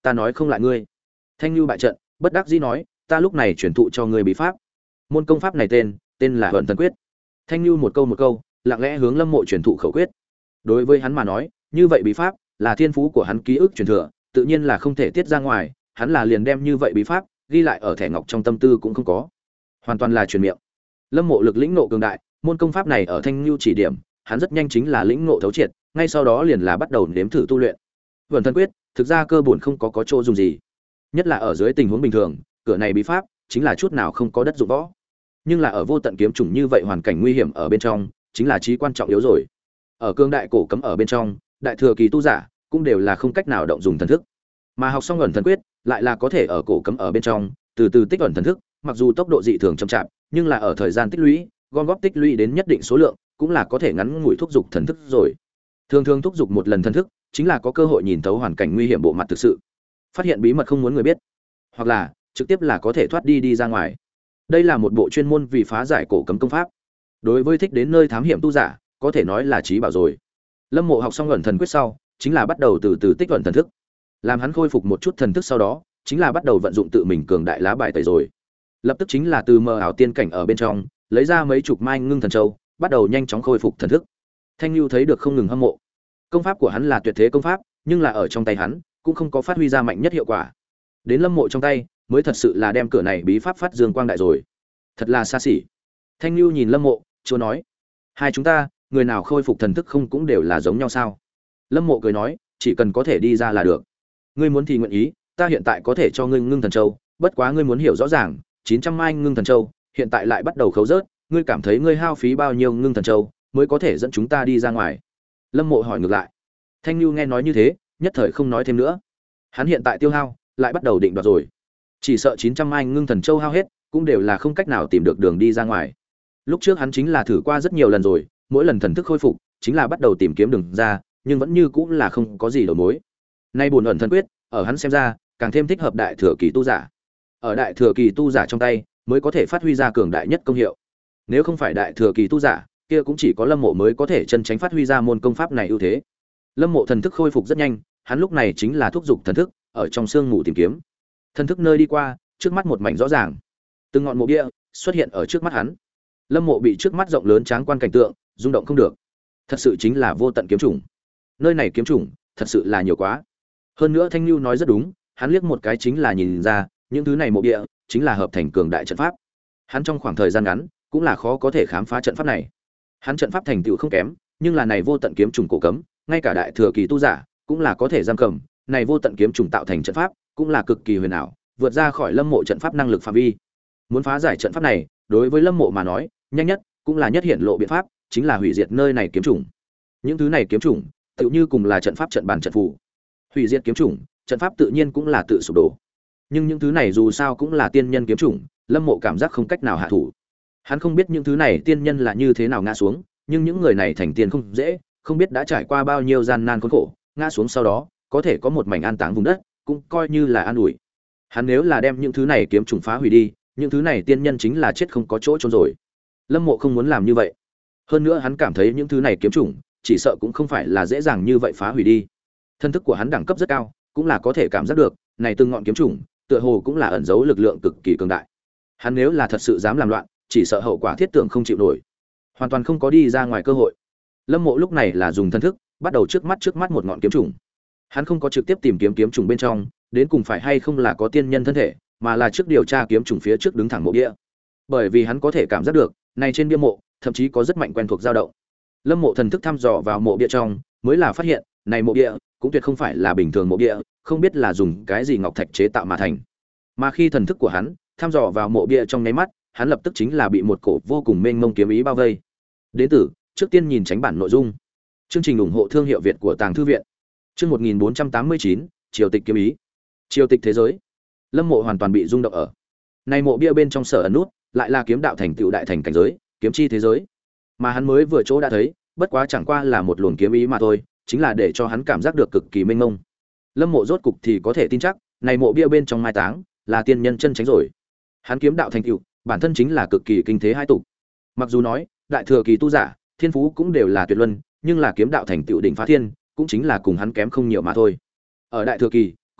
ta nói không lại ngươi. Thanh Nhu bại trận, bất đắc dĩ nói, ta lúc này truyền thụ cho ngươi bí pháp. Môn công pháp này tên, tên là Hận Thần Quyết. Thanh Nhu một câu một câu, lặng lẽ hướng Lâm Mộ truyền thụ khẩu quyết. Đối với hắn mà nói, như vậy bí pháp là thiên phú của hắn ký ức truyền thừa, tự nhiên là không thể tiết ra ngoài, hắn là liền đem như vậy bí pháp ghi lại ở thẻ ngọc trong tâm tư cũng không có. Hoàn toàn là truyền miệng. Lâm Mộ lực lĩnh ngộ cường đại, môn công pháp này ở Thanh Nhu chỉ điểm, hắn rất nhanh chính là lĩnh ngộ thấu triệt, ngay sau đó liền là bắt đầu nếm thử tu luyện. Hận Thần Quyết, thực ra cơ bản không có có chỗ dùng gì. Nhất là ở dưới tình huống bình thường, cửa này bí pháp chính là chút nào không có đất dụng võ. Nhưng là ở vô tận kiếm trùng như vậy hoàn cảnh nguy hiểm ở bên trong, chính là chí quan trọng yếu rồi. Ở cương đại cổ cấm ở bên trong, đại thừa kỳ tu giả cũng đều là không cách nào động dùng thần thức. Mà học xong ẩn thần quyết, lại là có thể ở cổ cấm ở bên trong, từ từ tích ẩn thần thức, mặc dù tốc độ dị thường chậm chạp, nhưng là ở thời gian tích lũy, gom góp tích lũy đến nhất định số lượng, cũng là có thể ngắn ngủi thúc dục thần thức rồi. Thường thường thúc dục một lần thần thức, chính là có cơ hội nhìn thấu hoàn cảnh nguy hiểm bộ mặt thực sự, phát hiện bí mật không muốn người biết, hoặc là trực tiếp là có thể thoát đi đi ra ngoài. Đây là một bộ chuyên môn vì phá giải cổ cấm công pháp. Đối với thích đến nơi thám hiểm tu giả, có thể nói là trí bảo rồi. Lâm Mộ học xong ẩn thần quyết sau, chính là bắt đầu từ từ tích ẩn thần thức. Làm hắn khôi phục một chút thần thức sau đó, chính là bắt đầu vận dụng tự mình cường đại lá bài tẩy rồi. Lập tức chính là từ mờ ảo tiên cảnh ở bên trong, lấy ra mấy chục mai ngưng thần châu, bắt đầu nhanh chóng khôi phục thần thức. Thanh Nhu thấy được không ngừng hâm mộ. Công pháp của hắn là tuyệt thế công pháp, nhưng là ở trong tay hắn, cũng không có phát huy ra mạnh nhất hiệu quả. Đến Lâm Mộ trong tay, mới thật sự là đem cửa này bí pháp phát dương quang đại rồi. Thật là xa xỉ. Thanh Nhu nhìn Lâm Mộ, chúa nói: "Hai chúng ta, người nào khôi phục thần thức không cũng đều là giống nhau sao?" Lâm Mộ cười nói: "Chỉ cần có thể đi ra là được. Ngươi muốn thì nguyện ý, ta hiện tại có thể cho ngươi ngưng thần châu, bất quá ngươi muốn hiểu rõ ràng, chín trăm mai ngưng thần châu, hiện tại lại bắt đầu khấu rớt, ngươi cảm thấy ngươi hao phí bao nhiêu ngưng thần châu mới có thể dẫn chúng ta đi ra ngoài?" Lâm Mộ hỏi ngược lại. Thanh Nhu nghe nói như thế, nhất thời không nói thêm nữa. Hắn hiện tại tiêu hao lại bắt đầu định đoạt rồi. Chỉ sợ chín trăm mai ngưng thần châu hao hết, cũng đều là không cách nào tìm được đường đi ra ngoài. Lúc trước hắn chính là thử qua rất nhiều lần rồi, mỗi lần thần thức khôi phục, chính là bắt đầu tìm kiếm đường ra, nhưng vẫn như cũng là không có gì đầu mối. Nay buồn ẩn thần quyết, ở hắn xem ra, càng thêm thích hợp đại thừa kỳ tu giả. Ở đại thừa kỳ tu giả trong tay, mới có thể phát huy ra cường đại nhất công hiệu. Nếu không phải đại thừa kỳ tu giả, kia cũng chỉ có Lâm Mộ mới có thể chân chính phát huy ra môn công pháp này ưu thế. Lâm Mộ thần thức khôi phục rất nhanh, hắn lúc này chính là thúc dục thần thức, ở trong sương mù tìm kiếm. Thần thức nơi đi qua, trước mắt một mảnh rõ ràng. Từng ngọn mộ bia xuất hiện ở trước mắt hắn. Lâm Mộ bị trước mắt rộng lớn tráng quan cảnh tượng rung động không được. Thật sự chính là vô tận kiếm chủng. Nơi này kiếm chủng thật sự là nhiều quá. Hơn nữa Thanh Nhu nói rất đúng, hắn liếc một cái chính là nhìn ra, những thứ này mộ bia chính là hợp thành cường đại trận pháp. Hắn trong khoảng thời gian ngắn cũng là khó có thể khám phá trận pháp này. Hắn trận pháp thành tựu không kém, nhưng là này vô tận kiếm chủng cổ cấm, ngay cả đại thừa kỳ tu giả cũng là có thể giam cầm, này vô tận kiếm chủng tạo thành trận pháp cũng là cực kỳ huyền ảo, vượt ra khỏi Lâm Mộ trận pháp năng lực phạm vi. Muốn phá giải trận pháp này, đối với Lâm Mộ mà nói, nhanh nhất cũng là nhất hiện lộ biện pháp, chính là hủy diệt nơi này kiếm chủng. Những thứ này kiếm chủng, tựu như cùng là trận pháp trận bàn trận phù. Hủy diệt kiếm chủng, trận pháp tự nhiên cũng là tự sụp đổ. Nhưng những thứ này dù sao cũng là tiên nhân kiếm chủng, Lâm Mộ cảm giác không cách nào hạ thủ. Hắn không biết những thứ này tiên nhân là như thế nào ngã xuống, nhưng những người này thành tiên không dễ, không biết đã trải qua bao nhiêu gian nan khốn khổ, ngã xuống sau đó, có thể có một mảnh an táng vùng đất, cũng coi như là an ủi. Hắn nếu là đem những thứ này kiếm trùng phá hủy đi, những thứ này tiên nhân chính là chết không có chỗ trốn rồi. Lâm Mộ không muốn làm như vậy. Hơn nữa hắn cảm thấy những thứ này kiếm trùng, chỉ sợ cũng không phải là dễ dàng như vậy phá hủy đi. Thân thức của hắn đẳng cấp rất cao, cũng là có thể cảm giác được, này từng ngọn kiếm trùng, tựa hồ cũng là ẩn giấu lực lượng cực kỳ cường đại. Hắn nếu là thật sự dám làm loạn, chỉ sợ hậu quả thiết tưởng không chịu nổi, hoàn toàn không có đi ra ngoài cơ hội. Lâm Mộ lúc này là dùng thân thức, bắt đầu trước mắt trước mắt một ngọn kiếm trùng. Hắn không có trực tiếp tìm kiếm kiếm trùng bên trong, đến cùng phải hay không là có tiên nhân thân thể, mà là trước điều tra kiếm trùng phía trước đứng thẳng mộ bia. Bởi vì hắn có thể cảm giác được, này trên bia mộ, thậm chí có rất mạnh quen thuộc dao động. Lâm Mộ thần thức thăm dò vào mộ bia trong, mới là phát hiện, này mộ bia cũng tuyệt không phải là bình thường mộ bia, không biết là dùng cái gì ngọc thạch chế tạo mà thành. Mà khi thần thức của hắn thăm dò vào mộ bia trong nháy mắt, hắn lập tức chính là bị một cổ vô cùng mênh mông kiếm ý bao vây. Đến tử, trước tiên nhìn tránh bản nội dung. Chương trình ủng hộ thương hiệu Việt của Tàng thư viện. Chương một nghìn bốn trăm tám mươi chín, triều tịch kiếm ý. Triều tịch thế giới. Lâm Mộ hoàn toàn bị rung động ở. Này mộ bia bên trong sở ẩn nút, lại là kiếm đạo thành tựu đại thành cảnh giới, kiếm chi thế giới. Mà hắn mới vừa chỗ đã thấy, bất quá chẳng qua là một luồng kiếm ý mà thôi, chính là để cho hắn cảm giác được cực kỳ mênh mông. Lâm Mộ rốt cục thì có thể tin chắc, này mộ bia bên trong mai táng là tiên nhân chân chính rồi. Hắn kiếm đạo thành tựu, bản thân chính là cực kỳ kinh thế hai tục. Mặc dù nói, đại thừa kỳ tu giả, thiên phú cũng đều là tuyệt luân, nhưng là kiếm đạo thành tựu đỉnh phá thiên, cũng chính là cùng hắn kém không nhiều mà thôi. Ở đại thừa kỳ,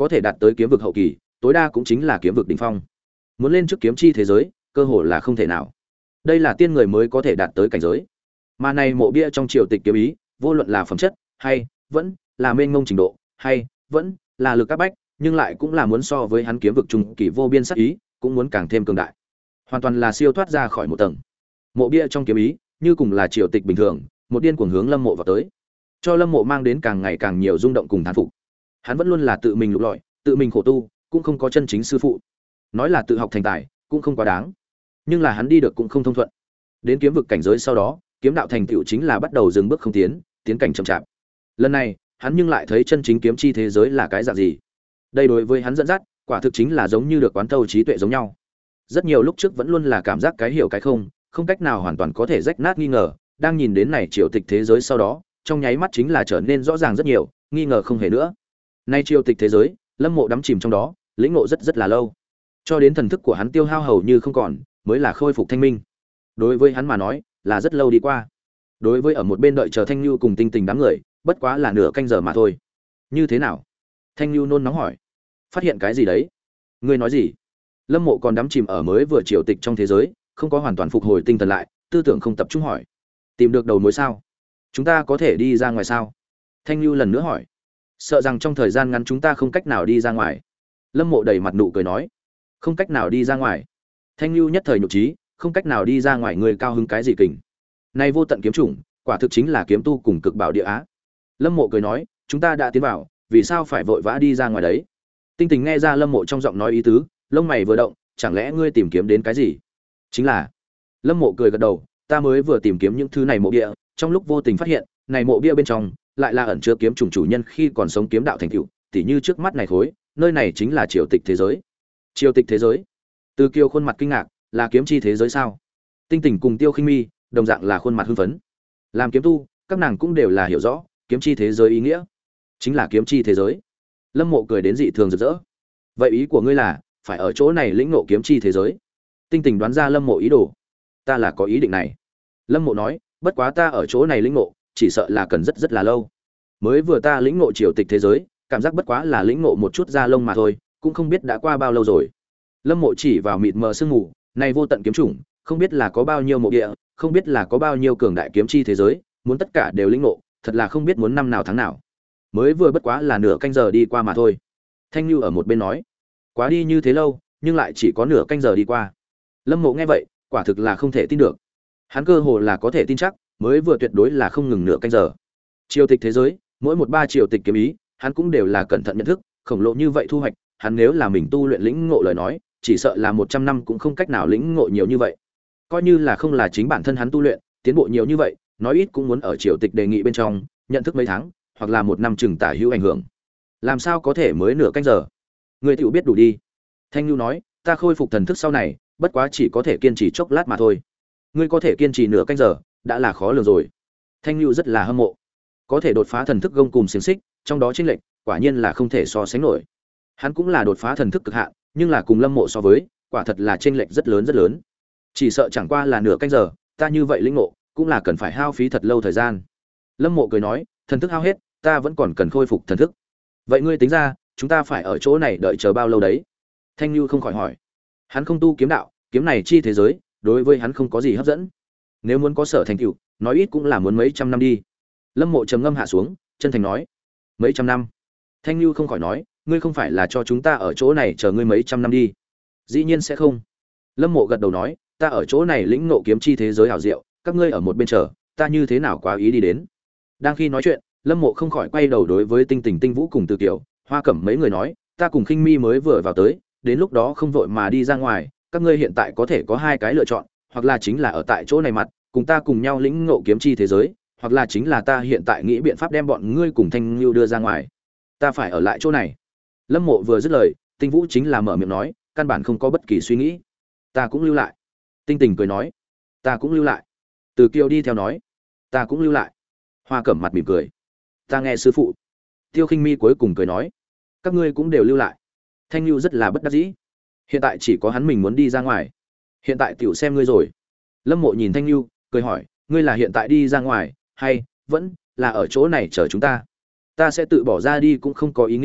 có thể đạt tới kiếm vực hậu kỳ, tối đa cũng chính là kiếm vực đỉnh phong. Muốn lên trước kiếm chi thế giới, cơ hội là không thể nào. Đây là tiên người mới có thể đạt tới cảnh giới. Mà này mộ bia trong triều tịch kiếm ý, vô luận là phẩm chất hay vẫn là mênh mông trình độ, hay vẫn là lực các bách, nhưng lại cũng là muốn so với hắn kiếm vực trung kỳ vô biên sắc ý, cũng muốn càng thêm cường đại. Hoàn toàn là siêu thoát ra khỏi một tầng. Mộ bia trong kiếm ý, như cùng là triều tịch bình thường, một điên cuồng hướng Lâm Mộ vào tới, cho Lâm Mộ mang đến càng ngày càng nhiều rung động cùng thán phục. Hắn vẫn luôn là tự mình lục lọi, tự mình khổ tu, cũng không có chân chính sư phụ. Nói là tự học thành tài, cũng không quá đáng. Nhưng là hắn đi được cũng không thông thuận. Đến kiếm vực cảnh giới sau đó, kiếm đạo thành tựu chính là bắt đầu dừng bước không tiến, tiến cảnh chậm chạp. Lần này, hắn nhưng lại thấy chân chính kiếm chi thế giới là cái dạng gì. Đây đối với hắn dẫn dắt, quả thực chính là giống như được quán thâu trí tuệ giống nhau. Rất nhiều lúc trước vẫn luôn là cảm giác cái hiểu cái không, không cách nào hoàn toàn có thể rách nát nghi ngờ, đang nhìn đến này triều tịch thế giới sau đó, trong nháy mắt chính là trở nên rõ ràng rất nhiều, nghi ngờ không hề nữa. Nay triều tịch thế giới, Lâm Mộ đắm chìm trong đó, lĩnh ngộ rất rất là lâu. Cho đến thần thức của hắn tiêu hao hầu như không còn, mới là khôi phục thanh minh. Đối với hắn mà nói, là rất lâu đi qua. Đối với ở một bên đợi chờ Thanh Nhu cùng Tinh Tình đám người, bất quá là nửa canh giờ mà thôi. Như thế nào? Thanh Nhu nôn nóng hỏi. Phát hiện cái gì đấy? Ngươi nói gì? Lâm Mộ còn đắm chìm ở mới vừa triều tịch trong thế giới, không có hoàn toàn phục hồi tinh thần lại, tư tưởng không tập trung hỏi. Tìm được đầu mối sao? Chúng ta có thể đi ra ngoài sao? Thanh Nhu lần nữa hỏi. Sợ rằng trong thời gian ngắn chúng ta không cách nào đi ra ngoài. Lâm Mộ đầy mặt nụ cười nói. Không cách nào đi ra ngoài. Thanh Nhu nhất thời nhục trí, không cách nào đi ra ngoài, người cao hứng cái gì kình? Nay vô tận kiếm chủng, quả thực chính là kiếm tu cùng cực bảo địa á. Lâm Mộ cười nói, chúng ta đã tiến vào, vì sao phải vội vã đi ra ngoài đấy? Tinh Tình nghe ra Lâm Mộ trong giọng nói ý tứ, lông mày vừa động, chẳng lẽ ngươi tìm kiếm đến cái gì? Chính là. Lâm Mộ cười gật đầu, ta mới vừa tìm kiếm những thứ này mộ bia, trong lúc vô tình phát hiện, này mộ bia bên trong lại là ẩn chứa kiếm chủng chủ nhân khi còn sống kiếm đạo thành tựu, tỉ như trước mắt này khối, nơi này chính là triều tịch thế giới. Triều tịch thế giới? Từ Kiều khuôn mặt kinh ngạc, là kiếm chi thế giới sao? Tinh Tình cùng Tiêu Khinh Mi, đồng dạng là khuôn mặt hưng phấn. Làm kiếm tu, các nàng cũng đều là hiểu rõ, kiếm chi thế giới ý nghĩa chính là kiếm chi thế giới. Lâm Mộ cười đến dị thường rực rỡ. Vậy ý của ngươi là phải ở chỗ này lĩnh ngộ kiếm chi thế giới? Tinh Tình đoán ra Lâm Mộ ý đồ. Ta là có ý định này. Lâm Mộ nói, bất quá ta ở chỗ này lĩnh ngộ, chỉ sợ là cần rất rất là lâu. Mới vừa ta lĩnh ngộ triều tịch thế giới, cảm giác bất quá là lĩnh ngộ một chút da lông mà thôi, cũng không biết đã qua bao lâu rồi. Lâm Mộ chỉ vào mịt mờ sương mù, này vô tận kiếm chủng, không biết là có bao nhiêu mộ địa, không biết là có bao nhiêu cường đại kiếm chi thế giới, muốn tất cả đều lĩnh ngộ, thật là không biết muốn năm nào tháng nào. Mới vừa bất quá là nửa canh giờ đi qua mà thôi. Thanh Nhu ở một bên nói, quá đi như thế lâu, nhưng lại chỉ có nửa canh giờ đi qua. Lâm Mộ nghe vậy, quả thực là không thể tin được. Hắn cơ hồ là có thể tin chắc, mới vừa tuyệt đối là không ngừng nửa canh giờ. Triều tịch thế giới, mỗi một ba triều tịch kiếm ý, hắn cũng đều là cẩn thận nhận thức, khổng lồ như vậy thu hoạch, hắn nếu là mình tu luyện lĩnh ngộ lời nói, chỉ sợ là một trăm năm cũng không cách nào lĩnh ngộ nhiều như vậy. Coi như là không là chính bản thân hắn tu luyện, tiến bộ nhiều như vậy, nói ít cũng muốn ở triều tịch đề nghị bên trong, nhận thức mấy tháng, hoặc là một năm chừng tả hữu ảnh hưởng. Làm sao có thể mới nửa canh giờ? Người tiểu biết đủ đi. Thanh Nhu nói, ta khôi phục thần thức sau này, bất quá chỉ có thể kiên trì chốc lát mà thôi. Ngươi có thể kiên trì nửa canh giờ, đã là khó lường rồi. Thanh Nhu rất là hâm mộ. Có thể đột phá thần thức gông cùng xiềng xích, trong đó chênh lệch, quả nhiên là không thể so sánh nổi. Hắn cũng là đột phá thần thức cực hạn, nhưng là cùng Lâm Mộ so với, quả thật là chênh lệch rất lớn rất lớn. Chỉ sợ chẳng qua là nửa canh giờ, ta như vậy lĩnh ngộ, cũng là cần phải hao phí thật lâu thời gian. Lâm Mộ cười nói, thần thức hao hết, ta vẫn còn cần khôi phục thần thức. Vậy ngươi tính ra, chúng ta phải ở chỗ này đợi chờ bao lâu đấy? Thanh Nhu không khỏi hỏi. Hắn không tu kiếm đạo, kiếm này chi thế giới, đối với hắn không có gì hấp dẫn. Nếu muốn có sở thành tựu, nói ít cũng là muốn mấy trăm năm đi. Lâm Mộ trầm ngâm hạ xuống, chân thành nói, mấy trăm năm. Thanh Nhu không khỏi nói, ngươi không phải là cho chúng ta ở chỗ này chờ ngươi mấy trăm năm đi? Dĩ nhiên sẽ không. Lâm Mộ gật đầu nói, ta ở chỗ này lĩnh ngộ kiếm chi thế giới hảo diệu, các ngươi ở một bên chờ, ta như thế nào quá ý đi đến. Đang khi nói chuyện, Lâm Mộ không khỏi quay đầu đối với Tinh Tình, Tinh Vũ cùng Từ Kiều, Hoa Cẩm mấy người nói, ta cùng Khinh Mi mới vừa vào tới, đến lúc đó không vội mà đi ra ngoài, các ngươi hiện tại có thể có hai cái lựa chọn, hoặc là chính là ở tại chỗ này mặt, cùng ta cùng nhau lĩnh ngộ kiếm chi thế giới, hoặc là chính là ta hiện tại nghĩ biện pháp đem bọn ngươi cùng Thanh Nhu đưa ra ngoài. Ta phải ở lại chỗ này. Lâm Mộ vừa dứt lời, Tinh Vũ chính là mở miệng nói, căn bản không có bất kỳ suy nghĩ. Ta cũng lưu lại. Tinh Tình cười nói, ta cũng lưu lại. Từ Kiều đi theo nói, ta cũng lưu lại. Hoa Cẩm mặt mỉm cười, ta nghe sư phụ. Tiêu Khinh Mi cuối cùng cười nói, các ngươi cũng đều lưu lại. Thanh Nhu rất là bất đắc dĩ. Hiện tại chỉ có hắn mình muốn đi ra ngoài. Hiện tại tiểu xem ngươi rồi. Lâm Mộ nhìn Thanh Nhu, cười hỏi, ngươi là hiện tại đi ra ngoài, hay vẫn là ở chỗ này chờ chúng ta? Ta sẽ tự bỏ ra đi cũng không có ý nghĩa,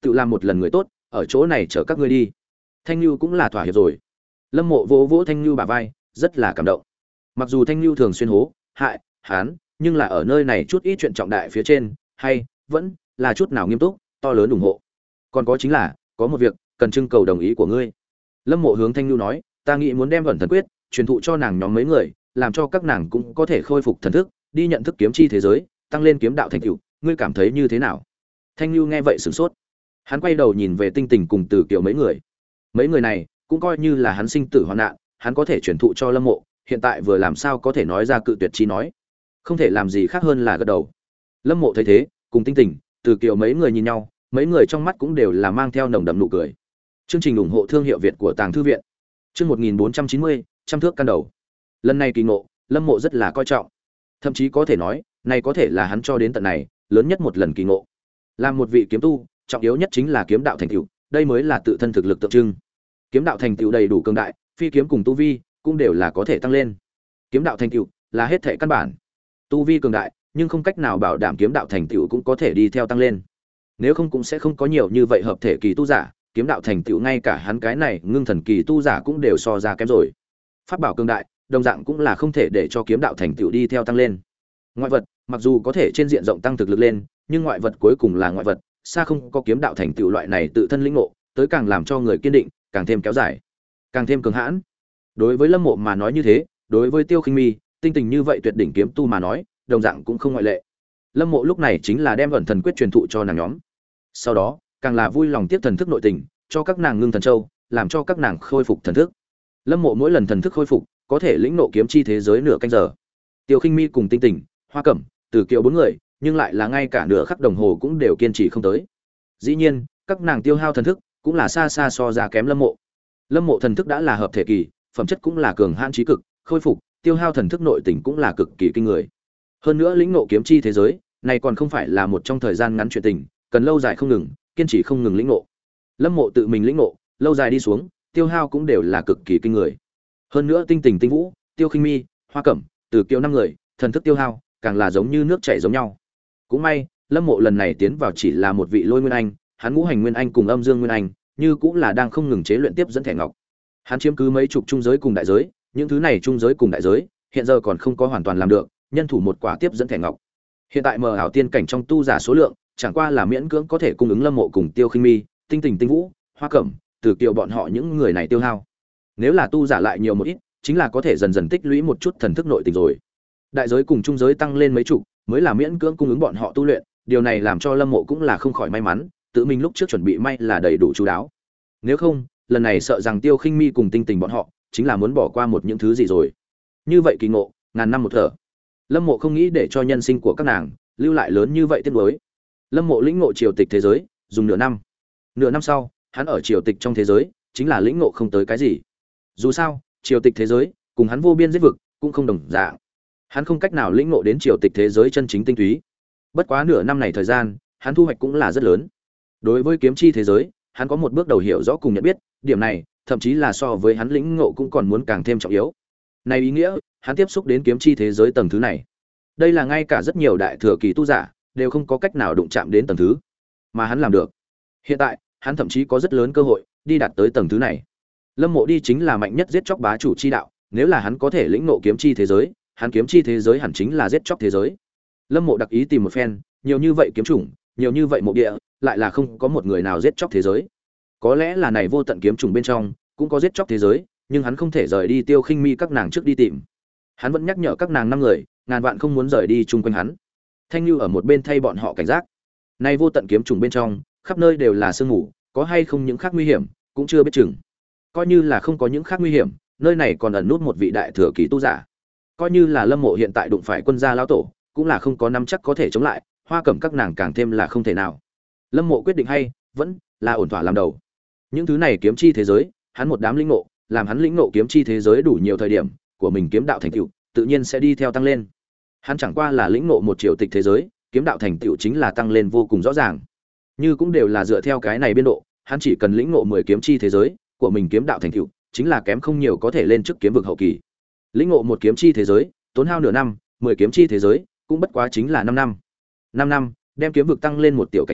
tự làm một lần người tốt, ở chỗ này chở các ngươi đi. Thanh Nhu cũng là thỏa hiệp rồi. Lâm Mộ vỗ vỗ Thanh Nhu bả vai, rất là cảm động. Mặc dù Thanh Nhu thường xuyên hố hại hắn, nhưng là ở nơi này chút ít chuyện trọng đại phía trên, hay vẫn là chút nào nghiêm túc, to lớn ủng hộ. Còn có chính là, có một việc cần trưng cầu đồng ý của ngươi. Lâm Mộ hướng Thanh Nhu nói, ta nghĩ muốn đem Vẩn Thần Quyết truyền thụ cho nàng nhóm mấy người, làm cho các nàng cũng có thể khôi phục thần thức, đi nhận thức kiếm chi thế giới, tăng lên kiếm đạo thành tựu, ngươi cảm thấy như thế nào? Thanh Nhu nghe vậy sửng sốt. Hắn quay đầu nhìn về Tinh Tình cùng Từ Kiều mấy người. Mấy người này cũng coi như là hắn sinh tử hoạn nạn, hắn có thể truyền thụ cho Lâm Mộ, hiện tại vừa làm sao có thể nói ra cự tuyệt chi nói. Không thể làm gì khác hơn là gật đầu. Lâm Mộ thấy thế, cùng Tinh Tình, Từ Kiều mấy người nhìn nhau, mấy người trong mắt cũng đều là mang theo nồng đậm nụ cười. Chương trình ủng hộ thương hiệu Việt của Tàng Thư viện. Chương một nghìn bốn trăm chín mươi, trăm thước căn đầu. Lần này kỳ ngộ, Lâm Mộ rất là coi trọng. Thậm chí có thể nói, này có thể là hắn cho đến tận này lớn nhất một lần kỳ ngộ. Làm một vị kiếm tu, trọng yếu nhất chính là kiếm đạo thành tựu, đây mới là tự thân thực lực tượng trưng. Kiếm đạo thành tựu đầy đủ cường đại, phi kiếm cùng tu vi cũng đều là có thể tăng lên. Kiếm đạo thành tựu là hết thảy căn bản. Tu vi cường đại, nhưng không cách nào bảo đảm kiếm đạo thành tựu cũng có thể đi theo tăng lên. Nếu không cũng sẽ không có nhiều như vậy hợp thể kỳ tu giả, kiếm đạo thành tựu ngay cả hắn cái này ngưng thần kỳ tu giả cũng đều so ra kém rồi. Pháp bảo cường đại, đồng dạng cũng là không thể để cho kiếm đạo thành tựu đi theo tăng lên. Ngoại vật, mặc dù có thể trên diện rộng tăng thực lực lên, nhưng ngoại vật cuối cùng là ngoại vật, xa không có kiếm đạo thành tựu loại này tự thân lĩnh ngộ, tới càng làm cho người kiên định, càng thêm kéo dài, càng thêm cường hãn. Đối với Lâm Mộ mà nói như thế, đối với Tiêu Khinh Mi, tinh tình như vậy tuyệt đỉnh kiếm tu mà nói, đồng dạng cũng không ngoại lệ. Lâm Mộ lúc này chính là đem Vẩn Thần Quyết truyền thụ cho nàng nhóm. Sau đó, càng là vui lòng tiếp thần thức nội tình, cho các nàng ngưng thần châu, làm cho các nàng khôi phục thần thức. Lâm Mộ mỗi lần thần thức khôi phục, có thể lĩnh ngộ kiếm chi thế giới nửa canh giờ. Tiêu Khinh Mi cùng Tinh Tình, Hoa Cẩm, Từ Kiều bốn người, nhưng lại là ngay cả nửa khắc đồng hồ cũng đều kiên trì không tới. Dĩ nhiên, các nàng tiêu hao thần thức cũng là xa xa so ra kém Lâm Mộ. Lâm Mộ thần thức đã là hợp thể kỳ, phẩm chất cũng là cường hãn chí cực, khôi phục, tiêu hao thần thức nội tình cũng là cực kỳ kinh người. Hơn nữa lĩnh ngộ kiếm chi thế giới, này còn không phải là một trong thời gian ngắn chuyện tình, cần lâu dài không ngừng, kiên trì không ngừng lĩnh ngộ. Lâm Mộ tự mình lĩnh ngộ, lâu dài đi xuống, tiêu hao cũng đều là cực kỳ kinh người. Hơn nữa Tinh Tình, Tinh Vũ, Tiêu Khinh Mi, Hoa Cẩm, Từ Kiều năm người, thần thức tiêu hao càng là giống như nước chảy giống nhau. Cũng may, Lâm Mộ lần này tiến vào chỉ là một vị Lôi Nguyên Anh, hắn ngũ hành Nguyên Anh cùng Âm Dương Nguyên Anh, như cũng là đang không ngừng chế luyện tiếp dẫn thẻ ngọc. Hắn chiếm cứ mấy chục trung giới cùng đại giới, những thứ này trung giới cùng đại giới, hiện giờ còn không có hoàn toàn làm được, nhân thủ một quả tiếp dẫn thẻ ngọc. Hiện tại mờ ảo tiên cảnh trong tu giả số lượng, chẳng qua là miễn cưỡng có thể cung ứng Lâm Mộ cùng Tiêu Khinh Mi, Tinh Tình, Tinh Vũ, Hoa Cẩm, Từ Kiều bọn họ những người này tiêu hao. Nếu là tu giả lại nhiều một ít, chính là có thể dần dần tích lũy một chút thần thức nội tình rồi. Đại giới cùng trung giới tăng lên mấy chục, mới là miễn cưỡng cung ứng bọn họ tu luyện, điều này làm cho Lâm Mộ cũng là không khỏi may mắn, tự mình lúc trước chuẩn bị may là đầy đủ chú đáo. Nếu không, lần này sợ rằng Tiêu Khinh Mi cùng Tinh Tình bọn họ chính là muốn bỏ qua một những thứ gì rồi. Như vậy kỳ ngộ, ngàn năm một thở. Lâm Mộ không nghĩ để cho nhân sinh của các nàng lưu lại lớn như vậy tiếc nuối. Lâm Mộ lĩnh ngộ triều tịch thế giới, dùng nửa năm. Nửa năm sau, hắn ở triều tịch trong thế giới, chính là lĩnh ngộ không tới cái gì. Dù sao, triều tịch thế giới cùng hắn vô biên giết vực cũng không đồng dạng. Hắn không cách nào lĩnh ngộ đến triều tịch thế giới chân chính tinh túy. Bất quá nửa năm này thời gian, hắn thu hoạch cũng là rất lớn. Đối với kiếm chi thế giới, hắn có một bước đầu hiểu rõ cùng nhận biết, điểm này, thậm chí là so với hắn lĩnh ngộ cũng còn muốn càng thêm trọng yếu. Này ý nghĩa, hắn tiếp xúc đến kiếm chi thế giới tầng thứ này. Đây là ngay cả rất nhiều đại thừa kỳ tu giả đều không có cách nào đụng chạm đến tầng thứ, mà hắn làm được. Hiện tại, hắn thậm chí có rất lớn cơ hội đi đạt tới tầng thứ này. Lâm Mộ đi chính là mạnh nhất giết chóc bá chủ chi đạo, nếu là hắn có thể lĩnh ngộ kiếm chi thế giới, hắn kiếm chi thế giới hẳn chính là giết chóc thế giới. Lâm Mộ đặc ý tìm một phen, nhiều như vậy kiếm chủng, nhiều như vậy mộ địa, lại là không có một người nào giết chóc thế giới. Có lẽ là này vô tận kiếm chủng bên trong cũng có giết chóc thế giới, nhưng hắn không thể rời đi Tiêu Khinh Mi các nàng trước đi tìm. Hắn vẫn nhắc nhở các nàng năm người, ngàn vạn không muốn rời đi chung quanh hắn. Thanh Nhu ở một bên thay bọn họ cảnh giác. Này vô tận kiếm trùng bên trong, khắp nơi đều là sương mù, có hay không những khác nguy hiểm, cũng chưa biết chừng. Coi như là không có những khác nguy hiểm, nơi này còn ẩn nút một vị đại thừa kỳ tu giả. Coi như là Lâm Mộ hiện tại đụng phải quân gia lão tổ, cũng là không có nắm chắc có thể chống lại, Hoa Cẩm các nàng càng thêm là không thể nào. Lâm Mộ quyết định hay, vẫn là ổn thỏa làm đầu. Những thứ này kiếm chi thế giới, hắn một đám lĩnh ngộ, làm hắn lĩnh ngộ kiếm chi thế giới đủ nhiều thời điểm, của mình kiếm đạo thành tựu, tự nhiên sẽ đi theo tăng lên. Hắn chẳng qua là lĩnh ngộ một triều tịch thế giới, kiếm đạo thành tựu chính là tăng lên vô cùng rõ ràng. Như cũng đều là dựa theo cái này biên độ, hắn chỉ cần lĩnh ngộ mười kiếm chi thế giới, của mình kiếm đạo thành tựu chính là kém không nhiều có thể lên trước kiếm vực hậu kỳ. Lĩnh ngộ một kiếm chi thế giới, tốn hao nửa năm, mười kiếm chi thế giới, cũng bất quá chính là năm năm. năm năm, đem kiếm vực tăng lên một tiểu cảnh giới,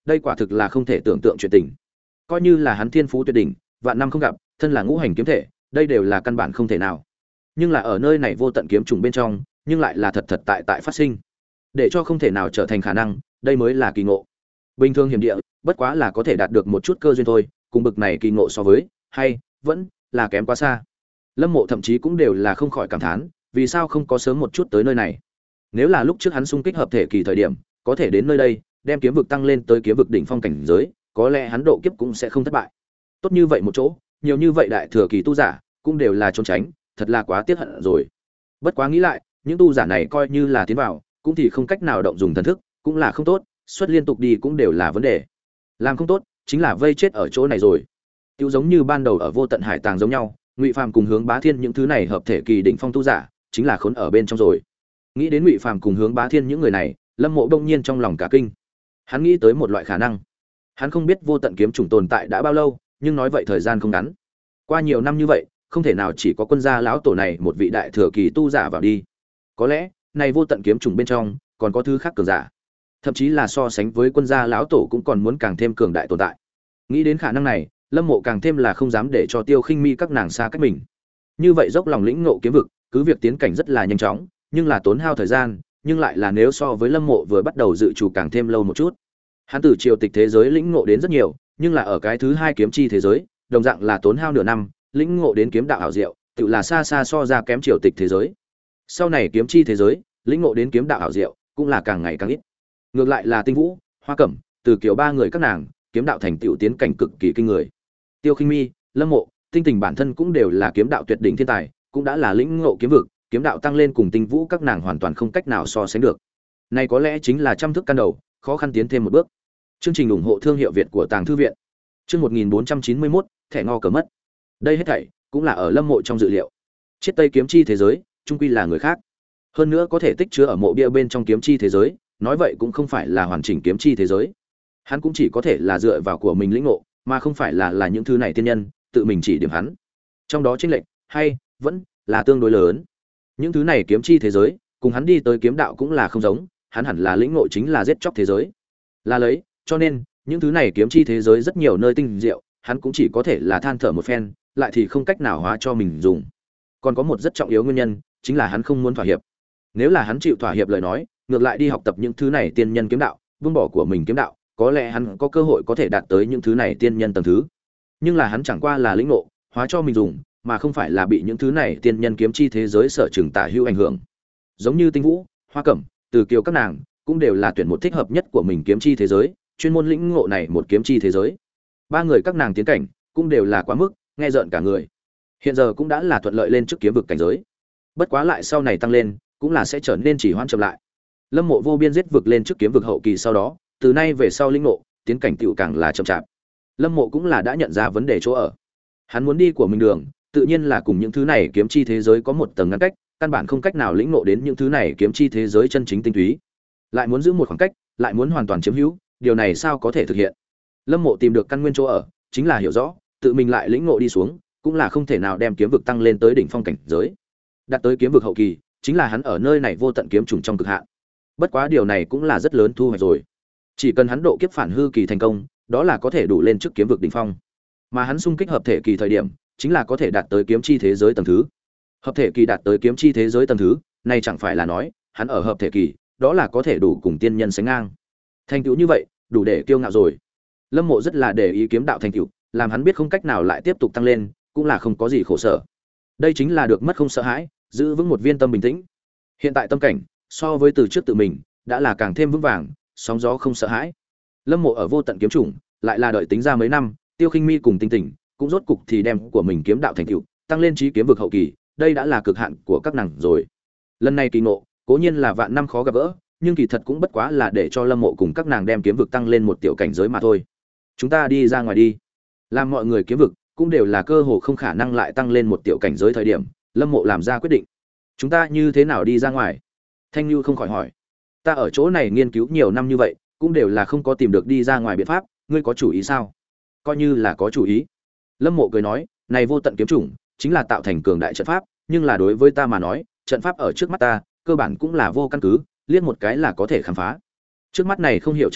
đây quả thực là không thể tưởng tượng chuyện tình. Coi như là hắn thiên phú tuyệt đỉnh, vạn năm không gặp, thân là ngũ hành kiếm thể, đây đều là căn bản không thể nào. Nhưng là ở nơi này vô tận kiếm trùng bên trong, nhưng lại là thật thật tại tại phát sinh, để cho không thể nào trở thành khả năng, đây mới là kỳ ngộ. Bình thường hiểm địa, bất quá là có thể đạt được một chút cơ duyên thôi, cùng bực này kỳ ngộ so với, hay vẫn là kém quá xa. Lâm Mộ thậm chí cũng đều là không khỏi cảm thán, vì sao không có sớm một chút tới nơi này. Nếu là lúc trước hắn xung kích hợp thể kỳ thời điểm, có thể đến nơi đây, đem kiếm vực tăng lên tới kiếm vực đỉnh phong cảnh giới, có lẽ hắn độ kiếp cũng sẽ không thất bại. Tốt như vậy một chỗ, nhiều như vậy đại thừa kỳ tu giả, cũng đều là trốn tránh, thật là quá tiếc hận rồi. Bất quá nghĩ lại, những tu giả này coi như là tiến vào, cũng thì không cách nào động dùng thần thức, cũng là không tốt, xuất liên tục đi cũng đều là vấn đề. Làm không tốt, chính là vây chết ở chỗ này rồi. Tiêu giống như ban đầu ở vô tận hải tàng giống nhau, Ngụy Phàm cùng Hướng Bá Thiên những thứ này hợp thể kỳ đỉnh phong tu giả, chính là khốn ở bên trong rồi. Nghĩ đến Ngụy Phàm cùng Hướng Bá Thiên những người này, Lâm Mộ đông nhiên trong lòng cả kinh. Hắn nghĩ tới một loại khả năng. Hắn không biết vô tận kiếm chủng tồn tại đã bao lâu, nhưng nói vậy thời gian không ngắn. Qua nhiều năm như vậy, không thể nào chỉ có quân gia lão tổ này một vị đại thừa kỳ tu giả vào đi. Có lẽ, này vô tận kiếm chủng bên trong còn có thứ khác cường giả. Thậm chí là so sánh với quân gia lão tổ cũng còn muốn càng thêm cường đại tồn tại. Nghĩ đến khả năng này, Lâm Mộ càng thêm là không dám để cho Tiêu Khinh Mi các nàng xa cách mình. Như vậy dốc lòng lĩnh ngộ kiếm vực, cứ việc tiến cảnh rất là nhanh chóng, nhưng là tốn hao thời gian, nhưng lại là nếu so với Lâm Mộ vừa bắt đầu dự trù càng thêm lâu một chút. Hắn từ triều tịch thế giới lĩnh ngộ đến rất nhiều, nhưng là ở cái thứ hai kiếm chi thế giới, đồng dạng là tốn hao nửa năm, lĩnh ngộ đến kiếm đạo ảo diệu, tự là xa xa so ra kém triều tịch thế giới. Sau này kiếm chi thế giới, lĩnh ngộ đến kiếm đạo ảo diệu, cũng là càng ngày càng ít. Ngược lại là Tinh Vũ, Hoa Cẩm, Từ Kiều ba người các nàng, kiếm đạo thành tựu tiến cảnh cực kỳ kinh người. Tiêu Khinh Mi, Lâm Mộ, Tinh Tình bản thân cũng đều là kiếm đạo tuyệt đỉnh thiên tài, cũng đã là lĩnh ngộ kiếm vực, kiếm đạo tăng lên cùng Tinh Vũ các nàng hoàn toàn không cách nào so sánh được. Này có lẽ chính là trăm thức căn đầu, khó khăn tiến thêm một bước. Chương trình ủng hộ thương hiệu Việt của Tàng Thư viện. Chương một nghìn bốn trăm chín mươi mốt, thẻ ngò cờ mất. Đây hết thảy cũng là ở Lâm Mộ trong dự liệu. Chiết Tây kiếm chi thế giới, chung quy là người khác. Hơn nữa có thể tích chứa ở mộ bia bên trong kiếm chi thế giới, nói vậy cũng không phải là hoàn chỉnh kiếm chi thế giới. Hắn cũng chỉ có thể là dựa vào của mình lĩnh ngộ, mà không phải là là những thứ này tiên nhân tự mình chỉ điểm hắn. Trong đó chênh lệch hay vẫn là tương đối lớn. Những thứ này kiếm chi thế giới, cùng hắn đi tới kiếm đạo cũng là không giống, hắn hẳn là lĩnh ngộ chính là giết chóc thế giới. Là lấy, cho nên, những thứ này kiếm chi thế giới rất nhiều nơi tinh diệu, hắn cũng chỉ có thể là than thở một phen, lại thì không cách nào hóa cho mình dùng. Còn có một rất trọng yếu nguyên nhân, chính là hắn không muốn thỏa hiệp. Nếu là hắn chịu thỏa hiệp lời nói, ngược lại đi học tập những thứ này tiên nhân kiếm đạo, buông bỏ của mình kiếm đạo, có lẽ hắn có cơ hội có thể đạt tới những thứ này tiên nhân tầng thứ. Nhưng là hắn chẳng qua là lĩnh ngộ, hóa cho mình dùng, mà không phải là bị những thứ này tiên nhân kiếm chi thế giới sở trường tả hữu ảnh hưởng. Giống như Tinh Vũ, Hoa Cẩm, Từ Kiều các nàng, cũng đều là tuyển một thích hợp nhất của mình kiếm chi thế giới, chuyên môn lĩnh ngộ này một kiếm chi thế giới. Ba người các nàng tiến cảnh cũng đều là quá mức, nghe rợn cả người. Hiện giờ cũng đã là thuận lợi lên trước kiếm vực cảnh giới. Bất quá lại sau này tăng lên, cũng là sẽ trở nên chỉ hoãn chậm lại. Lâm Mộ vô biên giết vực lên trước kiếm vực hậu kỳ sau đó, từ nay về sau lĩnh ngộ, tiến cảnh tựu càng là chậm chạp. Lâm Mộ cũng là đã nhận ra vấn đề chỗ ở. Hắn muốn đi của mình đường, tự nhiên là cùng những thứ này kiếm chi thế giới có một tầng ngăn cách, căn bản không cách nào lĩnh ngộ đến những thứ này kiếm chi thế giới chân chính tinh túy. Lại muốn giữ một khoảng cách, lại muốn hoàn toàn chiếm hữu, điều này sao có thể thực hiện? Lâm Mộ tìm được căn nguyên chỗ ở, chính là hiểu rõ, tự mình lại lĩnh ngộ đi xuống, cũng là không thể nào đem kiếm vực tăng lên tới đỉnh phong cảnh giới. Đạt tới kiếm vực hậu kỳ, chính là hắn ở nơi này vô tận kiếm trùng trong cực hạn. Bất quá điều này cũng là rất lớn thu hoạch rồi. Chỉ cần hắn độ kiếp phản hư kỳ thành công, đó là có thể đủ lên trước kiếm vực đỉnh phong. Mà hắn xung kích hợp thể kỳ thời điểm, chính là có thể đạt tới kiếm chi thế giới tầng thứ. Hợp thể kỳ đạt tới kiếm chi thế giới tầng thứ, này chẳng phải là nói, hắn ở hợp thể kỳ, đó là có thể đủ cùng tiên nhân sánh ngang. Thành tựu như vậy, đủ để kiêu ngạo rồi. Lâm Mộ rất là để ý kiếm đạo thành tựu, làm hắn biết không cách nào lại tiếp tục tăng lên, cũng là không có gì khổ sở. Đây chính là được mất không sợ hãi, giữ vững một viên tâm bình tĩnh. Hiện tại tâm cảnh, so với từ trước tự mình, đã là càng thêm vững vàng, sóng gió không sợ hãi. Lâm Mộ ở vô tận kiếm chủng, lại là đợi tính ra mấy năm, Tiêu Khinh Mi cùng Tinh Tỉnh, cũng rốt cục thì đem của mình kiếm đạo thành tựu, tăng lên chí kiếm vực hậu kỳ, đây đã là cực hạn của các nàng rồi. Lần này kỳ ngộ, cố nhiên là vạn năm khó gặp gỡ, nhưng kỳ thật cũng bất quá là để cho Lâm Mộ cùng các nàng đem kiếm vực tăng lên một tiểu cảnh giới mà thôi. Chúng ta đi ra ngoài đi. Làm mọi người kiếm vực cũng đều là cơ hồ không khả năng lại tăng lên một tiểu cảnh giới thời điểm, Lâm Mộ làm ra quyết định. Chúng ta như thế nào đi ra ngoài? Thanh Nhu không khỏi hỏi. Ta ở chỗ này nghiên cứu nhiều năm như vậy, cũng đều là không có tìm được đi ra ngoài biện pháp, ngươi có chủ ý sao? Coi như là có chủ ý. Lâm Mộ cười nói, này vô tận kiếm chủng, chính là tạo thành cường đại trận pháp, nhưng là đối với ta mà nói, trận pháp ở trước mắt ta, cơ bản cũng là vô căn cứ, liếc một cái là có thể khám phá. Trước mắt này không hiểu trận pháp,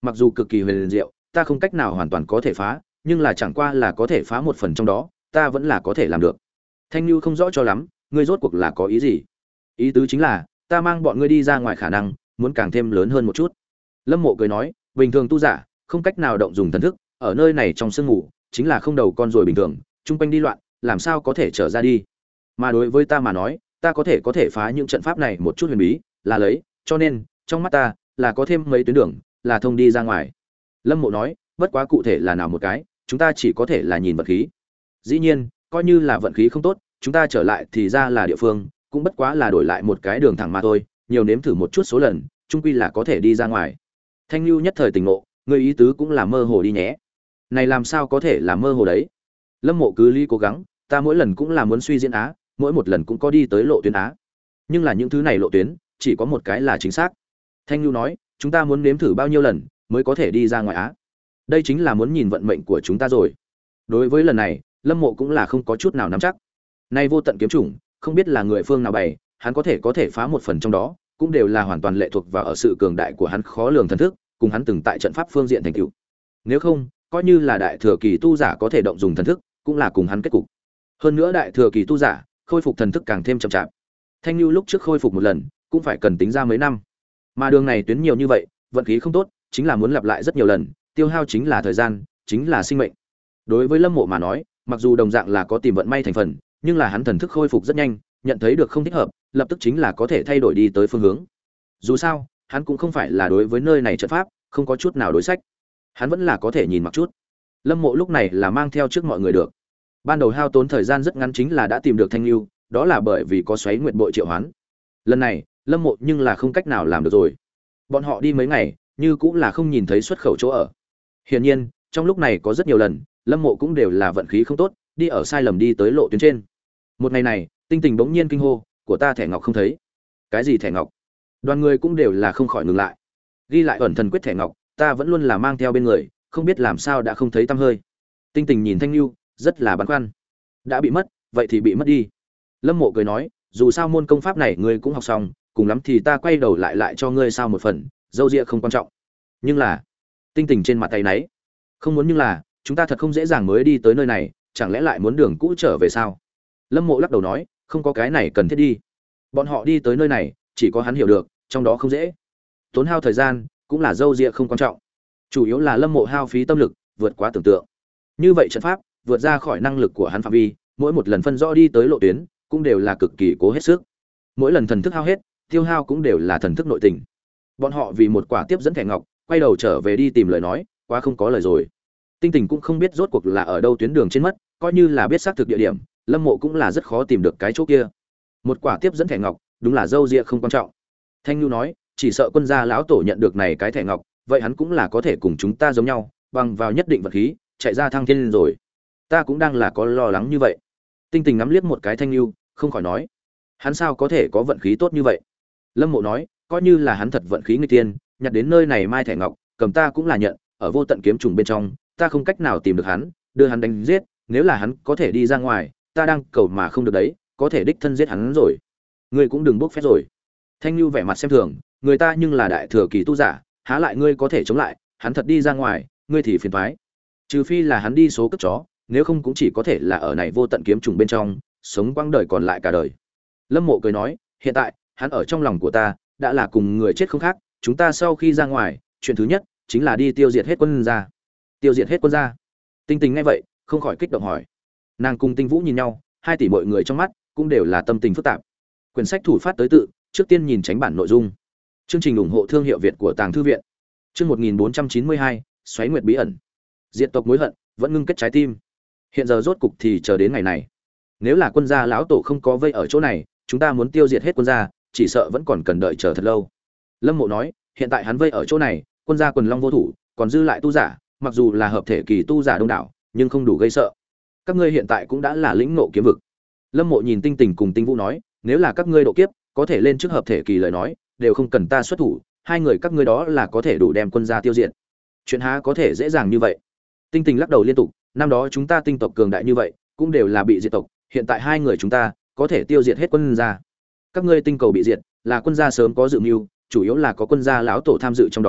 mặc dù cực kỳ huyền diệu, ta không cách nào hoàn toàn có thể phá, nhưng là chẳng qua là có thể phá một phần trong đó, ta vẫn là có thể làm được. Thanh Nhu không rõ cho lắm, ngươi rốt cuộc là có ý gì? Ý tứ chính là, ta mang bọn ngươi đi ra ngoài khả năng muốn càng thêm lớn hơn một chút. Lâm Mộ cười nói, bình thường tu giả không cách nào động dùng thần thức, ở nơi này trong sương ngủ, chính là không đầu con rồi bình thường, chung quanh đi loạn, làm sao có thể trở ra đi. Mà đối với ta mà nói, ta có thể có thể phá những trận pháp này một chút huyền bí, là lấy, cho nên, trong mắt ta, là có thêm mấy tuyến đường, là thông đi ra ngoài. Lâm Mộ nói, bất quá cụ thể là nào một cái, chúng ta chỉ có thể là nhìn vận khí. Dĩ nhiên, coi như là vận khí không tốt, chúng ta trở lại thì ra là địa phương, cũng bất quá là đổi lại một cái đường thẳng mà thôi, nhiều nếm thử một chút số lần, chung quy là có thể đi ra ngoài. Thanh Nhu nhất thời tỉnh ngộ, người ý tứ cũng là mơ hồ đi nhé. Này làm sao có thể là mơ hồ đấy? Lâm Mộ cứ lý cố gắng, ta mỗi lần cũng là muốn suy diễn á, mỗi một lần cũng có đi tới lộ tuyến á. Nhưng là những thứ này lộ tuyến, chỉ có một cái là chính xác. Thanh Nhu nói, chúng ta muốn nếm thử bao nhiêu lần mới có thể đi ra ngoài á? Đây chính là muốn nhìn vận mệnh của chúng ta rồi. Đối với lần này, Lâm Mộ cũng là không có chút nào nắm chắc. Nay vô tận kiếm chủng, không biết là người phương nào bày, hắn có thể có thể phá một phần trong đó, cũng đều là hoàn toàn lệ thuộc vào ở sự cường đại của hắn khó lường thần thức, cùng hắn từng tại trận pháp phương diện thành tựu. Nếu không, coi như là đại thừa kỳ tu giả có thể động dùng thần thức, cũng là cùng hắn kết cục. Hơn nữa đại thừa kỳ tu giả, khôi phục thần thức càng thêm chậm chạp. Thanh Nhu lúc trước khôi phục một lần, cũng phải cần tính ra mấy năm. Mà đường này tuyến nhiều như vậy, vận khí không tốt, chính là muốn lặp lại rất nhiều lần, tiêu hao chính là thời gian, chính là sinh mệnh. Đối với Lâm Mộ mà nói, mặc dù đồng dạng là có tìm vận may thành phần, nhưng là hắn thần thức khôi phục rất nhanh, nhận thấy được không thích hợp, lập tức chính là có thể thay đổi đi tới phương hướng. Dù sao, hắn cũng không phải là đối với nơi này trận pháp, không có chút nào đối sách. Hắn vẫn là có thể nhìn mặc chút. Lâm Mộ lúc này là mang theo trước mọi người được. Ban đầu hao tốn thời gian rất ngắn chính là đã tìm được Thanh Nhu, đó là bởi vì có xoáy nguyệt bội triệu hoán. Lần này, Lâm Mộ nhưng là không cách nào làm được rồi. Bọn họ đi mấy ngày, như cũng là không nhìn thấy xuất khẩu chỗ ở. Hiển nhiên, trong lúc này có rất nhiều lần, Lâm Mộ cũng đều là vận khí không tốt, đi ở sai lầm đi tới lộ tuyến trên. Một ngày này, Tinh Tình bỗng nhiên kinh hô, của ta thẻ ngọc không thấy. Cái gì thẻ ngọc? Đoàn người cũng đều là không khỏi ngừng lại. Ghi lại ẩn thần quyết thẻ ngọc, ta vẫn luôn là mang theo bên người, không biết làm sao đã không thấy tăm hơi. Tinh Tình nhìn Thanh Nhu, rất là băn khoăn. Đã bị mất, vậy thì bị mất đi. Lâm Mộ cười nói, dù sao môn công pháp này ngươi cũng học xong, cùng lắm thì ta quay đầu lại lại cho ngươi sao một phần, dâu dịa không quan trọng. Nhưng là, Tinh Tình trên mặt tay nấy, không muốn nhưng là, chúng ta thật không dễ dàng mới đi tới nơi này, chẳng lẽ lại muốn đường cũ trở về sao? Lâm Mộ lắc đầu nói, không có cái này cần thiết đi. Bọn họ đi tới nơi này, chỉ có hắn hiểu được, trong đó không dễ. Tốn hao thời gian, cũng là dâu dịa không quan trọng. Chủ yếu là Lâm Mộ hao phí tâm lực, vượt quá tưởng tượng. Như vậy trận pháp, vượt ra khỏi năng lực của hắn phạm vi, mỗi một lần phân rõ đi tới lộ tuyến, cũng đều là cực kỳ cố hết sức. Mỗi lần thần thức hao hết, tiêu hao cũng đều là thần thức nội tình. Bọn họ vì một quả tiếp dẫn thẻ ngọc, quay đầu trở về đi tìm lời nói, quá không có lời rồi. Tinh Tình cũng không biết rốt cuộc là ở đâu tuyến đường trên mất, coi như là biết xác thực địa điểm, Lâm Mộ cũng là rất khó tìm được cái chỗ kia. Một quả tiếp dẫn thẻ ngọc, đúng là dâu ria không quan trọng. Thanh Nhu nói, chỉ sợ quân gia lão tổ nhận được này cái thẻ ngọc, vậy hắn cũng là có thể cùng chúng ta giống nhau, bằng vào nhất định vật khí, chạy ra thăng thiên rồi. Ta cũng đang là có lo lắng như vậy. Tinh Tình ngắm liếc một cái Thanh Nhu, không khỏi nói, hắn sao có thể có vận khí tốt như vậy? Lâm Mộ nói, coi như là hắn thật vận khí nghịch tiên, nhặt đến nơi này mai thẻ ngọc, cầm ta cũng là nhận, ở vô tận kiếm trùng bên trong, ta không cách nào tìm được hắn, đưa hắn đánh giết, nếu là hắn có thể đi ra ngoài, ta đang cầu mà không được đấy, có thể đích thân giết hắn rồi. Ngươi cũng đừng bốc phép rồi. Thanh Nhu vẻ mặt xem thường, người ta nhưng là đại thừa kỳ tu giả, há lại ngươi có thể chống lại, hắn thật đi ra ngoài, ngươi thì phiền toái. Trừ phi là hắn đi số cất chó, nếu không cũng chỉ có thể là ở này vô tận kiếm trùng bên trong, sống quãng đời còn lại cả đời. Lâm Mộ cười nói, hiện tại, hắn ở trong lòng của ta, đã là cùng người chết không khác, chúng ta sau khi ra ngoài, chuyện thứ nhất chính là đi tiêu diệt hết quân gia. Tiêu diệt hết quân gia? Tinh Tình nghe vậy, không khỏi kích động hỏi. Nàng cùng Tinh Vũ nhìn nhau, hai tỷ mọi người trong mắt cũng đều là tâm tình phức tạp. Quyển sách thủ phát tới tự, trước tiên nhìn tránh bản nội dung. Chương trình ủng hộ thương hiệu Việt của Tàng Thư viện. Chương một nghìn bốn trăm chín mươi hai, xoáy nguyệt bí ẩn. Diệt tộc mối hận, vẫn ngưng kết trái tim. Hiện giờ rốt cục thì chờ đến ngày này. Nếu là quân gia lão tổ không có vây ở chỗ này, chúng ta muốn tiêu diệt hết quân gia, chỉ sợ vẫn còn cần đợi chờ thật lâu. Lâm Mộ nói, hiện tại hắn vây ở chỗ này, quân gia quần long vô thủ, còn dư lại tu giả, mặc dù là hợp thể kỳ tu giả đông đảo, nhưng không đủ gây sợ. Các ngươi hiện tại cũng đã là lĩnh ngộ kiếm vực. Lâm Mộ nhìn Tinh Tình cùng Tinh Vũ nói, nếu là các ngươi độ kiếp, có thể lên trước hợp thể kỳ lời nói, đều không cần ta xuất thủ, hai người các ngươi đó là có thể đủ đem quân gia tiêu diệt. Chuyện há có thể dễ dàng như vậy? Tinh Tình lắc đầu liên tục, năm đó chúng ta tinh tộc cường đại như vậy, cũng đều là bị diệt tộc, hiện tại hai người chúng ta có thể tiêu diệt hết quân gia. Các ngươi tinh cầu bị diệt, là quân gia sớm có dự mưu, chủ yếu là có quân gia lão tổ tham dự trong đó,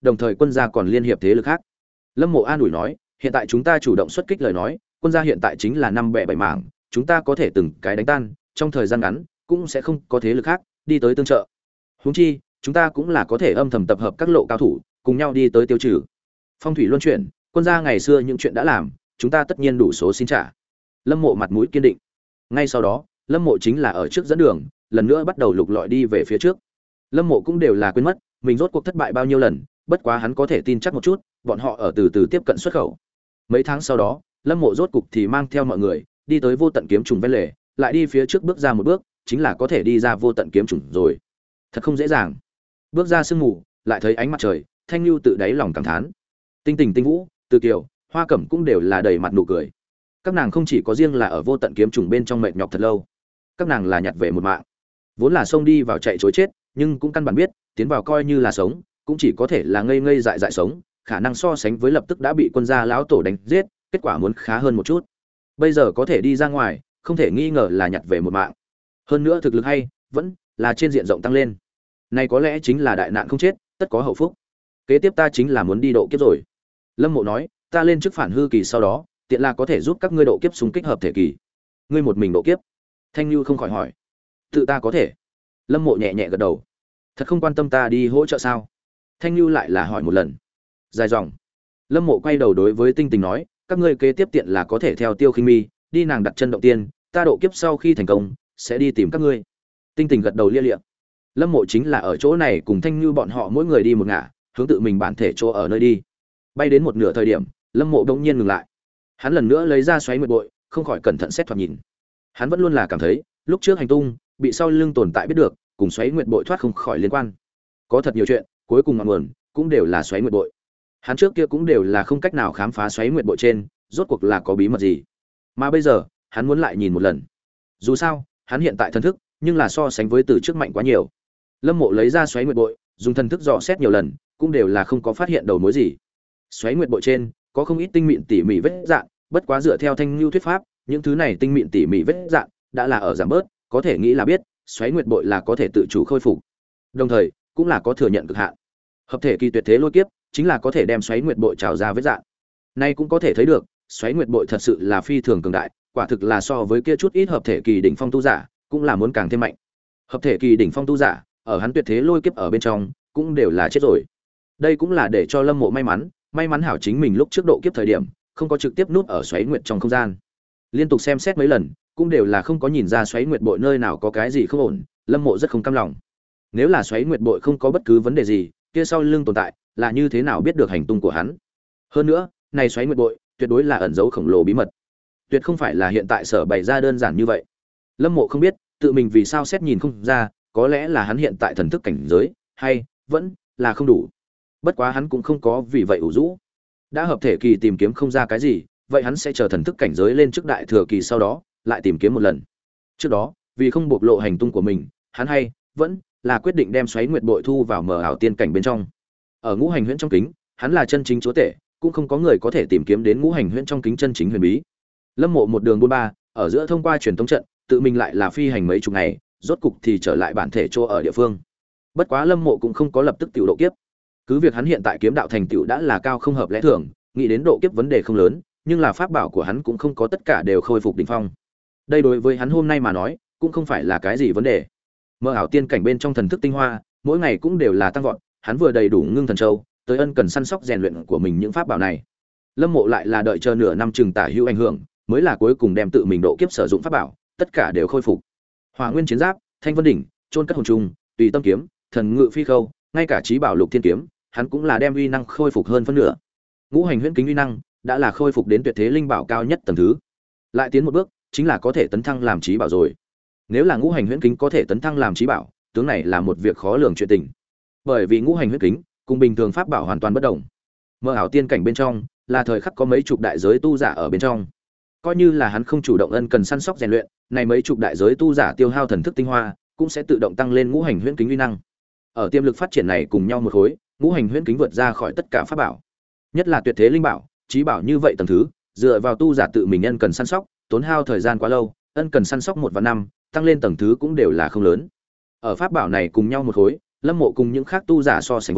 đồng thời quân gia còn liên hiệp thế lực khác. Lâm Mộ an ủi nói, hiện tại chúng ta chủ động xuất kích lời nói, quân gia hiện tại chính là năm bè bảy mảng, chúng ta có thể từng cái đánh tan, trong thời gian ngắn cũng sẽ không có thế lực khác đi tới tương trợ. Huống chi, chúng ta cũng là có thể âm thầm tập hợp các lộ cao thủ, cùng nhau đi tới tiêu trừ. Phong thủy luân chuyển, quân gia ngày xưa những chuyện đã làm, chúng ta tất nhiên đủ số xin trả. Lâm Mộ mặt mũi kiên định. Ngay sau đó, Lâm Mộ chính là ở trước dẫn đường, lần nữa bắt đầu lục lọi đi về phía trước. Lâm Mộ cũng đều là quên mất, mình rốt cuộc thất bại bao nhiêu lần, bất quá hắn có thể tin chắc một chút, bọn họ ở từ từ tiếp cận xuất khẩu. Mấy tháng sau đó, Lâm Mộ rốt cục thì mang theo mọi người đi tới vô tận kiếm trùng ven lề, lại đi phía trước bước ra một bước, chính là có thể đi ra vô tận kiếm trùng rồi. Thật không dễ dàng. Bước ra sương mù, lại thấy ánh mặt trời, Thanh Nhu tự đáy lòng cảm thán. Tinh Tình, Tinh Vũ, Từ Kiều, Hoa Cẩm cũng đều là đầy mặt nụ cười. Các nàng không chỉ có riêng là ở vô tận kiếm trùng bên trong mệt nhọc thật lâu, các nàng là nhặt về một mạng. Vốn là xông đi vào chạy trối chết, nhưng cũng căn bản biết, tiến vào coi như là sống, cũng chỉ có thể là ngây ngây dại dại sống, khả năng so sánh với lập tức đã bị quân gia lão tổ đánh giết, kết quả muốn khá hơn một chút. Bây giờ có thể đi ra ngoài, không thể nghi ngờ là nhặt về một mạng. Hơn nữa thực lực hay, vẫn là trên diện rộng tăng lên. Này có lẽ chính là đại nạn không chết, tất có hậu phúc. Kế tiếp ta chính là muốn đi độ kiếp rồi. Lâm Mộ nói, ta lên trước phản hư kỳ sau đó, tiện là có thể giúp các ngươi độ kiếp xung kích hợp thể kỳ. Ngươi một mình độ kiếp? Thanh Nhu không khỏi hỏi. Tự ta có thể. Lâm Mộ nhẹ nhẹ gật đầu. Thật không quan tâm ta đi hỗ trợ sao? Thanh Nhu lại là hỏi một lần. Dài dòng. Lâm Mộ quay đầu đối với Tinh Tình nói, các ngươi kế tiếp tiện là có thể theo Tiêu Khinh Mi đi nàng đặt chân động tiên, ta độ kiếp sau khi thành công sẽ đi tìm các ngươi. Tinh Tình gật đầu lia lịa. Lâm Mộ chính là ở chỗ này cùng Thanh Nhu bọn họ mỗi người đi một ngả, hướng tự mình bản thể chỗ ở nơi đi. Bay đến một nửa thời điểm, Lâm Mộ đột nhiên ngừng lại. Hắn lần nữa lấy ra xoáy nguyệt bội, không khỏi cẩn thận xét thoạt nhìn. Hắn vẫn luôn là cảm thấy, lúc trước hành tung bị sau lưng tồn tại biết được, cùng xoáy nguyệt bội thoát không khỏi liên quan. Có thật nhiều chuyện, cuối cùng ngọn nguồn cũng đều là xoáy nguyệt bội. Hắn trước kia cũng đều là không cách nào khám phá xoáy nguyệt bội trên, rốt cuộc là có bí mật gì. Mà bây giờ, hắn muốn lại nhìn một lần. Dù sao, hắn hiện tại thần thức, nhưng là so sánh với từ trước mạnh quá nhiều. Lâm Mộ lấy ra xoáy nguyệt bội, dùng thần thức dò xét nhiều lần, cũng đều là không có phát hiện đầu mối gì. Xoáy nguyệt bội trên có không ít tinh mịn tỉ mỉ vết dạn, bất quá dựa theo Thanh Nhu thuyết pháp, những thứ này tinh mịn tỉ mỉ vết dạn đã là ở giảm bớt, có thể nghĩ là biết, xoáy nguyệt bội là có thể tự chủ khôi phục. Đồng thời, cũng là có thừa nhận cực hạn. Hợp thể kỳ tuyệt thế lôi kiếp, chính là có thể đem xoáy nguyệt bội trào ra vết dạn. Nay cũng có thể thấy được, xoáy nguyệt bội thật sự là phi thường cường đại, quả thực là so với kia chút ít hợp thể kỳ đỉnh phong tu giả, cũng là muốn càng thêm mạnh. Hợp thể kỳ đỉnh phong tu giả, ở hắn tuyệt thế lôi kiếp ở bên trong, cũng đều là chết rồi. Đây cũng là để cho Lâm Mộ may mắn, may mắn hảo chính mình lúc trước độ kiếp thời điểm, không có trực tiếp núp ở xoáy nguyệt trong không gian. Liên tục xem xét mấy lần, cũng đều là không có nhìn ra xoáy nguyệt bội nơi nào có cái gì không ổn, Lâm Mộ rất không cam lòng. Nếu là xoáy nguyệt bội không có bất cứ vấn đề gì, kia sau lưng tồn tại, là như thế nào biết được hành tung của hắn? Hơn nữa, này xoáy nguyệt bội, tuyệt đối là ẩn giấu khổng lồ bí mật. Tuyệt không phải là hiện tại sở bày ra đơn giản như vậy. Lâm Mộ không biết, tự mình vì sao xét nhìn không ra, có lẽ là hắn hiện tại thần thức cảnh giới, hay vẫn là không đủ. Bất quá hắn cũng không có vì vậy ủ rũ. Đã hợp thể kỳ tìm kiếm không ra cái gì, vậy hắn sẽ chờ thần thức cảnh giới lên trước đại thừa kỳ sau đó, lại tìm kiếm một lần. Trước đó, vì không bộc lộ hành tung của mình, hắn hay vẫn là quyết định đem xoáy nguyệt bội thu vào mờ ảo tiên cảnh bên trong. Ở ngũ hành huyễn trong kính, hắn là chân chính chúa tể, cũng không có người có thể tìm kiếm đến ngũ hành huyễn trong kính chân chính huyền bí. Lâm Mộ một đường buôn ba, ở giữa thông qua truyền tống trận, tự mình lại là phi hành mấy chục ngày, rốt cục thì trở lại bản thể chỗ ở địa phương. Bất quá Lâm Mộ cũng không có lập tức tiểu độ kiếp. Cứ việc hắn hiện tại kiếm đạo thành tựu đã là cao không hợp lẽ thường, nghĩ đến độ kiếp vấn đề không lớn, nhưng là pháp bảo của hắn cũng không có tất cả đều khôi phục đỉnh phong. Đây đối với hắn hôm nay mà nói, cũng không phải là cái gì vấn đề. Mơ ảo tiên cảnh bên trong thần thức tinh hoa, mỗi ngày cũng đều là tăng vọt, hắn vừa đầy đủ ngưng thần châu, tới ân cần săn sóc rèn luyện của mình những pháp bảo này. Lâm Mộ lại là đợi chờ nửa năm chừng tả hữu ảnh hưởng, mới là cuối cùng đem tự mình độ kiếp sử dụng pháp bảo, tất cả đều khôi phục. Hỏa Nguyên chiến giáp, Thanh Vân đỉnh, Trôn cất hồn trùng, Tùy tâm kiếm, Thần ngự phi khâu, ngay cả chí bảo Lục Thiên kiếm, hắn cũng là đem uy năng khôi phục hơn phân nửa. Ngũ hành huyễn kính uy năng đã là khôi phục đến tuyệt thế linh bảo cao nhất tầng thứ. Lại tiến một bước, chính là có thể tấn thăng làm chí bảo rồi. Nếu là ngũ hành huyễn kính có thể tấn thăng làm chí bảo, tướng này là một việc khó lường chuyện tình. Bởi vì ngũ hành huyễn kính cùng bình thường pháp bảo hoàn toàn bất đồng. Mơ ảo tiên cảnh bên trong là thời khắc có mấy chục đại giới tu giả ở bên trong. Coi như là hắn không chủ động ân cần săn sóc rèn luyện, này mấy chục đại giới tu giả tiêu hao thần thức tinh hoa, cũng sẽ tự động tăng lên ngũ hành huyễn kính uy năng. Ở tiềm lực phát triển này cùng nhau một khối, ngũ hành huyễn kính vượt ra khỏi tất cả pháp bảo. Nhất là tuyệt thế linh bảo, chí bảo như vậy tầng thứ, dựa vào tu giả tự mình ân cần săn sóc, tốn hao thời gian quá lâu, ân cần săn sóc một và năm, tăng lên tầng thứ cũng đều là không lớn. Ở pháp bảo này cùng nhau một khối, Lâm Mộ cùng những khác tu giả so sánh với,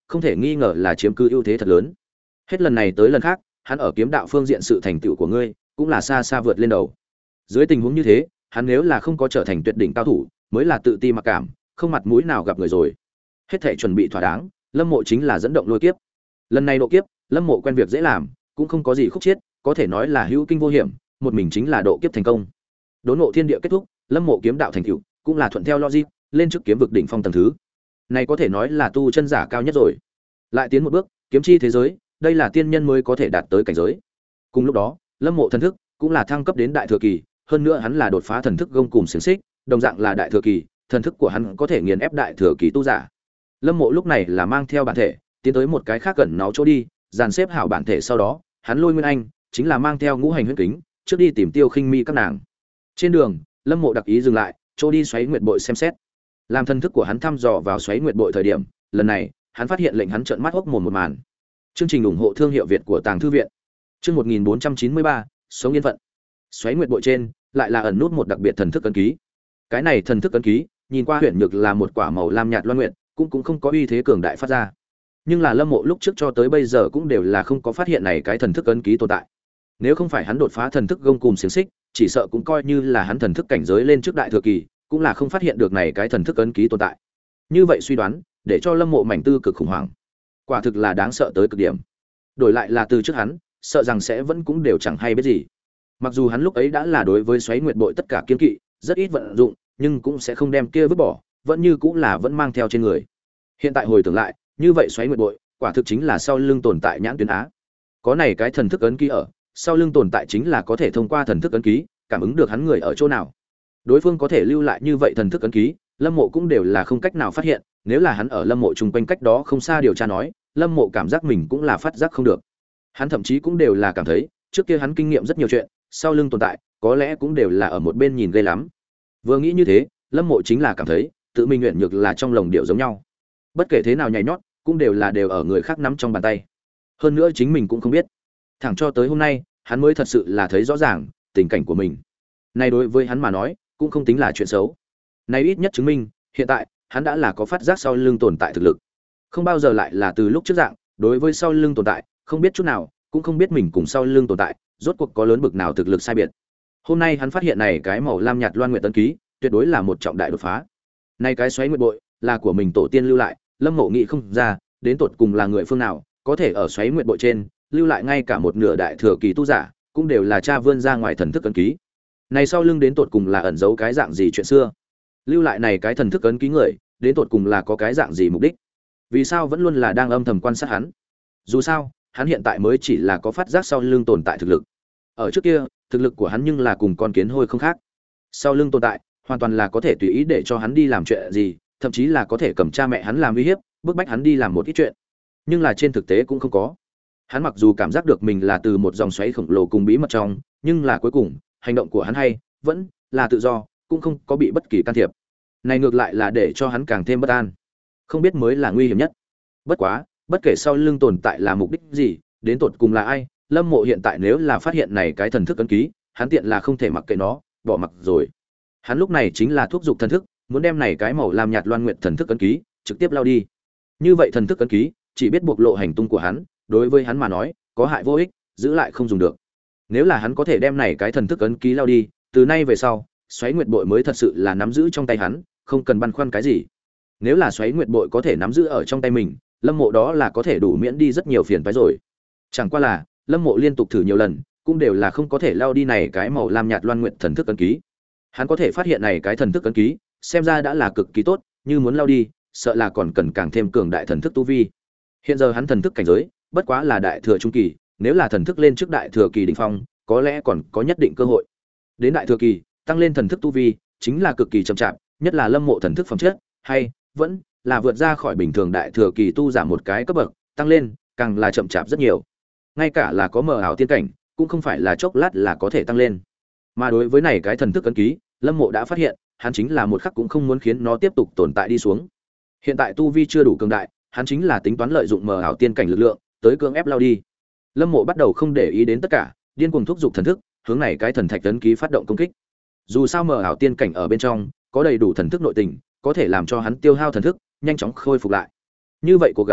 không thể nghi ngờ là chiếm cứ ưu thế thật lớn. Hết lần này tới lần khác, hắn ở kiếm đạo phương diện sự thành tựu của ngươi cũng là xa xa vượt lên đầu. Dưới tình huống như thế, hắn nếu là không có trở thành tuyệt đỉnh cao thủ, mới là tự ti mặc cảm, không mặt mũi nào gặp người rồi. Hết thảy chuẩn bị thỏa đáng, Lâm Mộ chính là dẫn động lôi kiếp. Lần này độ kiếp, Lâm Mộ quen việc dễ làm, cũng không có gì khúc chiết, có thể nói là hữu kinh vô hiểm, một mình chính là độ kiếp thành công. Đốn ngộ thiên địa kết thúc, Lâm Mộ kiếm đạo thành tựu, cũng là thuận theo logic, lên trước kiếm vực đỉnh phong tầng thứ. Này có thể nói là tu chân giả cao nhất rồi. Lại tiến một bước, kiếm chi thế giới, đây là tiên nhân mới có thể đạt tới cảnh giới. Cùng lúc đó, Lâm Mộ thần thức cũng là thăng cấp đến đại thừa kỳ, hơn nữa hắn là đột phá thần thức gông cùm xiển xích, đồng dạng là đại thừa kỳ, thần thức của hắn có thể nghiền ép đại thừa kỳ tu giả. Lâm Mộ lúc này là mang theo bản thể, tiến tới một cái khác gần nó chỗ đi, dàn xếp hảo bản thể sau đó, hắn lôi Nguyên Anh, chính là mang theo ngũ hành huyễn kính, trước đi tìm Tiêu Khinh Mi các nàng. Trên đường, Lâm Mộ đặc ý dừng lại, chỗ đi xoáy nguyệt bội xem xét. Làm thần thức của hắn thăm dò vào xoáy nguyệt bội thời điểm, lần này, hắn phát hiện lệnh hắn trợn mắt hốc mồm một màn. Chương trình ủng hộ thương hiệu Việt của Tàng Thư viện. Chương một nghìn bốn trăm chín mươi ba, sống yên phận. Xoáy nguyệt bội trên, lại là ẩn nút một đặc biệt thần thức ấn ký. Cái này thần thức ấn ký, nhìn qua huyền nhược là một quả màu lam nhạt loan nguyệt, cũng cũng không có uy thế cường đại phát ra. Nhưng là Lâm Mộ lúc trước cho tới bây giờ cũng đều là không có phát hiện này cái thần thức ấn ký tồn tại. Nếu không phải hắn đột phá thần thức gông cùm xiển xích, chỉ sợ cũng coi như là hắn thần thức cảnh giới lên trước đại thừa kỳ, cũng là không phát hiện được này cái thần thức ấn ký tồn tại. Như vậy suy đoán, để cho Lâm Mộ mảnh tư cực khủng hoảng. Quả thực là đáng sợ tới cực điểm. Đổi lại là từ trước hắn, sợ rằng sẽ vẫn cũng đều chẳng hay biết gì. Mặc dù hắn lúc ấy đã là đối với xoáy nguyệt bội tất cả kiên kỵ, rất ít vận dụng, nhưng cũng sẽ không đem kia vứt bỏ, vẫn như cũng là vẫn mang theo trên người. Hiện tại hồi tưởng lại, như vậy xoáy nguyệt bội, quả thực chính là sau lưng tồn tại nhãn tuyến á. Có này cái thần thức ấn ký ở, sau lưng tồn tại chính là có thể thông qua thần thức ấn ký, cảm ứng được hắn người ở chỗ nào. Đối phương có thể lưu lại như vậy thần thức ấn ký, Lâm Mộ cũng đều là không cách nào phát hiện, nếu là hắn ở Lâm Mộ chung quanh cách đó không xa điều tra nói, Lâm Mộ cảm giác mình cũng là phát giác không được. Hắn thậm chí cũng đều là cảm thấy, trước kia hắn kinh nghiệm rất nhiều chuyện, sau lưng tồn tại, có lẽ cũng đều là ở một bên nhìn ghê lắm. Vừa nghĩ như thế, Lâm Mộ chính là cảm thấy, tự mình nguyện nhược là trong lồng điệu giống nhau. Bất kể thế nào nhảy nhót, cũng đều là đều ở người khác nắm trong bàn tay. Hơn nữa chính mình cũng không biết. Thẳng cho tới hôm nay, hắn mới thật sự là thấy rõ ràng tình cảnh của mình. Này đối với hắn mà nói, cũng không tính là chuyện xấu. Này ít nhất chứng minh, hiện tại, hắn đã là có phát giác sau lưng tồn tại thực lực. Không bao giờ lại là từ lúc trước dạng, đối với sau lưng tồn tại, không biết chút nào, cũng không biết mình cùng sau lưng tồn tại, rốt cuộc có lớn bực nào thực lực sai biệt. Hôm nay hắn phát hiện này cái màu lam nhạt loan nguyệt tấn ký, tuyệt đối là một trọng đại đột phá. Này cái xoáy nguyệt bội, là của mình tổ tiên lưu lại, Lâm Mộ nghĩ không ra, đến tột cùng là người phương nào, có thể ở xoáy nguyệt bội trên, lưu lại ngay cả một nửa đại thừa kỳ tu giả, cũng đều là cha vươn ra ngoài thần thức ấn ký. Này sau lưng đến tột cùng là ẩn giấu cái dạng gì chuyện xưa? Lưu lại này cái thần thức ấn ký người, đến tột cùng là có cái dạng gì mục đích? Vì sao vẫn luôn là đang âm thầm quan sát hắn? Dù sao, hắn hiện tại mới chỉ là có phát giác sau lưng tồn tại thực lực. Ở trước kia, thực lực của hắn nhưng là cùng con kiến hôi không khác. Sau lưng tồn tại, hoàn toàn là có thể tùy ý để cho hắn đi làm chuyện gì, thậm chí là có thể cầm cha mẹ hắn làm uy hiếp, bức bách hắn đi làm một ít chuyện. Nhưng là trên thực tế cũng không có. Hắn mặc dù cảm giác được mình là từ một dòng xoáy khổng lồ cùng bí mật trong, nhưng là cuối cùng, hành động của hắn hay vẫn là tự do, cũng không có bị bất kỳ can thiệp. Này ngược lại là để cho hắn càng thêm bất an. Không biết mới là nguy hiểm nhất. Bất quá, bất kể sau lưng tồn tại là mục đích gì, đến tột cùng là ai, Lâm Mộ hiện tại nếu là phát hiện này cái thần thức ấn ký, hắn tiện là không thể mặc kệ nó, bỏ mặc rồi. Hắn lúc này chính là thúc giục thần thức, muốn đem này cái màu lam nhạt loan nguyệt thần thức ấn ký trực tiếp lao đi. Như vậy thần thức ấn ký chỉ biết bộc lộ hành tung của hắn, đối với hắn mà nói, có hại vô ích, giữ lại không dùng được. Nếu là hắn có thể đem này cái thần thức ấn ký lao đi, từ nay về sau, xoáy nguyệt bội mới thật sự là nắm giữ trong tay hắn, không cần băn khoăn cái gì. Nếu là xoáy nguyệt bội có thể nắm giữ ở trong tay mình, Lâm Mộ đó là có thể đủ miễn đi rất nhiều phiền toái rồi. Chẳng qua là, Lâm Mộ liên tục thử nhiều lần, cũng đều là không có thể lao đi này cái màu lam nhạt loan nguyệt thần thức ấn ký. Hắn có thể phát hiện này cái thần thức ấn ký, xem ra đã là cực kỳ tốt, như muốn lao đi, sợ là còn cần càng thêm cường đại thần thức tu vi. Hiện giờ hắn thần thức cảnh giới, bất quá là đại thừa trung kỳ, nếu là thần thức lên trước đại thừa kỳ đỉnh phong, có lẽ còn có nhất định cơ hội. Đến đại thừa kỳ, tăng lên thần thức tu vi, chính là cực kỳ chậm chạp, nhất là Lâm Mộ thần thức phẩm chất, hay vẫn là vượt ra khỏi bình thường đại thừa kỳ tu giảm một cái cấp bậc, tăng lên càng là chậm chạp rất nhiều. Ngay cả là có mờ ảo tiên cảnh, cũng không phải là chốc lát là có thể tăng lên. Mà đối với này cái thần thức ấn ký, Lâm Mộ đã phát hiện, hắn chính là một khắc cũng không muốn khiến nó tiếp tục tồn tại đi xuống. Hiện tại tu vi chưa đủ cường đại, hắn chính là tính toán lợi dụng mờ ảo tiên cảnh lực lượng, tới cưỡng ép lao đi. Lâm Mộ bắt đầu không để ý đến tất cả, điên cuồng thúc giục thần thức, hướng này cái thần thạch ấn ký phát động công kích. Dù sao mờ ảo tiên cảnh ở bên trong, có đầy đủ thần thức nội tình, có thể làm cho hắn tiêu hao thần thức, nhanh chóng khôi phục lại. Như vậy cố gắng,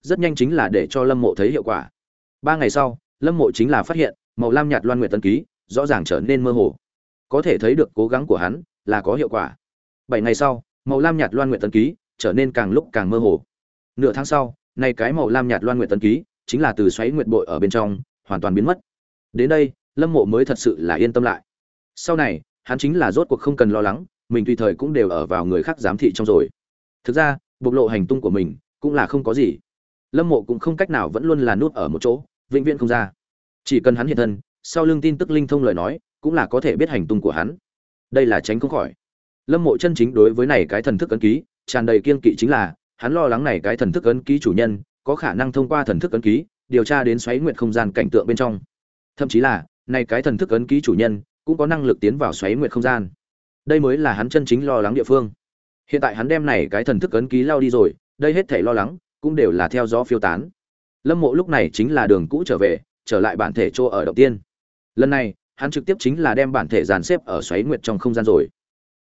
rất nhanh chính là để cho Lâm Mộ thấy hiệu quả. Ba ngày sau, Lâm Mộ chính là phát hiện, màu lam nhạt loan nguyệt tân ký rõ ràng trở nên mơ hồ. Có thể thấy được cố gắng của hắn là có hiệu quả. Bảy ngày sau, màu lam nhạt loan nguyệt tân ký trở nên càng lúc càng mơ hồ. Nửa tháng sau, này cái màu lam nhạt loan nguyệt tân ký chính là từ xoáy nguyệt bội ở bên trong hoàn toàn biến mất. Đến đây, Lâm Mộ mới thật sự là yên tâm lại. Sau này, hắn chính là rốt cuộc không cần lo lắng, mình tùy thời cũng đều ở vào người khác giám thị trong rồi. Thực ra, bộc lộ hành tung của mình cũng là không có gì. Lâm Mộ cũng không cách nào vẫn luôn là núp ở một chỗ, vĩnh viễn không ra. Chỉ cần hắn hiện thân, sau lưng tin tức linh thông lời nói, cũng là có thể biết hành tung của hắn. Đây là tránh không khỏi. Lâm Mộ chân chính đối với này cái thần thức ấn ký, tràn đầy kiên kỵ chính là, hắn lo lắng này cái thần thức ấn ký chủ nhân có khả năng thông qua thần thức ấn ký, điều tra đến xoáy nguyệt không gian cảnh tượng bên trong. Thậm chí là, này cái thần thức ấn ký chủ nhân cũng có năng lực tiến vào xoáy nguyệt không gian. Đây mới là hắn chân chính lo lắng địa phương. Hiện tại hắn đem này cái thần thức ấn ký lao đi rồi, đây hết thảy lo lắng cũng đều là theo gió phiêu tán. Lâm Mộ lúc này chính là đường cũ trở về, trở lại bản thể chỗ ở đầu tiên. Lần này, hắn trực tiếp chính là đem bản thể dàn xếp ở xoáy nguyệt trong không gian rồi.